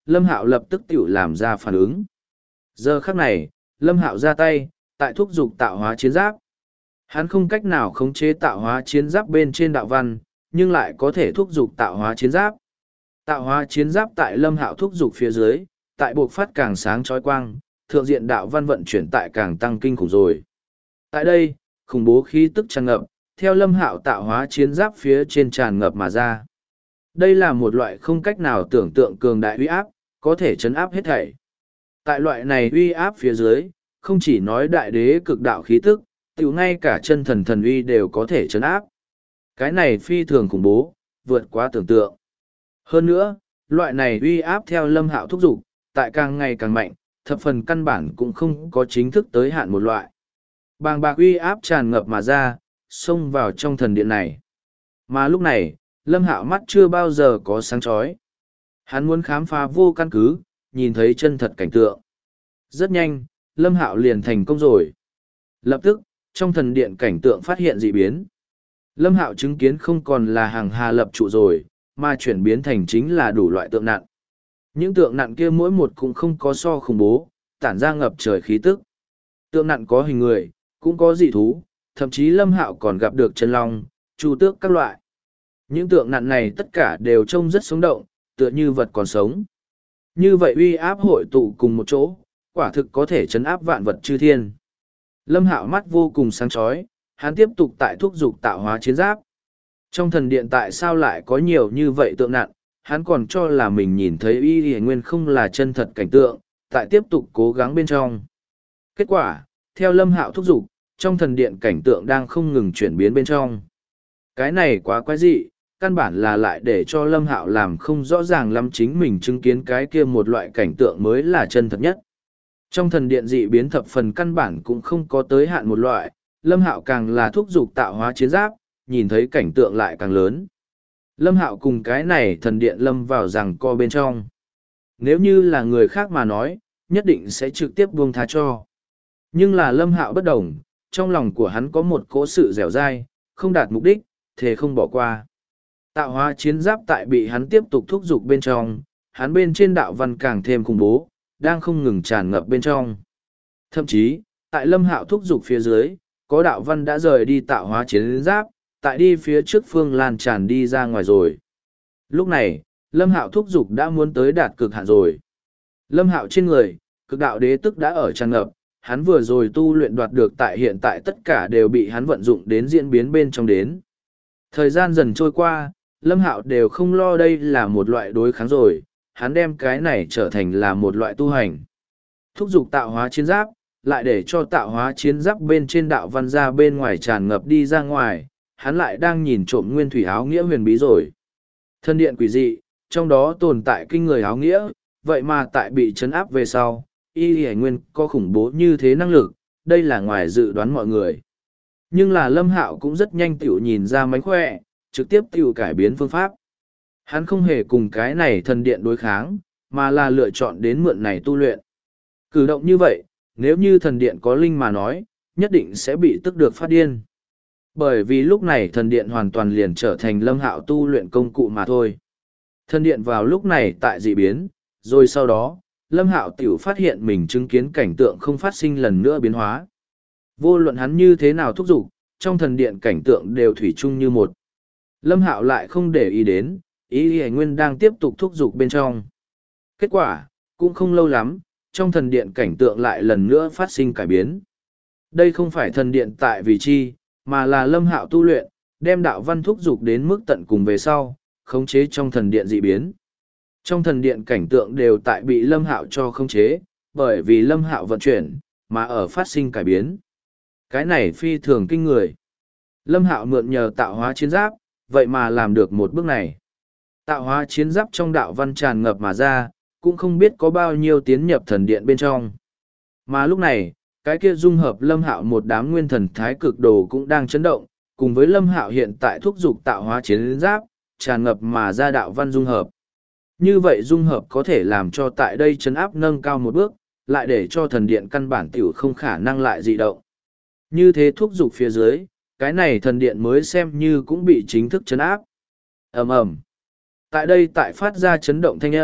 Lâm Hạo lập tức tiểu làm ra phản ứng. Giờ khắc này, Lâm Hạo ra tay, tại thúc giục tạo hóa chiến giáp. Hắn không cách nào khống chế tạo hóa chiến giáp bên trên đạo văn, nhưng lại có thể thúc giục tạo hóa chiến giáp. Tạo hóa chiến giáp tại Lâm Hạo thúc giục phía dưới, tại buộc phát càng sáng chói quang, thượng diện đạo văn vận chuyển tại càng tăng kinh khủng rồi. Tại đây, khủng bố khí tức tràn ngập, theo Lâm Hạo tạo hóa chiến giáp phía trên tràn ngập mà ra. Đây là một loại không cách nào tưởng tượng cường đại uy áp, có thể chấn áp hết thảy. Tại loại này uy áp phía dưới, không chỉ nói đại đế cực đạo khí tức, tiểu ngay cả chân thần thần uy đều có thể chấn áp. Cái này phi thường khủng bố, vượt quá tưởng tượng. Hơn nữa, loại này uy áp theo Lâm Hạo thúc giục, tại càng ngày càng mạnh, thập phần căn bản cũng không có chính thức tới hạn một loại. Bàng bạc uy áp tràn ngập mà ra, xông vào trong thần điện này. Mà lúc này, Lâm Hạo mắt chưa bao giờ có sáng chói. Hắn muốn khám phá vô căn cứ, nhìn thấy chân thật cảnh tượng. Rất nhanh, Lâm Hạo liền thành công rồi. Lập tức, trong thần điện cảnh tượng phát hiện dị biến. Lâm Hạo chứng kiến không còn là hàng hà lập trụ rồi, mà chuyển biến thành chính là đủ loại tượng nặn. Những tượng nặn kia mỗi một cũng không có so khủng bố, tản ra ngập trời khí tức. Tượng nặn có hình người, cũng có dị thú, thậm chí Lâm Hạo còn gặp được chân long, chu tước các loại. Những tượng nặn này tất cả đều trông rất sống động, tựa như vật còn sống. Như vậy uy áp hội tụ cùng một chỗ, quả thực có thể chấn áp vạn vật chư thiên. Lâm Hạo mắt vô cùng sáng chói, hắn tiếp tục tại thúc giục tạo hóa chiến giáp. Trong thần điện tại sao lại có nhiều như vậy tượng nặn, hắn còn cho là mình nhìn thấy y nguyên không là chân thật cảnh tượng, tại tiếp tục cố gắng bên trong. Kết quả, theo Lâm Hạo thúc giục, trong thần điện cảnh tượng đang không ngừng chuyển biến bên trong. Cái này quá quái dị, căn bản là lại để cho Lâm Hạo làm không rõ ràng lắm chính mình chứng kiến cái kia một loại cảnh tượng mới là chân thật nhất. Trong thần điện dị biến thập phần căn bản cũng không có tới hạn một loại, Lâm Hạo càng là thúc giục tạo hóa chiến giáp, nhìn thấy cảnh tượng lại càng lớn. Lâm Hạo cùng cái này thần điện lâm vào rằng co bên trong. Nếu như là người khác mà nói, nhất định sẽ trực tiếp buông tha cho. Nhưng là Lâm Hạo bất đồng, trong lòng của hắn có một cỗ sự dẻo dai, không đạt mục đích, thế không bỏ qua. Tạo hóa chiến giáp tại bị hắn tiếp tục thúc giục bên trong, hắn bên trên đạo văn càng thêm khủng bố, đang không ngừng tràn ngập bên trong. Thậm chí, tại Lâm Hạo thúc giục phía dưới, có đạo văn đã rời đi tạo hóa chiến giáp, tại đi phía trước phương lan tràn đi ra ngoài rồi. Lúc này, Lâm Hạo thúc giục đã muốn tới đạt cực hạn rồi. Lâm Hạo trên người, cực đạo đế tức đã ở tràn ngập, hắn vừa rồi tu luyện đoạt được tại hiện tại tất cả đều bị hắn vận dụng đến diễn biến bên trong đến. Thời gian dần trôi qua, Lâm Hạo đều không lo đây là một loại đối kháng rồi, hắn đem cái này trở thành là một loại tu hành. Thúc giục tạo hóa chiến giáp, lại để cho tạo hóa chiến giáp bên trên đạo văn ra bên ngoài tràn ngập đi ra ngoài, hắn lại đang nhìn trộm nguyên thủy áo nghĩa huyền bí rồi. Thân điện quỷ dị, trong đó tồn tại kinh người áo nghĩa, vậy mà tại bị chấn áp về sau, y hề nguyên có khủng bố như thế năng lực, đây là ngoài dự đoán mọi người. Nhưng là Lâm Hạo cũng rất nhanh tiểu nhìn ra mánh khỏe, trực tiếp tiểu cải biến phương pháp. Hắn không hề cùng cái này thần điện đối kháng, mà là lựa chọn đến mượn này tu luyện. Cử động như vậy, nếu như thần điện có linh mà nói, nhất định sẽ bị tức được phát điên. Bởi vì lúc này thần điện hoàn toàn liền trở thành Lâm Hạo tu luyện công cụ mà thôi. Thần điện vào lúc này tại dị biến, rồi sau đó, Lâm Hạo tiểu phát hiện mình chứng kiến cảnh tượng không phát sinh lần nữa biến hóa. Vô luận hắn như thế nào thúc giục, trong thần điện cảnh tượng đều thủy chung như một. Lâm Hạo lại không để ý đến, ý hề nguyên đang tiếp tục thúc giục bên trong. Kết quả, cũng không lâu lắm, trong thần điện cảnh tượng lại lần nữa phát sinh cải biến. Đây không phải thần điện tại vì chi, mà là Lâm Hạo tu luyện, đem đạo văn thúc giục đến mức tận cùng về sau, khống chế trong thần điện dị biến. Trong thần điện cảnh tượng đều tại bị Lâm Hạo cho khống chế, bởi vì Lâm Hạo vận chuyển, mà ở phát sinh cải biến. Cái này phi thường kinh người. Lâm Hạo mượn nhờ tạo hóa chiến giáp, vậy mà làm được một bước này. Tạo hóa chiến giáp trong đạo văn tràn ngập mà ra, cũng không biết có bao nhiêu tiến nhập thần điện bên trong. Mà lúc này, cái kia dung hợp Lâm Hạo một đám nguyên thần thái cực đồ cũng đang chấn động, cùng với Lâm Hạo hiện tại thúc giục tạo hóa chiến giáp, tràn ngập mà ra đạo văn dung hợp. Như vậy dung hợp có thể làm cho tại đây chấn áp nâng cao một bước, lại để cho thần điện căn bản tiểu không khả năng lại dị động. Như thế thúc giục phía dưới, cái này thần điện mới xem như cũng bị chính thức chấn áp. Ầm ầm. Tại đây tại phát ra chấn động thanh âm,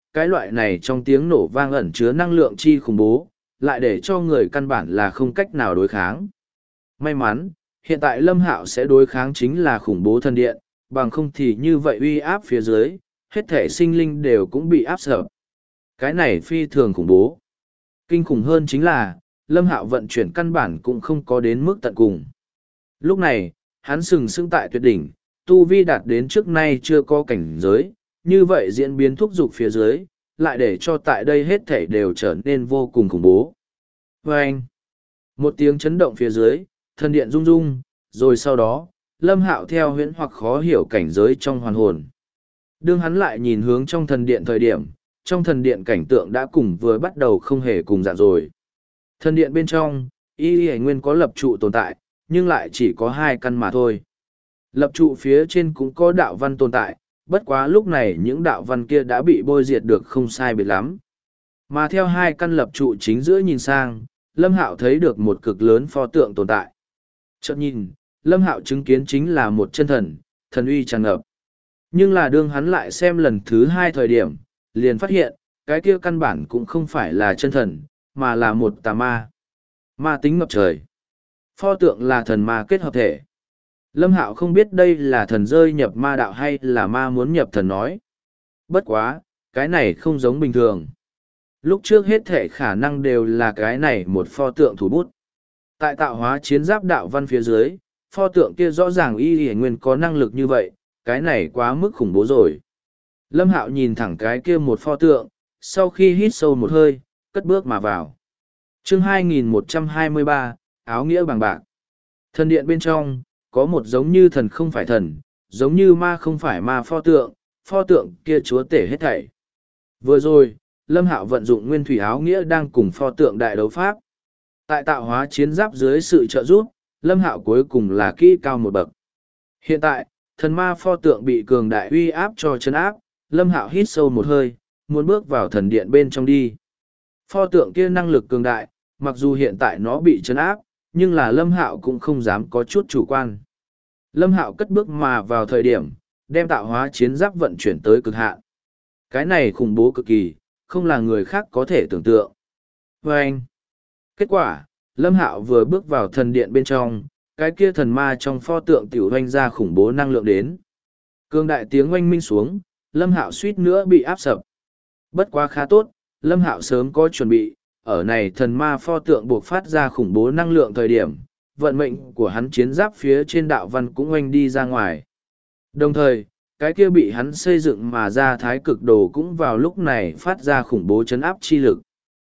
cái loại này trong tiếng nổ vang ẩn chứa năng lượng chi khủng bố, lại để cho người căn bản là không cách nào đối kháng. May mắn, hiện tại Lâm Hạo sẽ đối kháng chính là khủng bố thần điện, bằng không thì như vậy uy áp phía dưới, hết thể sinh linh đều cũng bị áp sợ. Cái này phi thường khủng bố. Kinh khủng hơn chính là, Lâm Hạo vận chuyển căn bản cũng không có đến mức tận cùng. Lúc này, hắn sừng sững tại tuyệt đỉnh, tu vi đạt đến trước nay chưa có cảnh giới, như vậy diễn biến thúc dục phía dưới, lại để cho tại đây hết thảy đều trở nên vô cùng khủng bố. Và anh, một tiếng chấn động phía dưới, thần điện rung rung, rồi sau đó, Lâm Hạo theo huyễn hoặc khó hiểu cảnh giới trong hoàn hồn. Đương hắn lại nhìn hướng trong thần điện thời điểm, trong thần điện cảnh tượng đã cùng vừa bắt đầu không hề cùng dạng rồi. Thần điện bên trong, y nguyên có lập trụ tồn tại, nhưng lại chỉ có 2 căn mà thôi. Lập trụ phía trên cũng có đạo văn tồn tại, bất quá lúc này những đạo văn kia đã bị bôi diệt được không sai biệt lắm. Mà theo 2 căn lập trụ chính giữa nhìn sang, Lâm Hạo thấy được một cực lớn pho tượng tồn tại. Chợt nhìn, Lâm Hạo chứng kiến chính là một chân thần, thần uy tràn ngập. Nhưng là đương hắn lại xem lần thứ 2 thời điểm, liền phát hiện, cái kia căn bản cũng không phải là chân thần, mà là một tà ma. Ma tính ngập trời. Pho tượng là thần ma kết hợp thể. Lâm Hạo không biết đây là thần rơi nhập ma đạo hay là ma muốn nhập thần nói. Bất quá, cái này không giống bình thường. Lúc trước hết thể khả năng đều là cái này một pho tượng thủ bút. Tại tạo hóa chiến giáp đạo văn phía dưới, pho tượng kia rõ ràng y nguyên có năng lực như vậy, cái này quá mức khủng bố rồi. Lâm Hạo nhìn thẳng cái kia một pho tượng, sau khi hít sâu một hơi, cất bước mà vào. Chương 2123, áo nghĩa bằng bạc. Thần điện bên trong, có một giống như thần không phải thần, giống như ma không phải ma pho tượng kia chúa tể hết thảy. Vừa rồi, Lâm Hạo vận dụng nguyên thủy áo nghĩa đang cùng pho tượng đại đấu pháp. Tại tạo hóa chiến giáp dưới sự trợ giúp, Lâm Hạo cuối cùng là kỹ cao một bậc. Hiện tại, thần ma pho tượng bị cường đại uy áp cho chân áp, Lâm Hạo hít sâu một hơi, muốn bước vào thần điện bên trong đi. Pho tượng kia năng lực cường đại, mặc dù hiện tại nó bị chân áp, nhưng là Lâm Hạo cũng không dám có chút chủ quan. Lâm Hạo cất bước mà vào thời điểm, đem tạo hóa chiến giáp vận chuyển tới cực hạn. Cái này khủng bố cực kỳ, không là người khác có thể tưởng tượng. Và anh, kết quả, Lâm Hạo vừa bước vào thần điện bên trong, cái kia thần ma trong pho tượng tiểu hoanh ra khủng bố năng lượng đến. Cường đại tiếng oanh minh xuống, Lâm Hạo suýt nữa bị áp sập. Bất quá khá tốt, Lâm Hạo sớm có chuẩn bị, ở này thần ma pho tượng buộc phát ra khủng bố năng lượng thời điểm, vận mệnh của hắn chiến giáp phía trên đạo văn cũng oanh đi ra ngoài. Đồng thời, cái kia bị hắn xây dựng mà ra thái cực đồ cũng vào lúc này phát ra khủng bố chấn áp chi lực.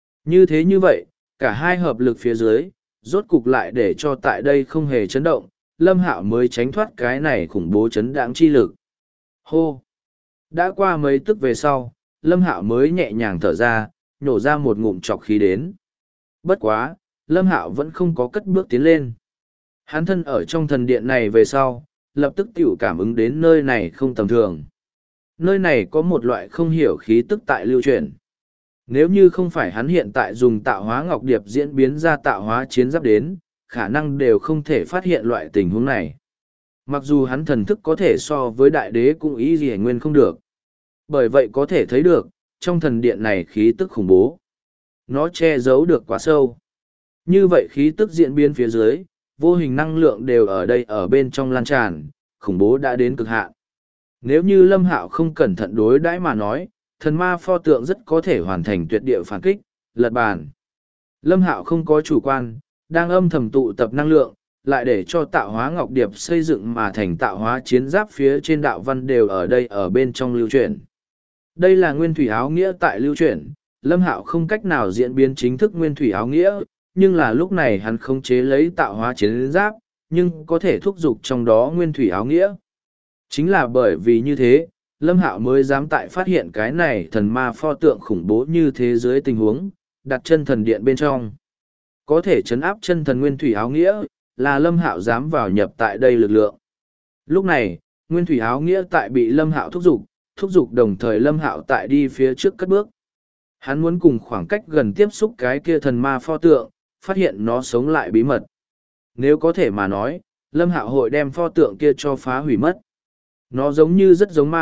Như vậy, cả hai hợp lực phía dưới, rốt cục lại để cho tại đây không hề chấn động, Lâm Hạo mới tránh thoát cái này khủng bố chấn đãng chi lực. Hô! Đã qua mấy tức về sau, Lâm Hạo mới nhẹ nhàng thở ra, nhổ ra một ngụm trọc khí đến. Bất quá, Lâm Hạo vẫn không có cất bước tiến lên. Hắn thân ở trong thần điện này về sau, lập tức tiểu cảm ứng đến nơi này không tầm thường. Nơi này có một loại không hiểu khí tức tại lưu chuyển. Nếu như không phải hắn hiện tại dùng tạo hóa ngọc điệp diễn biến ra tạo hóa chiến giáp đến, khả năng đều không thể phát hiện loại tình huống này. Mặc dù hắn thần thức có thể so với đại đế cũng ý gì nguyên không được. Bởi vậy có thể thấy được, trong thần điện này khí tức khủng bố. Nó che giấu được quá sâu. Như vậy khí tức diễn biến phía dưới, vô hình năng lượng đều ở đây ở bên trong lan tràn, khủng bố đã đến cực hạn. Nếu như Lâm Hạo không cẩn thận đối đãi mà nói, thần ma pho tượng rất có thể hoàn thành tuyệt địa phản kích, lật bàn. Lâm Hạo không có chủ quan, đang âm thầm tụ tập năng lượng, lại để cho tạo hóa ngọc điệp xây dựng mà thành tạo hóa chiến giáp phía trên đạo văn đều ở đây ở bên trong lưu chuyển. Đây là nguyên thủy áo nghĩa tại lưu chuyển, Lâm Hạo không cách nào diễn biến chính thức nguyên thủy áo nghĩa, nhưng là lúc này hắn không chế lấy tạo hóa chiến giáp, nhưng có thể thúc giục trong đó nguyên thủy áo nghĩa. Chính là bởi vì như thế, Lâm Hạo mới dám tại phát hiện cái này thần ma pho tượng khủng bố như thế giới tình huống, đặt chân thần điện bên trong. Có thể chấn áp chân thần nguyên thủy áo nghĩa, là Lâm Hạo dám vào nhập tại đây lực lượng. Lúc này, nguyên thủy áo nghĩa tại bị Lâm Hạo thúc giục đồng thời Lâm Hạo tại đi phía trước cất bước. Hắn muốn cùng khoảng cách gần tiếp xúc cái kia thần ma pho tượng, phát hiện nó sống lại bí mật. Nếu có thể mà nói, Lâm Hạo hội đem pho tượng kia cho phá hủy mất. Nó giống như rất giống ma,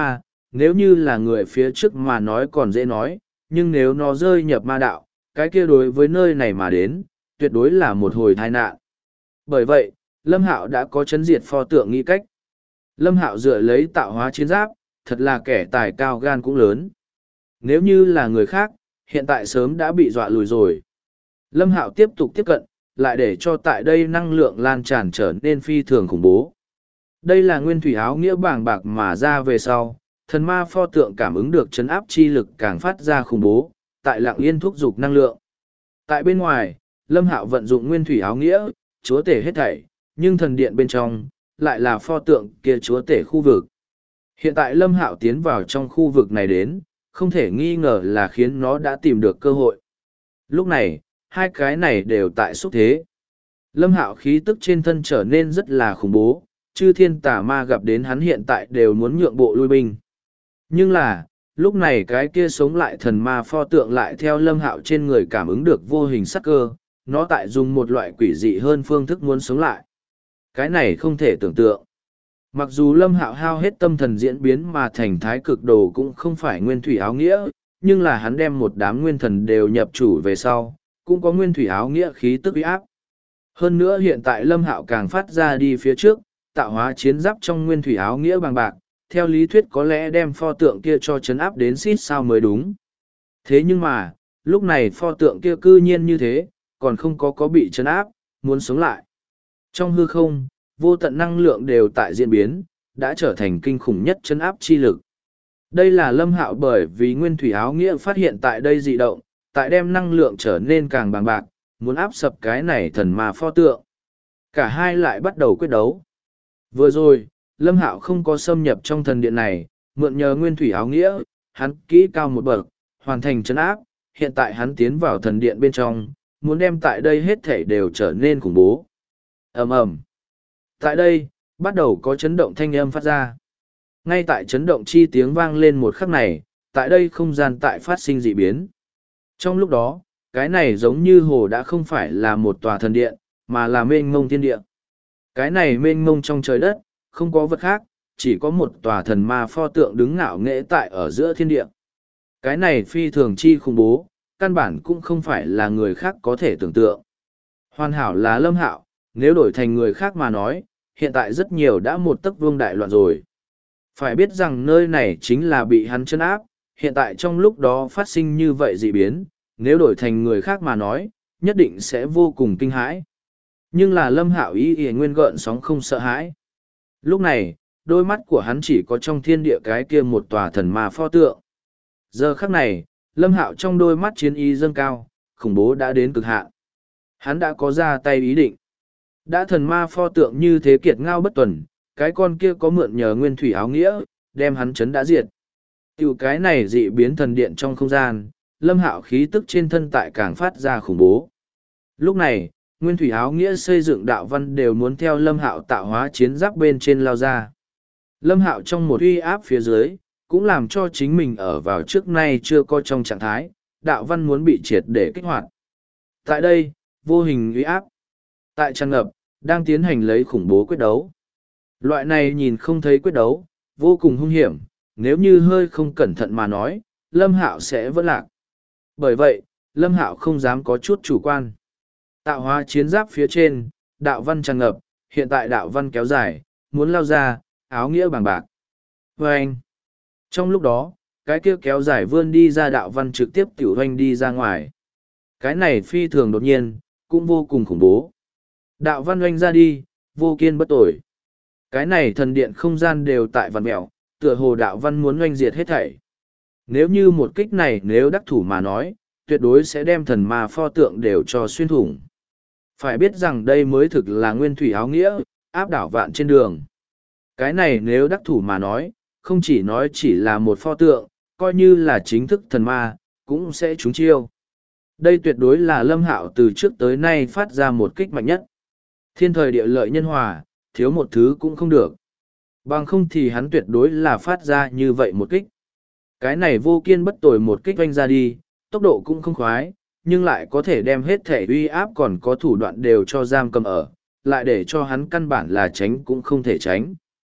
nếu như là người phía trước mà nói còn dễ nói, nhưng nếu nó rơi nhập ma đạo, cái kia đối với nơi này mà đến, tuyệt đối là một hồi tai nạn. Bởi vậy, Lâm Hạo đã có chấn diệt pho tượng nghĩ cách. Lâm Hạo dựa lấy tạo hóa chiến giáp, thật là kẻ tài cao gan cũng lớn. Nếu như là người khác, hiện tại sớm đã bị dọa lùi rồi. Lâm Hạo tiếp tục tiếp cận, lại để cho tại đây năng lượng lan tràn trở nên phi thường khủng bố. Đây là nguyên thủy áo nghĩa bàng bạc mà ra về sau, thần ma pho tượng cảm ứng được chấn áp chi lực càng phát ra khủng bố, tại lặng yên thúc giục năng lượng. Tại bên ngoài, Lâm Hạo vận dụng nguyên thủy áo nghĩa, chúa tể hết thảy, nhưng thần điện bên trong, lại là pho tượng kia chúa tể khu vực. Hiện tại Lâm Hạo tiến vào trong khu vực này đến, không thể nghi ngờ là khiến nó đã tìm được cơ hội. Lúc này, hai cái này đều tại xúc thế. Lâm Hạo khí tức trên thân trở nên rất là khủng bố, chư thiên tà ma gặp đến hắn hiện tại đều muốn nhượng bộ lui binh. Nhưng là, lúc này cái kia sống lại thần ma pho tượng lại theo Lâm Hạo trên người cảm ứng được vô hình sắc cơ, nó tại dùng một loại quỷ dị hơn phương thức muốn sống lại. Cái này không thể tưởng tượng. Mặc dù Lâm Hạo hao hết tâm thần diễn biến mà thành thái cực đồ cũng không phải nguyên thủy áo nghĩa, nhưng là hắn đem một đám nguyên thần đều nhập chủ về sau, cũng có nguyên thủy áo nghĩa khí tức uy áp. Hơn nữa hiện tại Lâm Hạo càng phát ra đi phía trước, tạo hóa chiến giáp trong nguyên thủy áo nghĩa bằng bạc, theo lý thuyết có lẽ đem pho tượng kia cho chấn áp đến xít sao mới đúng. Thế nhưng mà, lúc này pho tượng kia cư nhiên như thế, còn không có bị chấn áp, muốn sống lại. Trong hư không, vô tận năng lượng đều tại diễn biến, đã trở thành kinh khủng nhất chấn áp chi lực. Đây là Lâm Hạo bởi vì nguyên thủy áo nghĩa phát hiện tại đây dị động, tại đem năng lượng trở nên càng bằng bạc, muốn áp sập cái này thần ma pho tượng. Cả hai lại bắt đầu quyết đấu. Vừa rồi, Lâm Hạo không có xâm nhập trong thần điện này, mượn nhờ nguyên thủy áo nghĩa, hắn kỹ cao một bậc, hoàn thành chấn áp, hiện tại hắn tiến vào thần điện bên trong, muốn đem tại đây hết thảy đều trở nên khủng bố. Ầm ầm. Tại đây, bắt đầu có chấn động thanh âm phát ra. Ngay tại chấn động chi tiếng vang lên một khắc này, tại đây không gian tại phát sinh dị biến. Trong lúc đó, cái này giống như hồ đã không phải là một tòa thần điện, mà là mênh mông thiên địa. Cái này mênh mông trong trời đất, không có vật khác, chỉ có một tòa thần ma pho tượng đứng ngạo nghễ tại ở giữa thiên địa. Cái này phi thường chi khủng bố, căn bản cũng không phải là người khác có thể tưởng tượng. Hoàn hảo là Lâm Hạo, nếu đổi thành người khác mà nói, hiện tại rất nhiều đã một tấc vương đại loạn rồi. Phải biết rằng nơi này chính là bị hắn chân áp, hiện tại trong lúc đó phát sinh như vậy dị biến, nếu đổi thành người khác mà nói, nhất định sẽ vô cùng kinh hãi. Nhưng là Lâm Hạo y nguyên gợn sóng không sợ hãi. Lúc này, đôi mắt của hắn chỉ có trong thiên địa cái kia một tòa thần ma pho tượng. Giờ khắc này, Lâm Hạo trong đôi mắt chiến ý dâng cao, khủng bố đã đến cực hạn. Hắn đã có ra tay ý định. Đã thần ma pho tượng như thế kiệt ngao bất tuần, cái con kia có mượn nhờ nguyên thủy áo nghĩa, đem hắn chấn đã diệt. Tiểu cái này dị biến thần điện trong không gian, Lâm Hạo khí tức trên thân tại càng phát ra khủng bố. Lúc này, nguyên thủy áo nghĩa xây dựng đạo văn đều muốn theo Lâm Hạo tạo hóa chiến giáp bên trên lao ra. Lâm Hạo trong một uy áp phía dưới, cũng làm cho chính mình ở vào trước nay chưa có trong trạng thái, đạo văn muốn bị triệt để kích hoạt. Tại đây, vô hình uy áp. Tại tràn ngập, đang tiến hành lấy khủng bố quyết đấu. Loại này nhìn không thấy quyết đấu, vô cùng hung hiểm, nếu như hơi không cẩn thận mà nói, Lâm Hạo sẽ vẫn lạc. Bởi vậy, Lâm Hạo không dám có chút chủ quan. Tạo hóa chiến giáp phía trên, đạo văn tràn ngập, hiện tại đạo văn kéo dài, muốn lao ra, áo nghĩa bằng bạc. Vâng! Trong lúc đó, cái kia kéo dài vươn đi ra đạo văn trực tiếp tiểu hoanh đi ra ngoài. Cái này phi thường đột nhiên, cũng vô cùng khủng bố. Đạo văn hoanh ra đi, vô kiên bất tội. Cái này thần điện không gian đều tại văn mẹo, tựa hồ đạo văn muốn hoanh diệt hết thảy. Nếu như một kích này nếu đắc thủ mà nói, tuyệt đối sẽ đem thần ma pho tượng đều cho xuyên thủng. Phải biết rằng đây mới thực là nguyên thủy áo nghĩa, áp đảo vạn trên đường. Cái này nếu đắc thủ mà nói chỉ là một pho tượng, coi như là chính thức thần ma, cũng sẽ trúng chiêu. Đây tuyệt đối là Lâm Hạo từ trước tới nay phát ra một kích mạnh nhất. Thiên thời địa lợi nhân hòa, thiếu một thứ cũng không được. Bằng không thì hắn tuyệt đối là phát ra như vậy một kích. Cái này vô kiên bất tồi một kích oanh ra đi, tốc độ cũng không khoái, nhưng lại có thể đem hết thể uy áp còn có thủ đoạn đều cho giam cầm ở, lại để cho hắn căn bản là tránh cũng không thể tránh.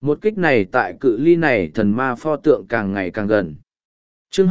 Một kích này tại cự ly này thần ma pho tượng càng ngày càng gần. Chương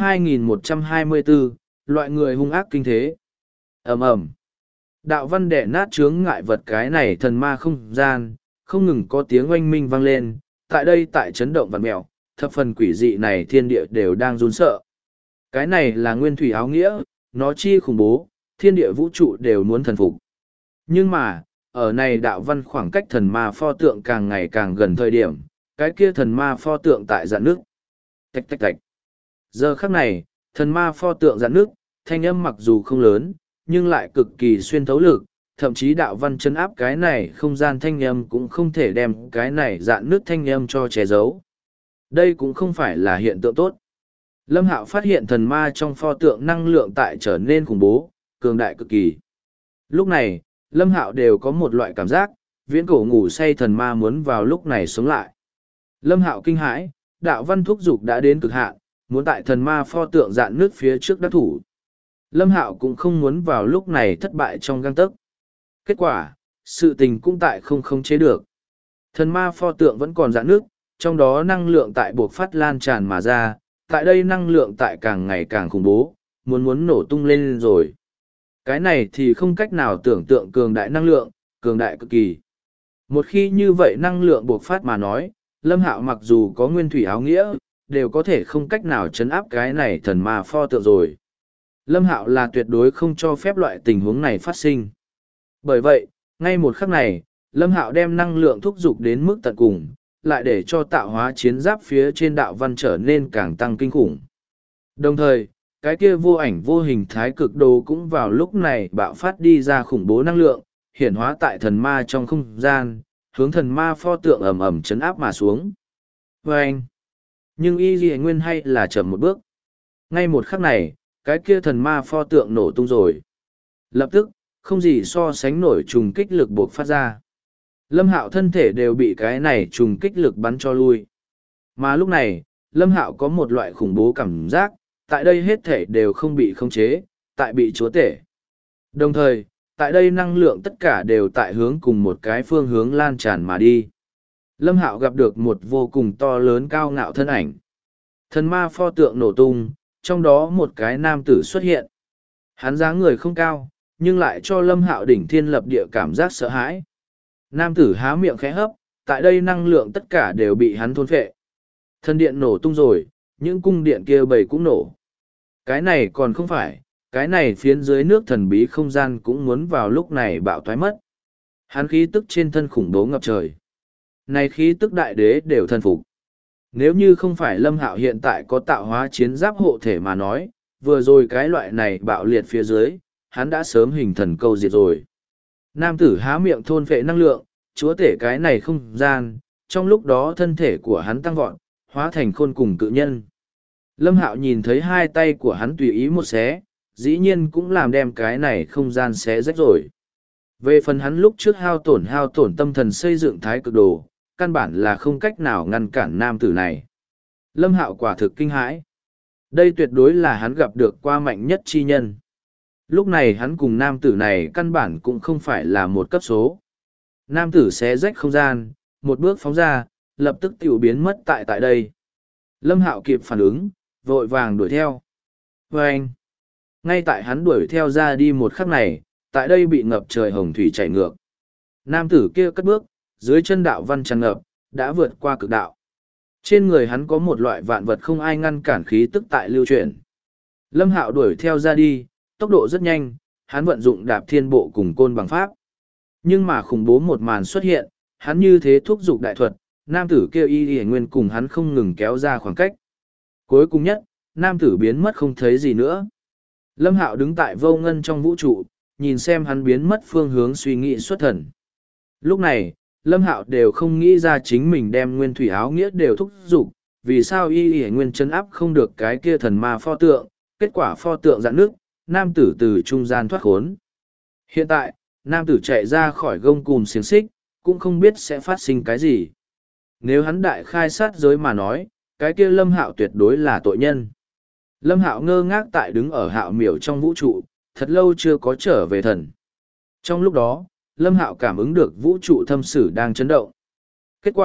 2124, loại người hung ác kinh thế. Ầm ầm. Đạo văn đẻ nát chướng ngại vật cái này thần ma không gian, không ngừng có tiếng oanh minh vang lên, tại đây tại chấn động vạn mèo, thập phần quỷ dị này thiên địa đều đang run sợ. Cái này là nguyên thủy áo nghĩa, nó chi khủng bố, thiên địa vũ trụ đều muốn thần phục. Nhưng mà, ở này đạo văn khoảng cách thần ma pho tượng càng ngày càng gần thời điểm, cái kia thần ma pho tượng tại dạn nước. Tạch tạch tạch. Giờ khắc này, thần ma pho tượng dạn nước, thanh âm mặc dù không lớn, nhưng lại cực kỳ xuyên thấu lực, thậm chí đạo văn chấn áp cái này không gian thanh âm cũng không thể đem cái này dạn nước thanh âm cho che giấu. Đây cũng không phải là hiện tượng tốt. Lâm Hạo phát hiện thần ma trong pho tượng năng lượng tại trở nên khủng bố, cường đại cực kỳ. Lúc này, Lâm Hạo đều có một loại cảm giác, viễn cổ ngủ say thần ma muốn vào lúc này sống lại. Lâm Hạo kinh hãi, đạo văn thúc dục đã đến cực hạn, muốn tại thần ma pho tượng dạn nước phía trước đắc thủ. Lâm Hạo cũng không muốn vào lúc này thất bại trong gang tấc. Kết quả, sự tình cũng tại không khống chế được. Thần ma pho tượng vẫn còn dạn nước, trong đó năng lượng tại buộc phát lan tràn mà ra, tại đây năng lượng tại càng ngày càng khủng bố, muốn nổ tung lên rồi. Cái này thì không cách nào tưởng tượng cường đại năng lượng, cường đại cực kỳ. Một khi như vậy năng lượng buộc phát mà nói, Lâm Hạo mặc dù có nguyên thủy áo nghĩa, đều có thể không cách nào chấn áp cái này thần ma pho tượng rồi. Lâm Hạo là tuyệt đối không cho phép loại tình huống này phát sinh. Bởi vậy, ngay một khắc này, Lâm Hạo đem năng lượng thúc giục đến mức tận cùng, lại để cho tạo hóa chiến giáp phía trên đạo văn trở nên càng tăng kinh khủng. Đồng thời, cái kia vô ảnh vô hình thái cực đồ cũng vào lúc này bạo phát đi ra khủng bố năng lượng, hiển hóa tại thần ma trong không gian, hướng thần ma pho tượng ầm ầm chấn áp mà xuống. Vâng! Nhưng Y Ghi Nguyên hay là chậm một bước. Ngay một khắc này, cái kia thần ma pho tượng nổ tung rồi. Lập tức, không gì so sánh nổi trùng kích lực buộc phát ra. Lâm Hạo thân thể đều bị cái này trùng kích lực bắn cho lui. Mà lúc này, Lâm Hạo có một loại khủng bố cảm giác, tại đây hết thể đều không bị khống chế, tại bị chúa tể. Đồng thời, tại đây năng lượng tất cả đều tại hướng cùng một cái phương hướng lan tràn mà đi. Lâm Hạo gặp được một vô cùng to lớn cao ngạo thân ảnh. Thần ma pho tượng nổ tung, trong đó một cái nam tử xuất hiện. Hắn dáng người không cao, nhưng lại cho Lâm Hạo đỉnh thiên lập địa cảm giác sợ hãi. Nam tử há miệng khẽ hấp, tại đây năng lượng tất cả đều bị hắn thôn phệ. Thần điện nổ tung rồi, những cung điện kia bầy cũng nổ. Cái này còn không phải, cái này phiến dưới nước thần bí không gian cũng muốn vào lúc này bạo thoái mất. Hắn khí tức trên thân khủng bố ngập trời. Này khí tức đại đế đều thần phục. Nếu như không phải Lâm Hạo hiện tại có tạo hóa chiến giáp hộ thể mà nói, vừa rồi cái loại này bạo liệt phía dưới, hắn đã sớm hình thần câu diệt rồi. Nam tử há miệng thôn phệ năng lượng, chúa tể cái này không gian, trong lúc đó thân thể của hắn tăng vọt, hóa thành khôn cùng cự nhân. Lâm Hạo nhìn thấy hai tay của hắn tùy ý một xé, dĩ nhiên cũng làm đem cái này không gian xé rách rồi. Về phần hắn lúc trước hao tổn tâm thần xây dựng thái cực đồ, căn bản là không cách nào ngăn cản nam tử này. Lâm Hạo quả thực kinh hãi. Đây tuyệt đối là hắn gặp được qua mạnh nhất chi nhân. Lúc này hắn cùng nam tử này căn bản cũng không phải là một cấp số. Nam tử xé rách không gian, một bước phóng ra, lập tức tiểu biến mất tại đây. Lâm Hạo kịp phản ứng, vội vàng đuổi theo. Vâng! Ngay tại hắn đuổi theo ra đi một khắc này, tại đây bị ngập trời hồng thủy chảy ngược. Nam tử kia cất bước, dưới chân đạo văn tràn ngập, đã vượt qua cực đạo. Trên người hắn có một loại vạn vật không ai ngăn cản khí tức tại lưu chuyển. Lâm Hạo đuổi theo ra đi, tốc độ rất nhanh, hắn vận dụng đạp thiên bộ cùng côn bằng pháp. Nhưng mà khủng bố một màn xuất hiện, hắn như thế thúc giục đại thuật, nam tử kêu Y Nguyên cùng hắn không ngừng kéo ra khoảng cách. Cuối cùng nhất, nam tử biến mất không thấy gì nữa. Lâm Hạo đứng tại vô ngân trong vũ trụ, nhìn xem hắn biến mất phương hướng suy nghĩ xuất thần. Lúc này, Lâm Hạo đều không nghĩ ra chính mình đem nguyên thủy áo nghĩa đều thúc giục, vì sao Y Nguyên chân áp không được cái kia thần ma pho tượng, kết quả pho tượng dạn nước, nam tử từ trung gian thoát khốn. Hiện tại, nam tử chạy ra khỏi gông cùm xiềng xích, cũng không biết sẽ phát sinh cái gì. Nếu hắn đại khai sát giới mà nói, cái kia Lâm Hạo tuyệt đối là tội nhân. Lâm Hạo ngơ ngác tại đứng ở Hạo miểu trong vũ trụ, thật lâu chưa có trở về thần. Trong lúc đó, Lâm Hạo cảm ứng được vũ trụ thâm sử đang chấn động. Kết quả,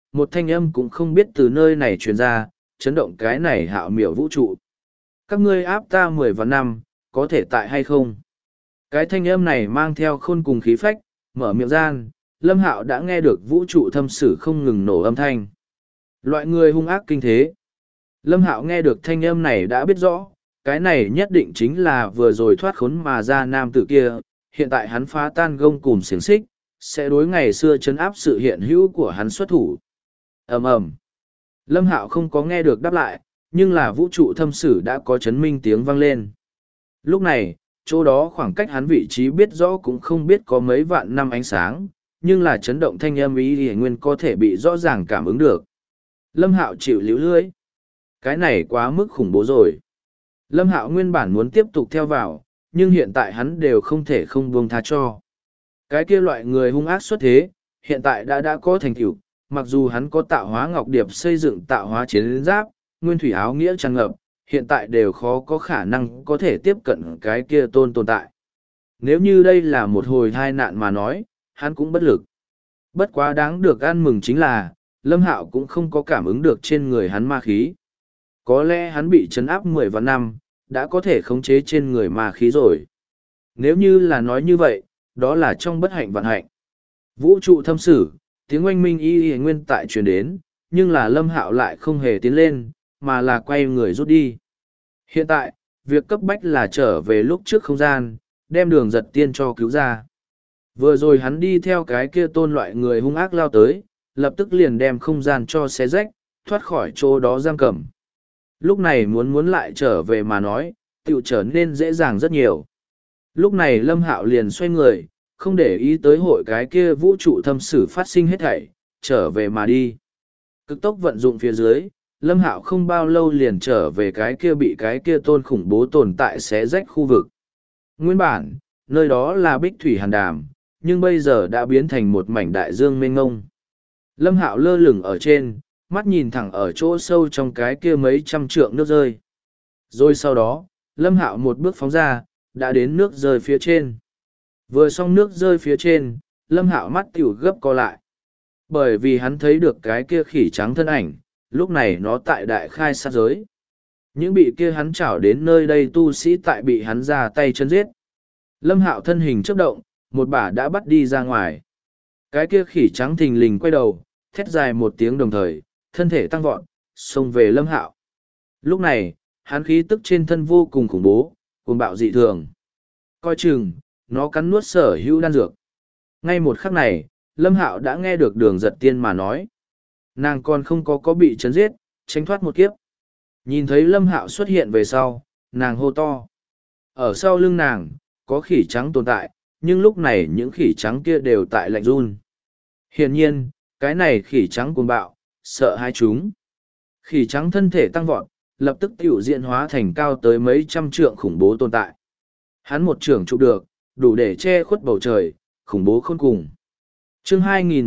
một thanh âm cũng không biết từ nơi này truyền ra, chấn động cái này hạo miểu vũ trụ. Các ngươi áp ta 10 vạn năm, có thể tại hay không? Cái thanh âm này mang theo khôn cùng khí phách, mở miệng gian, Lâm Hạo đã nghe được vũ trụ thâm sử không ngừng nổ âm thanh. Loại người hung ác kinh thế. Lâm Hạo nghe được thanh âm này đã biết rõ, cái này nhất định chính là vừa rồi thoát khốn mà ra nam tử kia, hiện tại hắn phá tan gông cùm xiềng xích, sẽ đối ngày xưa chấn áp sự hiện hữu của hắn xuất thủ. Ầm ầm. Lâm Hạo không có nghe được đáp lại, nhưng là vũ trụ thâm sử đã có chấn minh tiếng vang lên. Lúc này, chỗ đó khoảng cách hắn vị trí biết rõ cũng không biết có mấy vạn năm ánh sáng, nhưng là chấn động thanh âm ý thì nguyên có thể bị rõ ràng cảm ứng được. Lâm Hạo chịu líu lưỡi. Cái này quá mức khủng bố rồi. Lâm Hạo nguyên bản muốn tiếp tục theo vào, nhưng hiện tại hắn đều không thể không buông tha cho. Cái kia loại người hung ác xuất thế, hiện tại đã có thành tựu, mặc dù hắn có tạo hóa ngọc điệp xây dựng tạo hóa chiến giáp, nguyên thủy áo nghĩa tràn ngập, hiện tại đều khó có khả năng có thể tiếp cận cái kia tồn tại. Nếu như đây là một hồi tai nạn mà nói, hắn cũng bất lực. Bất quá đáng được ăn mừng chính là, Lâm Hạo cũng không có cảm ứng được trên người hắn ma khí. Có lẽ hắn bị trấn áp 10 vạn năm, đã có thể khống chế trên người ma khí rồi. Nếu như là nói như vậy, đó là trong bất hạnh vạn hạnh. Vũ trụ thâm sử, tiếng oanh minh y nguyên tại truyền đến, nhưng là Lâm Hạo lại không hề tiến lên, mà là quay người rút đi. Hiện tại, việc cấp bách là trở về lúc trước không gian, đem Đường Giật Tiên cho cứu ra. Vừa rồi hắn đi theo cái kia tôn loại người hung ác lao tới, lập tức liền đem không gian cho xé rách, thoát khỏi chỗ đó giam cầm. Lúc này muốn lại trở về mà nói, tựu trở nên dễ dàng rất nhiều. Lúc này Lâm Hạo liền xoay người, không để ý tới hội cái kia vũ trụ thâm sử phát sinh hết thảy, trở về mà đi. Cực tốc vận dụng phía dưới, Lâm Hạo không bao lâu liền trở về cái kia bị cái kia tôn khủng bố tồn tại xé rách khu vực. Nguyên bản, nơi đó là bích thủy hàn đàm, nhưng bây giờ đã biến thành một mảnh đại dương mênh ngông. Lâm Hạo lơ lửng ở trên, mắt nhìn thẳng ở chỗ sâu trong cái kia mấy trăm trượng nước rơi. Rồi sau đó, Lâm Hạo một bước phóng ra, đã đến nước rơi phía trên. Vừa xong nước rơi phía trên, Lâm Hạo mắt tiểu gấp co lại. Bởi vì hắn thấy được cái kia khỉ trắng thân ảnh, lúc này nó tại đại khai sát giới. Những bị kia hắn chảo đến nơi đây tu sĩ tại bị hắn ra tay chân giết. Lâm Hạo thân hình chớp động, một bả đã bắt đi ra ngoài. Cái kia khỉ trắng thình lình quay đầu, thét dài một tiếng đồng thời, thân thể tăng vọt, xông về Lâm Hạo. Lúc này, hắn khí tức trên thân vô cùng khủng bố, cuồng bạo dị thường. Coi chừng, nó cắn nuốt sở hữu đan dược. Ngay một khắc này, Lâm Hạo đã nghe được Đường Giật Tiên mà nói. Nàng còn không có bị chấn giết, tránh thoát một kiếp. Nhìn thấy Lâm Hạo xuất hiện về sau, nàng hô to. Ở sau lưng nàng, có khỉ trắng tồn tại, nhưng lúc này những khỉ trắng kia đều tại lạnh run. Hiển nhiên, cái này khỉ trắng cuồng bạo, sợ hai chúng. Khỉ trắng thân thể tăng vọt, lập tức tiểu diện hóa thành cao tới mấy trăm trượng khủng bố tồn tại. Hắn một trưởng chụp được, đủ để che khuất bầu trời, khủng bố khôn cùng. Chương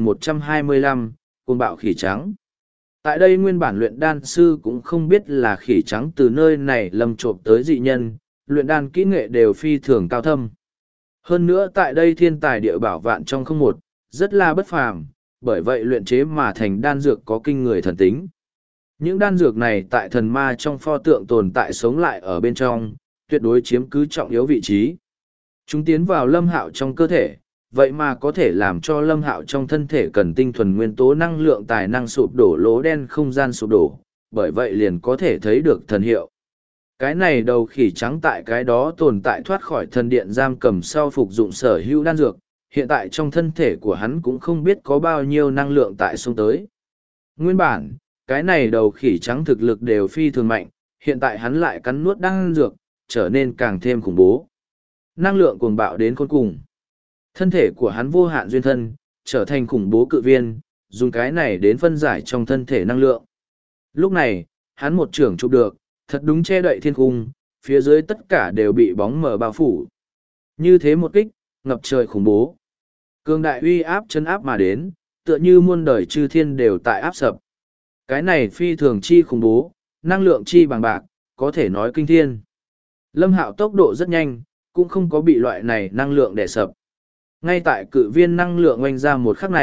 2125, cuồng bạo khỉ trắng. Tại đây nguyên bản luyện đan sư cũng không biết là khỉ trắng từ nơi này lầm trộm tới dị nhân, luyện đan kỹ nghệ đều phi thường cao thâm. Hơn nữa tại đây thiên tài địa bảo vạn trong không một, rất là bất phàm, bởi vậy luyện chế mà thành đan dược có kinh người thần tính. Những đan dược này tại thần ma trong pho tượng tồn tại sống lại ở bên trong, tuyệt đối chiếm cứ trọng yếu vị trí. Chúng tiến vào Lâm Hạo trong cơ thể, vậy mà có thể làm cho Lâm Hạo trong thân thể cần tinh thuần nguyên tố năng lượng tài năng sụp đổ lỗ đen không gian sụp đổ, bởi vậy liền có thể thấy được thần hiệu. Cái này đầu khỉ trắng tại cái đó tồn tại thoát khỏi thần điện giam cầm sau phục dụng sở hữu đan dược, hiện tại trong thân thể của hắn cũng không biết có bao nhiêu năng lượng tại sông tới. Nguyên bản, cái này đầu khỉ trắng thực lực đều phi thường mạnh, hiện tại hắn lại cắn nuốt đan dược, trở nên càng thêm khủng bố. Năng lượng cuồng bạo đến khôn cùng. Thân thể của hắn vô hạn duyên thân, trở thành khủng bố cự viên, dùng cái này đến phân giải trong thân thể năng lượng. Lúc này, hắn một trưởng chụp được, thật đúng che đậy thiên cung, phía dưới tất cả đều bị bóng mờ bao phủ. Như thế một kích, ngập trời khủng bố. Cường đại uy áp chân áp mà đến, tựa như muôn đời chư thiên đều tại áp sập. Cái này phi thường chi khủng bố, năng lượng chi bằng bạc, có thể nói kinh thiên. Lâm Hạo tốc độ rất nhanh, cũng không có bị loại này năng lượng đè sập. Ngay tại cự viên năng lượng oanh ra một khắc này,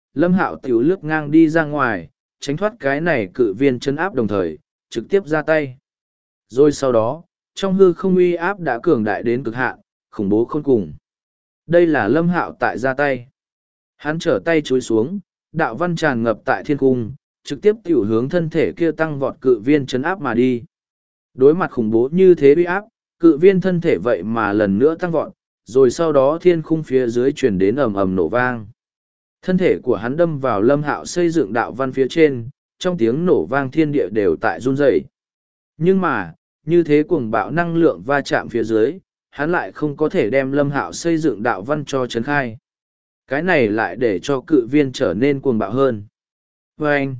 Lâm Hạo tiểu lướt ngang đi ra ngoài, tránh thoát cái này cự viên chấn áp đồng thời, trực tiếp ra tay. Rồi sau đó, trong hư không uy áp đã cường đại đến cực hạn, khủng bố khôn cùng. Đây là Lâm Hạo tại ra tay. Hắn trở tay chối xuống, đạo văn tràn ngập tại thiên cung, trực tiếp tiểu hướng thân thể kia tăng vọt cự viên chấn áp mà đi. Đối mặt khủng bố như thế uy áp, cự viên thân thể vậy mà lần nữa tăng vọt, rồi sau đó thiên khung phía dưới truyền đến ầm ầm nổ vang. Thân thể của hắn đâm vào Lâm Hạo xây dựng đạo văn phía trên, trong tiếng nổ vang thiên địa đều tại run rẩy. Nhưng mà, như thế cuồng bạo năng lượng va chạm phía dưới, hắn lại không có thể đem Lâm Hạo xây dựng đạo văn cho chấn khai. Cái này lại để cho cự viên trở nên cuồng bạo hơn. Và anh,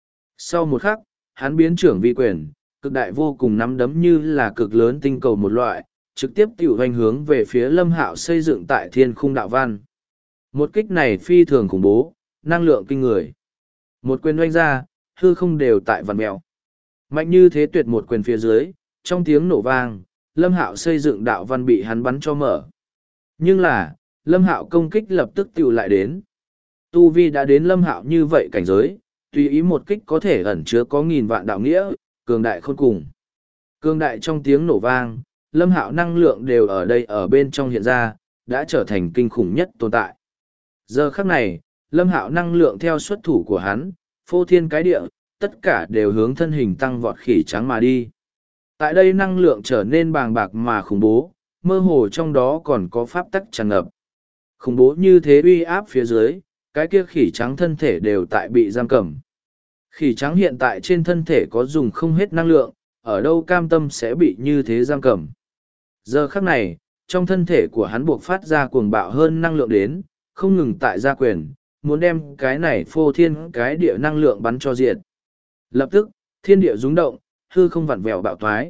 sau một khắc, hắn biến trưởng vi quyền, cực đại vô cùng nắm đấm như là cực lớn tinh cầu một loại, trực tiếp tiểu hoành hướng về phía Lâm Hạo xây dựng tại thiên khung đạo văn. Một kích này phi thường khủng bố, năng lượng kinh người. Một quyền oanh ra, hư không đều tại vằn mèo. Mạnh như thế tuyệt một quyền phía dưới, trong tiếng nổ vang, Lâm Hạo xây dựng đạo văn bị hắn bắn cho mở. Nhưng là, Lâm Hạo công kích lập tức tiểu lại đến. Tu vi đã đến Lâm Hạo như vậy cảnh giới, tùy ý một kích có thể ẩn chứa có nghìn vạn đạo nghĩa, cường đại khôn cùng. Cường đại trong tiếng nổ vang, Lâm Hạo năng lượng đều ở đây ở bên trong hiện ra, đã trở thành kinh khủng nhất tồn tại. Giờ khắc này, Lâm Hạo năng lượng theo xuất thủ của hắn, phô thiên cái địa, tất cả đều hướng thân hình tăng vọt khỉ trắng mà đi. Tại đây năng lượng trở nên bàng bạc mà khủng bố, mơ hồ trong đó còn có pháp tắc tràn ngập. Khủng bố như thế uy áp phía dưới, cái kia khỉ trắng thân thể đều tại bị giam cầm. Khỉ trắng hiện tại trên thân thể có dùng không hết năng lượng, ở đâu cam tâm sẽ bị như thế giam cầm. Giờ khắc này, trong thân thể của hắn buộc phát ra cuồng bạo hơn năng lượng đến, không ngừng tại gia quyền, muốn đem cái này phô thiên cái địa năng lượng bắn cho diệt. Lập tức, thiên địa rung động, hư không vặn vẹo bạo thoái.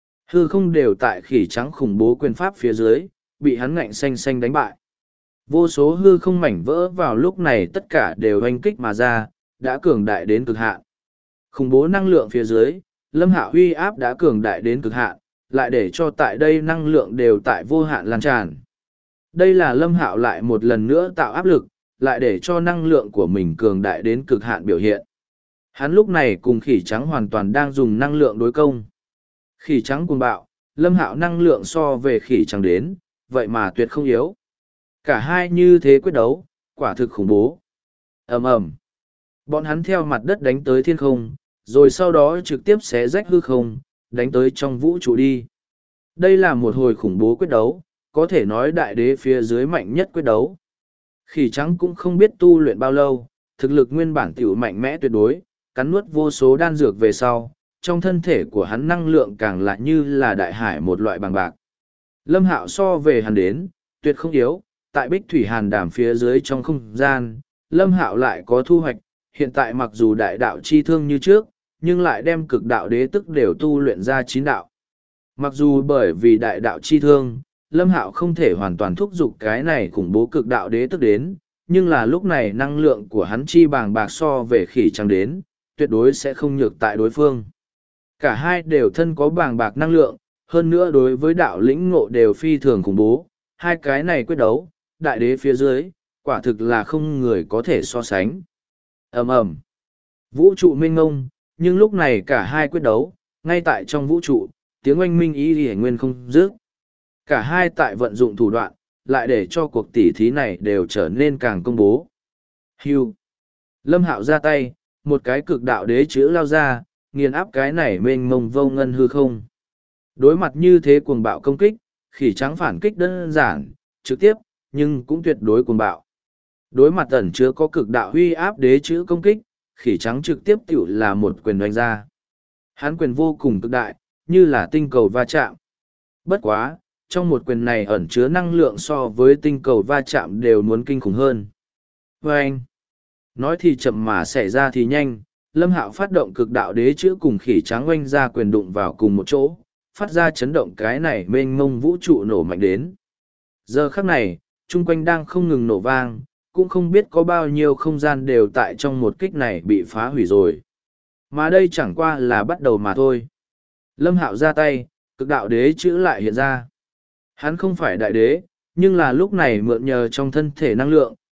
Hư không đều tại khỉ trắng khủng bố quyền pháp phía dưới, bị hắn ngạnh xanh xanh đánh bại. Vô số hư không mảnh vỡ vào lúc này tất cả đều oanh kích mà ra, đã cường đại đến cực hạn. Khủng bố năng lượng phía dưới, Lâm Hạo uy áp đã cường đại đến cực hạn, lại để cho tại đây năng lượng đều tại vô hạn lan tràn. Đây là Lâm Hạo lại một lần nữa tạo áp lực, lại để cho năng lượng của mình cường đại đến cực hạn biểu hiện. Hắn lúc này cùng khỉ trắng hoàn toàn đang dùng năng lượng đối công. Khỉ trắng cuồng bạo, Lâm Hạo năng lượng so về khỉ trắng đến, vậy mà tuyệt không yếu. Cả hai như thế quyết đấu, quả thực khủng bố. Ầm ầm. Bọn hắn theo mặt đất đánh tới thiên không, rồi sau đó trực tiếp xé rách hư không, đánh tới trong vũ trụ đi. Đây là một hồi khủng bố quyết đấu, có thể nói đại đế phía dưới mạnh nhất quyết đấu. Khỉ trắng cũng không biết tu luyện bao lâu, thực lực nguyên bản tiểu mạnh mẽ tuyệt đối, cắn nuốt vô số đan dược về sau, trong thân thể của hắn năng lượng càng lại như là đại hải một loại bằng bạc. Lâm Hạo so về hắn đến, tuyệt không yếu, tại Bích Thủy Hàn Đàm phía dưới trong không gian, Lâm Hạo lại có thu hoạch, hiện tại mặc dù đại đạo chi thương như trước, nhưng lại đem cực đạo đế tức đều tu luyện ra 9 đạo. Mặc dù bởi vì đại đạo chi thương, Lâm Hạo không thể hoàn toàn thúc giục cái này khủng bố cực đạo đế tức đến, nhưng là lúc này năng lượng của hắn chi bàng bạc so về khỉ trắng đến, tuyệt đối sẽ không nhược tại đối phương. Cả hai đều thân có bàng bạc năng lượng, hơn nữa đối với đạo lĩnh ngộ đều phi thường khủng bố, hai cái này quyết đấu, đại đế phía dưới, quả thực là không người có thể so sánh. Ầm ầm. Vũ trụ mênh ngông, nhưng lúc này cả hai quyết đấu, ngay tại trong vũ trụ, tiếng oanh minh ý y nguyên không dứt. Cả hai tại vận dụng thủ đoạn, lại để cho cuộc tỉ thí này đều trở nên càng công bố. Hưu. Lâm Hạo ra tay, một cái cực đạo đế chữ lao ra, nghiền áp cái này mênh mông vô ngân hư không. Đối mặt như thế cuồng bạo công kích, khỉ trắng phản kích đơn giản, trực tiếp, nhưng cũng tuyệt đối cuồng bạo. Đối mặt ẩn chứa có cực đạo huy áp đế chữ công kích, khỉ trắng trực tiếp tiểu là một quyền đánh ra. Hắn quyền vô cùng cực đại, như là tinh cầu va chạm. Bất quá, trong một quyền này ẩn chứa năng lượng so với tinh cầu va chạm đều muốn kinh khủng hơn. Và anh, nói thì chậm mà xảy ra thì nhanh, Lâm Hạo phát động cực đạo đế chữ cùng khỉ trắng oanh ra quyền đụng vào cùng một chỗ, phát ra chấn động cái này mênh mông vũ trụ nổ mạnh đến. Giờ khắc này, chung quanh đang không ngừng nổ vang, cũng không biết có bao nhiêu không gian đều tại trong một kích này bị phá hủy rồi. Mà đây chẳng qua là bắt đầu mà thôi. Lâm Hạo ra tay, cực đạo đế chữ lại hiện ra. Hắn không phải đại đế, nhưng là lúc này mượn nhờ trong thân thể năng lượng,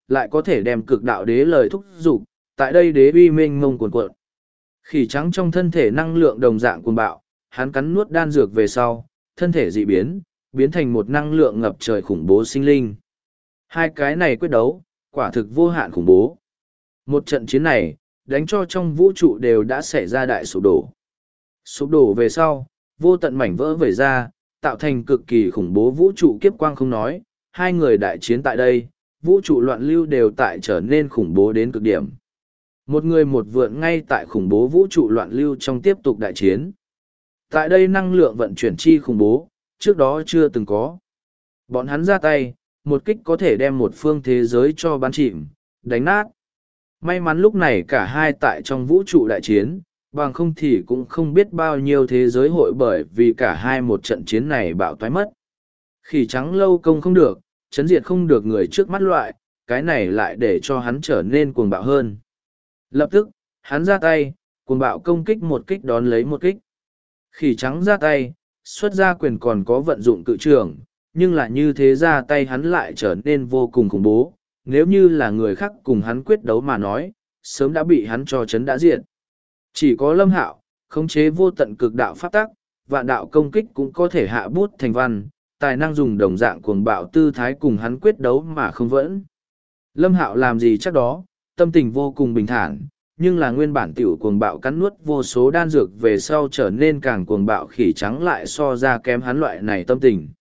lại có thể đem cực đạo đế lời thúc giục, tại đây đế uy mênh mông cuồn cuộn. Khỉ trắng trong thân thể năng lượng đồng dạng cuồng bạo, hắn cắn nuốt đan dược về sau, thân thể dị biến, biến thành một năng lượng ngập trời khủng bố sinh linh. Hai cái này quyết đấu, quả thực vô hạn khủng bố. Một trận chiến này, đánh cho trong vũ trụ đều đã xảy ra đại sụp đổ. Sụp đổ về sau, vô tận mảnh vỡ vẩy ra, tạo thành cực kỳ khủng bố vũ trụ kiếp quang không nói, hai người đại chiến tại đây, vũ trụ loạn lưu đều tại trở nên khủng bố đến cực điểm. Một người một vượn ngay tại khủng bố vũ trụ loạn lưu trong tiếp tục đại chiến. Tại đây năng lượng vận chuyển chi khủng bố, trước đó chưa từng có. Bọn hắn ra tay, một kích có thể đem một phương thế giới cho bắn chìm, đánh nát. May mắn lúc này cả hai tại trong vũ trụ đại chiến, bằng không thì cũng không biết bao nhiêu thế giới hội bởi vì cả hai một trận chiến này bạo toái mất. Khỉ trắng lâu công không được, chấn diệt không được người trước mắt loại, cái này lại để cho hắn trở nên cuồng bạo hơn. Lập tức, hắn ra tay, cuồng bạo công kích một kích đón lấy một kích. Khỉ trắng ra tay, xuất ra quyền còn có vận dụng cự trường, nhưng là như thế ra tay hắn lại trở nên vô cùng khủng bố. Nếu như là người khác cùng hắn quyết đấu mà nói, sớm đã bị hắn cho chấn đã diệt. Chỉ có Lâm Hạo, khống chế vô tận cực đạo pháp tắc, vạn đạo công kích cũng có thể hạ bút thành văn, tài năng dùng đồng dạng cuồng bạo tư thái cùng hắn quyết đấu mà không vẫn. Lâm Hạo làm gì chắc đó, tâm tình vô cùng bình thản, nhưng là nguyên bản tiểu cuồng bạo cắn nuốt vô số đan dược về sau trở nên càng cuồng bạo khỉ trắng lại so ra kém hắn loại này tâm tình.